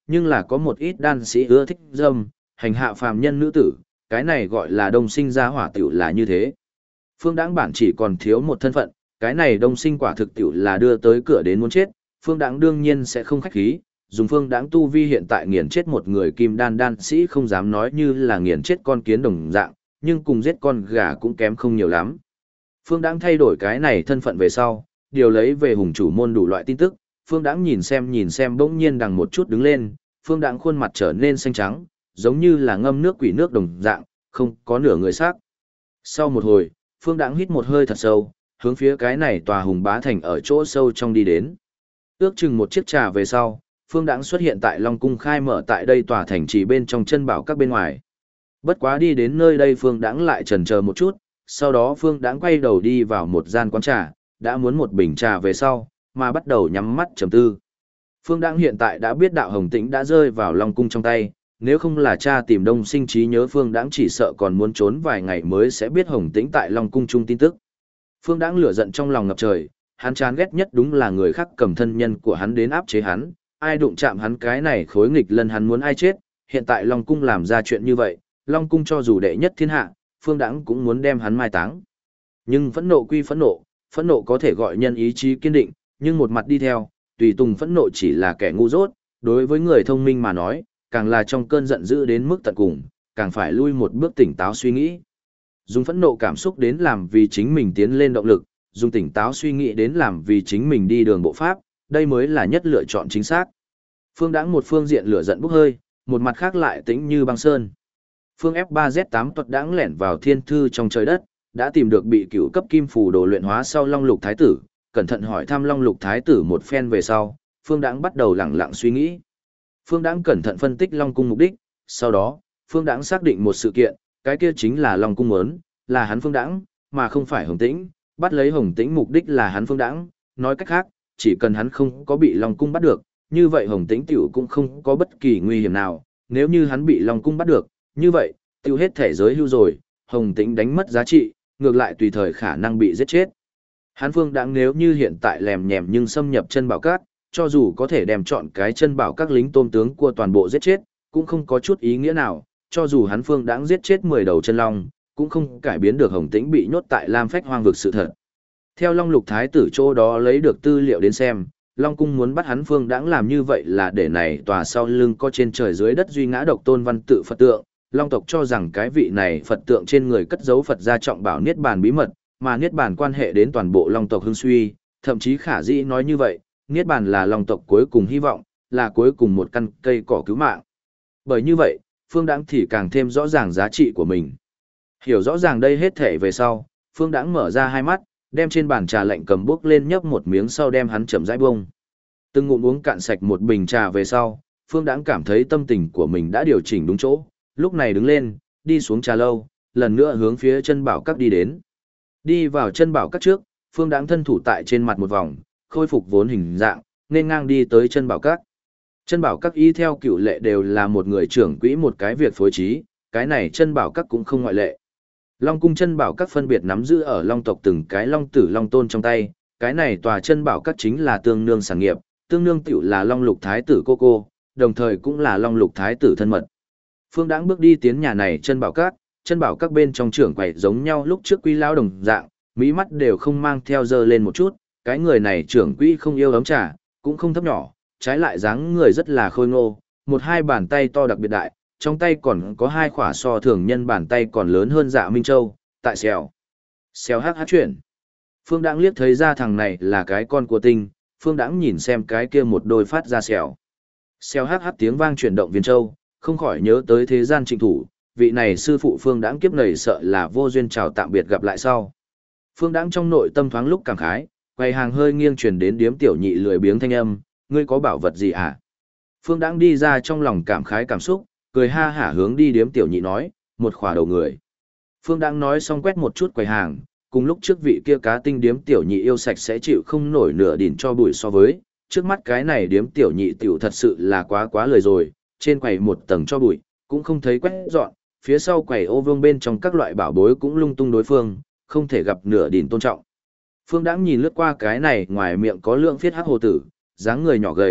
nhưng là có một ít đan sĩ ưa thích dâm, hành hạ phàm nhân nữ tử, cái này gọi là đông sinh ra hỏa tiểu là như thế. Phương Đãng bản chỉ còn thiếu một thân phận, cái này đông sinh quả thực tiểu là đưa tới cửa đến muốn chết, Phương Đãng đương nhiên sẽ không khách khí, dùng Phương Đãng tu vi hiện tại nghiền chết một người kim đan đan sĩ không dám nói như là nghiền chết con kiến đồng dạng, nhưng cùng giết con gà cũng kém không nhiều lắm. Phương Đãng thay đổi cái này thân phận về sau, điều lấy về hùng chủ môn đủ loại tin tức, Phương Đãng nhìn xem bỗng nhiên đằng một chút đứng lên, Phương Đãng khuôn mặt trở nên xanh trắng, giống như là ngâm nước quỷ nước đồng dạng, không có nửa người xác. Sau một hồi, Phương Đãng hít một hơi thật sâu, hướng phía cái này tòa hùng bá thành ở chỗ sâu trong đi đến. Ước chừng một chiếc trà về sau, Phương Đãng xuất hiện tại Long Cung khai mở tại đây tòa thành trì bên trong chân bảo các bên ngoài. Bất quá đi đến nơi đây Phương Đãng lại chần chờ một chút, sau đó Phương Đãng quay đầu đi vào một gian quán trà, đã muốn một bình trà về sau, mà bắt đầu nhắm mắt trầm tư. Phương Đãng hiện tại đã biết đạo Hồng Tĩnh đã rơi vào Long Cung trong tay, nếu không là cha tìm Đông Sinh trí nhớ Phương Đãng chỉ sợ còn muốn trốn vài ngày mới sẽ biết Hồng Tĩnh tại Long Cung chung tin tức. Phương Đãng lửa giận trong lòng ngập trời, hắn chán ghét nhất đúng là người khác cầm thân nhân của hắn đến áp chế hắn, ai đụng chạm hắn cái này khối nghịch lân hắn muốn ai chết, hiện tại Long Cung làm ra chuyện như vậy, Long Cung cho dù đệ nhất thiên hạ, Phương Đãng cũng muốn đem hắn mai táng. Nhưng phẫn nộ quy phẫn nộ có thể gọi nhân ý chí kiên định, nhưng một mặt đi theo, tùy tùng phẫn nộ chỉ là kẻ ngu dốt, đối với người thông minh mà nói, càng là trong cơn giận dữ đến mức tận cùng, càng phải lui một bước tỉnh táo suy nghĩ. Dùng phẫn nộ cảm xúc đến làm vì chính mình tiến lên động lực, dùng tỉnh táo suy nghĩ đến làm vì chính mình đi đường bộ pháp, đây mới là nhất lựa chọn chính xác. Phương Đãng một phương diện lửa giận bốc hơi, một mặt khác lại tĩnh như băng sơn. Phương F3Z8 tuật đãng lẻn vào thiên thư trong trời đất, đã tìm được bị cửu cấp kim phù đồ luyện hóa sau Long Lục Thái tử, cẩn thận hỏi thăm Long Lục Thái tử một phen về sau, Phương Đãng bắt đầu lặng lặng suy nghĩ. Phương Đãng cẩn thận phân tích Long Cung mục đích, sau đó, Phương Đãng xác định một sự kiện, cái kia chính là Long Cung muốn, là hắn Phương Đãng, mà không phải Hồng Tĩnh, bắt lấy Hồng Tĩnh mục đích là hắn Phương Đãng, nói cách khác, chỉ cần hắn không có bị Long Cung bắt được, như vậy Hồng Tĩnh tiểu cũng không có bất kỳ nguy hiểm nào, nếu như hắn bị Long Cung bắt được, như vậy, tiêu hết thể giới hưu rồi, Hồng Tĩnh đánh mất giá trị, ngược lại tùy thời khả năng bị giết chết. Hắn Phương Đãng nếu như hiện tại lèm nhèm nhưng xâm nhập chân bảo các, cho dù có thể đem chọn cái chân bảo các lính tôm tướng của toàn bộ giết chết, cũng không có chút ý nghĩa nào, cho dù hắn Phương Đãng giết chết 10 đầu chân long, cũng không cải biến được Hồng Tĩnh bị nhốt tại Lam Phách Hoang vực sự thật. Theo Long Lục Thái tử chỗ đó lấy được tư liệu đến xem, Long Cung muốn bắt hắn Phương Đãng làm như vậy là để này tòa sau lưng có trên trời dưới đất duy ngã độc tôn văn tự Phật tượng. Long tộc cho rằng cái vị này Phật tượng trên người cất giấu Phật gia trọng bảo Niết Bàn bí mật, mà Niết Bàn quan hệ đến toàn bộ Long tộc hưng suy, thậm chí khả dĩ nói như vậy, Niết Bàn là Long tộc cuối cùng hy vọng, là cuối cùng một căn cây cỏ cứu mạng. Bởi như vậy, Phương Đãng thì càng thêm rõ ràng giá trị của mình. Hiểu rõ ràng đây hết thể về sau, Phương Đãng mở ra hai mắt, đem trên bàn trà lạnh cầm bước lên nhấp một miếng sau đem hắn chậm rãi bông. Từng ngụm uống cạn sạch một bình trà về sau, Phương Đãng cảm thấy tâm tình của mình đã điều chỉnh đúng chỗ, lúc này đứng lên, đi xuống trà lâu, lần nữa hướng phía chân bảo các đi đến. Đi vào chân bảo các trước, Phương Đãng thân thủ tại trên mặt một vòng, khôi phục vốn hình dạng, nên ngang đi tới chân bảo các. Chân bảo các y theo cựu lệ đều là một người trưởng quỹ một cái việc phối trí, cái này chân bảo các cũng không ngoại lệ. Long cung chân bảo các phân biệt nắm giữ ở Long tộc từng cái Long tử Long tôn trong tay, cái này tòa chân bảo các chính là tương nương sản nghiệp, tương nương tiểu là Long Lục Thái tử cô, đồng thời cũng là Long Lục Thái tử thân mật. Phương Đãng bước đi tiến nhà này chân bảo các bên trong trưởng quầy giống nhau lúc trước quý lão đồng dạng, mỹ mắt đều không mang theo dơ lên một chút, cái người này trưởng quỹ không yêu ấm trà, cũng không thấp nhỏ, trái lại dáng người rất là khôi ngô, một hai bàn tay to đặc biệt đại, trong tay còn có hai khỏa so thường nhân bàn tay còn lớn hơn Dạ Minh Châu, tại xèo hát chuyển. Phương Đãng liếc thấy ra thằng này là cái con của tinh, Phương Đãng nhìn xem cái kia một đôi phát ra xèo hát tiếng vang chuyển động viên châu, không khỏi nhớ tới thế gian trịnh thủ, vị này sư phụ Phương Đãng kiếp này sợ là vô duyên chào tạm biệt gặp lại sau. Phương Đãng trong nội tâm thoáng lúc cảm khái, quầy hàng hơi nghiêng truyền đến điếm tiểu nhị lười biếng thanh âm, ngươi có bảo vật gì hả? Phương Đãng đi ra trong lòng cảm khái cảm xúc, cười ha hả hướng đi điếm tiểu nhị nói, một khỏa đầu người. Phương Đãng nói xong quét một chút quầy hàng, cùng lúc trước vị kia cá tinh điếm tiểu nhị yêu sạch sẽ chịu không nổi nửa đỉnh cho bụi so với, trước mắt cái này điếm tiểu nhị tiểu thật sự là quá lời rồi, trên quầy một tầng cho bụi, cũng không thấy quét dọn, phía sau quầy ô vương bên trong các loại bảo bối cũng lung tung đối phương, không thể gặp nửa đỉnh tôn trọng. Phương Đãng nhìn lướt qua cái này ngoài miệng có lượng phiết hắc hồ tử, dáng người nhỏ gầy,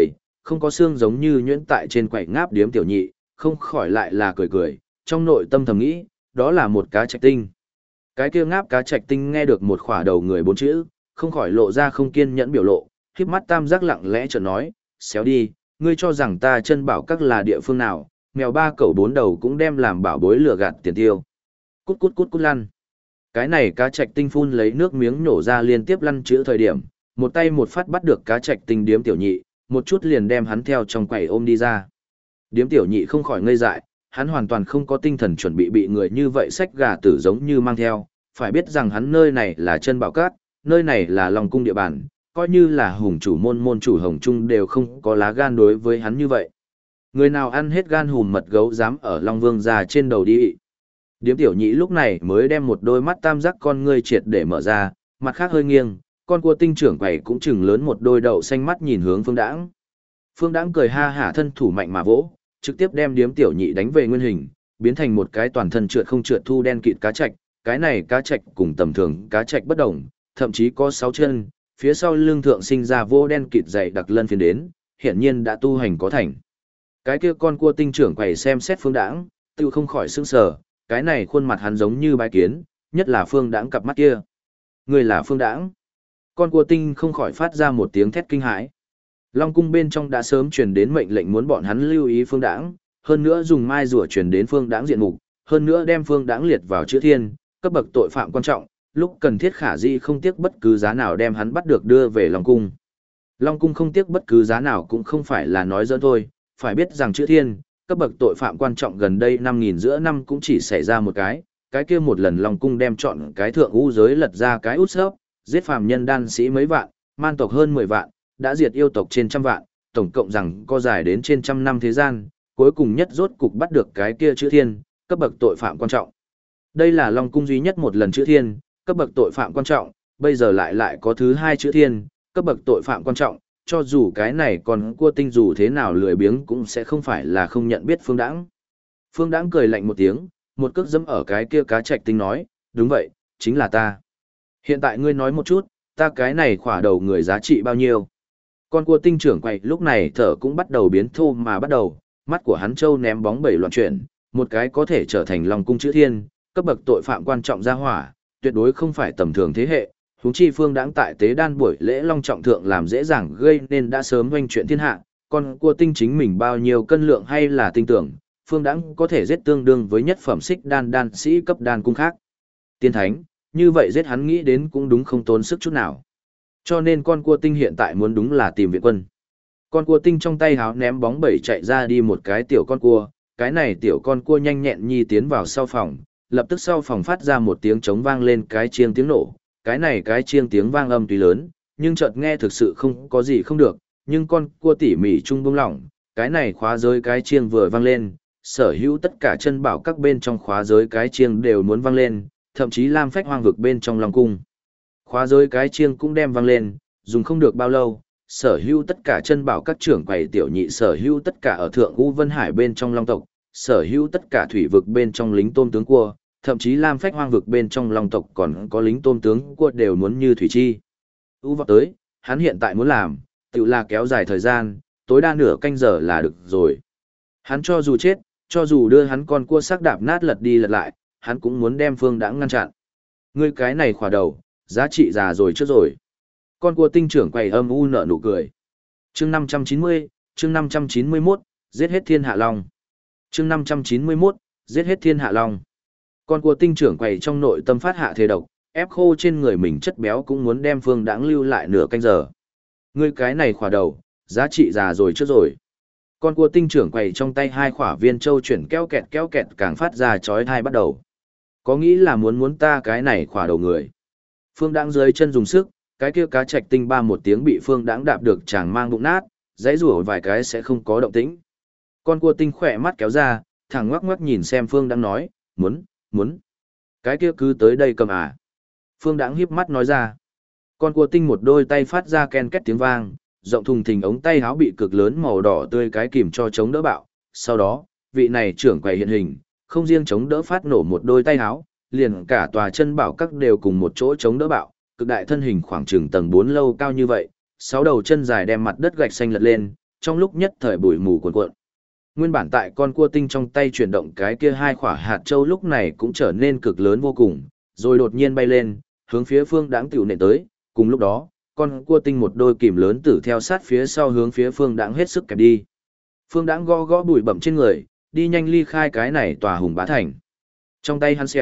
không có xương giống như nhuyễn tại trên quầy ngáp điếm tiểu nhị, không khỏi lại là cười cười, trong nội tâm thầm nghĩ, đó là một cá trạch tinh. Cái kia ngáp cá trạch tinh nghe được một khỏa đầu người bốn chữ, không khỏi lộ ra không kiên nhẫn biểu lộ, khiếp mắt tam giác lặng lẽ chợt nói, xéo đi, ngươi cho rằng ta chân bảo các là địa phương nào, mèo ba cẩu bốn đầu cũng đem làm bảo bối lừa gạt tiền tiêu. Cút cút cút cút lăn. Cái này cá trạch tinh phun lấy nước miếng nổ ra liên tiếp lăn chữ thời điểm, một tay một phát bắt được cá trạch tinh điếm tiểu nhị, một chút liền đem hắn theo trong quầy ôm đi ra. Điếm tiểu nhị không khỏi ngây dại, hắn hoàn toàn không có tinh thần chuẩn bị người như vậy xách gà tử giống như mang theo, phải biết rằng hắn nơi này là chân bảo cát, nơi này là Long cung địa bàn, coi như là hùng chủ môn chủ Hồng Trung đều không có lá gan đối với hắn như vậy. Người nào ăn hết gan hùm mật gấu dám ở Long Vương ra trên đầu đi. Điếm tiểu nhị lúc này mới đem một đôi mắt tam giác con ngươi triệt để mở ra, mặt khác hơi nghiêng, con cua tinh trưởng quầy cũng chừng lớn một đôi đậu xanh mắt nhìn hướng Phương Đãng. Phương Đãng cười ha hả thân thủ mạnh mà vỗ, trực tiếp đem điếm tiểu nhị đánh về nguyên hình, biến thành một cái toàn thân trượt không trượt thu đen kịt cá trạch, cái này cá trạch cùng tầm thường cá trạch bất đồng, thậm chí có 6 chân, phía sau lưng thượng sinh ra vô đen kịt dày đặc lân phiến đến, hiển nhiên đã tu hành có thành. Cái kia con cua tinh trưởng quầy xem xét Phương Đãng, tự không khỏi sững sờ, cái này khuôn mặt hắn giống như bái kiến, nhất là Phương Đãng cặp mắt kia. Người là Phương Đãng. Con cua tinh không khỏi phát ra một tiếng thét kinh hãi. Long cung bên trong đã sớm truyền đến mệnh lệnh muốn bọn hắn lưu ý Phương Đãng, hơn nữa dùng mai rùa truyền đến Phương Đãng diện mục, hơn nữa đem Phương Đãng liệt vào chữ thiên, cấp bậc tội phạm quan trọng, lúc cần thiết khả dĩ không tiếc bất cứ giá nào đem hắn bắt được đưa về Long cung. Long cung không tiếc bất cứ giá nào cũng không phải là nói giỡn thôi, phải biết rằng chữ thiên, cấp bậc tội phạm quan trọng gần đây 5.000 giữa năm cũng chỉ xảy ra một cái kia một lần Long cung đem chọn cái thượng u giới lật ra cái út sấp, giết phàm nhân đan sĩ mấy vạn, man tộc hơn 10 vạn, đã diệt yêu tộc trên trăm vạn, tổng cộng rằng có dài đến trên trăm năm thế gian, cuối cùng nhất rốt cục bắt được cái kia chữ thiên, cấp bậc tội phạm quan trọng. Đây là Long cung duy nhất một lần chữ thiên, cấp bậc tội phạm quan trọng, bây giờ lại có thứ hai chữ thiên, cấp bậc tội phạm quan trọng, cho dù cái này còn cua tinh dù thế nào lười biếng cũng sẽ không phải là không nhận biết Phương Đãng. Phương Đãng cười lạnh một tiếng, một cước dẫm ở cái kia cá trạch tinh nói, đúng vậy, chính là ta. Hiện tại ngươi nói một chút, ta cái này khỏa đầu người giá trị bao nhiêu? Con cua tinh trưởng quậy lúc này thở cũng bắt đầu biến thô mà bắt đầu, mắt của hắn trâu ném bóng bẩy loạn chuyển, một cái có thể trở thành Long cung chữ thiên, cấp bậc tội phạm quan trọng gia hỏa, tuyệt đối không phải tầm thường thế hệ. Huống chi Phương Đãng tại tế đan buổi lễ long trọng thượng làm dễ dàng gây nên đã sớm doanh chuyện thiên hạ, con cua tinh chính mình bao nhiêu cân lượng hay là tinh tưởng, Phương Đãng có thể giết tương đương với nhất phẩm xích đan sĩ cấp đan cung khác. Tiên thánh, như vậy giết hắn nghĩ đến cũng đúng không tốn sức chút nào. Cho nên con cua tinh hiện tại muốn đúng là tìm viện quân. Con cua tinh trong tay háo ném bóng bẩy chạy ra đi một cái tiểu con cua, cái này tiểu con cua nhanh nhẹn nhi tiến vào sau phòng, lập tức sau phòng phát ra một tiếng trống vang lên cái chiêng tiếng nổ. Cái này cái chiêng tiếng vang âm tuy lớn, nhưng chợt nghe thực sự không có gì không được, nhưng con cua tỉ mỉ trung buông lỏng, cái này khóa giới cái chiêng vừa vang lên, sở hữu tất cả chân bảo các bên trong khóa giới cái chiêng đều muốn vang lên, thậm chí lam phách hoang vực bên trong Long cung. Khóa giới cái chiêng cũng đem vang lên, dùng không được bao lâu, sở hữu tất cả chân bảo các trưởng quầy tiểu nhị sở hữu tất cả ở thượng U Vân Hải bên trong Long tộc, sở hữu tất cả thủy vực bên trong lính tôm tướng cua, thậm chí lam phách hoang vực bên trong Long tộc còn có lính tôm tướng cua đều muốn như thủy chi. U vọng tới, hắn hiện tại muốn làm, tự là kéo dài thời gian, tối đa nửa canh giờ là được rồi. Hắn cho dù chết, cho dù đưa hắn con cua xác đạp nát lật đi lật lại, hắn cũng muốn đem Phương Đãng ngăn chặn. Ngươi cái này khỏa đầu, giá trị già rồi trước rồi. Con cua tinh trưởng quầy âm u nở nụ cười. Chương 590, chương 591, giết hết thiên hạ long. Chương 591, giết hết thiên hạ long. Con cua tinh trưởng quầy trong nội tâm phát hạ thế độc, ép khô trên người mình chất béo cũng muốn đem Phương Đãng lưu lại nửa canh giờ. Ngươi cái này khỏa đầu, giá trị già rồi trước rồi. Con cua tinh trưởng quầy trong tay hai khỏa viên châu chuyển kéo kẹt càng phát ra chói tai bắt đầu. Có nghĩ là muốn ta cái này khỏa đầu người. Phương Đãng dưới chân dùng sức, cái kia cá trạch tinh ba một tiếng bị Phương Đãng đạp được chàng mang bụng nát, dãy rủa vài cái sẽ không có động tĩnh. Con cua tinh khỏe mắt kéo ra, thẳng ngoắc ngoắc nhìn xem Phương Đãng nói, muốn. Cái kia cứ tới đây cầm à. Phương Đãng híp mắt nói ra. Con cua tinh một đôi tay phát ra ken két tiếng vang, rộng thùng thình ống tay áo bị cực lớn màu đỏ tươi cái kìm cho chống đỡ bạo. Sau đó, vị này trưởng quầy hiện hình, không riêng chống đỡ phát nổ một đôi tay áo, liền cả tòa chân bảo các đều cùng một chỗ chống đỡ bạo, cực đại thân hình khoảng chừng tầng 4 lâu cao như vậy, sáu đầu chân dài đem mặt đất gạch xanh lật lên, trong lúc nhất thời bụi mù cuồn cuộn. Nguyên bản tại con cua tinh trong tay chuyển động cái kia hai quả hạt châu lúc này cũng trở nên cực lớn vô cùng, rồi đột nhiên bay lên, hướng phía Phương Đãng tiểu nện tới, cùng lúc đó, con cua tinh một đôi kìm lớn tử theo sát phía sau hướng phía Phương Đãng hết sức kẹp đi. Phương Đãng gõ gõ bụi bặm trên người, đi nhanh ly khai cái này tòa hùng bá thành. Trong tay hắn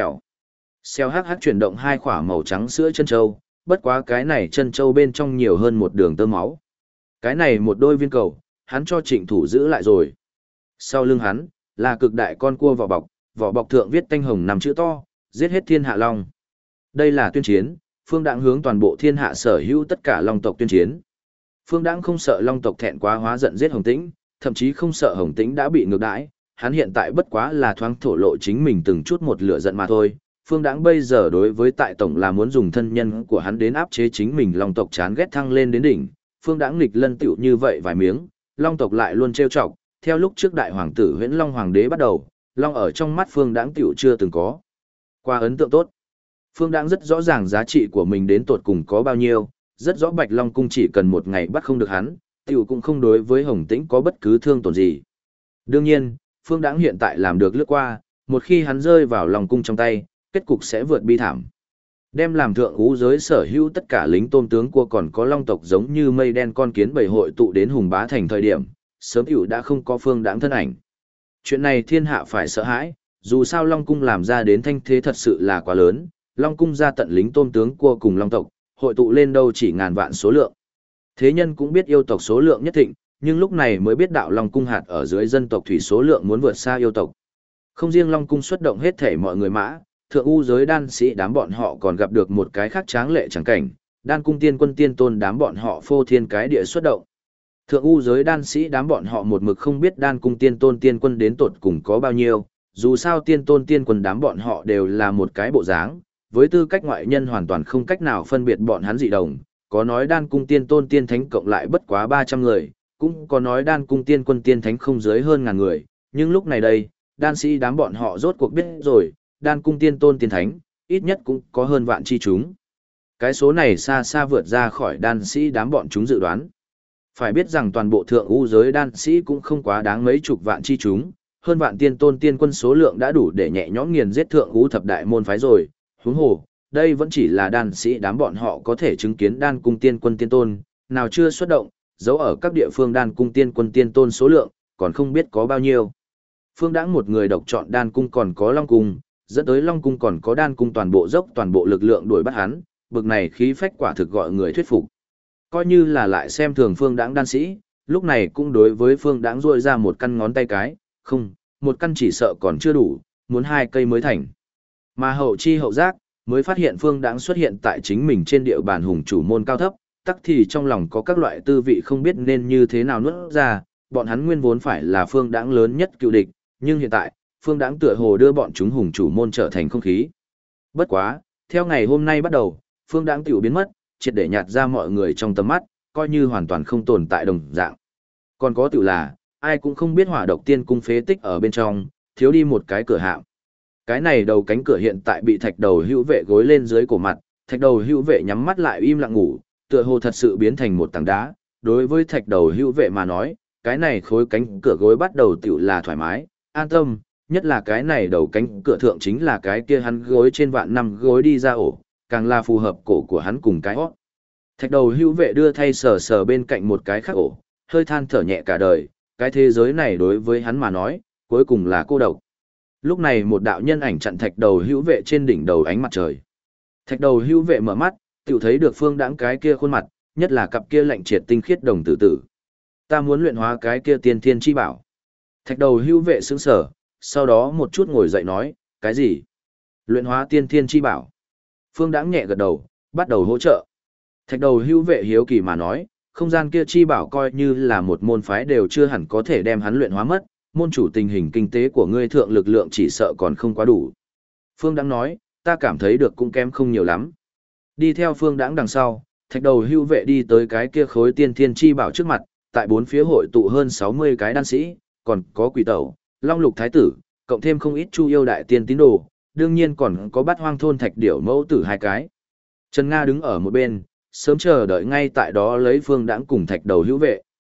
xèo hắc hắc chuyển động hai quả màu trắng sữa chân châu, bất quá cái này chân châu bên trong nhiều hơn một đường tơ máu. Cái này một đôi viên cầu, hắn cho Trịnh Thủ giữ lại rồi. Sau lưng hắn, là cực đại con cua vỏ bọc thượng viết tanh hồng 5 chữ to, giết hết thiên hạ long. Đây là tuyên chiến, Phương Đãng hướng toàn bộ thiên hạ sở hữu tất cả long tộc tuyên chiến. Phương Đãng không sợ long tộc thẹn quá hóa giận giết Hồng Tĩnh, thậm chí không sợ Hồng Tĩnh đã bị ngược đãi, hắn hiện tại bất quá là thoáng thổ lộ chính mình từng chút một lửa giận mà thôi. Phương Đãng bây giờ đối với tại tổng là muốn dùng thân nhân của hắn đến áp chế chính mình long tộc chán ghét thăng lên đến đỉnh. Phương Đãng nghịch lân tiểu như vậy vài miếng, long tộc lại luôn trêu chọc, theo lúc trước đại hoàng tử Huyễn Long hoàng đế bắt đầu, long ở trong mắt Phương Đãng tiểu chưa từng có qua ấn tượng tốt. Phương Đãng rất rõ ràng giá trị của mình đến tột cùng có bao nhiêu, rất rõ Bạch Long cung chỉ cần một ngày bắt không được hắn, tiểu cũng không đối với Hồng Tĩnh có bất cứ thương tổn gì. Đương nhiên, Phương Đãng hiện tại làm được lướt qua, một khi hắn rơi vào Long cung trong tay, kết cục sẽ vượt bi thảm. Đem làm thượng ngũ giới sở hữu tất cả lính tôm tướng cua còn có long tộc giống như mây đen con kiến bầy hội tụ đến hùng bá thành thời điểm, sớm tiểu đã không có Phương Đãng thân ảnh. Chuyện này thiên hạ phải sợ hãi, dù sao Long cung làm ra đến thanh thế thật sự là quá lớn, Long cung ra tận lính tôm tướng cua cùng long tộc, hội tụ lên đâu chỉ ngàn vạn số lượng. Thế nhân cũng biết yêu tộc số lượng nhất thịnh, nhưng lúc này mới biết đạo Long cung hạt ở dưới dân tộc thủy số lượng muốn vượt xa yêu tộc. Không riêng Long cung xuất động hết thể mọi người mã, thượng u giới đan sĩ đám bọn họ còn gặp được một cái khác tráng lệ chẳng cảnh, đan cung tiên quân tiên tôn đám bọn họ phô thiên cái địa xuất động. Thượng u giới đan sĩ đám bọn họ một mực không biết đan cung tiên tôn tiên quân đến tột cùng có bao nhiêu, dù sao tiên tôn tiên quân đám bọn họ đều là một cái bộ dáng, với tư cách ngoại nhân hoàn toàn không cách nào phân biệt bọn hắn dị đồng, có nói đan cung tiên tôn tiên thánh cộng lại bất quá 300 người, cũng có nói đan cung tiên quân tiên thánh không dưới hơn ngàn người, nhưng lúc này đây, đan sĩ đám bọn họ rốt cuộc biết rồi, đan cung tiên tôn tiên thánh, ít nhất cũng có hơn vạn chi chúng. Cái số này xa xa vượt ra khỏi đan sĩ đám bọn chúng dự đoán. Phải biết rằng toàn bộ thượng u giới đan sĩ cũng không quá đáng mấy chục vạn chi chúng, hơn vạn tiên tôn tiên quân số lượng đã đủ để nhẹ nhõm nghiền giết thượng u thập đại môn phái rồi, huống hồ, đây vẫn chỉ là đan sĩ đám bọn họ có thể chứng kiến đan cung tiên quân tiên tôn, nào chưa xuất động, dấu ở các địa phương đan cung tiên quân tiên tôn số lượng, còn không biết có bao nhiêu. Phương Đãng một người độc chọn đan cung còn có long cung, dẫn tới long cung còn có đan cung toàn bộ dốc toàn bộ lực lượng đuổi bắt hắn, bực này khí phách quả thực gọi người thuyết phục. Coi như là lại xem thường Phương Đãng đan sĩ, lúc này cũng đối với Phương Đãng duỗi ra một căn ngón tay cái, không, một căn chỉ sợ còn chưa đủ, muốn 2 cây mới thành. Mà hậu chi hậu giác, mới phát hiện Phương Đãng xuất hiện tại chính mình trên địa bàn hùng chủ môn cao thấp, tắc thì trong lòng có các loại tư vị không biết nên như thế nào nuốt ra, bọn hắn nguyên vốn phải là Phương Đãng lớn nhất cựu địch, nhưng hiện tại, Phương Đãng tựa hồ đưa bọn chúng hùng chủ môn trở thành không khí. Bất quá, theo ngày hôm nay bắt đầu, Phương Đãng tiểu biến mất, triệt để nhạt ra mọi người trong tầm mắt, coi như hoàn toàn không tồn tại đồng dạng. Còn có tiểu là, ai cũng không biết Hỏa Độc Tiên cung phế tích ở bên trong, thiếu đi một cái cửa hạm. Cái này đầu cánh cửa hiện tại bị Thạch Đầu Hữu Vệ gối lên dưới cổ mặt, Thạch Đầu Hữu Vệ nhắm mắt lại im lặng ngủ, tựa hồ thật sự biến thành một tảng đá. Đối với Thạch Đầu Hữu Vệ mà nói, cái này khối cánh cửa gối bắt đầu tiểu là thoải mái, an tâm, nhất là cái này đầu cánh cửa thượng chính là cái kia hắn gối trên vạn năm gối đi ra ổ, càng là phù hợp cổ của hắn cùng cái hót. Thạch Đầu Hữu Vệ đưa thay sờ sờ bên cạnh một cái khác ổ, hơi than thở nhẹ cả đời, cái thế giới này đối với hắn mà nói, cuối cùng là cô độc. Lúc này một đạo nhân ảnh chặn Thạch Đầu Hữu Vệ trên đỉnh đầu ánh mặt trời. Thạch Đầu Hữu Vệ mở mắt, tự thấy được Phương Đãng cái kia khuôn mặt, nhất là cặp kia lạnh triệt tinh khiết đồng tử tử. Ta muốn luyện hóa cái kia tiên thiên chi bảo. Thạch Đầu Hữu Vệ sững sờ, sau đó một chút ngồi dậy nói, cái gì? Luyện hóa tiên thiên chi bảo. Phương Đãng nhẹ gật đầu, bắt đầu hỗ trợ. Thạch Đầu Hữu Vệ hiếu kỳ mà nói, không gian kia chi bảo coi như là một môn phái đều chưa hẳn có thể đem hắn luyện hóa mất, môn chủ tình hình kinh tế của ngươi thượng lực lượng chỉ sợ còn không quá đủ. Phương Đãng nói, ta cảm thấy được cũng kém không nhiều lắm. Đi theo Phương Đãng đằng sau, Thạch Đầu Hữu Vệ đi tới cái kia khối tiên thiên chi bảo trước mặt, tại bốn phía hội tụ hơn 60 cái đan sĩ, còn có Quỷ Tẩu, Long Lục Thái tử, cộng thêm không ít Chu Yêu đại tiên tín đồ, đương nhiên còn có Bát Hoang thôn Thạch Điểu mẫu tử 2 cái. Trần Nga đứng ở một bên, sớm chờ đợi ngay tại đó lấy Phương Đãng cùng Thạch Đầu Hữu Vệ.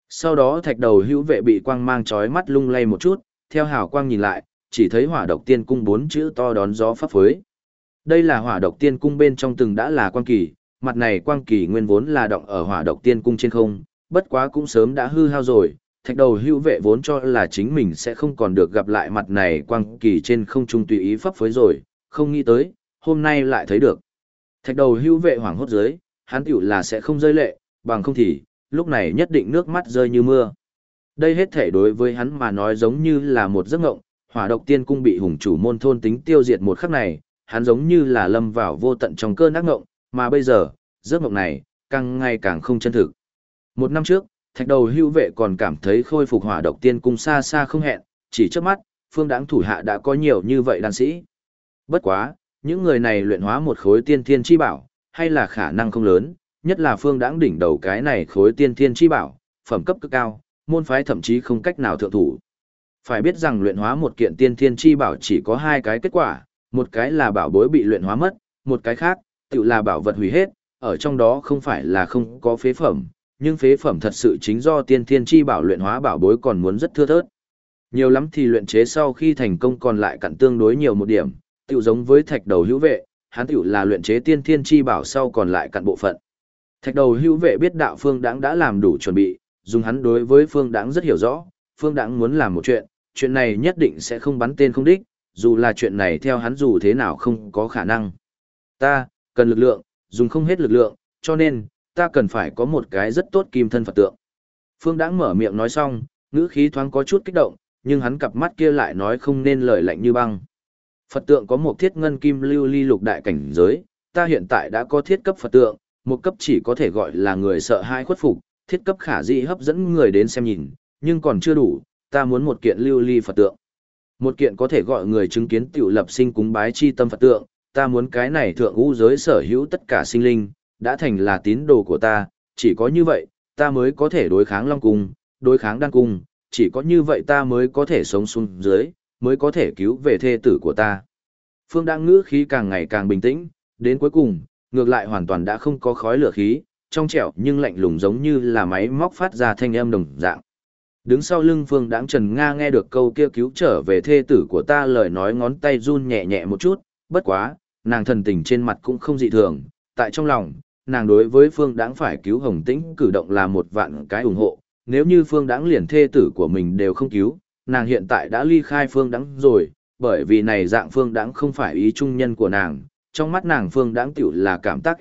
Sau đó thạch đầu hữu vệ bị quang mang chói mắt lung lay một chút, theo hào quang nhìn lại, chỉ thấy hỏa độc tiên cung 4 chữ to đón gió phấp phới. Đây là hỏa độc tiên cung bên trong từng đã là quang kỳ, mặt này quang kỳ nguyên vốn là động ở hỏa độc tiên cung trên không, bất quá cũng sớm đã hư hao rồi, thạch đầu hữu vệ vốn cho là chính mình sẽ không còn được gặp lại mặt này quang kỳ trên không trung tùy ý phấp phới rồi, không nghĩ tới, hôm nay lại thấy được. Thạch đầu hữu vệ hoảng hốt dưới, hắn tiểu là sẽ không rơi lệ, bằng không thì, lúc này nhất định nước mắt rơi như mưa. Đây hết thể đối với hắn mà nói giống như là một giấc ngộng, hỏa độc tiên cung bị hùng chủ môn thôn tính tiêu diệt một khắc này, hắn giống như là lâm vào vô tận trong cơn ác ngộng, mà bây giờ, giấc ngộng này, càng ngày càng không chân thực. Một năm trước, thạch đầu hưu vệ còn cảm thấy khôi phục hỏa độc tiên cung xa xa không hẹn, chỉ trước mắt, phương đãng thủ hạ đã có nhiều như vậy đan sĩ. Bất quá, những người này luyện hóa một khối tiên thiên chi bảo, hay là khả năng không lớn, nhất là phương đãng đỉnh đầu cái này khối tiên thiên chi bảo, phẩm cấp cực cao, môn phái thậm chí không cách nào thượng thủ. Phải biết rằng luyện hóa một kiện tiên thiên chi bảo chỉ có hai cái kết quả, một cái là bảo bối bị luyện hóa mất, một cái khác, tự là bảo vật hủy hết, ở trong đó không phải là không có phế phẩm, nhưng phế phẩm thật sự chính do tiên thiên chi bảo luyện hóa bảo bối còn muốn rất thưa thớt. Nhiều lắm thì luyện chế sau khi thành công còn lại cặn tương đối nhiều một điểm, tự giống với thạch đầu hữu vệ, hắn tự là luyện chế tiên thiên chi bảo sau còn lại cặn bộ phận. Thạch đầu hữu vệ biết đạo phương đãng đã làm đủ chuẩn bị, dùng hắn đối với phương đãng rất hiểu rõ, phương đãng muốn làm một chuyện này nhất định sẽ không bắn tên không đích, dù là chuyện này theo hắn dù thế nào không có khả năng. Ta, cần lực lượng, dùng không hết lực lượng, cho nên, ta cần phải có một cái rất tốt kim thân Phật tượng. Phương đãng mở miệng nói xong, ngữ khí thoáng có chút kích động, nhưng hắn cặp mắt kia lại nói không nên lời lạnh như băng. Phật tượng có một thiết ngân kim lưu ly lục đại cảnh giới, ta hiện tại đã có thiết cấp Phật tượng, một cấp chỉ có thể gọi là người sợ hai khuất phục, thiết cấp khả dĩ hấp dẫn người đến xem nhìn, nhưng còn chưa đủ, ta muốn một kiện lưu ly Phật tượng. Một kiện có thể gọi người chứng kiến tiểu lập sinh cúng bái chi tâm Phật tượng, ta muốn cái này thượng ngũ giới sở hữu tất cả sinh linh, đã thành là tín đồ của ta, chỉ có như vậy, ta mới có thể đối kháng Long Cung, đối kháng Đan Cung, chỉ có như vậy ta mới có thể sống xuống dưới, mới có thể cứu về thê tử của ta. Phương Đãng ngữ khí càng ngày càng bình tĩnh, đến cuối cùng, ngược lại hoàn toàn đã không có khói lửa khí, trong trẻo nhưng lạnh lùng giống như là máy móc phát ra thanh âm đồng dạng. Đứng sau lưng Phương Đãng Trần Nga nghe được câu kia cứu trở về thê tử của ta lời nói ngón tay run nhẹ nhẹ một chút, bất quá, nàng thần tình trên mặt cũng không dị thường, tại trong lòng, nàng đối với Phương Đãng phải cứu Hồng Tĩnh cử động là một vạn cái ủng hộ, nếu như Phương Đãng liền thê tử của mình đều không cứu, nàng hiện tại đã ly khai Phương Đãng rồi, bởi vì này dạng Phương Đãng không phải ý trung nhân của nàng, trong mắt nàng Phương Đãng tiểu là cảm tác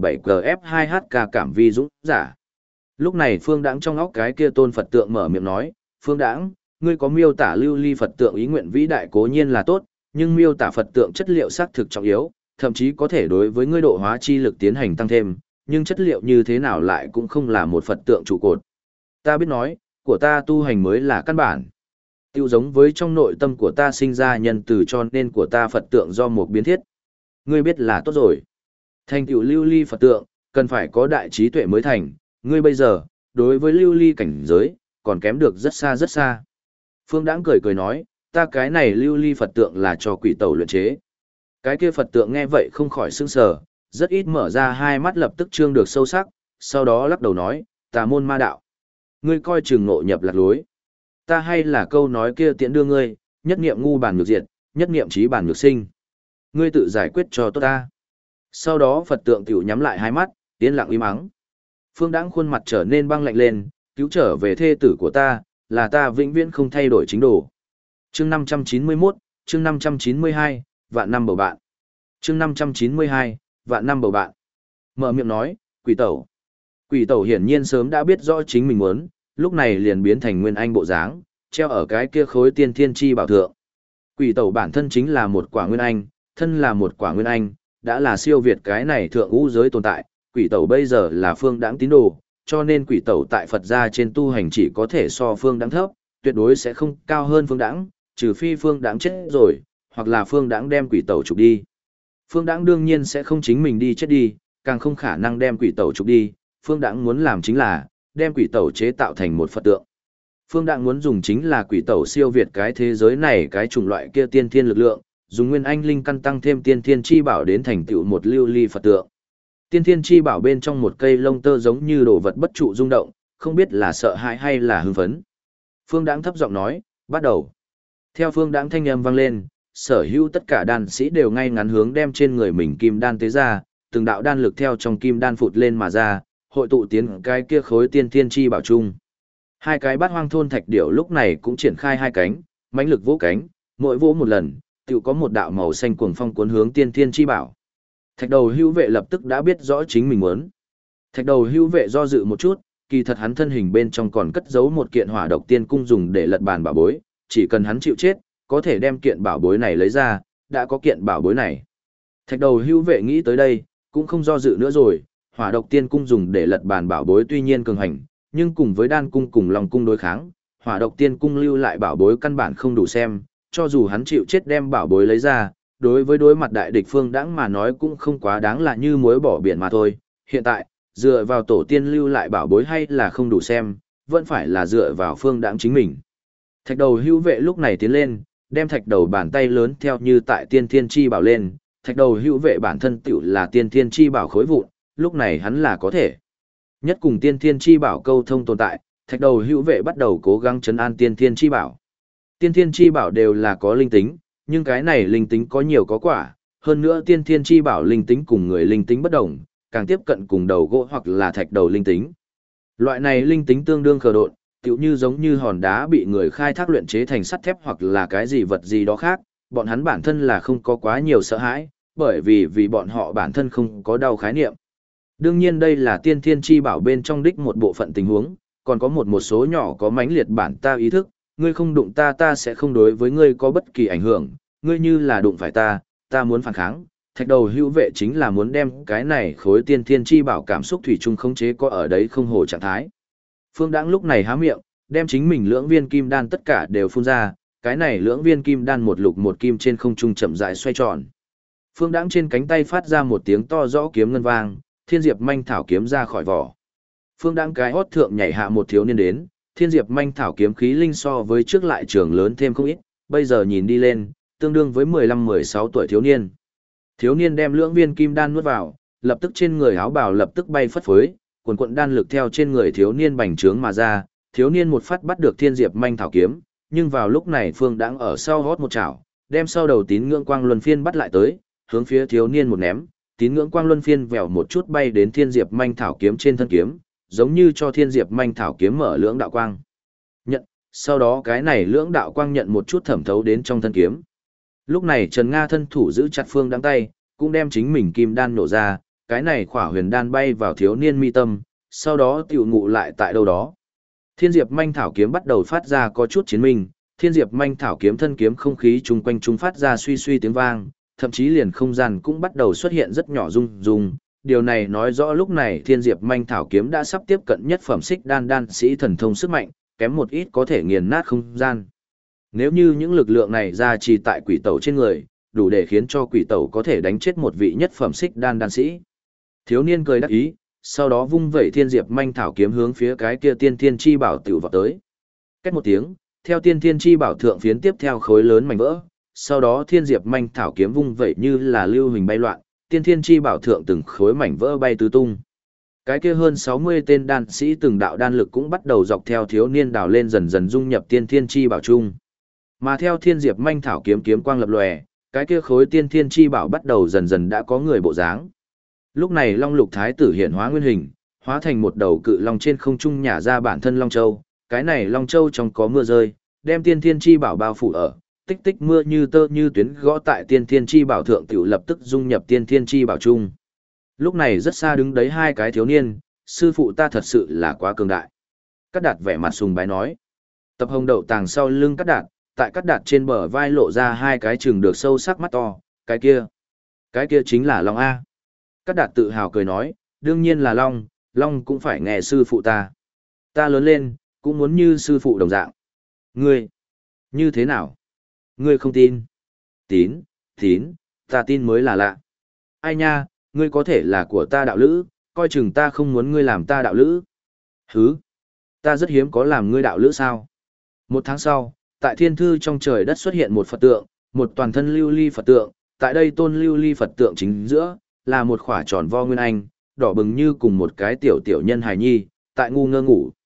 N7GF2HK cảm vi dũng giả. Lúc này Phương Đãng trong óc cái kia tôn Phật tượng mở miệng nói, Phương Đãng, ngươi có miêu tả lưu ly Phật tượng ý nguyện vĩ đại cố nhiên là tốt, nhưng miêu tả Phật tượng chất liệu xác thực trọng yếu, thậm chí có thể đối với ngươi độ hóa chi lực tiến hành tăng thêm, nhưng chất liệu như thế nào lại cũng không là một Phật tượng trụ cột. Ta biết nói, của ta tu hành mới là căn bản. Tiêu giống với trong nội tâm của ta sinh ra nhân từ cho nên của ta Phật tượng do một biến thiết. Ngươi biết là tốt rồi. Thành tựu lưu ly Phật tượng, cần phải có đại trí tuệ mới thành, ngươi bây giờ, đối với lưu ly cảnh giới, còn kém được rất xa rất xa. Phương Đãng cười cười nói, ta cái này lưu ly Phật tượng là cho quỷ tẩu luyện chế. Cái kia Phật tượng nghe vậy không khỏi sững sờ, rất ít mở ra hai mắt lập tức trương được sâu sắc, sau đó lắc đầu nói, tà môn ma đạo. Ngươi coi chừng ngộ nhập lạc lối. Ta hay là câu nói kia tiễn đưa ngươi, nhất niệm ngu bản nhược diệt, nhất niệm trí bản nhược sinh. Ngươi tự giải quyết cho tốt ta. Sau đó Phật tượng tiểu nhắm lại hai mắt, yên lặng im ắng. Phương Đãng khuôn mặt trở nên băng lạnh lên, cứu trở về thê tử của ta, là ta vĩnh viễn không thay đổi chính đồ. Chương 591, chương 592, vạn năm bầu bạn. Chương 592, vạn năm bầu bạn. Mở miệng nói, quỷ tẩu. Quỷ tẩu hiển nhiên sớm đã biết rõ chính mình muốn, lúc này liền biến thành nguyên anh bộ dáng, treo ở cái kia khối tiên thiên chi bảo thượng. Quỷ tẩu bản thân chính là một quả nguyên anh, thân là một quả nguyên anh, đã là siêu việt cái này thượng ngũ giới tồn tại, quỷ tẩu bây giờ là Phương Đãng tín đồ, cho nên quỷ tẩu tại Phật gia trên tu hành chỉ có thể so Phương Đãng thấp, tuyệt đối sẽ không cao hơn Phương Đãng, trừ phi Phương Đãng chết rồi, hoặc là Phương Đãng đem quỷ tẩu trục đi. Phương Đãng đương nhiên sẽ không chính mình đi chết đi, càng không khả năng đem quỷ tẩu trục đi, Phương Đãng muốn làm chính là đem quỷ tẩu chế tạo thành một Phật tượng. Phương Đãng muốn dùng chính là quỷ tẩu siêu việt cái thế giới này cái chủng loại kia tiên thiên lực lượng, dùng nguyên anh linh căn tăng thêm tiên thiên chi bảo đến thành tựu một lưu ly Phật tượng. Tiên thiên chi bảo bên trong một cây lông tơ giống như đồ vật bất trụ rung động, không biết là sợ hãi hay là hưng phấn. Phương Đãng thấp giọng nói, bắt đầu. Theo Phương Đãng thanh âm vang lên, sở hữu tất cả đan sĩ đều ngay ngắn hướng đem trên người mình kim đan tế ra, từng đạo đan lực theo trong kim đan phụt lên mà ra, hội tụ tiến cái kia khối tiên thiên chi bảo chung. Hai cái bát hoang thôn thạch điểu lúc này cũng triển khai hai cánh, mãnh lực vỗ cánh, mỗi vỗ một lần, tự có một đạo màu xanh cuồng phong cuốn hướng tiên thiên chi bảo. Thạch đầu hữu vệ lập tức đã biết rõ chính mình muốn. Thạch đầu hữu vệ do dự một chút, kỳ thật hắn thân hình bên trong còn cất giấu một kiện hỏa độc tiên cung dùng để lật bàn bảo bối, chỉ cần hắn chịu chết, có thể đem kiện bảo bối này lấy ra, đã có kiện bảo bối này. Thạch đầu hữu vệ nghĩ tới đây, cũng không do dự nữa rồi, hỏa độc tiên cung dùng để lật bàn bảo bối tuy nhiên cường hành, nhưng cùng với đan cung cùng long cung đối kháng, hỏa độc tiên cung lưu lại bảo bối căn bản không đủ xem, cho dù hắn chịu chết đem bảo bối lấy ra, đối với đối mặt đại địch Phương Đãng mà nói cũng không quá đáng là như muối bỏ biển mà thôi. Hiện tại, dựa vào tổ tiên lưu lại bảo bối hay là không đủ xem, vẫn phải là dựa vào Phương Đãng chính mình. Thạch đầu hữu vệ lúc này tiến lên, đem thạch đầu bàn tay lớn theo như tại tiên thiên chi bảo lên, thạch đầu hữu vệ bản thân tiểu là tiên thiên chi bảo khối vụn, lúc này hắn là có thể nhất cùng tiên thiên chi bảo câu thông tồn tại, thạch đầu hữu vệ bắt đầu cố gắng trấn an tiên thiên chi bảo. Tiên thiên chi bảo đều là có linh tính, nhưng cái này linh tính có nhiều có quả, hơn nữa tiên thiên chi bảo linh tính cùng người linh tính bất đồng, càng tiếp cận cùng đầu gỗ hoặc là thạch đầu linh tính. Loại này linh tính tương đương khờ độn, tựu như giống như hòn đá bị người khai thác luyện chế thành sắt thép hoặc là cái gì vật gì đó khác, bọn hắn bản thân là không có quá nhiều sợ hãi, bởi vì bọn họ bản thân không có đau khái niệm. Đương nhiên đây là tiên thiên chi bảo bên trong đích một bộ phận tình huống, còn có một số nhỏ có mãnh liệt bản ta ý thức, ngươi không đụng ta ta sẽ không đối với ngươi có bất kỳ ảnh hưởng, ngươi như là đụng phải ta muốn phản kháng. Thạch đầu hữu vệ chính là muốn đem cái này khối tiên thiên chi bảo cảm xúc thủy chung khống chế có ở đấy không hồ trạng thái. Phương Đãng lúc này há miệng, đem chính mình lưỡng viên kim đan tất cả đều phun ra, cái này lưỡng viên kim đan một lục một kim trên không trung chậm rãi xoay tròn. Phương Đãng trên cánh tay phát ra một tiếng to rõ kiếm ngân vang, thiên diệp manh thảo kiếm ra khỏi vỏ. Phương Đãng cái hót thượng nhảy hạ một thiếu niên đến, thiên diệp manh thảo kiếm khí linh so với trước lại trường lớn thêm không ít, bây giờ nhìn đi lên, tương đương với 15-16 tuổi thiếu niên. Thiếu niên đem lưỡng viên kim đan nuốt vào, lập tức trên người áo bào lập tức bay phất phới, quần quận đan lực theo trên người thiếu niên bành trướng mà ra, thiếu niên một phát bắt được thiên diệp manh thảo kiếm, nhưng vào lúc này Phương Đãng ở sau hót một chảo, đem sau đầu tín ngưỡng quang luân phiên bắt lại tới, hướng phía thiếu niên một ném, tín ngưỡng quang luân phiên vèo một chút bay đến thiên diệp manh thảo kiếm trên thân kiếm, giống như cho thiên diệp manh thảo kiếm mở lưỡng đạo quang. Nhận, sau đó cái này lưỡng đạo quang nhận một chút thẩm thấu đến trong thân kiếm. Lúc này Trần Nga thân thủ giữ chặt Phương Đãng tay, cũng đem chính mình kim đan nổ ra, cái này khỏa huyền đan bay vào thiếu niên mi tâm, sau đó tiểu ngụ lại tại đâu đó. Thiên diệp manh thảo kiếm bắt đầu phát ra có chút chiến minh, thiên diệp manh thảo kiếm thân kiếm không khí chung quanh chúng phát ra suy suy tiếng vang, thậm chí liền không gian cũng bắt đầu xuất hiện rất nhỏ rung rung. Điều này nói rõ lúc này thiên diệp manh thảo kiếm đã sắp tiếp cận nhất phẩm xích đan đan sĩ thần thông sức mạnh, kém một ít có thể nghiền nát không gian. Nếu như những lực lượng này ra trì tại quỷ tẩu trên người, đủ để khiến cho quỷ tẩu có thể đánh chết một vị nhất phẩm xích đan đan sĩ. Thiếu niên cười đắc ý, sau đó vung vẩy thiên diệp manh thảo kiếm hướng phía cái kia tiên thiên chi bảo tiểu vào tới. Cách một tiếng, theo tiên thiên chi bảo thượng phiến tiếp theo khối lớn mảnh vỡ, sau đó thiên diệp manh thảo kiếm vung vẩy như là lưu hình bay loạn, tiên thiên chi bảo thượng từng khối mảnh vỡ bay tứ tung. Cái kia hơn 60 tên đan sĩ từng đạo đan lực cũng bắt đầu dọc theo thiếu niên đào lên dần dần dung nhập tiên thiên chi bảo chung. Mà theo thiên diệp manh thảo kiếm kiếm quang lập lòe, cái kia khối tiên thiên chi bảo bắt đầu dần dần đã có người bộ dáng. Lúc này Long Lục Thái tử hiện hóa nguyên hình, hóa thành một đầu cự long trên không trung nhả ra bản thân Long Châu, cái này Long Châu trong có mưa rơi, đem tiên thiên chi bảo bao phủ ở, tích tích mưa như tơ như tuyến gõ tại tiên thiên chi bảo thượng tiểu lập tức dung nhập tiên thiên chi bảo chung. Lúc này rất xa đứng đấy hai cái thiếu niên, sư phụ ta thật sự là quá cường đại. Cát Đạt vẻ mặt sùng bái nói. Tập Hồng đậu tàng sau lưng Cát Đạt, tại Cát Đạt trên bờ vai lộ ra hai cái trừng được sâu sắc mắt to, cái kia chính là Long A. Cát Đạt tự hào cười nói, đương nhiên là Long, Long cũng phải nghe sư phụ ta. Ta lớn lên, cũng muốn như sư phụ đồng dạng. Ngươi, như thế nào? Ngươi không tin? Tín, ta tin mới là lạ. Ai nha, ngươi có thể là của ta đạo lữ, coi chừng ta không muốn ngươi làm ta đạo lữ. Hứ, ta rất hiếm có làm ngươi đạo lữ sao? Một tháng sau, tại thiên thư trong trời đất xuất hiện một Phật tượng, một toàn thân lưu ly Phật tượng, tại đây tôn lưu ly Phật tượng chính giữa, là một khỏa tròn vo nguyên anh, đỏ bừng như cùng một cái tiểu tiểu nhân hài nhi, tại ngu ngơ ngủ.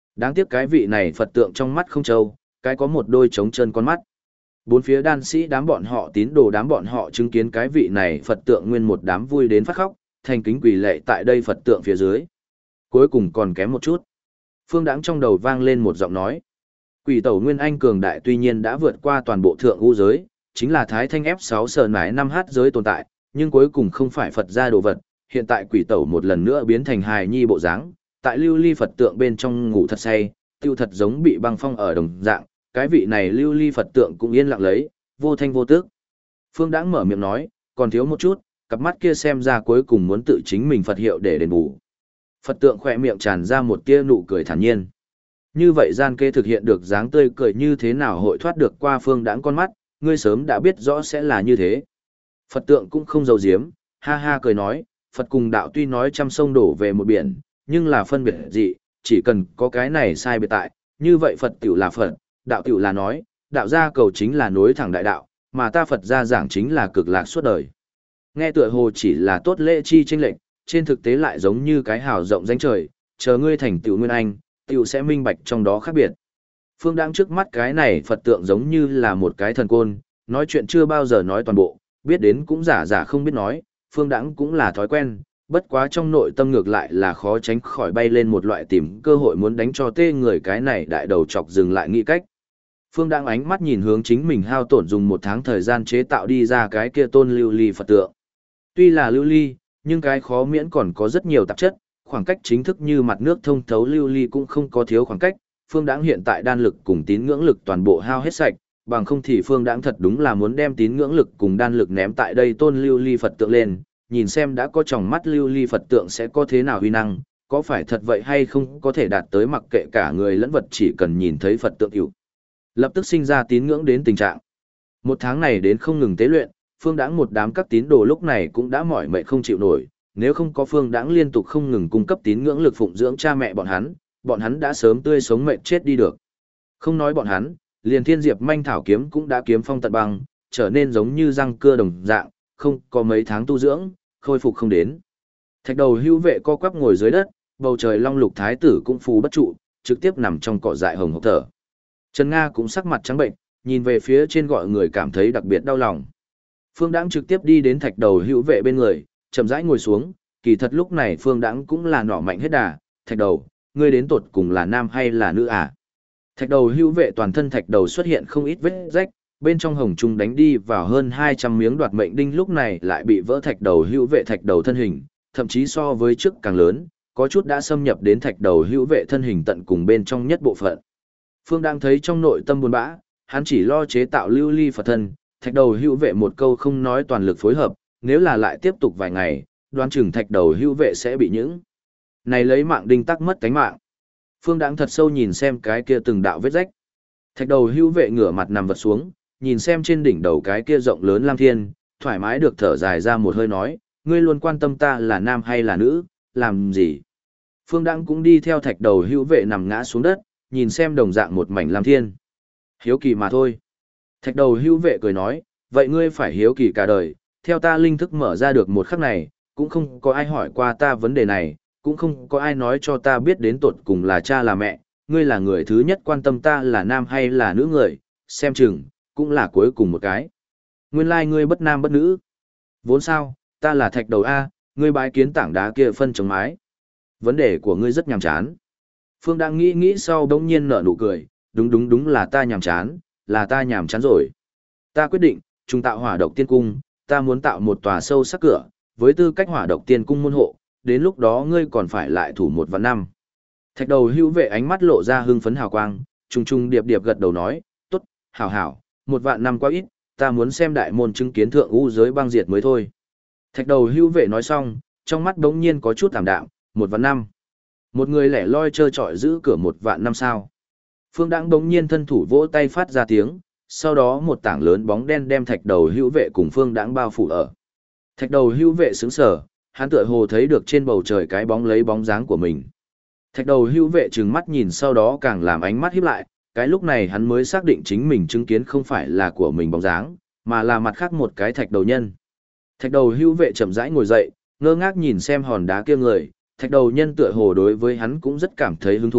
Đáng tiếc cái vị này Phật tượng trong mắt không trâu, cái có một đôi trống chân con mắt. Bốn phía đan sĩ đám bọn họ tín đồ đám bọn họ chứng kiến cái vị này Phật tượng nguyên một đám vui đến phát khóc, thành kính quỳ lệ tại đây Phật tượng phía dưới. Cuối cùng còn kém một chút. Phương Đãng trong đầu vang lên một giọng nói. Quỷ tẩu Nguyên Anh cường đại tuy nhiên đã vượt qua toàn bộ thượng u giới, chính là Thái Thanh F6 sờ nái 5H giới tồn tại, nhưng cuối cùng không phải Phật gia đồ vật. Hiện tại quỷ tẩu một lần nữa biến thành hài nhi bộ dáng, tại lưu ly Phật tượng bên trong ngủ thật say, tiêu thật giống bị băng phong ở đồng dạng, cái vị này lưu ly Phật tượng cũng yên lặng lấy, vô thanh vô tức. Phương Đãng mở miệng nói, còn thiếu một chút, cặp mắt kia xem ra cuối cùng muốn tự chính mình Phật hiệu để đền bù. Phật tượng khỏe miệng tràn ra một tia nụ cười thản nhiên. Như vậy gian kê thực hiện được dáng tươi cười như thế nào hội thoát được qua Phương Đãng con mắt, ngươi sớm đã biết rõ sẽ là như thế. Phật tượng cũng không giấu giếm, ha ha cười nói, Phật cùng đạo tuy nói trăm sông đổ về một biển, nhưng là phân biệt dị, chỉ cần có cái này sai biệt tại, như vậy Phật tiểu là Phật, đạo tiểu là nói, đạo gia cầu chính là nối thẳng đại đạo, mà ta Phật gia giảng chính là cực lạc suốt đời. Nghe tựa hồ chỉ là tốt lễ chi chênh lệch, trên thực tế lại giống như cái hào rộng danh trời, chờ ngươi thành tiểu nguyên anh, tiểu sẽ minh bạch trong đó khác biệt. Phương Đãng trước mắt cái này Phật tượng giống như là một cái thần côn, nói chuyện chưa bao giờ nói toàn bộ, biết đến cũng giả giả không biết nói, Phương Đãng cũng là thói quen, bất quá trong nội tâm ngược lại là khó tránh khỏi bay lên một loại tìm cơ hội muốn đánh cho tê người cái này đại đầu chọc dừng lại nghĩ cách. Phương Đãng ánh mắt nhìn hướng chính mình hao tổn dùng 1 tháng thời gian chế tạo đi ra cái kia tôn lưu ly Phật tượng. Tuy là lưu ly, nhưng cái khó miễn còn có rất nhiều tạp chất, khoảng cách chính thức như mặt nước thông thấu lưu ly cũng không có thiếu khoảng cách. Phương Đãng hiện tại đan lực cùng tín ngưỡng lực toàn bộ hao hết sạch, bằng không thì Phương Đãng thật đúng là muốn đem tín ngưỡng lực cùng đan lực ném tại đây tôn lưu ly Phật tượng lên, nhìn xem đã có tròng mắt lưu ly Phật tượng sẽ có thế nào huy năng, có phải thật vậy hay không có thể đạt tới mặc kệ cả người lẫn vật chỉ cần nhìn thấy Phật tượng hiểu. Lập tức sinh ra tín ngưỡng đến tình trạng. 1 tháng này đến không ngừng tế luyện, Phương Đãng một đám các tín đồ lúc này cũng đã mỏi mệt không chịu nổi, nếu không có Phương Đãng liên tục không ngừng cung cấp tín ngưỡng lực phụng dưỡng cha mẹ bọn hắn đã sớm tươi sống mệt chết đi được. Không nói bọn hắn, liền Thiên Diệp Manh Thảo kiếm cũng đã kiếm phong tận băng, trở nên giống như răng cưa đồng dạng, không có mấy tháng tu dưỡng, khôi phục không đến. Thạch Đầu Hữu Vệ co quắp ngồi dưới đất, bầu trời long lục thái tử cũng phù bất trụ, trực tiếp nằm trong cỏ dại hồng hộc thở. Trần Nga cũng sắc mặt trắng bệnh, nhìn về phía trên gọi người cảm thấy đặc biệt đau lòng. Phương Đãng trực tiếp đi đến Thạch Đầu Hữu Vệ bên người, chậm rãi ngồi xuống, kỳ thật lúc này Phương Đãng cũng là nỏ mạnh hết đà, Thạch Đầu, ngươi đến tột cùng là nam hay là nữ à? Thạch Đầu Hữu Vệ toàn thân Thạch Đầu xuất hiện không ít vết rách, bên trong hồng trung đánh đi vào hơn 200 miếng đoạt mệnh đinh lúc này lại bị vỡ Thạch Đầu Hữu Vệ Thạch Đầu thân hình, thậm chí so với trước càng lớn, có chút đã xâm nhập đến Thạch Đầu Hữu Vệ thân hình tận cùng bên trong nhất bộ phận. Phương đang thấy trong nội tâm buồn bã, hắn chỉ lo chế tạo lưu ly Phật thân, Thạch Đầu Hữu Vệ một câu không nói toàn lực phối hợp, nếu là lại tiếp tục vài ngày, đoán chừng Thạch Đầu Hữu Vệ sẽ bị những này lấy mạng đinh tắc mất cánh mạng. Phương Đãng thật sâu nhìn xem cái kia từng đạo vết rách. Thạch Đầu Hữu Vệ ngửa mặt nằm vật xuống, nhìn xem trên đỉnh đầu cái kia rộng lớn lam thiên, thoải mái được thở dài ra một hơi nói, ngươi luôn quan tâm ta là nam hay là nữ, làm gì? Phương Đãng cũng đi theo Thạch Đầu Hữu Vệ nằm ngã xuống đất, nhìn xem đồng dạng một mảnh lam thiên. Hiếu kỳ mà thôi. Thạch Đầu Hữu Vệ cười nói, vậy ngươi phải hiếu kỳ cả đời, theo ta linh thức mở ra được một khắc này, cũng không có ai hỏi qua ta vấn đề này, cũng không có ai nói cho ta biết đến tột cùng là cha là mẹ, ngươi là người thứ nhất quan tâm ta là nam hay là nữ người, xem chừng, cũng là cuối cùng một cái. Nguyên lai ngươi bất nam bất nữ. Vốn sao, ta là Thạch Đầu A, ngươi bái kiến tảng đá kia phân chống mái. Vấn đề của ngươi rất nhàm chán. Phương đang nghĩ sau đống nhiên nở nụ cười, đúng là ta nhàm chán, là ta nhàm chán rồi. Ta quyết định, trùng tạo hỏa độc tiên cung, ta muốn tạo một tòa sâu sắc cửa, với tư cách hỏa độc tiên cung môn hộ, đến lúc đó ngươi còn phải lại thủ 1 vạn năm. Thạch Đầu Hữu Vệ ánh mắt lộ ra hưng phấn hào quang, trùng điệp gật đầu nói, tốt, hảo, 1 vạn năm quá ít, ta muốn xem đại môn chứng kiến thượng u giới băng diệt mới thôi. Thạch Đầu Hữu Vệ nói xong, trong mắt đống nhiên có chút ảm đạm, 1 vạn năm. Một người lẻ loi trơ trọi giữ cửa 1 vạn năm sao. Phương Đãng đống nhiên thân thủ vỗ tay phát ra tiếng, sau đó một tảng lớn bóng đen đem Thạch Đầu Hữu Vệ cùng Phương Đãng bao phủ ở. Thạch Đầu Hữu Vệ sững sờ, hắn tựa hồ thấy được trên bầu trời cái bóng lấy bóng dáng của mình. Thạch Đầu Hữu Vệ trừng mắt nhìn sau đó càng làm ánh mắt híp lại, cái lúc này hắn mới xác định chính mình chứng kiến không phải là của mình bóng dáng, mà là mặt khác một cái Thạch Đầu nhân. Thạch Đầu Hữu Vệ chậm rãi ngồi dậy, ngơ ngác nhìn xem hòn đá kia người, Thạch Đầu nhân tựa hồ đối với hắn cũng rất cảm thấy hứng thú,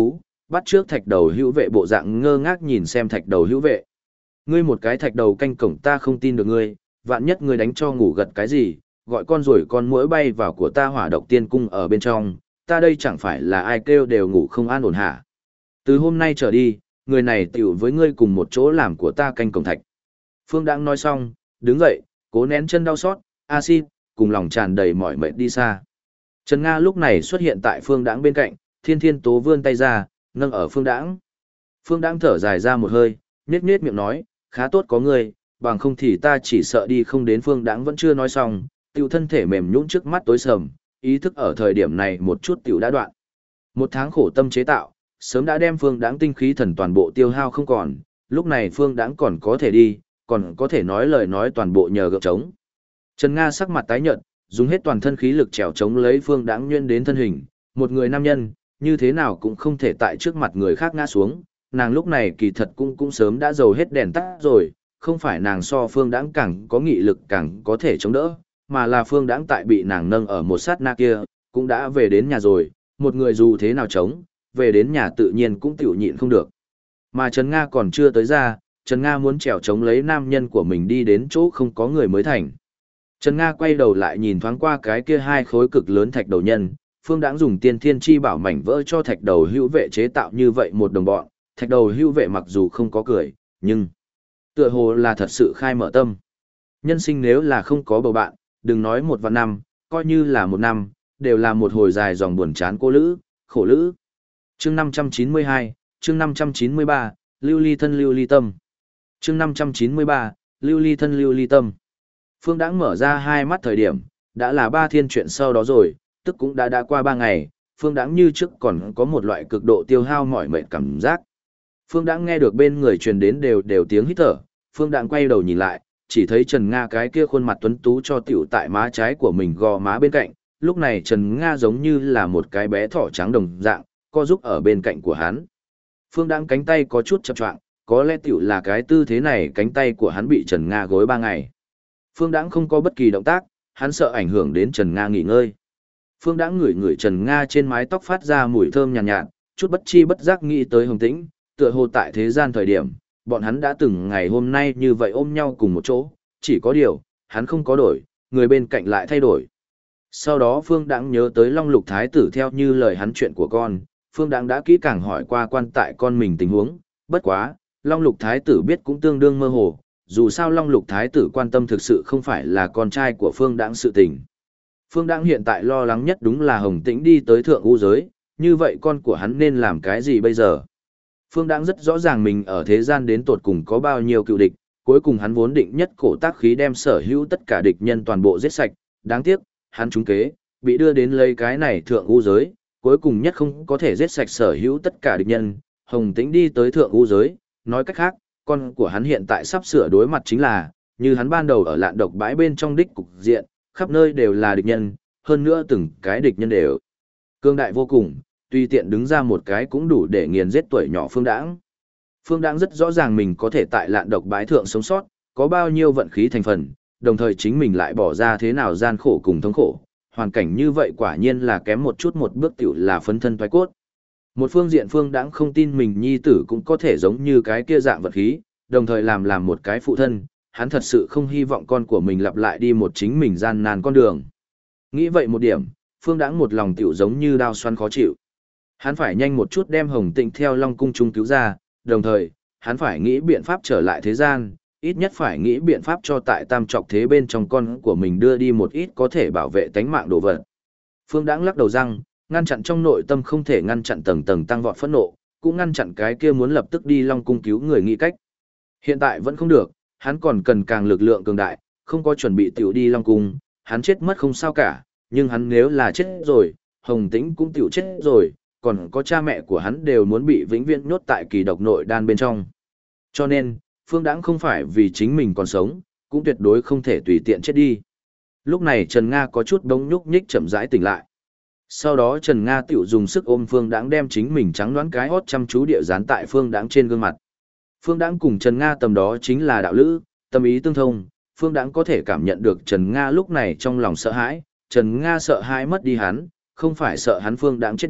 bắt trước thạch đầu hữu vệ bộ dạng ngơ ngác nhìn xem thạch đầu hữu vệ. Ngươi một cái thạch đầu canh cổng ta không tin được ngươi, vạn nhất ngươi đánh cho ngủ gật cái gì, gọi con rồi con muỗi bay vào của ta hỏa độc tiên cung ở bên trong, ta đây chẳng phải là ai kêu đều ngủ không an ổn hả. Từ hôm nay trở đi, người này tiểu với ngươi cùng một chỗ làm của ta canh cổng thạch. Phương Đãng nói xong, đứng dậy, cố nén chân đau xót, axit, cùng lòng tràn đầy mỏi mệt đi xa. Trần Nga lúc này xuất hiện tại Phương Đãng bên cạnh, Thiên Thiên Tố vươn tay ra, nâng ở Phương Đãng. Phương Đãng thở dài ra một hơi, nhếch nhếch miệng nói, khá tốt có ngươi, bằng không thì ta chỉ sợ đi không đến. Phương Đãng vẫn chưa nói xong, tiểu thân thể mềm nhũn trước mắt tối sầm, ý thức ở thời điểm này một chút tiểu đã đoạn. Một tháng khổ tâm chế tạo, sớm đã đem Phương Đãng tinh khí thần toàn bộ tiêu hao không còn, lúc này Phương Đãng còn có thể đi, còn có thể nói lời nói toàn bộ nhờ gượng chống. Trần Nga sắc mặt tái nhợt, dùng hết toàn thân khí lực trèo chống lấy Phương Đãng nhuyễn đến thân hình, một người nam nhân, như thế nào cũng không thể tại trước mặt người khác ngã xuống, nàng lúc này kỳ thật cũng sớm đã dầu hết đèn tắt rồi, không phải nàng so Phương Đãng càng có nghị lực càng có thể chống đỡ, mà là Phương Đãng tại bị nàng nâng ở một sát na kia, cũng đã về đến nhà rồi, một người dù thế nào chống, về đến nhà tự nhiên cũng tiểu nhịn không được. Mà Trần Nga còn chưa tới ra, Trần Nga muốn trèo chống lấy nam nhân của mình đi đến chỗ không có người mới thành. Trần Nga quay đầu lại nhìn thoáng qua cái kia hai khối cực lớn thạch đầu nhân, Phương Đãng dùng tiên thiên chi bảo mảnh vỡ cho thạch đầu hữu vệ chế tạo như vậy một đồng bọn, thạch đầu hữu vệ mặc dù không có cười, nhưng tựa hồ là thật sự khai mở tâm. Nhân sinh nếu là không có bầu bạn, đừng nói một vạn năm, coi như là một năm, đều là một hồi dài dòng buồn chán cô lữ, khổ lữ. Chương 592, chương 593, lưu ly thân lưu ly tâm. Chương 593, lưu ly thân lưu ly tâm. Phương Đãng mở ra hai mắt thời điểm, đã là 3 thiên chuyện sau đó rồi, tức cũng đã qua 3 ngày, Phương Đãng như trước còn có một loại cực độ tiêu hao mỏi mệt cảm giác. Phương Đãng nghe được bên người truyền đến đều tiếng hít thở, Phương Đãng quay đầu nhìn lại, chỉ thấy Trần Nga cái kia khuôn mặt tuấn tú cho tiểu tại má trái của mình gò má bên cạnh, lúc này Trần Nga giống như là một cái bé thỏ trắng đồng dạng, co giúp ở bên cạnh của hắn. Phương Đãng cánh tay có chút chập choạng, có lẽ tiểu là cái tư thế này cánh tay của hắn bị Trần Nga gối 3 ngày. Phương Đãng không có bất kỳ động tác, hắn sợ ảnh hưởng đến Trần Nga nghỉ ngơi. Phương Đãng ngửi Trần Nga trên mái tóc phát ra mùi thơm nhàn nhạt, chút bất chi bất giác nghĩ tới Hồng Tĩnh, tựa hồ tại thế gian thời điểm, bọn hắn đã từng ngày hôm nay như vậy ôm nhau cùng một chỗ, chỉ có điều, hắn không có đổi, người bên cạnh lại thay đổi. Sau đó Phương Đãng nhớ tới Long Lục Thái tử theo như lời hắn chuyện của con, Phương Đãng đã kỹ càng hỏi qua quan tại con mình tình huống, bất quá, Long Lục Thái tử biết cũng tương đương mơ hồ, dù sao Long Lục Thái tử quan tâm thực sự không phải là con trai của Phương Đãng sự tình. Phương Đãng hiện tại lo lắng nhất đúng là Hồng Tĩnh đi tới thượng u giới, như vậy con của hắn nên làm cái gì bây giờ? Phương Đãng rất rõ ràng mình ở thế gian đến tột cùng có bao nhiêu cựu địch, cuối cùng hắn vốn định nhất cổ tác khí đem sở hữu tất cả địch nhân toàn bộ giết sạch, đáng tiếc, hắn trúng kế, bị đưa đến lấy cái này thượng u giới, cuối cùng nhất không có thể giết sạch sở hữu tất cả địch nhân, Hồng Tĩnh đi tới thượng u giới, nói cách khác, con của hắn hiện tại sắp sửa đối mặt chính là, như hắn ban đầu ở lạn độc bãi bên trong đích cục diện, khắp nơi đều là địch nhân, hơn nữa từng cái địch nhân đều cương đại vô cùng, tùy tiện đứng ra một cái cũng đủ để nghiền giết tuổi nhỏ Phương Đãng. Phương Đãng rất rõ ràng mình có thể tại lạn độc bãi thượng sống sót, có bao nhiêu vận khí thành phần, đồng thời chính mình lại bỏ ra thế nào gian khổ cùng thống khổ, hoàn cảnh như vậy quả nhiên là kém một chút một bước tiểu là phấn thân toái cốt. Một phương diện Phương Đãng không tin mình nhi tử cũng có thể giống như cái kia dạng vận khí, đồng thời làm một cái phụ thân, hắn thật sự không hy vọng con của mình lặp lại đi một chính mình gian nan con đường. Nghĩ vậy một điểm, Phương Đãng một lòng tiểu giống như đao xoắn khó chịu. Hắn phải nhanh một chút đem Hồng Tĩnh theo Long cung trung cứu ra, đồng thời, hắn phải nghĩ biện pháp trở lại thế gian, ít nhất phải nghĩ biện pháp cho tại tam trọc thế bên trong con của mình đưa đi một ít có thể bảo vệ tánh mạng đồ vật. Phương Đãng lắc đầu răng, ngăn chặn trong nội tâm không thể ngăn chặn tầng tầng tăng vọt phẫn nộ, cũng ngăn chặn cái kia muốn lập tức đi Long cung cứu người nghĩ cách. Hiện tại vẫn không được, hắn còn cần càng lực lượng cường đại, không có chuẩn bị tiểu đi Long cung, hắn chết mất không sao cả, nhưng hắn nếu là chết rồi, Hồng Tĩnh cũng tiểu chết rồi, còn có cha mẹ của hắn đều muốn bị vĩnh viễn nhốt tại kỳ độc nội đan bên trong. Cho nên, Phương Đãng không phải vì chính mình còn sống, cũng tuyệt đối không thể tùy tiện chết đi. Lúc này Trần Nga có chút đống nhúc nhích chậm rãi tỉnh lại. Sau đó Trần Nga tiểu dùng sức ôm Phương Đãng đem chính mình trắng đoán cái hót chăm chú địa dán tại Phương Đãng trên gương mặt. Phương Đãng cùng Trần Nga tầm đó chính là đạo lữ, tâm ý tương thông, Phương Đãng có thể cảm nhận được Trần Nga lúc này trong lòng sợ hãi, Trần Nga sợ hãi mất đi hắn, không phải sợ hắn Phương Đãng chết đi,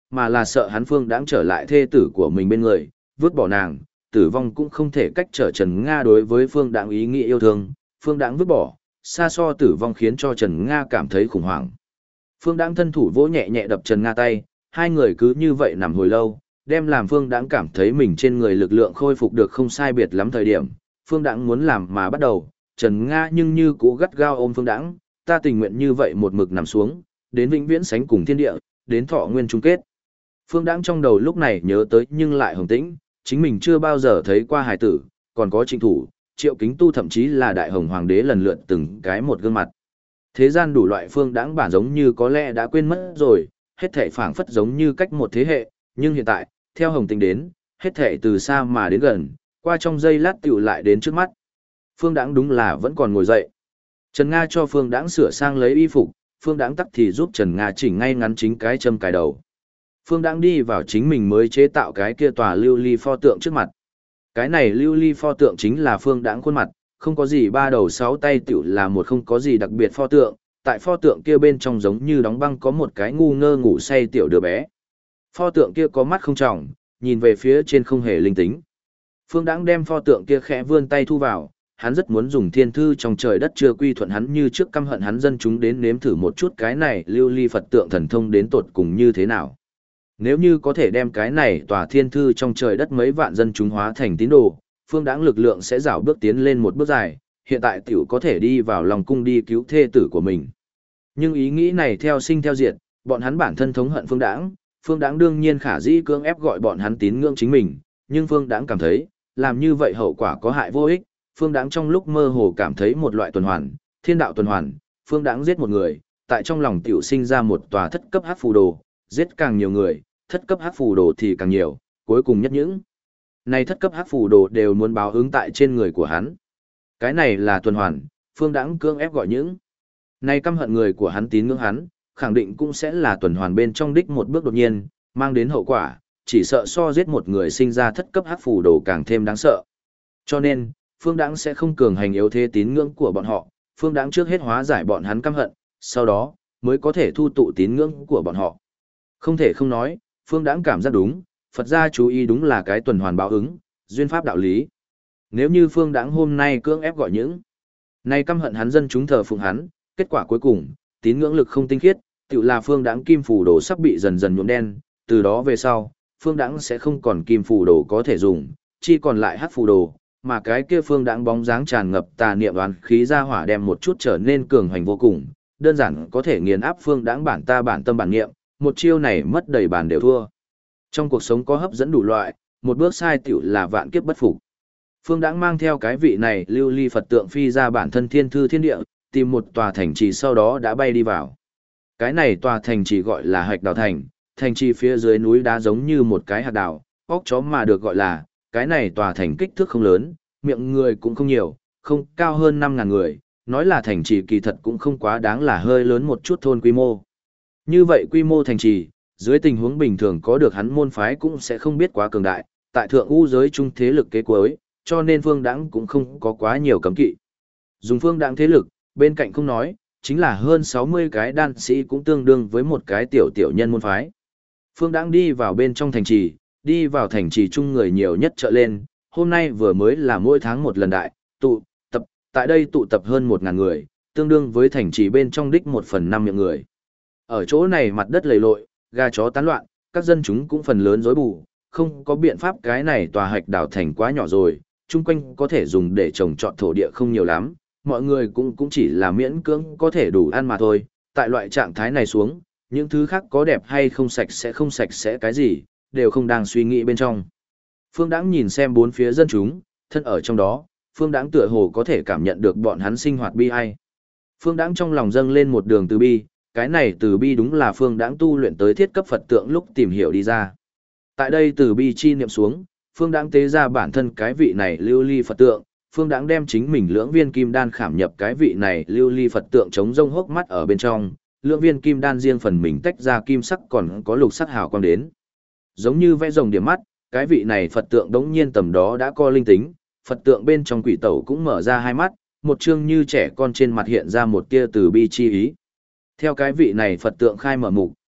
mà là sợ hắn Phương Đãng trở lại thê tử của mình bên người, vứt bỏ nàng, tử vong cũng không thể cách trở Trần Nga đối với Phương Đãng ý nghĩ yêu thương, Phương Đãng vứt bỏ, xa so tử vong khiến cho Trần Nga cảm thấy khủng hoảng. Phương Đãng thân thủ vỗ nhẹ nhẹ đập Trần Nga tay, hai người cứ như vậy nằm hồi lâu, đem làm Phương Đãng cảm thấy mình trên người lực lượng khôi phục được không sai biệt lắm thời điểm, Phương Đãng muốn làm mà bắt đầu, Trần Nga nhưng như cũ gắt gao ôm Phương Đãng, ta tình nguyện như vậy một mực nằm xuống, đến vĩnh viễn sánh cùng thiên địa, đến thọ nguyên chung kết. Phương Đãng trong đầu lúc này nhớ tới nhưng lại hồng tĩnh, chính mình chưa bao giờ thấy qua hài tử, còn có Trịnh Thủ, Triệu Kính Tu thậm chí là Đại Hồng Hoàng đế lần lượt từng cái một gương mặt. Thế gian đủ loại Phương Đãng bản giống như có lẽ đã quên mất rồi, hết thảy phảng phất giống như cách một thế hệ, nhưng hiện tại, theo Hồng Tĩnh đến, hết thảy từ xa mà đến gần, qua trong giây lát tiểu lại đến trước mắt. Phương Đãng đúng là vẫn còn ngồi dậy. Trần Nga cho Phương Đãng sửa sang lấy y phục, Phương Đãng tắc thì giúp Trần Nga chỉnh ngay ngắn chính cái châm cài đầu. Phương Đãng đi vào chính mình mới chế tạo cái kia tòa lưu ly pho tượng trước mặt. Cái này lưu ly pho tượng chính là Phương Đãng khuôn mặt, không có gì ba đầu sáu tay tiểu là một không có gì đặc biệt pho tượng, tại pho tượng kia bên trong giống như đóng băng có một cái ngu ngơ ngủ say tiểu đứa bé. Pho tượng kia có mắt không tròng, nhìn về phía trên không hề linh tính. Phương Đãng đem pho tượng kia khẽ vươn tay thu vào, hắn rất muốn dùng thiên thư trong trời đất chưa quy thuận hắn như trước căm hận hắn dân chúng đến nếm thử một chút cái này lưu ly Phật tượng thần thông đến tột cùng như thế nào. Nếu như có thể đem cái này tòa thiên thư trong trời đất mấy vạn dân chúng hóa thành tín đồ, Phương Đãng lực lượng sẽ rảo bước tiến lên một bước dài, hiện tại tiểu có thể đi vào lòng cung đi cứu thê tử của mình. Nhưng ý nghĩ này theo sinh theo diệt, bọn hắn bản thân thống hận Phương Đãng đương nhiên khả dĩ cưỡng ép gọi bọn hắn tín ngưỡng chính mình, nhưng Phương Đãng cảm thấy, làm như vậy hậu quả có hại vô ích, Phương Đãng trong lúc mơ hồ cảm thấy một loại tuần hoàn, thiên đạo tuần hoàn, Phương Đãng giết một người, tại trong lòng tiểu sinh ra một tòa thất cấp hắc phù đồ, giết càng nhiều người, thất cấp hắc phù đồ thì càng nhiều, cuối cùng nhất những này thất cấp hắc phù đồ đều muốn báo ứng tại trên người của hắn. Cái này là tuần hoàn, Phương Đãng cưỡng ép gọi những này căm hận người của hắn tín ngưỡng hắn, khẳng định cũng sẽ là tuần hoàn bên trong đích một bước đột nhiên, mang đến hậu quả, chỉ sợ so giết một người sinh ra thất cấp hắc phù đồ càng thêm đáng sợ. Cho nên, Phương Đãng sẽ không cường hành yếu thế tín ngưỡng của bọn họ, Phương Đãng trước hết hóa giải bọn hắn căm hận, sau đó mới có thể thu tụ tín ngưỡng của bọn họ. Không thể không nói, Phương Đãng cảm giác đúng, Phật gia chú ý đúng là cái tuần hoàn báo ứng, duyên pháp đạo lý. Nếu như Phương Đãng hôm nay cưỡng ép gọi những này căm hận hắn dân chúng thờ phụng hắn, kết quả cuối cùng, tín ngưỡng lực không tinh khiết, tự là Phương Đãng kim phù đồ sắp bị dần dần nhuộm đen, từ đó về sau, Phương Đãng sẽ không còn kim phù đồ có thể dùng, chỉ còn lại hắc phù đồ, mà cái kia Phương Đãng bóng dáng tràn ngập tà niệm oán khí ra hỏa đem một chút trở nên cường hành vô cùng, đơn giản có thể nghiền áp Phương Đãng bản tâm bản niệm, một chiêu này mất đầy bàn đều thua. Trong cuộc sống có hấp dẫn đủ loại, một bước sai tiểu là vạn kiếp bất phục. Phương Đãng mang theo cái vị này lưu ly Phật tượng phi ra bản thân thiên thư thiên địa, tìm một tòa thành trì sau đó đã bay đi vào. Cái này tòa thành trì gọi là Hạch Đào Thành, thành trì phía dưới núi đá giống như một cái hạt đào, óc chó mà được gọi là, cái này tòa thành kích thước không lớn, miệng người cũng không nhiều, không cao hơn 5.000 người, nói là thành trì kỳ thật cũng không quá đáng là hơi lớn một chút thôn quy mô. Như vậy quy mô thành trì, dưới tình huống bình thường có được hắn môn phái cũng sẽ không biết quá cường đại, tại thượng u giới trung thế lực kế cuối, cho nên Phương Đãng cũng không có quá nhiều cấm kỵ. Dùng Phương Đãng thế lực, bên cạnh không nói, chính là hơn 60 cái đan sĩ cũng tương đương với một cái tiểu nhân môn phái. Phương Đãng đi vào bên trong thành trì, đi vào thành trì chung người nhiều nhất chợ lên, hôm nay vừa mới là mỗi tháng một lần đại, tập, tại đây tụ tập hơn 1.000 người, tương đương với thành trì bên trong đích 1/5 miệng người. Ở chỗ này mặt đất lầy lội, gà chó tán loạn, các dân chúng cũng phần lớn rối bù, không có biện pháp cái này tòa Hạch Đào Thành quá nhỏ rồi, chung quanh có thể dùng để trồng trọt thổ địa không nhiều lắm, mọi người cũng chỉ là miễn cưỡng có thể đủ ăn mà thôi, tại loại trạng thái này xuống, những thứ khác có đẹp hay không sạch sẽ cái gì, đều không đang suy nghĩ bên trong. Phương Đãng nhìn xem bốn phía dân chúng, thân ở trong đó, Phương Đãng tựa hồ có thể cảm nhận được bọn hắn sinh hoạt bi ai. Phương Đãng trong lòng dâng lên một đường từ bi, cái này từ bi đúng là Phương Đãng tu luyện tới thiết cấp Phật tượng lúc tìm hiểu đi ra. Tại đây từ bi chi niệm xuống, Phương Đãng tế ra bản thân cái vị này lưu ly Phật tượng, Phương Đãng đem chính mình lưỡng viên kim đan khảm nhập cái vị này lưu ly Phật tượng chống rông hốc mắt ở bên trong, lưỡng viên kim đan riêng phần mình tách ra kim sắc còn có lục sắc hào quang đến. Giống như vẽ rồng điểm mắt, cái vị này Phật tượng đống nhiên tầm đó đã có linh tính, Phật tượng bên trong quỷ tẩu cũng mở ra hai mắt, một trương như trẻ con trên mặt hiện ra một tia từ bi chi ý. Theo cái vị này Phật tượng khai mở mục,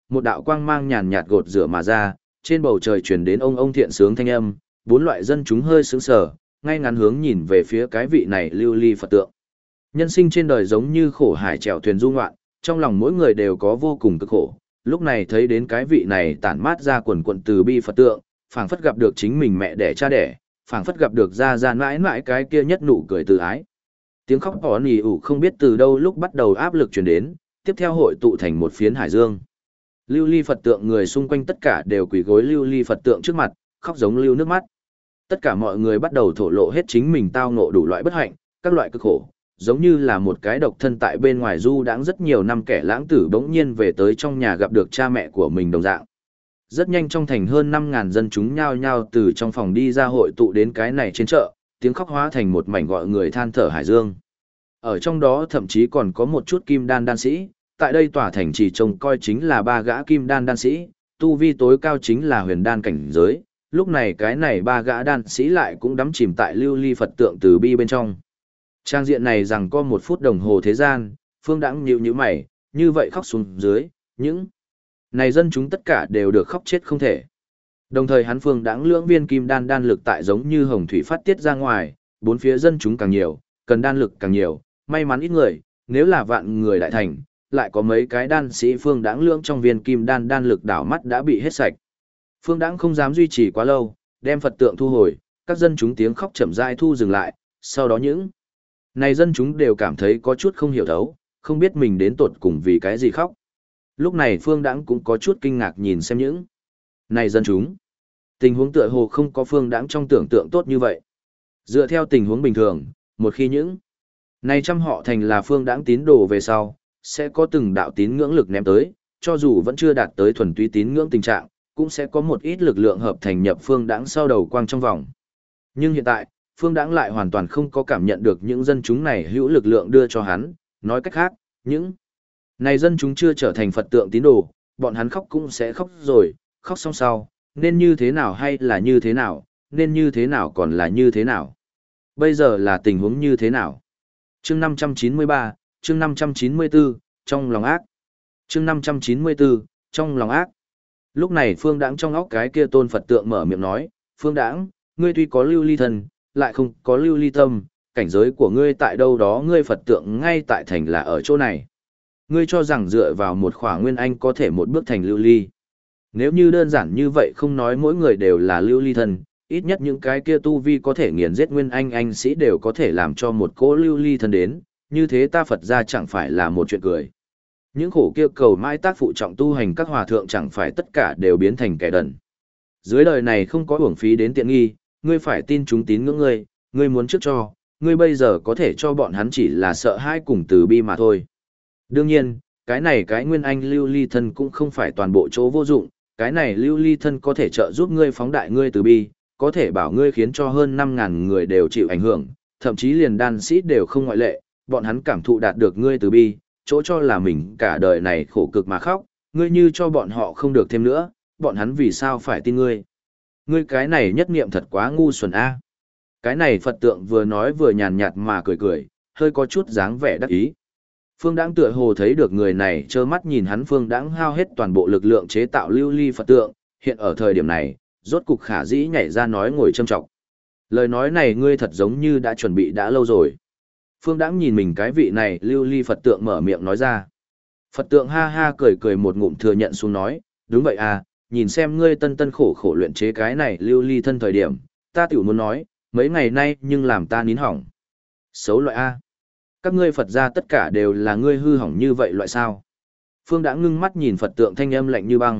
một đạo quang mang nhàn nhạt gột rửa mà ra, trên bầu trời truyền đến ông thiện sướng thanh âm, bốn loại dân chúng hơi sướng sờ, ngay ngắn hướng nhìn về phía cái vị này lưu ly Phật tượng. Nhân sinh trên đời giống như khổ hải chèo thuyền du ngoạn, trong lòng mỗi người đều có vô cùng cực khổ, lúc này thấy đến cái vị này tản mát ra quần quận từ bi Phật tượng, phảng phất gặp được chính mình mẹ đẻ cha đẻ, phảng phất gặp được ra mãi mãi cái kia nhất nụ cười từ ái. Tiếng khóc hò nỉ ủ không biết từ đâu lúc bắt đầu áp lực truyền đến, tiếp theo hội tụ thành một phiến hải dương. Lưu ly Phật tượng người xung quanh tất cả đều quỳ gối lưu ly Phật tượng trước mặt, khóc giống lưu nước mắt. Tất cả mọi người bắt đầu thổ lộ hết chính mình tao ngộ đủ loại bất hạnh, các loại cực khổ, giống như là một cái độc thân tại bên ngoài du đãng rất nhiều năm kẻ lãng tử bỗng nhiên về tới trong nhà gặp được cha mẹ của mình đồng dạng. Rất nhanh trong thành hơn 5.000 dân chúng nhao nhao từ trong phòng đi ra hội tụ đến cái này trên chợ, tiếng khóc hóa thành một mảnh gọi người than thở hải dương. Ở trong đó thậm chí còn có một chút kim đan đan sĩ, tại đây tòa thành chỉ trông coi chính là 3 gã kim đan đan sĩ, tu vi tối cao chính là huyền đan cảnh giới, lúc này cái này 3 gã đan sĩ lại cũng đắm chìm tại lưu ly Phật tượng từ bi bên trong. Trang diện này rằng có 1 phút đồng hồ thế gian, Phương Đãng nhíu mày, như vậy khóc xuống dưới, những này dân chúng tất cả đều được khóc chết không thể. Đồng thời hắn Phương Đãng lưỡng viên kim đan đan lực tại giống như hồng thủy phát tiết ra ngoài, bốn phía dân chúng càng nhiều, cần đan lực càng nhiều, may mắn ít người, nếu là vạn người đại thành, lại có mấy cái đan sĩ Phương Đãng lưỡng trong viên kim đan đan lực đảo mắt đã bị hết sạch. Phương Đãng không dám duy trì quá lâu, đem Phật tượng thu hồi, các dân chúng tiếng khóc chậm rãi thu dừng lại, sau đó những này dân chúng đều cảm thấy có chút không hiểu thấu, không biết mình đến tột cùng vì cái gì khóc. Lúc này Phương Đãng cũng có chút kinh ngạc nhìn xem những này dân chúng. Tình huống tựa hồ không có Phương Đãng trong tưởng tượng tốt như vậy. Dựa theo tình huống bình thường, một khi những này trăm họ thành là Phương Đãng tín đồ về sau, sẽ có từng đạo tín ngưỡng lực ném tới, cho dù vẫn chưa đạt tới thuần túy tín ngưỡng tình trạng, cũng sẽ có một ít lực lượng hợp thành nhập Phương Đãng sau đầu quang trong vòng. Nhưng hiện tại, Phương Đãng lại hoàn toàn không có cảm nhận được những dân chúng này hữu lực lượng đưa cho hắn, nói cách khác, những này dân chúng chưa trở thành Phật tượng tín đồ, bọn hắn khóc cũng sẽ khóc rồi, khóc xong sau, nên như thế nào hay là như thế nào, nên như thế nào còn là như thế nào. Bây giờ là tình huống như thế nào? Chương 593, chương 594, trong lòng ác. Chương 594, trong lòng ác. Lúc này Phương Đãng trong óc cái kia tôn Phật tượng mở miệng nói, Phương Đãng, ngươi tuy có lưu ly thân, lại không có lưu ly tâm, cảnh giới của ngươi tại đâu đó ngươi Phật tượng ngay tại thành là ở chỗ này. Ngươi cho rằng dựa vào một khỏa nguyên anh có thể một bước thành lưu ly. Nếu như đơn giản như vậy không nói mỗi người đều là lưu ly thân, ít nhất những cái kia tu vi có thể nghiền giết nguyên anh sĩ đều có thể làm cho một cỗ lưu ly thân đến, như thế ta Phật ra chẳng phải là một chuyện cười. Những khổ kia cầu mãi tác phụ trọng tu hành các hòa thượng chẳng phải tất cả đều biến thành kẻ đần. Dưới đời này không có uổng phí đến tiện nghi, ngươi phải tin chúng tín ngưỡng ngươi muốn trước cho, ngươi bây giờ có thể cho bọn hắn chỉ là sợ hãi cùng từ bi mà thôi. Đương nhiên, cái này cái nguyên anh lưu ly thân cũng không phải toàn bộ chỗ vô dụng, cái này lưu ly thân có thể trợ giúp ngươi phóng đại ngươi từ bi, có thể bảo ngươi khiến cho hơn 5.000 người đều chịu ảnh hưởng, thậm chí liền đan sĩ đều không ngoại lệ, bọn hắn cảm thụ đạt được ngươi từ bi, chỗ cho là mình cả đời này khổ cực mà khóc, ngươi như cho bọn họ không được thêm nữa, bọn hắn vì sao phải tin ngươi. Ngươi cái này nhất niệm thật quá ngu xuẩn a. Cái này Phật tượng vừa nói vừa nhàn nhạt mà cười, hơi có chút dáng vẻ đắc ý. Phương Đãng tựa hồ thấy được người này trơ mắt nhìn hắn Phương Đãng hao hết toàn bộ lực lượng chế tạo lưu ly Phật tượng, hiện ở thời điểm này, rốt cục khả dĩ nhảy ra nói ngồi châm trọng. Lời nói này ngươi thật giống như đã chuẩn bị đã lâu rồi. Phương Đãng nhìn mình cái vị này lưu ly Phật tượng mở miệng nói ra. Phật tượng ha ha cười một ngụm thừa nhận xuống nói, đúng vậy à, nhìn xem ngươi tân khổ luyện chế cái này lưu ly thân thời điểm, ta tiểu muốn nói, mấy ngày nay nhưng làm ta nín hỏng. Xấu loại A. Các ngươi Phật gia tất cả đều là ngươi hư hỏng như vậy loại sao. Phương Đãng ngưng mắt nhìn Phật tượng thanh âm lạnh như băng.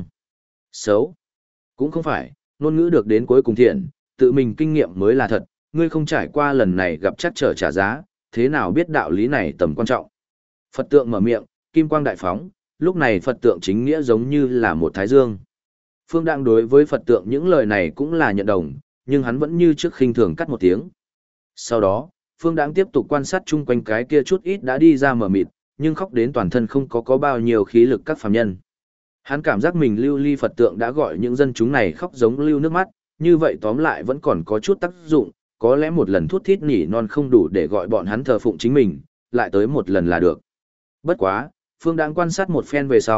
Xấu. Cũng không phải, ngôn ngữ được đến cuối cùng thiện, tự mình kinh nghiệm mới là thật, ngươi không trải qua lần này gặp chắc trở trả giá, thế nào biết đạo lý này tầm quan trọng. Phật tượng mở miệng, kim quang đại phóng, lúc này Phật tượng chính nghĩa giống như là một thái dương. Phương Đãng đối với Phật tượng những lời này cũng là nhận đồng, nhưng hắn vẫn như trước khinh thường cắt một tiếng. Sau đó, Phương Đãng tiếp tục quan sát chung quanh cái kia chút ít đã đi ra mở mịt, nhưng khóc đến toàn thân không có bao nhiêu khí lực các phàm nhân. Hắn cảm giác mình lưu ly Phật tượng đã gọi những dân chúng này khóc giống lưu nước mắt, như vậy tóm lại vẫn còn có chút tác dụng, có lẽ một lần thút thít nỉ non không đủ để gọi bọn hắn thờ phụng chính mình, lại tới một lần là được. Bất quá, Phương Đãng quan sát một phen về sau,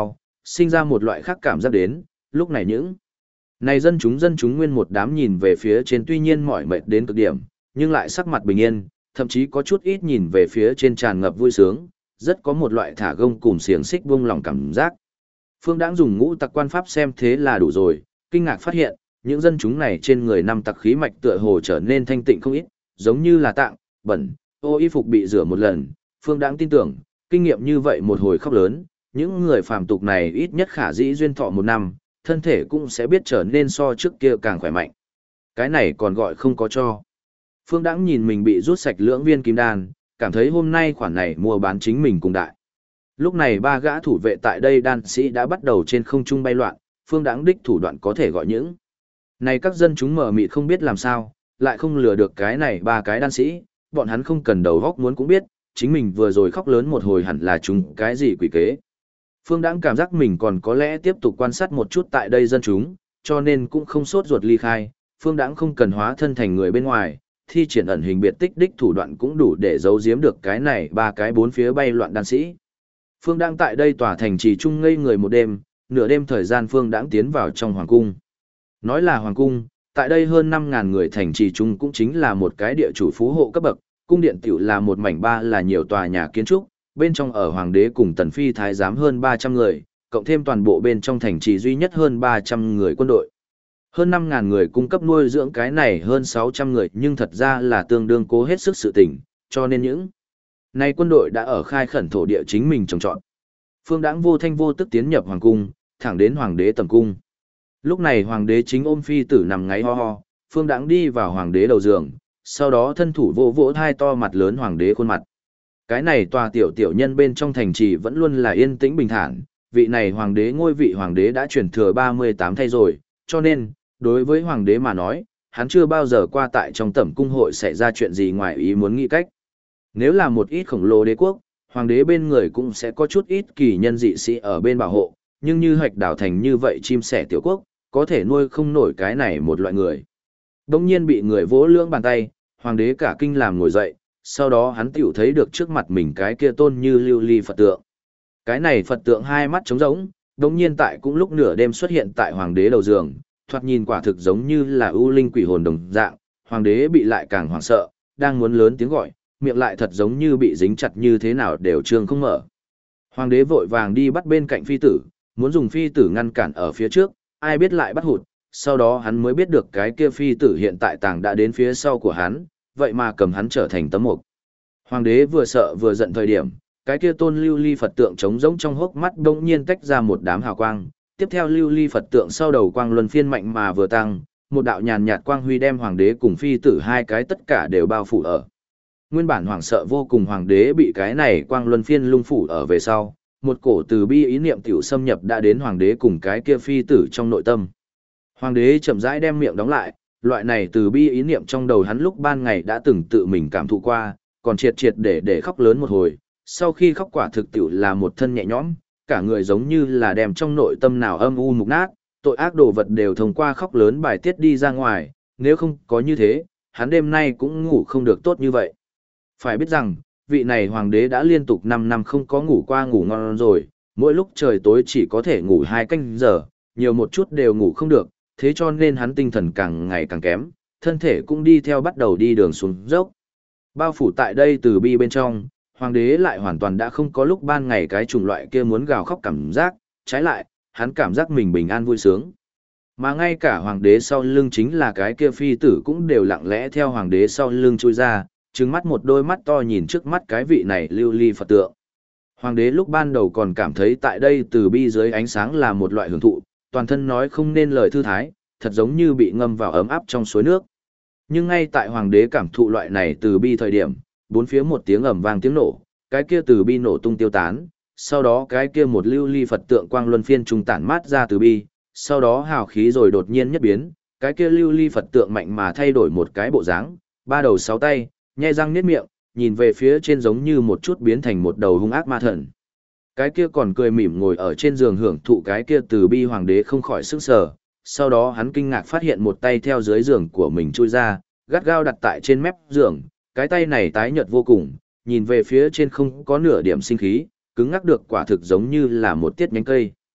sinh ra một loại khác cảm giác đến, lúc này những này dân chúng nguyên một đám nhìn về phía trên tuy nhiên mỏi mệt đến cực điểm, nhưng lại sắc mặt bình yên, thậm chí có chút ít nhìn về phía trên tràn ngập vui sướng, rất có một loại thả gông cùm xiềng xích buông lòng cảm giác. Phương Đãng dùng ngũ tặc quan pháp xem thế là đủ rồi, kinh ngạc phát hiện, những dân chúng này trên người năm tặc khí mạch tựa hồ trở nên thanh tịnh không ít, giống như là tạng, bẩn, ô y phục bị rửa một lần. Phương Đãng tin tưởng, kinh nghiệm như vậy một hồi khóc lớn, những người phàm tục này ít nhất khả dĩ duyên thọ 1 năm, thân thể cũng sẽ biết trở nên so trước kia càng khỏe mạnh. Cái này còn gọi không có cho. Phương Đãng nhìn mình bị rút sạch lưỡng viên kim đan, cảm thấy hôm nay khoản này mua bán chính mình cùng đại. Lúc này 3 gã thủ vệ tại đây đan sĩ đã bắt đầu trên không trung bay loạn, Phương Đãng đích thủ đoạn có thể gọi những này các dân chúng mở mịt không biết làm sao, lại không lừa được cái này 3 cái đan sĩ, bọn hắn không cần đầu góc muốn cũng biết, chính mình vừa rồi khóc lớn một hồi hẳn là chúng cái gì quỷ kế. Phương Đãng cảm giác mình còn có lẽ tiếp tục quan sát một chút tại đây dân chúng, cho nên cũng không sốt ruột ly khai, Phương Đãng không cần hóa thân thành người bên ngoài, thi triển ẩn hình biệt tích đích thủ đoạn cũng đủ để giấu giếm được cái này 3 cái bốn phía bay loạn đan sĩ. Phương Đãng tại đây tòa thành trì trung ngây người một đêm, nửa đêm thời gian Phương Đãng tiến vào trong hoàng cung. Nói là hoàng cung, tại đây hơn 5.000 người thành trì trung cũng chính là một cái địa chủ phú hộ cấp bậc, cung điện tiểu là một mảnh ba là nhiều tòa nhà kiến trúc, bên trong ở hoàng đế cùng tần phi thái giám hơn 300 người, cộng thêm toàn bộ bên trong thành trì duy nhất hơn 300 người quân đội. Hơn 5.000 người cung cấp nuôi dưỡng cái này hơn 600 người nhưng thật ra là tương đương cố hết sức sự tình, cho nên những này quân đội đã ở khai khẩn thổ địa chính mình trồng trọt. Phương Đãng vô thanh vô tức tiến nhập hoàng cung, thẳng đến hoàng đế tầm cung. Lúc này hoàng đế chính ôm phi tử nằm ngáy ho ho, Phương Đãng đi vào hoàng đế đầu giường, sau đó thân thủ vỗ vỗ hai to mặt lớn hoàng đế khuôn mặt. Cái này tòa tiểu nhân bên trong thành trì vẫn luôn là yên tĩnh bình thản, vị này hoàng đế ngôi vị hoàng đế đã truyền thừa 38 thay rồi, cho nên, đối với hoàng đế mà nói, hắn chưa bao giờ qua tại trong tẩm cung hội xảy ra chuyện gì ngoài ý muốn nghĩ cách. Nếu là một ít khổng lồ đế quốc, hoàng đế bên người cũng sẽ có chút ít kỳ nhân dị sĩ ở bên bảo hộ, nhưng như Hạch Đảo thành như vậy chim sẻ tiểu quốc, có thể nuôi không nổi cái này một loại người. Đông nhiên bị người vỗ lưỡng bàn tay, hoàng đế cả kinh làm ngồi dậy, sau đó hắn tiểu thấy được trước mặt mình cái kia tôn như lưu ly Phật tượng. Cái này Phật tượng hai mắt trống rỗng, đông nhiên tại cũng lúc nửa đêm xuất hiện tại hoàng đế đầu giường, thoạt nhìn quả thực giống như là ưu linh quỷ hồn đồng dạng, hoàng đế bị lại càng hoảng sợ, đang muốn lớn tiếng gọi, miệng lại thật giống như bị dính chặt như thế nào đều trương không mở. Hoàng đế vội vàng đi bắt bên cạnh phi tử, muốn dùng phi tử ngăn cản ở phía trước, ai biết lại bắt hụt, sau đó hắn mới biết được cái kia phi tử hiện tại tàng đã đến phía sau của hắn, vậy mà cầm hắn trở thành tấm mục. Hoàng đế vừa sợ vừa giận thời điểm, cái kia tôn lưu ly Phật tượng trống rỗng trong hốc mắt đột nhiên tách ra một đám hào quang, tiếp theo lưu ly Phật tượng sau đầu quang luân phiên mạnh mà vừa tăng, một đạo nhàn nhạt quang huy đem hoàng đế cùng phi tử hai cái tất cả đều bao phủ ở. Nguyên bản hoảng sợ vô cùng hoàng đế bị cái này quang luân phiên lung phủ ở về sau, một cổ từ bi ý niệm tiểu xâm nhập đã đến hoàng đế cùng cái kia phi tử trong nội tâm. Hoàng đế chậm rãi đem miệng đóng lại, loại này từ bi ý niệm trong đầu hắn lúc ban ngày đã từng tự mình cảm thụ qua, còn triệt để khóc lớn một hồi, sau khi khóc quả thực tiểu là một thân nhẹ nhõm, cả người giống như là đem trong nội tâm nào âm u mục nát, tội ác đồ vật đều thông qua khóc lớn bài tiết đi ra ngoài, nếu không có như thế, hắn đêm nay cũng ngủ không được tốt như vậy. Phải biết rằng, vị này hoàng đế đã liên tục 5 năm không có ngủ qua ngủ ngon rồi, mỗi lúc trời tối chỉ có thể ngủ 2 canh giờ, nhiều một chút đều ngủ không được, thế cho nên hắn tinh thần càng ngày càng kém, thân thể cũng đi theo bắt đầu đi đường xuống dốc. Bao phủ tại đây từ bi bên trong, hoàng đế lại hoàn toàn đã không có lúc ban ngày cái chủng loại kia muốn gào khóc cảm giác, trái lại, hắn cảm giác mình bình an vui sướng. Mà ngay cả hoàng đế sau lưng chính là cái kia phi tử cũng đều lặng lẽ theo hoàng đế sau lưng chui ra, trừng mắt một đôi mắt to nhìn trước mắt cái vị này lưu ly Phật tượng. Hoàng đế lúc ban đầu còn cảm thấy tại đây từ bi dưới ánh sáng là một loại hưởng thụ, toàn thân nói không nên lời thư thái, thật giống như bị ngâm vào ấm áp trong suối nước. Nhưng ngay tại hoàng đế cảm thụ loại này từ bi thời điểm, bốn phía một tiếng ầm vang tiếng nổ, cái kia từ bi nổ tung tiêu tán, sau đó cái kia một lưu ly Phật tượng quang luân phiên trung tản mát ra từ bi, sau đó hào khí rồi đột nhiên nhất biến, cái kia lưu ly Phật tượng mạnh mà thay đổi một cái bộ dáng, 3 đầu 6 tay, nhe răng niết miệng, nhìn về phía trên giống như một chút biến thành một đầu hung ác ma thần. Cái kia còn cười mỉm ngồi ở trên giường hưởng thụ cái kia từ bi hoàng đế không khỏi sức sở, sau đó hắn kinh ngạc phát hiện một tay theo dưới giường của mình chui ra, gắt gao đặt tại trên mép giường, cái tay này tái nhợt vô cùng, nhìn về phía trên không có nửa điểm sinh khí, cứng ngắc được quả thực giống như là một tiết nhánh cây.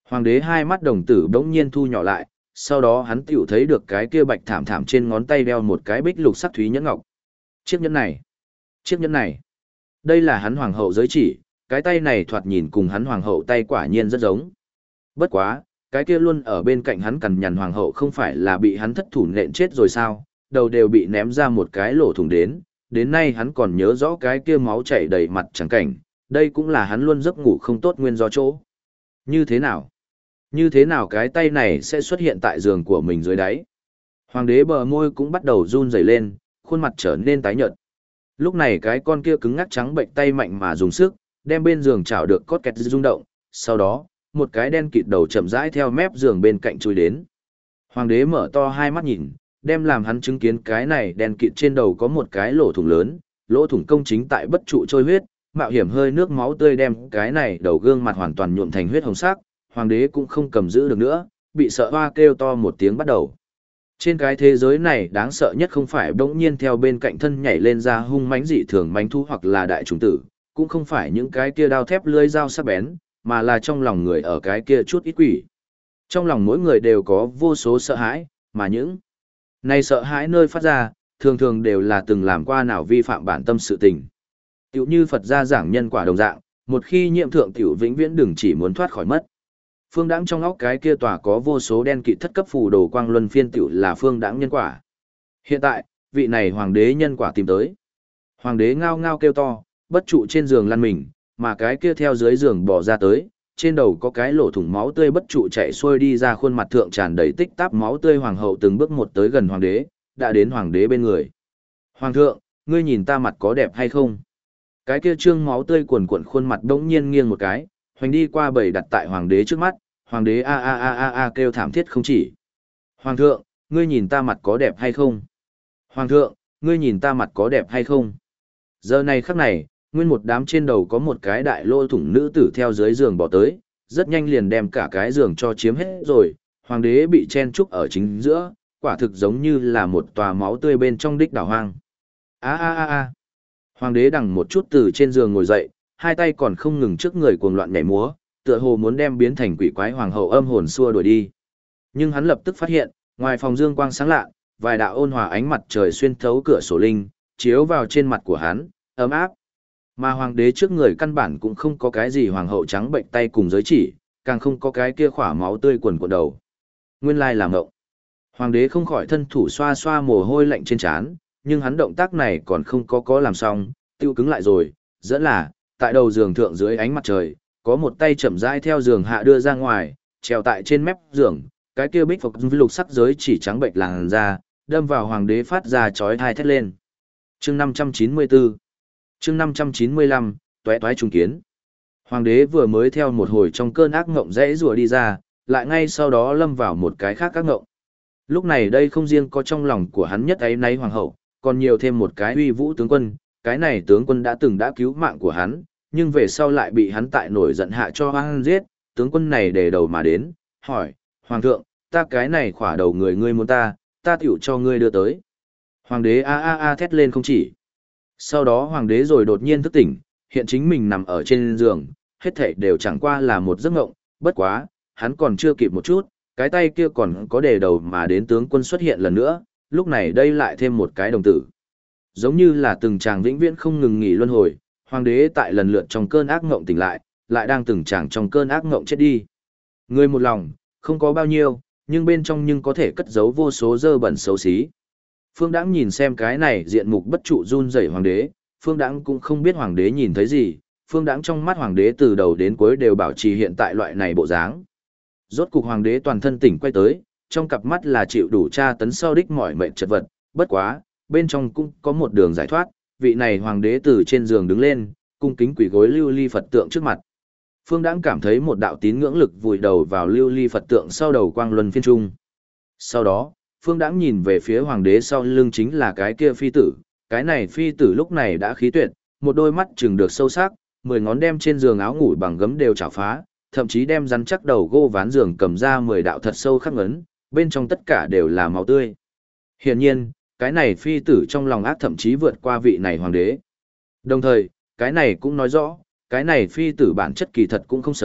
Hoàng đế hai mắt đồng tử bỗng nhiên thu nhỏ lại, sau đó hắn tiểu thấy được cái kia bạch thảm thảm trên ngón tay đeo một cái bích lục sắc thúy nhẫn ngọc. Chiếc nhẫn này, chiếc nhẫn này, đây là hắn hoàng hậu giới chỉ, cái tay này thoạt nhìn cùng hắn hoàng hậu tay quả nhiên rất giống. Bất quá, cái kia luôn ở bên cạnh hắn cằn nhằn hoàng hậu không phải là bị hắn thất thủ nện chết rồi sao, đầu đều bị ném ra một cái lỗ thủng đến nay hắn còn nhớ rõ cái kia máu chảy đầy mặt chẳng cảnh, đây cũng là hắn luôn giấc ngủ không tốt nguyên do chỗ. Như thế nào? Như thế nào cái tay này sẽ xuất hiện tại giường của mình dưới đáy? Hoàng đế bờ môi cũng bắt đầu run rẩy lên, khuôn mặt trở nên tái nhợt. Lúc này cái con kia cứng ngắc trắng bệnh tay mạnh mà dùng sức, đem bên giường chảo được cốt kẹt rung động, sau đó, một cái đen kịt đầu chậm rãi theo mép giường bên cạnh chui đến. Hoàng đế mở to hai mắt nhìn, đem làm hắn chứng kiến cái này đen kịt trên đầu có một cái lỗ thủng lớn, lỗ thủng công chính tại bất trụ trôi huyết, mạo hiểm hơi nước máu tươi đem cái này đầu gương mặt hoàn toàn nhuộm thành huyết hồng sắc, hoàng đế cũng không cầm giữ được nữa, bị sợ hoa kêu to một tiếng bắt đầu. Trên cái thế giới này đáng sợ nhất không phải bỗng nhiên theo bên cạnh thân nhảy lên ra hung mãnh dị thường mãnh thú hoặc là đại trùng tử, cũng không phải những cái kia đao thép lưỡi dao sắc bén, mà là trong lòng người ở cái kia chút ít quỷ. Trong lòng mỗi người đều có vô số sợ hãi, mà những này sợ hãi nơi phát ra, thường thường đều là từng làm qua nào vi phạm bản tâm sự tình. Tiểu như Phật gia giảng nhân quả đồng dạng, một khi nhiễm thượng tiểu vĩnh viễn đừng chỉ muốn thoát khỏi mất. Phương đãng trong óc cái kia tòa có vô số đen kịt thất cấp phù đồ quang luân phiên tiểu là phương đãng nhân quả. Hiện tại, vị này hoàng đế nhân quả tìm tới. Hoàng đế ngao ngao kêu to, bất trụ trên giường lăn mình, mà cái kia theo dưới giường bỏ ra tới, trên đầu có cái lỗ thủng máu tươi bất trụ chạy xuôi đi ra, khuôn mặt thượng tràn đầy tích táp máu tươi. Hoàng hậu từng bước một tới gần hoàng đế, đã đến hoàng đế bên người. Hoàng thượng, ngươi nhìn ta mặt có đẹp hay không? Cái kia trương máu tươi cuồn cuộn khuôn mặt đống nhiên nghiêng một cái, hoành đi qua bầy đặt tại hoàng đế trước mắt, hoàng đế a a a a a kêu thảm thiết không chỉ. Hoàng thượng, ngươi nhìn ta mặt có đẹp hay không? Hoàng thượng, ngươi nhìn ta mặt có đẹp hay không? Giờ này khắc này, nguyên một đám trên đầu có một cái đại lỗ thủng nữ tử theo dưới giường bỏ tới, rất nhanh liền đem cả cái giường cho chiếm hết rồi, hoàng đế bị chen trúc ở chính giữa, quả thực giống như là một tòa máu tươi bên trong đích đảo hoang. A a a a. Hoàng đế đằng một chút từ trên giường ngồi dậy, hai tay còn không ngừng trước người cuồng loạn nhảy múa, tựa hồ muốn đem biến thành quỷ quái hoàng hậu âm hồn xua đuổi đi. Nhưng hắn lập tức phát hiện, ngoài phòng dương quang sáng lạ, vài đạo ôn hòa ánh mặt trời xuyên thấu cửa sổ linh, chiếu vào trên mặt của hắn, ấm áp. Mà hoàng đế trước người căn bản cũng không có cái gì hoàng hậu trắng bệnh tay cùng giới chỉ, càng không có cái kia khỏa máu tươi quần cuộn đầu. Nguyên lai làm ngộng. Hoàng đế không khỏi thân thủ xoa xoa mồ hôi lạnh trên trán, nhưng hắn động tác này còn không có làm xong, tiêu cứng lại rồi, dẫn là, tại đầu giường thượng dưới ánh mặt trời, có một tay chậm rãi theo giường hạ đưa ra ngoài, treo tại trên mép giường, cái kia bích phục lục sắc giới chỉ trắng bệnh làn ra, đâm vào hoàng đế phát ra chói tai thét lên. Chương 594. Chương 595, toé toé trùng kiến. Hoàng đế vừa mới theo một hồi trong cơn ác ngộng rẽ rùa đi ra, lại ngay sau đó lâm vào một cái khác ác ngộng. Lúc này đây không riêng có trong lòng của hắn nhất ấy nay hoàng hậu, còn nhiều thêm một cái uy vũ tướng quân, cái này tướng quân đã từng đã cứu mạng của hắn, nhưng về sau lại bị hắn tại nổi giận hạ cho hoang giết, tướng quân này đề đầu mà đến, hỏi, hoàng thượng, ta cái này khỏa đầu người ngươi muốn ta tiểu cho ngươi đưa tới. Hoàng đế a a a thét lên không chỉ. Sau đó hoàng đế rồi đột nhiên thức tỉnh, hiện chính mình nằm ở trên giường, hết thảy đều chẳng qua là một giấc mộng, bất quá, hắn còn chưa kịp một chút, cái tay kia còn có đề đầu mà đến tướng quân xuất hiện lần nữa, lúc này đây lại thêm một cái đồng tử. Giống như là từng chàng vĩnh viễn không ngừng nghỉ luân hồi, hoàng đế tại lần lượt trong cơn ác ngộng tỉnh lại đang từng chàng trong cơn ác ngộng chết đi. Người một lòng, không có bao nhiêu, nhưng bên trong nhưng có thể cất giấu vô số dơ bẩn xấu xí. Phương Đãng nhìn xem cái này diện mục bất trụ run rẩy hoàng đế, Phương Đãng cũng không biết hoàng đế nhìn thấy gì, Phương Đãng trong mắt hoàng đế từ đầu đến cuối đều bảo trì hiện tại loại này bộ dáng. Rốt cục hoàng đế toàn thân tỉnh quay tới, trong cặp mắt là chịu đủ tra tấn sau đích mỏi mệt chật vật, bất quá, bên trong cũng có một đường giải thoát, vị này hoàng đế từ trên giường đứng lên, cung kính quỳ gối lưu ly Phật tượng trước mặt. Phương Đãng cảm thấy một đạo tín ngưỡng lực vùi đầu vào lưu ly Phật tượng sau đầu quang luân phiên trung. Sau đó, Phương Đãng nhìn về phía hoàng đế sau lưng chính là cái kia phi tử, cái này phi tử lúc này đã khí tuyệt, một đôi mắt trừng được sâu sắc, 10 ngón đem trên giường áo ngủ bằng gấm đều chảo phá, thậm chí đem rắn chắc đầu gô ván giường cầm ra 10 đạo thật sâu khắc ấn, bên trong tất cả đều là máu tươi. Hiển nhiên, cái này phi tử trong lòng ác thậm chí vượt qua vị này hoàng đế. Đồng thời, cái này cũng nói rõ, cái này phi tử bản chất kỳ thật cũng không xấu,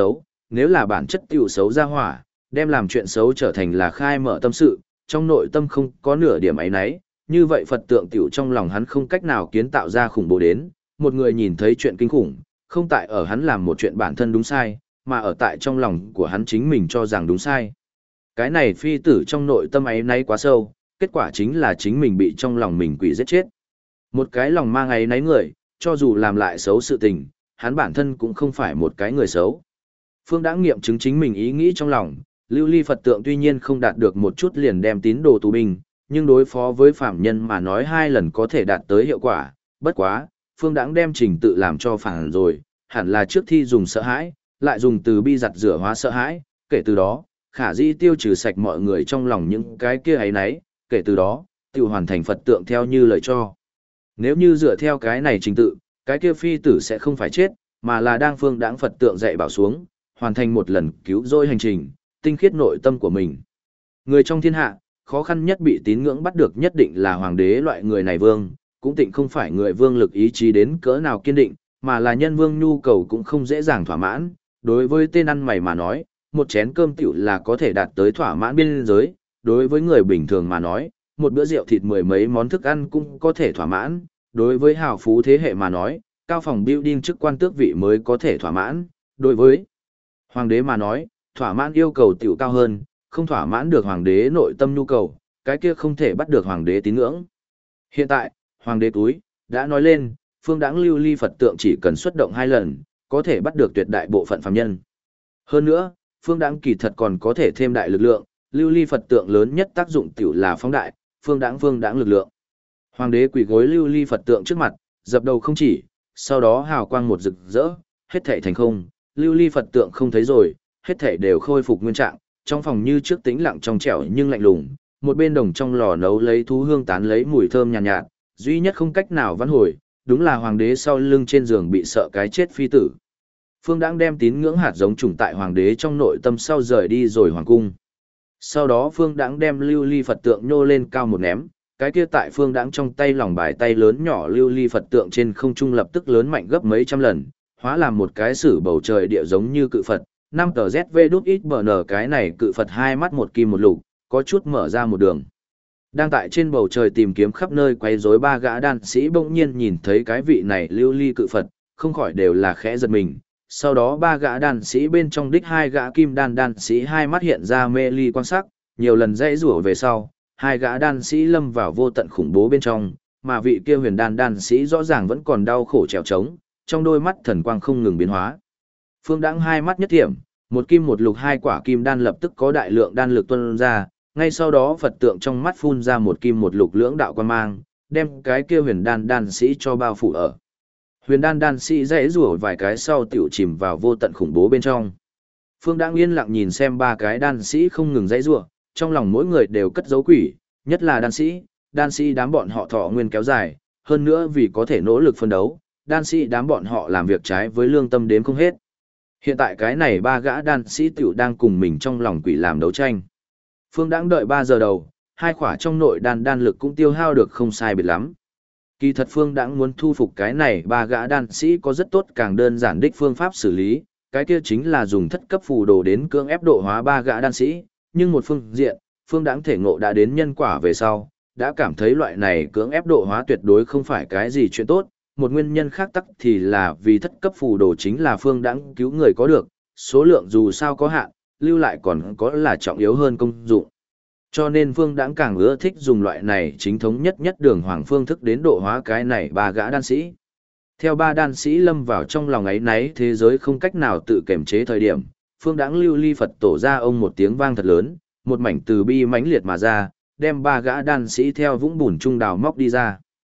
nếu là bản chất tiểu xấu ra hỏa, đem làm chuyện xấu trở thành là khai mở tâm sự, trong nội tâm không có nửa điểm ấy nấy, như vậy Phật tượng tiểu trong lòng hắn không cách nào kiến tạo ra khủng bố đến, một người nhìn thấy chuyện kinh khủng, không tại ở hắn làm một chuyện bản thân đúng sai, mà ở tại trong lòng của hắn chính mình cho rằng đúng sai. Cái này phi tử trong nội tâm ấy nấy quá sâu, kết quả chính là chính mình bị trong lòng mình quỷ giết chết. Một cái lòng mang ấy nấy người, cho dù làm lại xấu sự tình, hắn bản thân cũng không phải một cái người xấu. Phương đã nghiệm chứng chính mình ý nghĩ trong lòng, lưu ly Phật tượng tuy nhiên không đạt được một chút liền đem tín đồ tù binh, nhưng đối phó với phạm nhân mà nói 2 lần có thể đạt tới hiệu quả, bất quá, Phương đã đem trình tự làm cho phản rồi, hẳn là trước thi dùng sợ hãi, lại dùng từ bi giặt rửa hóa sợ hãi, kể từ đó, khả dĩ tiêu trừ sạch mọi người trong lòng những cái kia ấy nấy, kể từ đó, tự hoàn thành Phật tượng theo như lời cho. Nếu như dựa theo cái này trình tự, cái kia phi tử sẽ không phải chết, mà là đang Phương đãng Phật tượng dạy bảo xuống, hoàn thành một lần cứu rỗi hành trình, tinh khiết nội tâm của mình. Người trong thiên hạ, khó khăn nhất bị tín ngưỡng bắt được nhất định là hoàng đế loại người này vương, cũng tịnh không phải người vương lực ý chí đến cỡ nào kiên định, mà là nhân vương nhu cầu cũng không dễ dàng thỏa mãn. Đối với tên ăn mày mà nói, một chén cơm tiểu là có thể đạt tới thỏa mãn biên giới, đối với người bình thường mà nói, một bữa rượu thịt 10 mấy món thức ăn cũng có thể thỏa mãn, đối với hào phú thế hệ mà nói, cao phòng building chức quan tước vị mới có thể thỏa mãn, đối với hoàng đế mà nói, thỏa mãn yêu cầu tiểu cao hơn, không thỏa mãn được hoàng đế nội tâm nhu cầu, cái kia không thể bắt được hoàng đế tín ngưỡng. Hiện tại, hoàng đế túi, đã nói lên, Phương đãng lưu ly Phật tượng chỉ cần xuất động 2 lần, có thể bắt được tuyệt đại bộ phận phàm nhân. Hơn nữa, Phương đãng kỳ thật còn có thể thêm đại lực lượng, lưu ly Phật tượng lớn nhất tác dụng tiểu là phóng đại, phương đãng lực lượng. Hoàng đế quỳ gối lưu ly Phật tượng trước mặt, dập đầu không chỉ, sau đó hào quang một rực rỡ, hết thảy thành không, lưu ly Phật tượng không thấy rồi, hết thảy đều khôi phục nguyên trạng, trong phòng như trước tĩnh lặng trong trẻo nhưng lạnh lùng, một bên đồng trong lò nấu lấy thú hương tán lấy mùi thơm nhàn nhạt, duy nhất không cách nào vãn hồi, đúng là hoàng đế sau lưng trên giường bị sợ cái chết phi tử. Phương đãng đem tín ngưỡng hạt giống trùng tại hoàng đế trong nội tâm sau rời đi rồi hoàng cung. Sau đó Phương đãng đem lưu ly Phật tượng nhô lên cao một ném, cái kia tại Phương đãng trong tay lòng bài tay lớn nhỏ lưu ly Phật tượng trên không trung lập tức lớn mạnh gấp mấy trăm lần, hóa làm một cái sử bầu trời địa giống như cự Phật. 5 tờ ZV đút ít bờ nở cái này cự Phật 2 mắt một kim một lục, có chút mở ra một đường. Đang tại trên bầu trời tìm kiếm khắp nơi quấy rối 3 gã đan sĩ bỗng nhiên nhìn thấy cái vị này lưu ly cự Phật, không khỏi đều là khẽ giật mình. Sau đó 3 gã đan sĩ bên trong đích 2 gã kim đan sĩ 2 mắt hiện ra mê ly quan sắc, nhiều lần dãy rủa về sau, 2 gã đan sĩ lâm vào vô tận khủng bố bên trong, mà vị kia huyền đan sĩ rõ ràng vẫn còn đau khổ trèo trống, trong đôi mắt thần quang không ngừng biến hóa. Phương đãng 2 mắt nhất thiểm, một kim một lục 2 quả kim đan lập tức có đại lượng đan lực tuôn ra, ngay sau đó Phật tượng trong mắt phun ra một kim một lục lưỡng đạo quan mang, đem cái kia huyền đan sĩ cho bao phủ ở. Huyền đan sĩ dãy rủa vài cái sau tiểu chìm vào vô tận khủng bố bên trong. Phương đãng yên lặng nhìn xem 3 cái đan sĩ không ngừng dãy rủa, trong lòng mỗi người đều cất giấu quỷ, nhất là đan sĩ đám bọn họ thọ nguyên kéo dài, hơn nữa vì có thể nỗ lực phân đấu, đan sĩ đám bọn họ làm việc trái với lương tâm đếm không hết. Hiện tại cái này 3 gã đan sĩ tiểu đang cùng mình trong lòng quỷ làm đấu tranh. Phương đãng đợi 3 giờ đầu, 2 khỏa trong nội đan lực cũng tiêu hao được không sai biệt lắm. Kỳ thật Phương đãng muốn thu phục cái này 3 gã đan sĩ có rất tốt càng đơn giản đích phương pháp xử lý, cái kia chính là dùng thất cấp phù đồ đến cưỡng ép độ hóa 3 gã đan sĩ, nhưng một phương diện, Phương đãng thể ngộ đã đến nhân quả về sau, đã cảm thấy loại này cưỡng ép độ hóa tuyệt đối không phải cái gì chuyện tốt, một nguyên nhân khác tắc thì là vì thất cấp phù đồ chính là Phương đãng cứu người có được, số lượng dù sao có hạn, lưu lại còn có là trọng yếu hơn công dụng. Cho nên Phương đãng càng ưa thích dùng loại này chính thống nhất đường hoàng phương thức đến độ hóa cái này 3 gã đan sĩ. Theo 3 đan sĩ lâm vào trong lòng ấy náy thế giới không cách nào tự kiểm chế thời điểm, Phương đãng lưu ly Phật tổ ra ông một tiếng vang thật lớn, một mảnh từ bi mãnh liệt mà ra, đem 3 gã đan sĩ theo vũng bùn trung đào móc đi ra.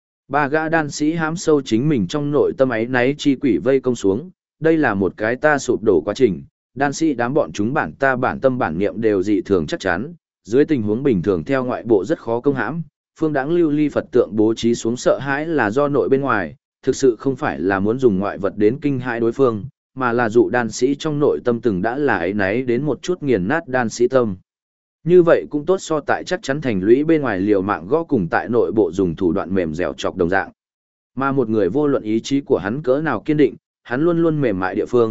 3 gã đan sĩ hãm sâu chính mình trong nội tâm ấy náy chi quỷ vây công xuống, đây là một cái ta sụp đổ quá trình, đan sĩ đám bọn chúng bản tâm bản niệm đều dị thường chắc chắn, dưới tình huống bình thường theo ngoại bộ rất khó công hãm, Phương đãng lưu ly Phật tượng bố trí xuống sợ hãi là do nội bên ngoài, thực sự không phải là muốn dùng ngoại vật đến kinh hãi đối phương, mà là dụ đan sĩ trong nội tâm từng đã là ấy náy đến một chút nghiền nát đan sĩ tâm. Như vậy cũng tốt so tại chắc chắn thành lũy bên ngoài liều mạng gõ cùng tại nội bộ dùng thủ đoạn mềm dẻo chọc đồng dạng. Mà một người vô luận ý chí của hắn cỡ nào kiên định, hắn luôn luôn mềm mại địa phương,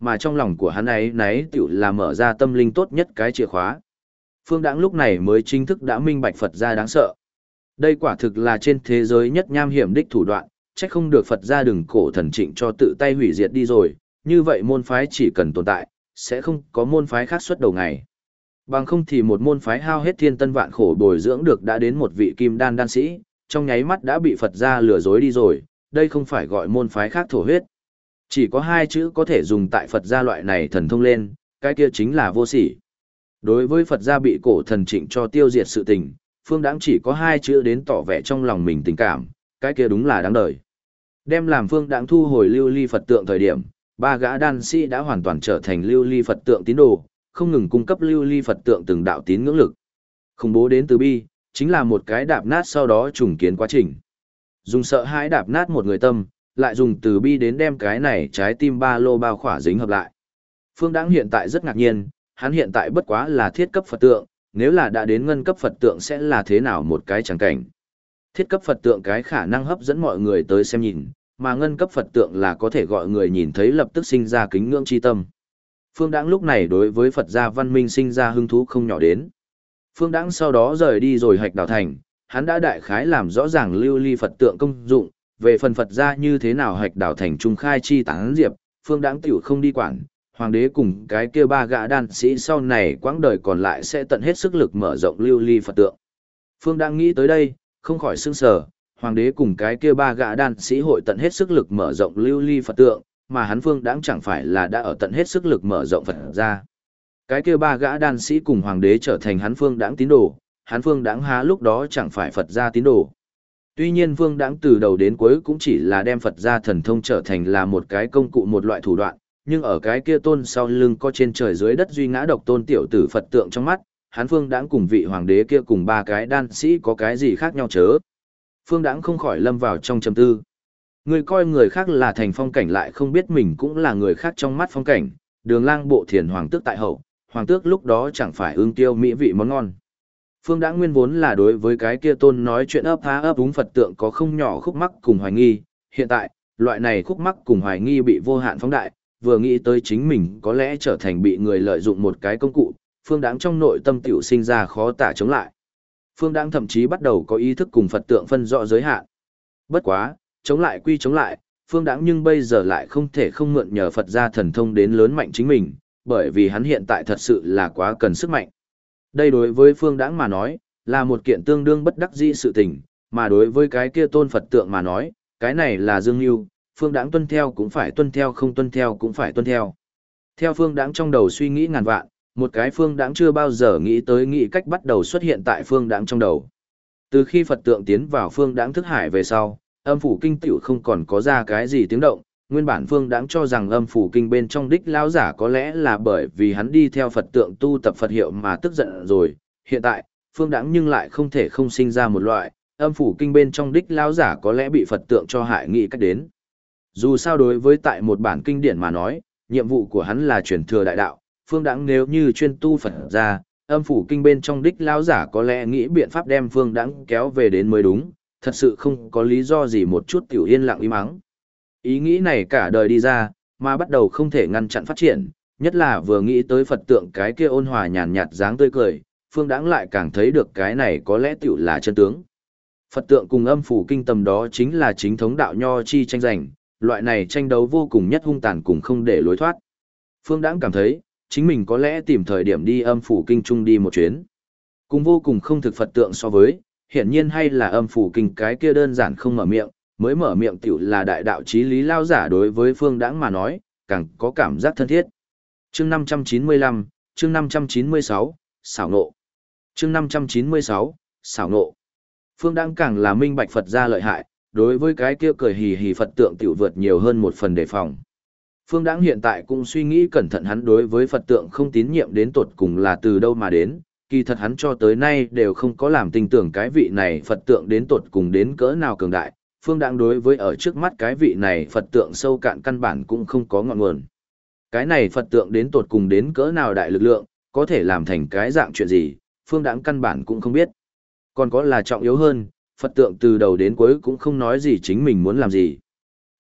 mà trong lòng của hắn ấy nấy tiểu là mở ra tâm linh tốt nhất cái chìa khóa. Phương Đãng lúc này mới chính thức đã minh bạch Phật gia đáng sợ. Đây quả thực là trên thế giới nhất nham hiểm đích thủ đoạn, trách không được Phật gia đừng cổ thần trịnh cho tự tay hủy diệt đi rồi, như vậy môn phái chỉ cần tồn tại, sẽ không có môn phái khác xuất đầu ngày. Bằng không thì một môn phái hao hết thiên tân vạn khổ bồi dưỡng được đã đến một vị kim đan đan sĩ, trong nháy mắt đã bị Phật gia lừa dối đi rồi, đây không phải gọi môn phái khác thổ huyết. Chỉ có hai chữ có thể dùng tại Phật gia loại này thần thông lên, cái kia chính là vô sỉ. Đối với Phật gia bị cổ thần trịnh cho tiêu diệt sự tình, Phương Đãng chỉ có hai chữ đến tỏ vẻ trong lòng mình tình cảm, cái kia đúng là đáng đời. Đem làm Phương Đãng thu hồi lưu ly Phật tượng thời điểm, ba gã đan sĩ đã hoàn toàn trở thành lưu ly Phật tượng tín đồ, không ngừng cung cấp lưu ly Phật tượng từng đạo tín ngưỡng lực. Khủng bố đến từ bi, chính là một cái đạp nát sau đó trùng kiến quá trình. Dùng sợ hãi đạp nát một người tâm, lại dùng từ bi đến đem cái này trái tim ba lô bao khỏa dính hợp lại. Phương Đãng hiện tại rất ngạc nhiên, hắn hiện tại bất quá là thiết cấp Phật tượng, nếu là đã đến ngân cấp Phật tượng sẽ là thế nào một cái chẳng cảnh. Thiết cấp Phật tượng cái khả năng hấp dẫn mọi người tới xem nhìn, mà ngân cấp Phật tượng là có thể gọi người nhìn thấy lập tức sinh ra kính ngưỡng chi tâm. Phương Đãng lúc này đối với Phật gia văn minh sinh ra hứng thú không nhỏ đến. Phương Đãng sau đó rời đi rồi Hạch Đào Thành, hắn đã đại khái làm rõ ràng lưu ly Phật tượng công dụng, về phần Phật gia như thế nào Hạch Đào Thành trung khai chi tán diệp, Phương Đãng tiểu không đi quản. Hoàng đế cùng cái kia ba gã đan sĩ sau này quãng đời còn lại sẽ tận hết sức lực mở rộng lưu ly Phật tượng. Phương đang nghĩ tới đây, không khỏi sững sờ, hoàng đế cùng cái kia ba gã đan sĩ hội tận hết sức lực mở rộng lưu ly Phật tượng, mà hắn Phương Đãng chẳng phải là đã ở tận hết sức lực mở rộng Phật gia. Cái kia ba gã đan sĩ cùng hoàng đế trở thành hắn Phương Đãng tín đồ, hắn Phương Đãng há lúc đó chẳng phải Phật gia tín đồ. Tuy nhiên Phương Đãng từ đầu đến cuối cũng chỉ là đem Phật gia thần thông trở thành là một cái công cụ một loại thủ đoạn, nhưng ở cái kia tôn sau lưng có trên trời dưới đất duy ngã độc tôn tiểu tử Phật tượng trong mắt, hắn Phương Đãng cùng vị hoàng đế kia cùng ba cái đan sĩ có cái gì khác nhau chớ. Phương Đãng không khỏi lâm vào trong trầm tư. Người coi người khác là thành phong cảnh lại không biết mình cũng là người khác trong mắt phong cảnh, đường lang bộ thiền hoàng tước tại hậu, hoàng tước lúc đó chẳng phải ương tiêu mỹ vị món ngon. Phương Đãng nguyên vốn là đối với cái kia tôn nói chuyện ấp há ấp úng Phật tượng có không nhỏ khúc mắc cùng hoài nghi, hiện tại, loại này khúc mắc cùng hoài nghi bị vô hạn phóng đại, vừa nghĩ tới chính mình có lẽ trở thành bị người lợi dụng một cái công cụ, Phương Đãng trong nội tâm tiểu sinh ra khó tả chống lại. Phương Đãng thậm chí bắt đầu có ý thức cùng Phật tượng phân rõ giới hạn. Bất quá, chống lại quy chống lại, Phương Đãng nhưng bây giờ lại không thể không mượn nhờ Phật gia thần thông đến lớn mạnh chính mình, bởi vì hắn hiện tại thật sự là quá cần sức mạnh. Đây đối với Phương Đãng mà nói, là một kiện tương đương bất đắc dĩ sự tình, mà đối với cái kia tôn Phật tượng mà nói, cái này là dương mưu. Phương Đãng tuân theo cũng phải tuân theo, không tuân theo cũng phải tuân theo. Theo Phương Đãng trong đầu suy nghĩ ngàn vạn, một cái Phương Đãng chưa bao giờ nghĩ tới nghĩ cách bắt đầu xuất hiện tại Phương Đãng trong đầu. Từ khi Phật tượng tiến vào Phương Đãng thức hải về sau, âm phủ kinh tiểu không còn có ra cái gì tiếng động, nguyên bản Phương Đãng cho rằng âm phủ kinh bên trong đích lão giả có lẽ là bởi vì hắn đi theo Phật tượng tu tập Phật hiệu mà tức giận rồi, hiện tại, Phương Đãng nhưng lại không thể không sinh ra một loại, âm phủ kinh bên trong đích lão giả có lẽ bị Phật tượng cho hại nghĩ cách đến. Dù sao đối với tại một bản kinh điển mà nói, nhiệm vụ của hắn là truyền thừa đại đạo, Phương Đãng nếu như chuyên tu Phật ra, âm phủ kinh bên trong đích lão giả có lẽ nghĩ biện pháp đem Phương Đãng kéo về đến mới đúng, thật sự không có lý do gì một chút tiểu yên lặng im mắng. Ý nghĩ này cả đời đi ra, mà bắt đầu không thể ngăn chặn phát triển, nhất là vừa nghĩ tới Phật tượng cái kia ôn hòa nhàn nhạt dáng tươi cười, Phương Đãng lại càng thấy được cái này có lẽ tiểu là chân tướng. Phật tượng cùng âm phủ kinh tầm đó chính là chính thống đạo nho chi tranh giành, loại này tranh đấu vô cùng nhất hung tàn cùng không để lối thoát. Phương Đãng cảm thấy, chính mình có lẽ tìm thời điểm đi âm phủ kinh trung đi một chuyến. Cùng vô cùng không thực Phật tượng so với, hiển nhiên hay là âm phủ kinh cái kia đơn giản không mở miệng, mới mở miệng tiểu là đại đạo chí lý lao giả đối với Phương Đãng mà nói, càng có cảm giác thân thiết. Chương 595, chương 596, xảo nộ. Chương 596, xảo nộ. Phương Đãng càng là minh bạch Phật gia lợi hại, đối với cái kia cười hì hì Phật tượng tiểu vượt nhiều hơn một phần đề phòng. Phương Đãng hiện tại cũng suy nghĩ cẩn thận hắn đối với Phật tượng không tín nhiệm đến tột cùng là từ đâu mà đến, kỳ thật hắn cho tới nay đều không có làm tin tưởng cái vị này Phật tượng đến tột cùng đến cỡ nào cường đại. Phương Đãng đối với ở trước mắt cái vị này Phật tượng sâu cạn căn bản cũng không có ngọn nguồn. Cái này Phật tượng đến tột cùng đến cỡ nào đại lực lượng, có thể làm thành cái dạng chuyện gì, Phương Đãng căn bản cũng không biết. Còn có là trọng yếu hơn, Phật tượng từ đầu đến cuối cũng không nói gì chính mình muốn làm gì.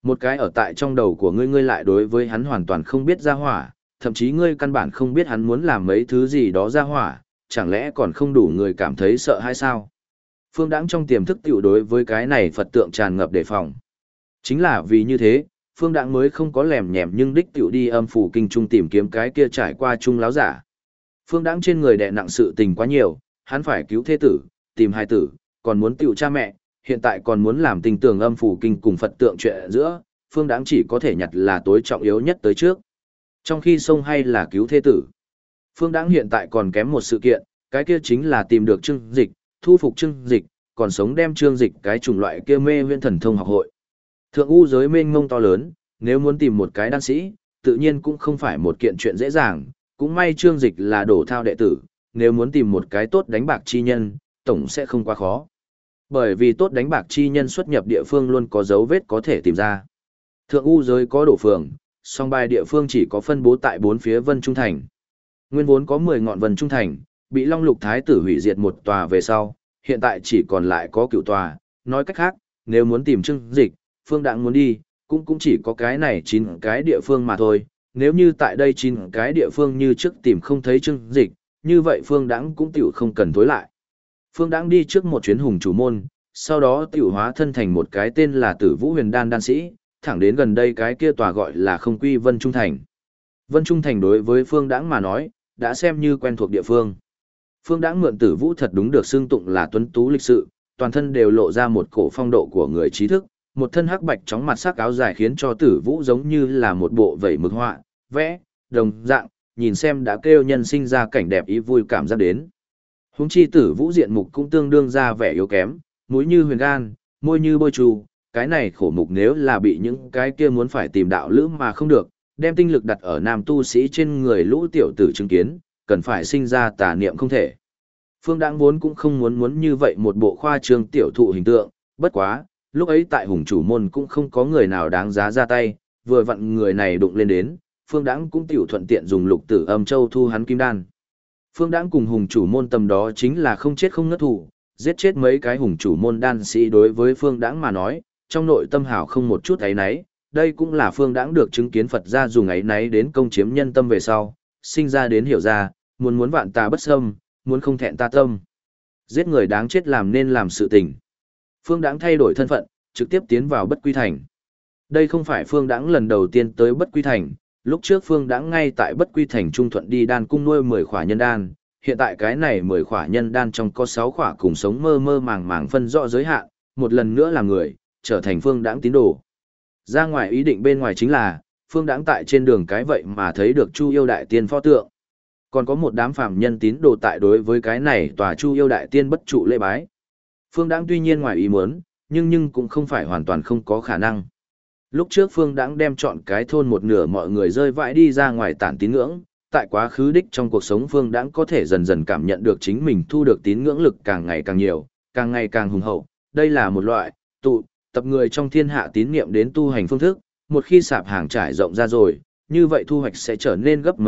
Một cái ở tại trong đầu của ngươi lại đối với hắn hoàn toàn không biết ra hỏa, thậm chí ngươi căn bản không biết hắn muốn làm mấy thứ gì đó ra hỏa, chẳng lẽ còn không đủ người cảm thấy sợ hay sao? Phương Đãng trong tiềm thức tiểu đối với cái này Phật tượng tràn ngập đề phòng. Chính là vì như thế, Phương Đãng mới không có lèm nhèm nhưng đích tiểu đi âm phủ kinh trung tìm kiếm cái kia trải qua trung láo giả. Phương Đãng trên người đè nặng sự tình quá nhiều, hắn phải cứu thế tử, tìm hài tử, còn muốn tiểu cha mẹ, hiện tại còn muốn làm tình tưởng âm phủ kinh cùng Phật tượng chuyện giữa, Phương Đãng chỉ có thể nhặt là tối trọng yếu nhất tới trước. Trong khi xông hay là cứu thế tử, Phương Đãng hiện tại còn kém một sự kiện, cái kia chính là tìm được Trương Dịch, thu phục Trương Dịch, còn sống đem Trương Dịch cái chủng loại kia mê huyễn thần thông học hội. Thượng u giới mênh mông to lớn, nếu muốn tìm một cái đan sĩ, tự nhiên cũng không phải một kiện chuyện dễ dàng, cũng may Trương Dịch là đổ thao đệ tử, nếu muốn tìm một cái tốt đánh bạc chi nhân, tổng sẽ không quá khó. Bởi vì tốt đánh bạc chi nhân xuất nhập địa phương luôn có dấu vết có thể tìm ra. Thượng u giới có đổ phường, song bài địa phương chỉ có phân bố tại bốn phía Vân Trung Thành. Nguyên vốn có 10 ngọn Vân Trung Thành, bị Long Lục Thái tử hủy diệt một tòa về sau, hiện tại chỉ còn lại có cửu tòa, nói cách khác, nếu muốn tìm Trương Dịch, Phương Đãng muốn đi, cũng chỉ có cái này 9 cái địa phương mà thôi, nếu như tại đây 9 cái địa phương như trước tìm không thấy Trương Dịch, như vậy Phương Đãng cũng tiểu không cần tối lại. Phương Đãng đi trước một chuyến hùng chủ môn, sau đó tiểu hóa thân thành một cái tên là Tử Vũ Huyền Đan đan sĩ, thẳng đến gần đây cái kia tòa gọi là Không Quy Vân Trung Thành. Vân Trung Thành đối với Phương Đãng mà nói, đã xem như quen thuộc địa phương. Phương Đãng mượn Tử Vũ thật đúng được xưng tụng là tuấn tú lịch sự, toàn thân đều lộ ra một cổ phong độ của người trí thức, một thân hắc bạch chóng mặt sắc áo dài khiến cho Tử Vũ giống như là một bộ vẩy mực họa, vẽ, đồng dạng, nhìn xem đã kêu nhân sinh ra cảnh đẹp ý vui cảm giác đến. Huống chi Tử Vũ diện mục cũng tương đương ra vẻ yếu kém, mũi như huyền gan, môi như bôi trù, cái này khổ mục nếu là bị những cái kia muốn phải tìm đạo lữ mà không được, đem tinh lực đặt ở nam tu sĩ trên người lũ tiểu tử chứng kiến, cần phải sinh ra tà niệm không thể. Phương Đãng vốn cũng không muốn như vậy một bộ khoa trương tiểu thụ hình tượng, bất quá, lúc ấy tại hùng chủ môn cũng không có người nào đáng giá ra tay, vừa vặn người này đụng lên đến, Phương Đãng cũng tiểu thuận tiện dùng lục tử âm châu thu hắn kim đan. Phương Đãng cùng hùng chủ môn tầm đó chính là không chết không ngất thủ, giết chết mấy cái hùng chủ môn đan sĩ đối với Phương Đãng mà nói, trong nội tâm hảo không một chút ấy nấy, đây cũng là Phương Đãng được chứng kiến Phật gia dùng ấy nấy đến công chiếm nhân tâm về sau, sinh ra đến hiểu ra, muốn vạn tà bất xâm, muốn không thẹn ta tâm. Giết người đáng chết làm nên làm sự tình. Phương Đãng thay đổi thân phận, trực tiếp tiến vào Bất Quy Thành. Đây không phải Phương Đãng lần đầu tiên tới Bất Quy Thành, lúc trước Phương Đãng ngay tại Bất Quy Thành trung thuận đi đan cung nuôi 10 khỏa nhân đan, hiện tại cái này 10 khỏa nhân đan trong có 6 khỏa cùng sống mơ mơ màng màng phân rõ giới hạn, một lần nữa làm người, trở thành Phương Đãng tín đồ. Ra ngoài ý định bên ngoài chính là, Phương Đãng tại trên đường cái vậy mà thấy được Chu Yêu Đại Tiên pho tượng. Còn có một đám phàm nhân tín đồ tại đối với cái này tòa Chu Yêu Đại Tiên bất trụ lễ bái. Phương Đãng tuy nhiên ngoài ý muốn, nhưng cũng không phải hoàn toàn không có khả năng. Lúc trước Phương Đãng đem chọn cái thôn một nửa mọi người rơi vãi đi ra ngoài tản tín ngưỡng, tại quá khứ đích trong cuộc sống Phương Đãng có thể dần dần cảm nhận được chính mình thu được tín ngưỡng lực càng ngày càng nhiều, càng ngày càng hùng hậu. Đây là một loại tụ tập người trong thiên hạ tín niệm đến tu hành phương thức, một khi sạp hàng trải rộng ra rồi, như vậy thu hoạch sẽ trở nên gấp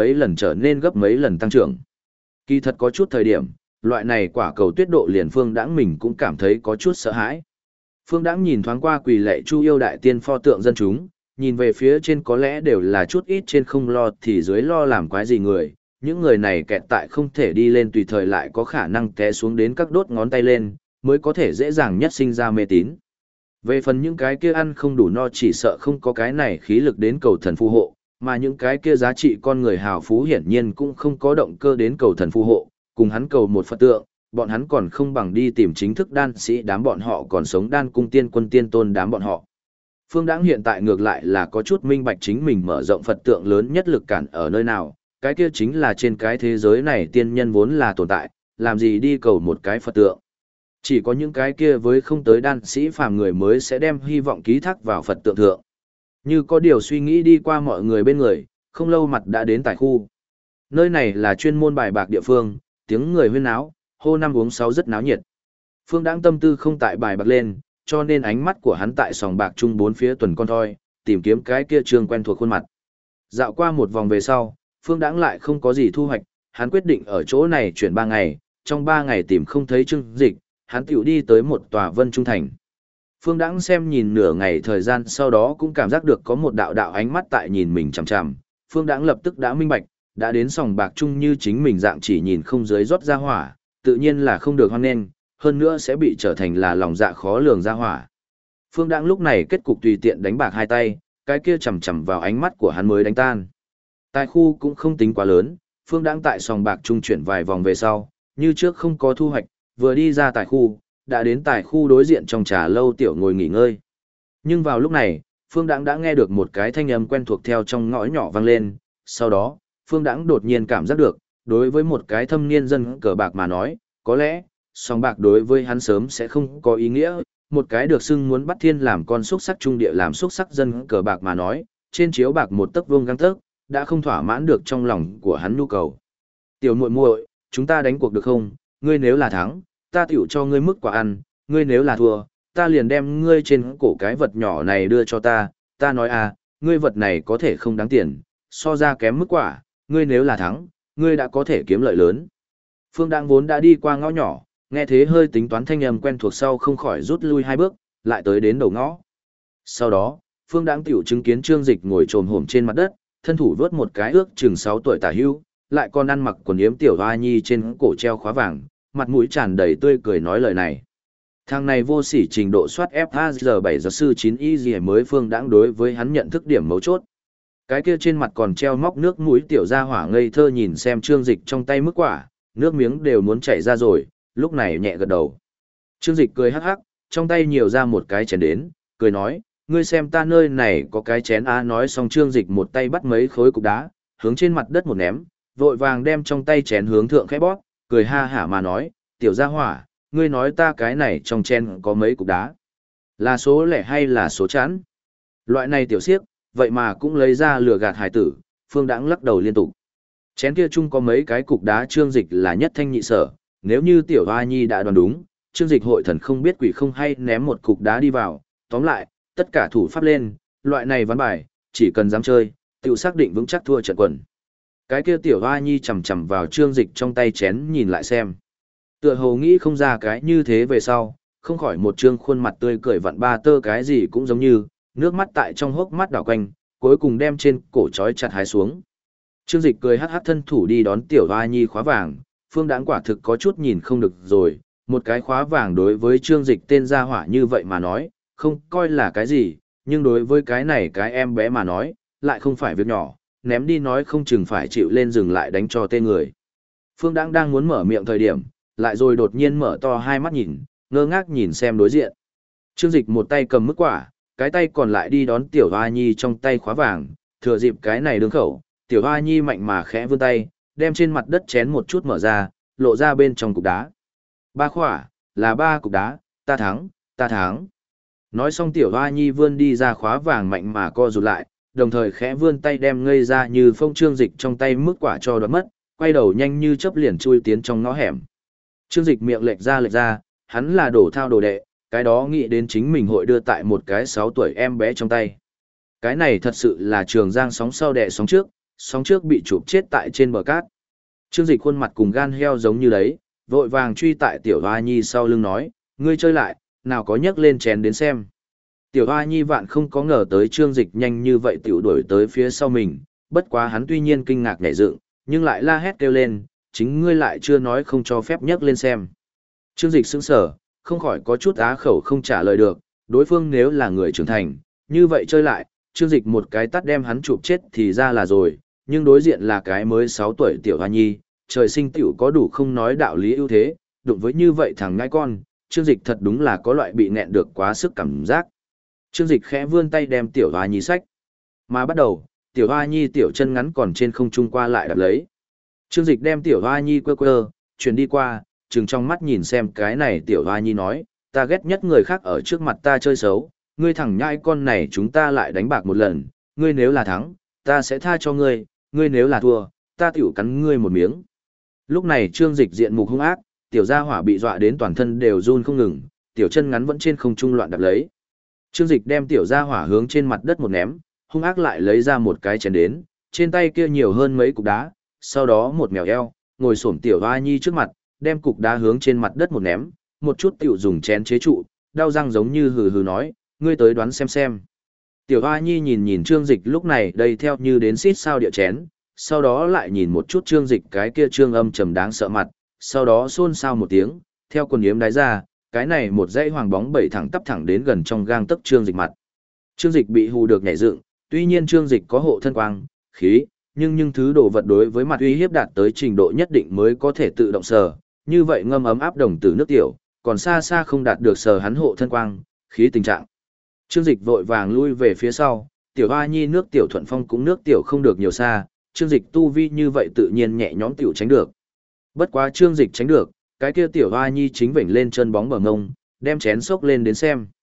mấy lần tăng trưởng. Kỳ thật có chút thời điểm, loại này quả cầu tuyết độ liền Phương Đãng mình cũng cảm thấy có chút sợ hãi. Phương Đãng nhìn thoáng qua quỳ lạy Chu Yêu Đại Tiên pho tượng dân chúng, nhìn về phía trên có lẽ đều là chút ít trên không lo thì dưới lo làm quái gì người, những người này kẹt tại không thể đi lên tùy thời lại có khả năng té xuống đến các đốt ngón tay lên, mới có thể dễ dàng nhất sinh ra mê tín. Về phần những cái kia ăn không đủ no chỉ sợ không có cái này khí lực đến cầu thần phù hộ, mà những cái kia giá trị con người hào phú hiển nhiên cũng không có động cơ đến cầu thần phù hộ, cùng hắn cầu một Phật tượng, bọn hắn còn không bằng đi tìm chính thức đan sĩ đám bọn họ còn sống đan cung tiên quân tiên tôn đám bọn họ. Phương Đãng hiện tại ngược lại là có chút minh bạch chính mình mở rộng Phật tượng lớn nhất lực cản ở nơi nào, cái kia chính là trên cái thế giới này tiên nhân vốn là tồn tại, làm gì đi cầu một cái Phật tượng. Chỉ có những cái kia với không tới đan sĩ phàm người mới sẽ đem hy vọng ký thác vào Phật tượng thượng. Như có điều suy nghĩ đi qua mọi người bên người, không lâu mặt đã đến tại khu. Nơi này là chuyên môn bài bạc địa phương, tiếng người huyên náo, hô năm uống sáu rất náo nhiệt. Phương Đãng tâm tư không tại bài bạc lên, cho nên ánh mắt của hắn tại sòng bạc chung bốn phía tuần con thoi, tìm kiếm cái kia trường quen thuộc khuôn mặt. Dạo qua một vòng về sau, Phương Đãng lại không có gì thu hoạch, hắn quyết định ở chỗ này chuyển 3 ngày, trong 3 ngày tìm không thấy Trương Dịch, hắn tiểu đi tới một tòa Vân Trung Thành. Phương Đãng xem nhìn nửa ngày thời gian sau đó cũng cảm giác được có một đạo đạo ánh mắt tại nhìn mình chằm chằm. Phương Đãng lập tức đã minh bạch, đã đến sòng bạc chung như chính mình dạng chỉ nhìn không dưới rót ra hỏa, tự nhiên là không được hoan nghênh, hơn nữa sẽ bị trở thành là lòng dạ khó lường ra hỏa. Phương Đãng lúc này kết cục tùy tiện đánh bạc hai tay, cái kia chằm chằm vào ánh mắt của hắn mới đánh tan. Tài khu cũng không tính quá lớn, Phương Đãng tại sòng bạc trung chuyển vài vòng về sau, như trước không có thu hoạch, vừa đi ra tài khu, đã đến tài khu đối diện trong trà lâu tiểu ngồi nghỉ ngơi. Nhưng vào lúc này, Phương Đãng đã nghe được một cái thanh âm quen thuộc theo trong ngõ nhỏ vang lên, sau đó, Phương Đãng đột nhiên cảm giác được, đối với một cái thâm niên dân cờ bạc mà nói, có lẽ, sòng bạc đối với hắn sớm sẽ không có ý nghĩa, một cái được xưng muốn bắt thiên làm con xúc sắc trung địa làm xúc sắc dân cờ bạc mà nói, trên chiếu bạc một tấc vuông găng tấc, đã không thỏa mãn được trong lòng của hắn nhu cầu. Tiểu muội muội, chúng ta đánh cuộc được không? Ngươi nếu là thắng, ta tiểu cho ngươi mức quả ăn, ngươi nếu là thua, ta liền đem ngươi trên cổ cái vật nhỏ này đưa cho ta nói à, ngươi vật này có thể không đáng tiền, so ra kém mức quả, ngươi nếu là thắng, ngươi đã có thể kiếm lợi lớn. Phương Đãng vốn đã đi qua ngõ nhỏ, nghe thế hơi tính toán thanh âm quen thuộc sau không khỏi rút lui hai bước, lại tới đến đầu ngõ. Sau đó, Phương Đãng tiểu chứng kiến Trương Dịch ngồi trồm hổm trên mặt đất, thân thủ vớt một cái ước chừng 6 tuổi tả hữu, lại còn ăn mặc quần yếm tiểu hoa nhi trên cổ treo khóa vàng, mặt mũi tràn đầy tươi cười nói lời này. Thằng này vô sỉ trình độ soát FHR 7 giờ sư 9 y gì mới Phương Đãng đối với hắn nhận thức điểm mấu chốt. Cái kia trên mặt còn treo móc nước mũi tiểu gia hỏa ngây thơ nhìn xem Trương Dịch trong tay mức quả, nước miếng đều muốn chảy ra rồi, lúc này nhẹ gật đầu. Trương Dịch cười hắc hắc, trong tay nhiều ra một cái chén đến, cười nói, ngươi xem ta nơi này có cái chén á, nói xong Trương Dịch một tay bắt mấy khối cục đá, hướng trên mặt đất một ném, vội vàng đem trong tay chén hướng thượng khẽ bóp, cười ha hả mà nói, tiểu gia hỏa, ngươi nói ta cái này trong chén có mấy cục đá, là số lẻ hay là số chẵn? Loại này tiểu siếc, vậy mà cũng lấy ra lừa gạt hải tử, Phương Đãng lắc đầu liên tục. Chén kia chung có mấy cái cục đá Trương Dịch là nhất thanh nhị sở, nếu như tiểu hoa nhi đã đoán đúng, Trương Dịch hội thần không biết quỷ không hay ném một cục đá đi vào, tóm lại, tất cả thủ pháp lên, loại này ván bài, chỉ cần dám chơi, tự xác định vững chắc thua trận quần. Cái kia tiểu hoa nhi chầm chầm vào Trương Dịch trong tay chén nhìn lại xem. Tựa hồ nghĩ không ra cái như thế về sau, không khỏi một trương khuôn mặt tươi cười vặn ba tơ cái gì cũng giống như, nước mắt tại trong hốc mắt đảo quanh, cuối cùng đem trên cổ trói chặt hái xuống. Trương Dịch cười hắc hắc thân thủ đi đón tiểu hoa nhi khóa vàng, Phương Đãng quả thực có chút nhìn không được rồi, một cái khóa vàng đối với Trương Dịch tên gia hỏa như vậy mà nói, không coi là cái gì, nhưng đối với cái này cái em bé mà nói, lại không phải việc nhỏ, ném đi nói không chừng phải chịu lên rừng lại đánh cho tên người. Phương Đãng đang muốn mở miệng thời điểm, lại rồi đột nhiên mở to hai mắt nhìn, ngơ ngác nhìn xem đối diện. Trương Dịch một tay cầm mức quả, cái tay còn lại đi đón tiểu hoa nhi trong tay khóa vàng, thừa dịp cái này đường khẩu, tiểu hoa nhi mạnh mà khẽ vươn tay, đem trên mặt đất chén một chút mở ra, lộ ra bên trong cục đá. Ba khỏa, là ba cục đá, ta thắng, ta thắng. Nói xong tiểu hoa nhi vươn đi ra khóa vàng mạnh mà co rụt lại, đồng thời khẽ vươn tay đem ngây ra như phong Trương Dịch trong tay mức quả cho đoạt mất, quay đầu nhanh như chớp liền chui tiến trong ngõ hẻm. Trương Dịch miệng lệch ra, hắn là đổ thao đồ đệ, cái đó nghĩ đến chính mình hội đưa tại một cái 6 tuổi em bé trong tay. Cái này thật sự là Trường Giang sóng sau đẻ sóng trước bị chụp chết tại trên bờ cát. Trương Dịch khuôn mặt cùng gan heo giống như đấy, vội vàng truy tại tiểu hoa nhi sau lưng nói, ngươi chơi lại, nào có nhấc lên chén đến xem. Tiểu hoa nhi vạn không có ngờ tới Trương Dịch nhanh như vậy tiểu đuổi tới phía sau mình, bất quá hắn tuy nhiên kinh ngạc nhảy dựng, nhưng lại la hét kêu lên, chính ngươi lại chưa nói không cho phép nhấc lên xem. Trương Dịch sững sờ, không khỏi có chút á khẩu không trả lời được, đối phương nếu là người trưởng thành, như vậy chơi lại, Trương Dịch một cái tát đem hắn chụp chết thì ra là rồi, nhưng đối diện là cái mới 6 tuổi tiểu hoa nhi, trời sinh tiểu có đủ không nói đạo lý ưu thế, đụng với như vậy thằng ngãi con, Trương Dịch thật đúng là có loại bị nghẹn được quá sức cảm giác. Trương Dịch khẽ vươn tay đem tiểu hoa nhi xách. Mà bắt đầu, tiểu hoa nhi tiểu chân ngắn còn trên không trung qua lại đạp lấy. Trương Dịch đem tiểu hoa nhi quơ, chuyển đi qua, trừng trong mắt nhìn xem cái này tiểu hoa nhi nói, ta ghét nhất người khác ở trước mặt ta chơi xấu, ngươi thằng nhãi con này chúng ta lại đánh bạc một lần, ngươi nếu là thắng, ta sẽ tha cho ngươi nếu là thua, ta tiểu cắn ngươi một miếng. Lúc này Trương Dịch diện mục hung ác, tiểu gia hỏa bị dọa đến toàn thân đều run không ngừng, tiểu chân ngắn vẫn trên không trung loạn đạp lấy. Trương Dịch đem tiểu gia hỏa hướng trên mặt đất một ném, hung ác lại lấy ra một cái chén đến, trên tay kia nhiều hơn mấy cục đá, sau đó một mèo eo, ngồi xổm tiểu hoa nhi trước mặt, đem cục đá hướng trên mặt đất một ném, một chút tiểu dùng chén chế trụ, đau răng giống như hừ hừ nói, ngươi tới đoán xem xem. Tiểu Hoa Nhi nhìn nhìn Trương Dịch lúc này đây theo như đến xít sao địa chén, sau đó lại nhìn một chút Trương Dịch cái kia trương âm trầm đáng sợ mặt, sau đó xôn xao một tiếng, theo quần yếm đái ra, cái này một dãy hoàng bóng bảy thẳng tắp thẳng đến gần trong gang tấc Trương Dịch mặt. Trương Dịch bị hù được nhảy dựng, tuy nhiên Trương Dịch có hộ thân quang, khí, nhưng thứ đồ vật đối với mặt uy hiếp đạt tới trình độ nhất định mới có thể tự động sờ, như vậy ngâm ấm áp đồng tử nước tiểu, còn xa xa không đạt được sờ hắn hộ thân quang, khí tình trạng. Trương Dịch vội vàng lui về phía sau, Tiểu Hoa Nhi nước tiểu thuận phong cũng nước tiểu không được nhiều xa, Trương Dịch tu vi như vậy tự nhiên nhẹ nhõm tiểu tránh được. Bất quá Trương Dịch tránh được, cái kia Tiểu Hoa Nhi chính vểnh lên chân bóng bờ ngông, đem chén xốc lên đến xem.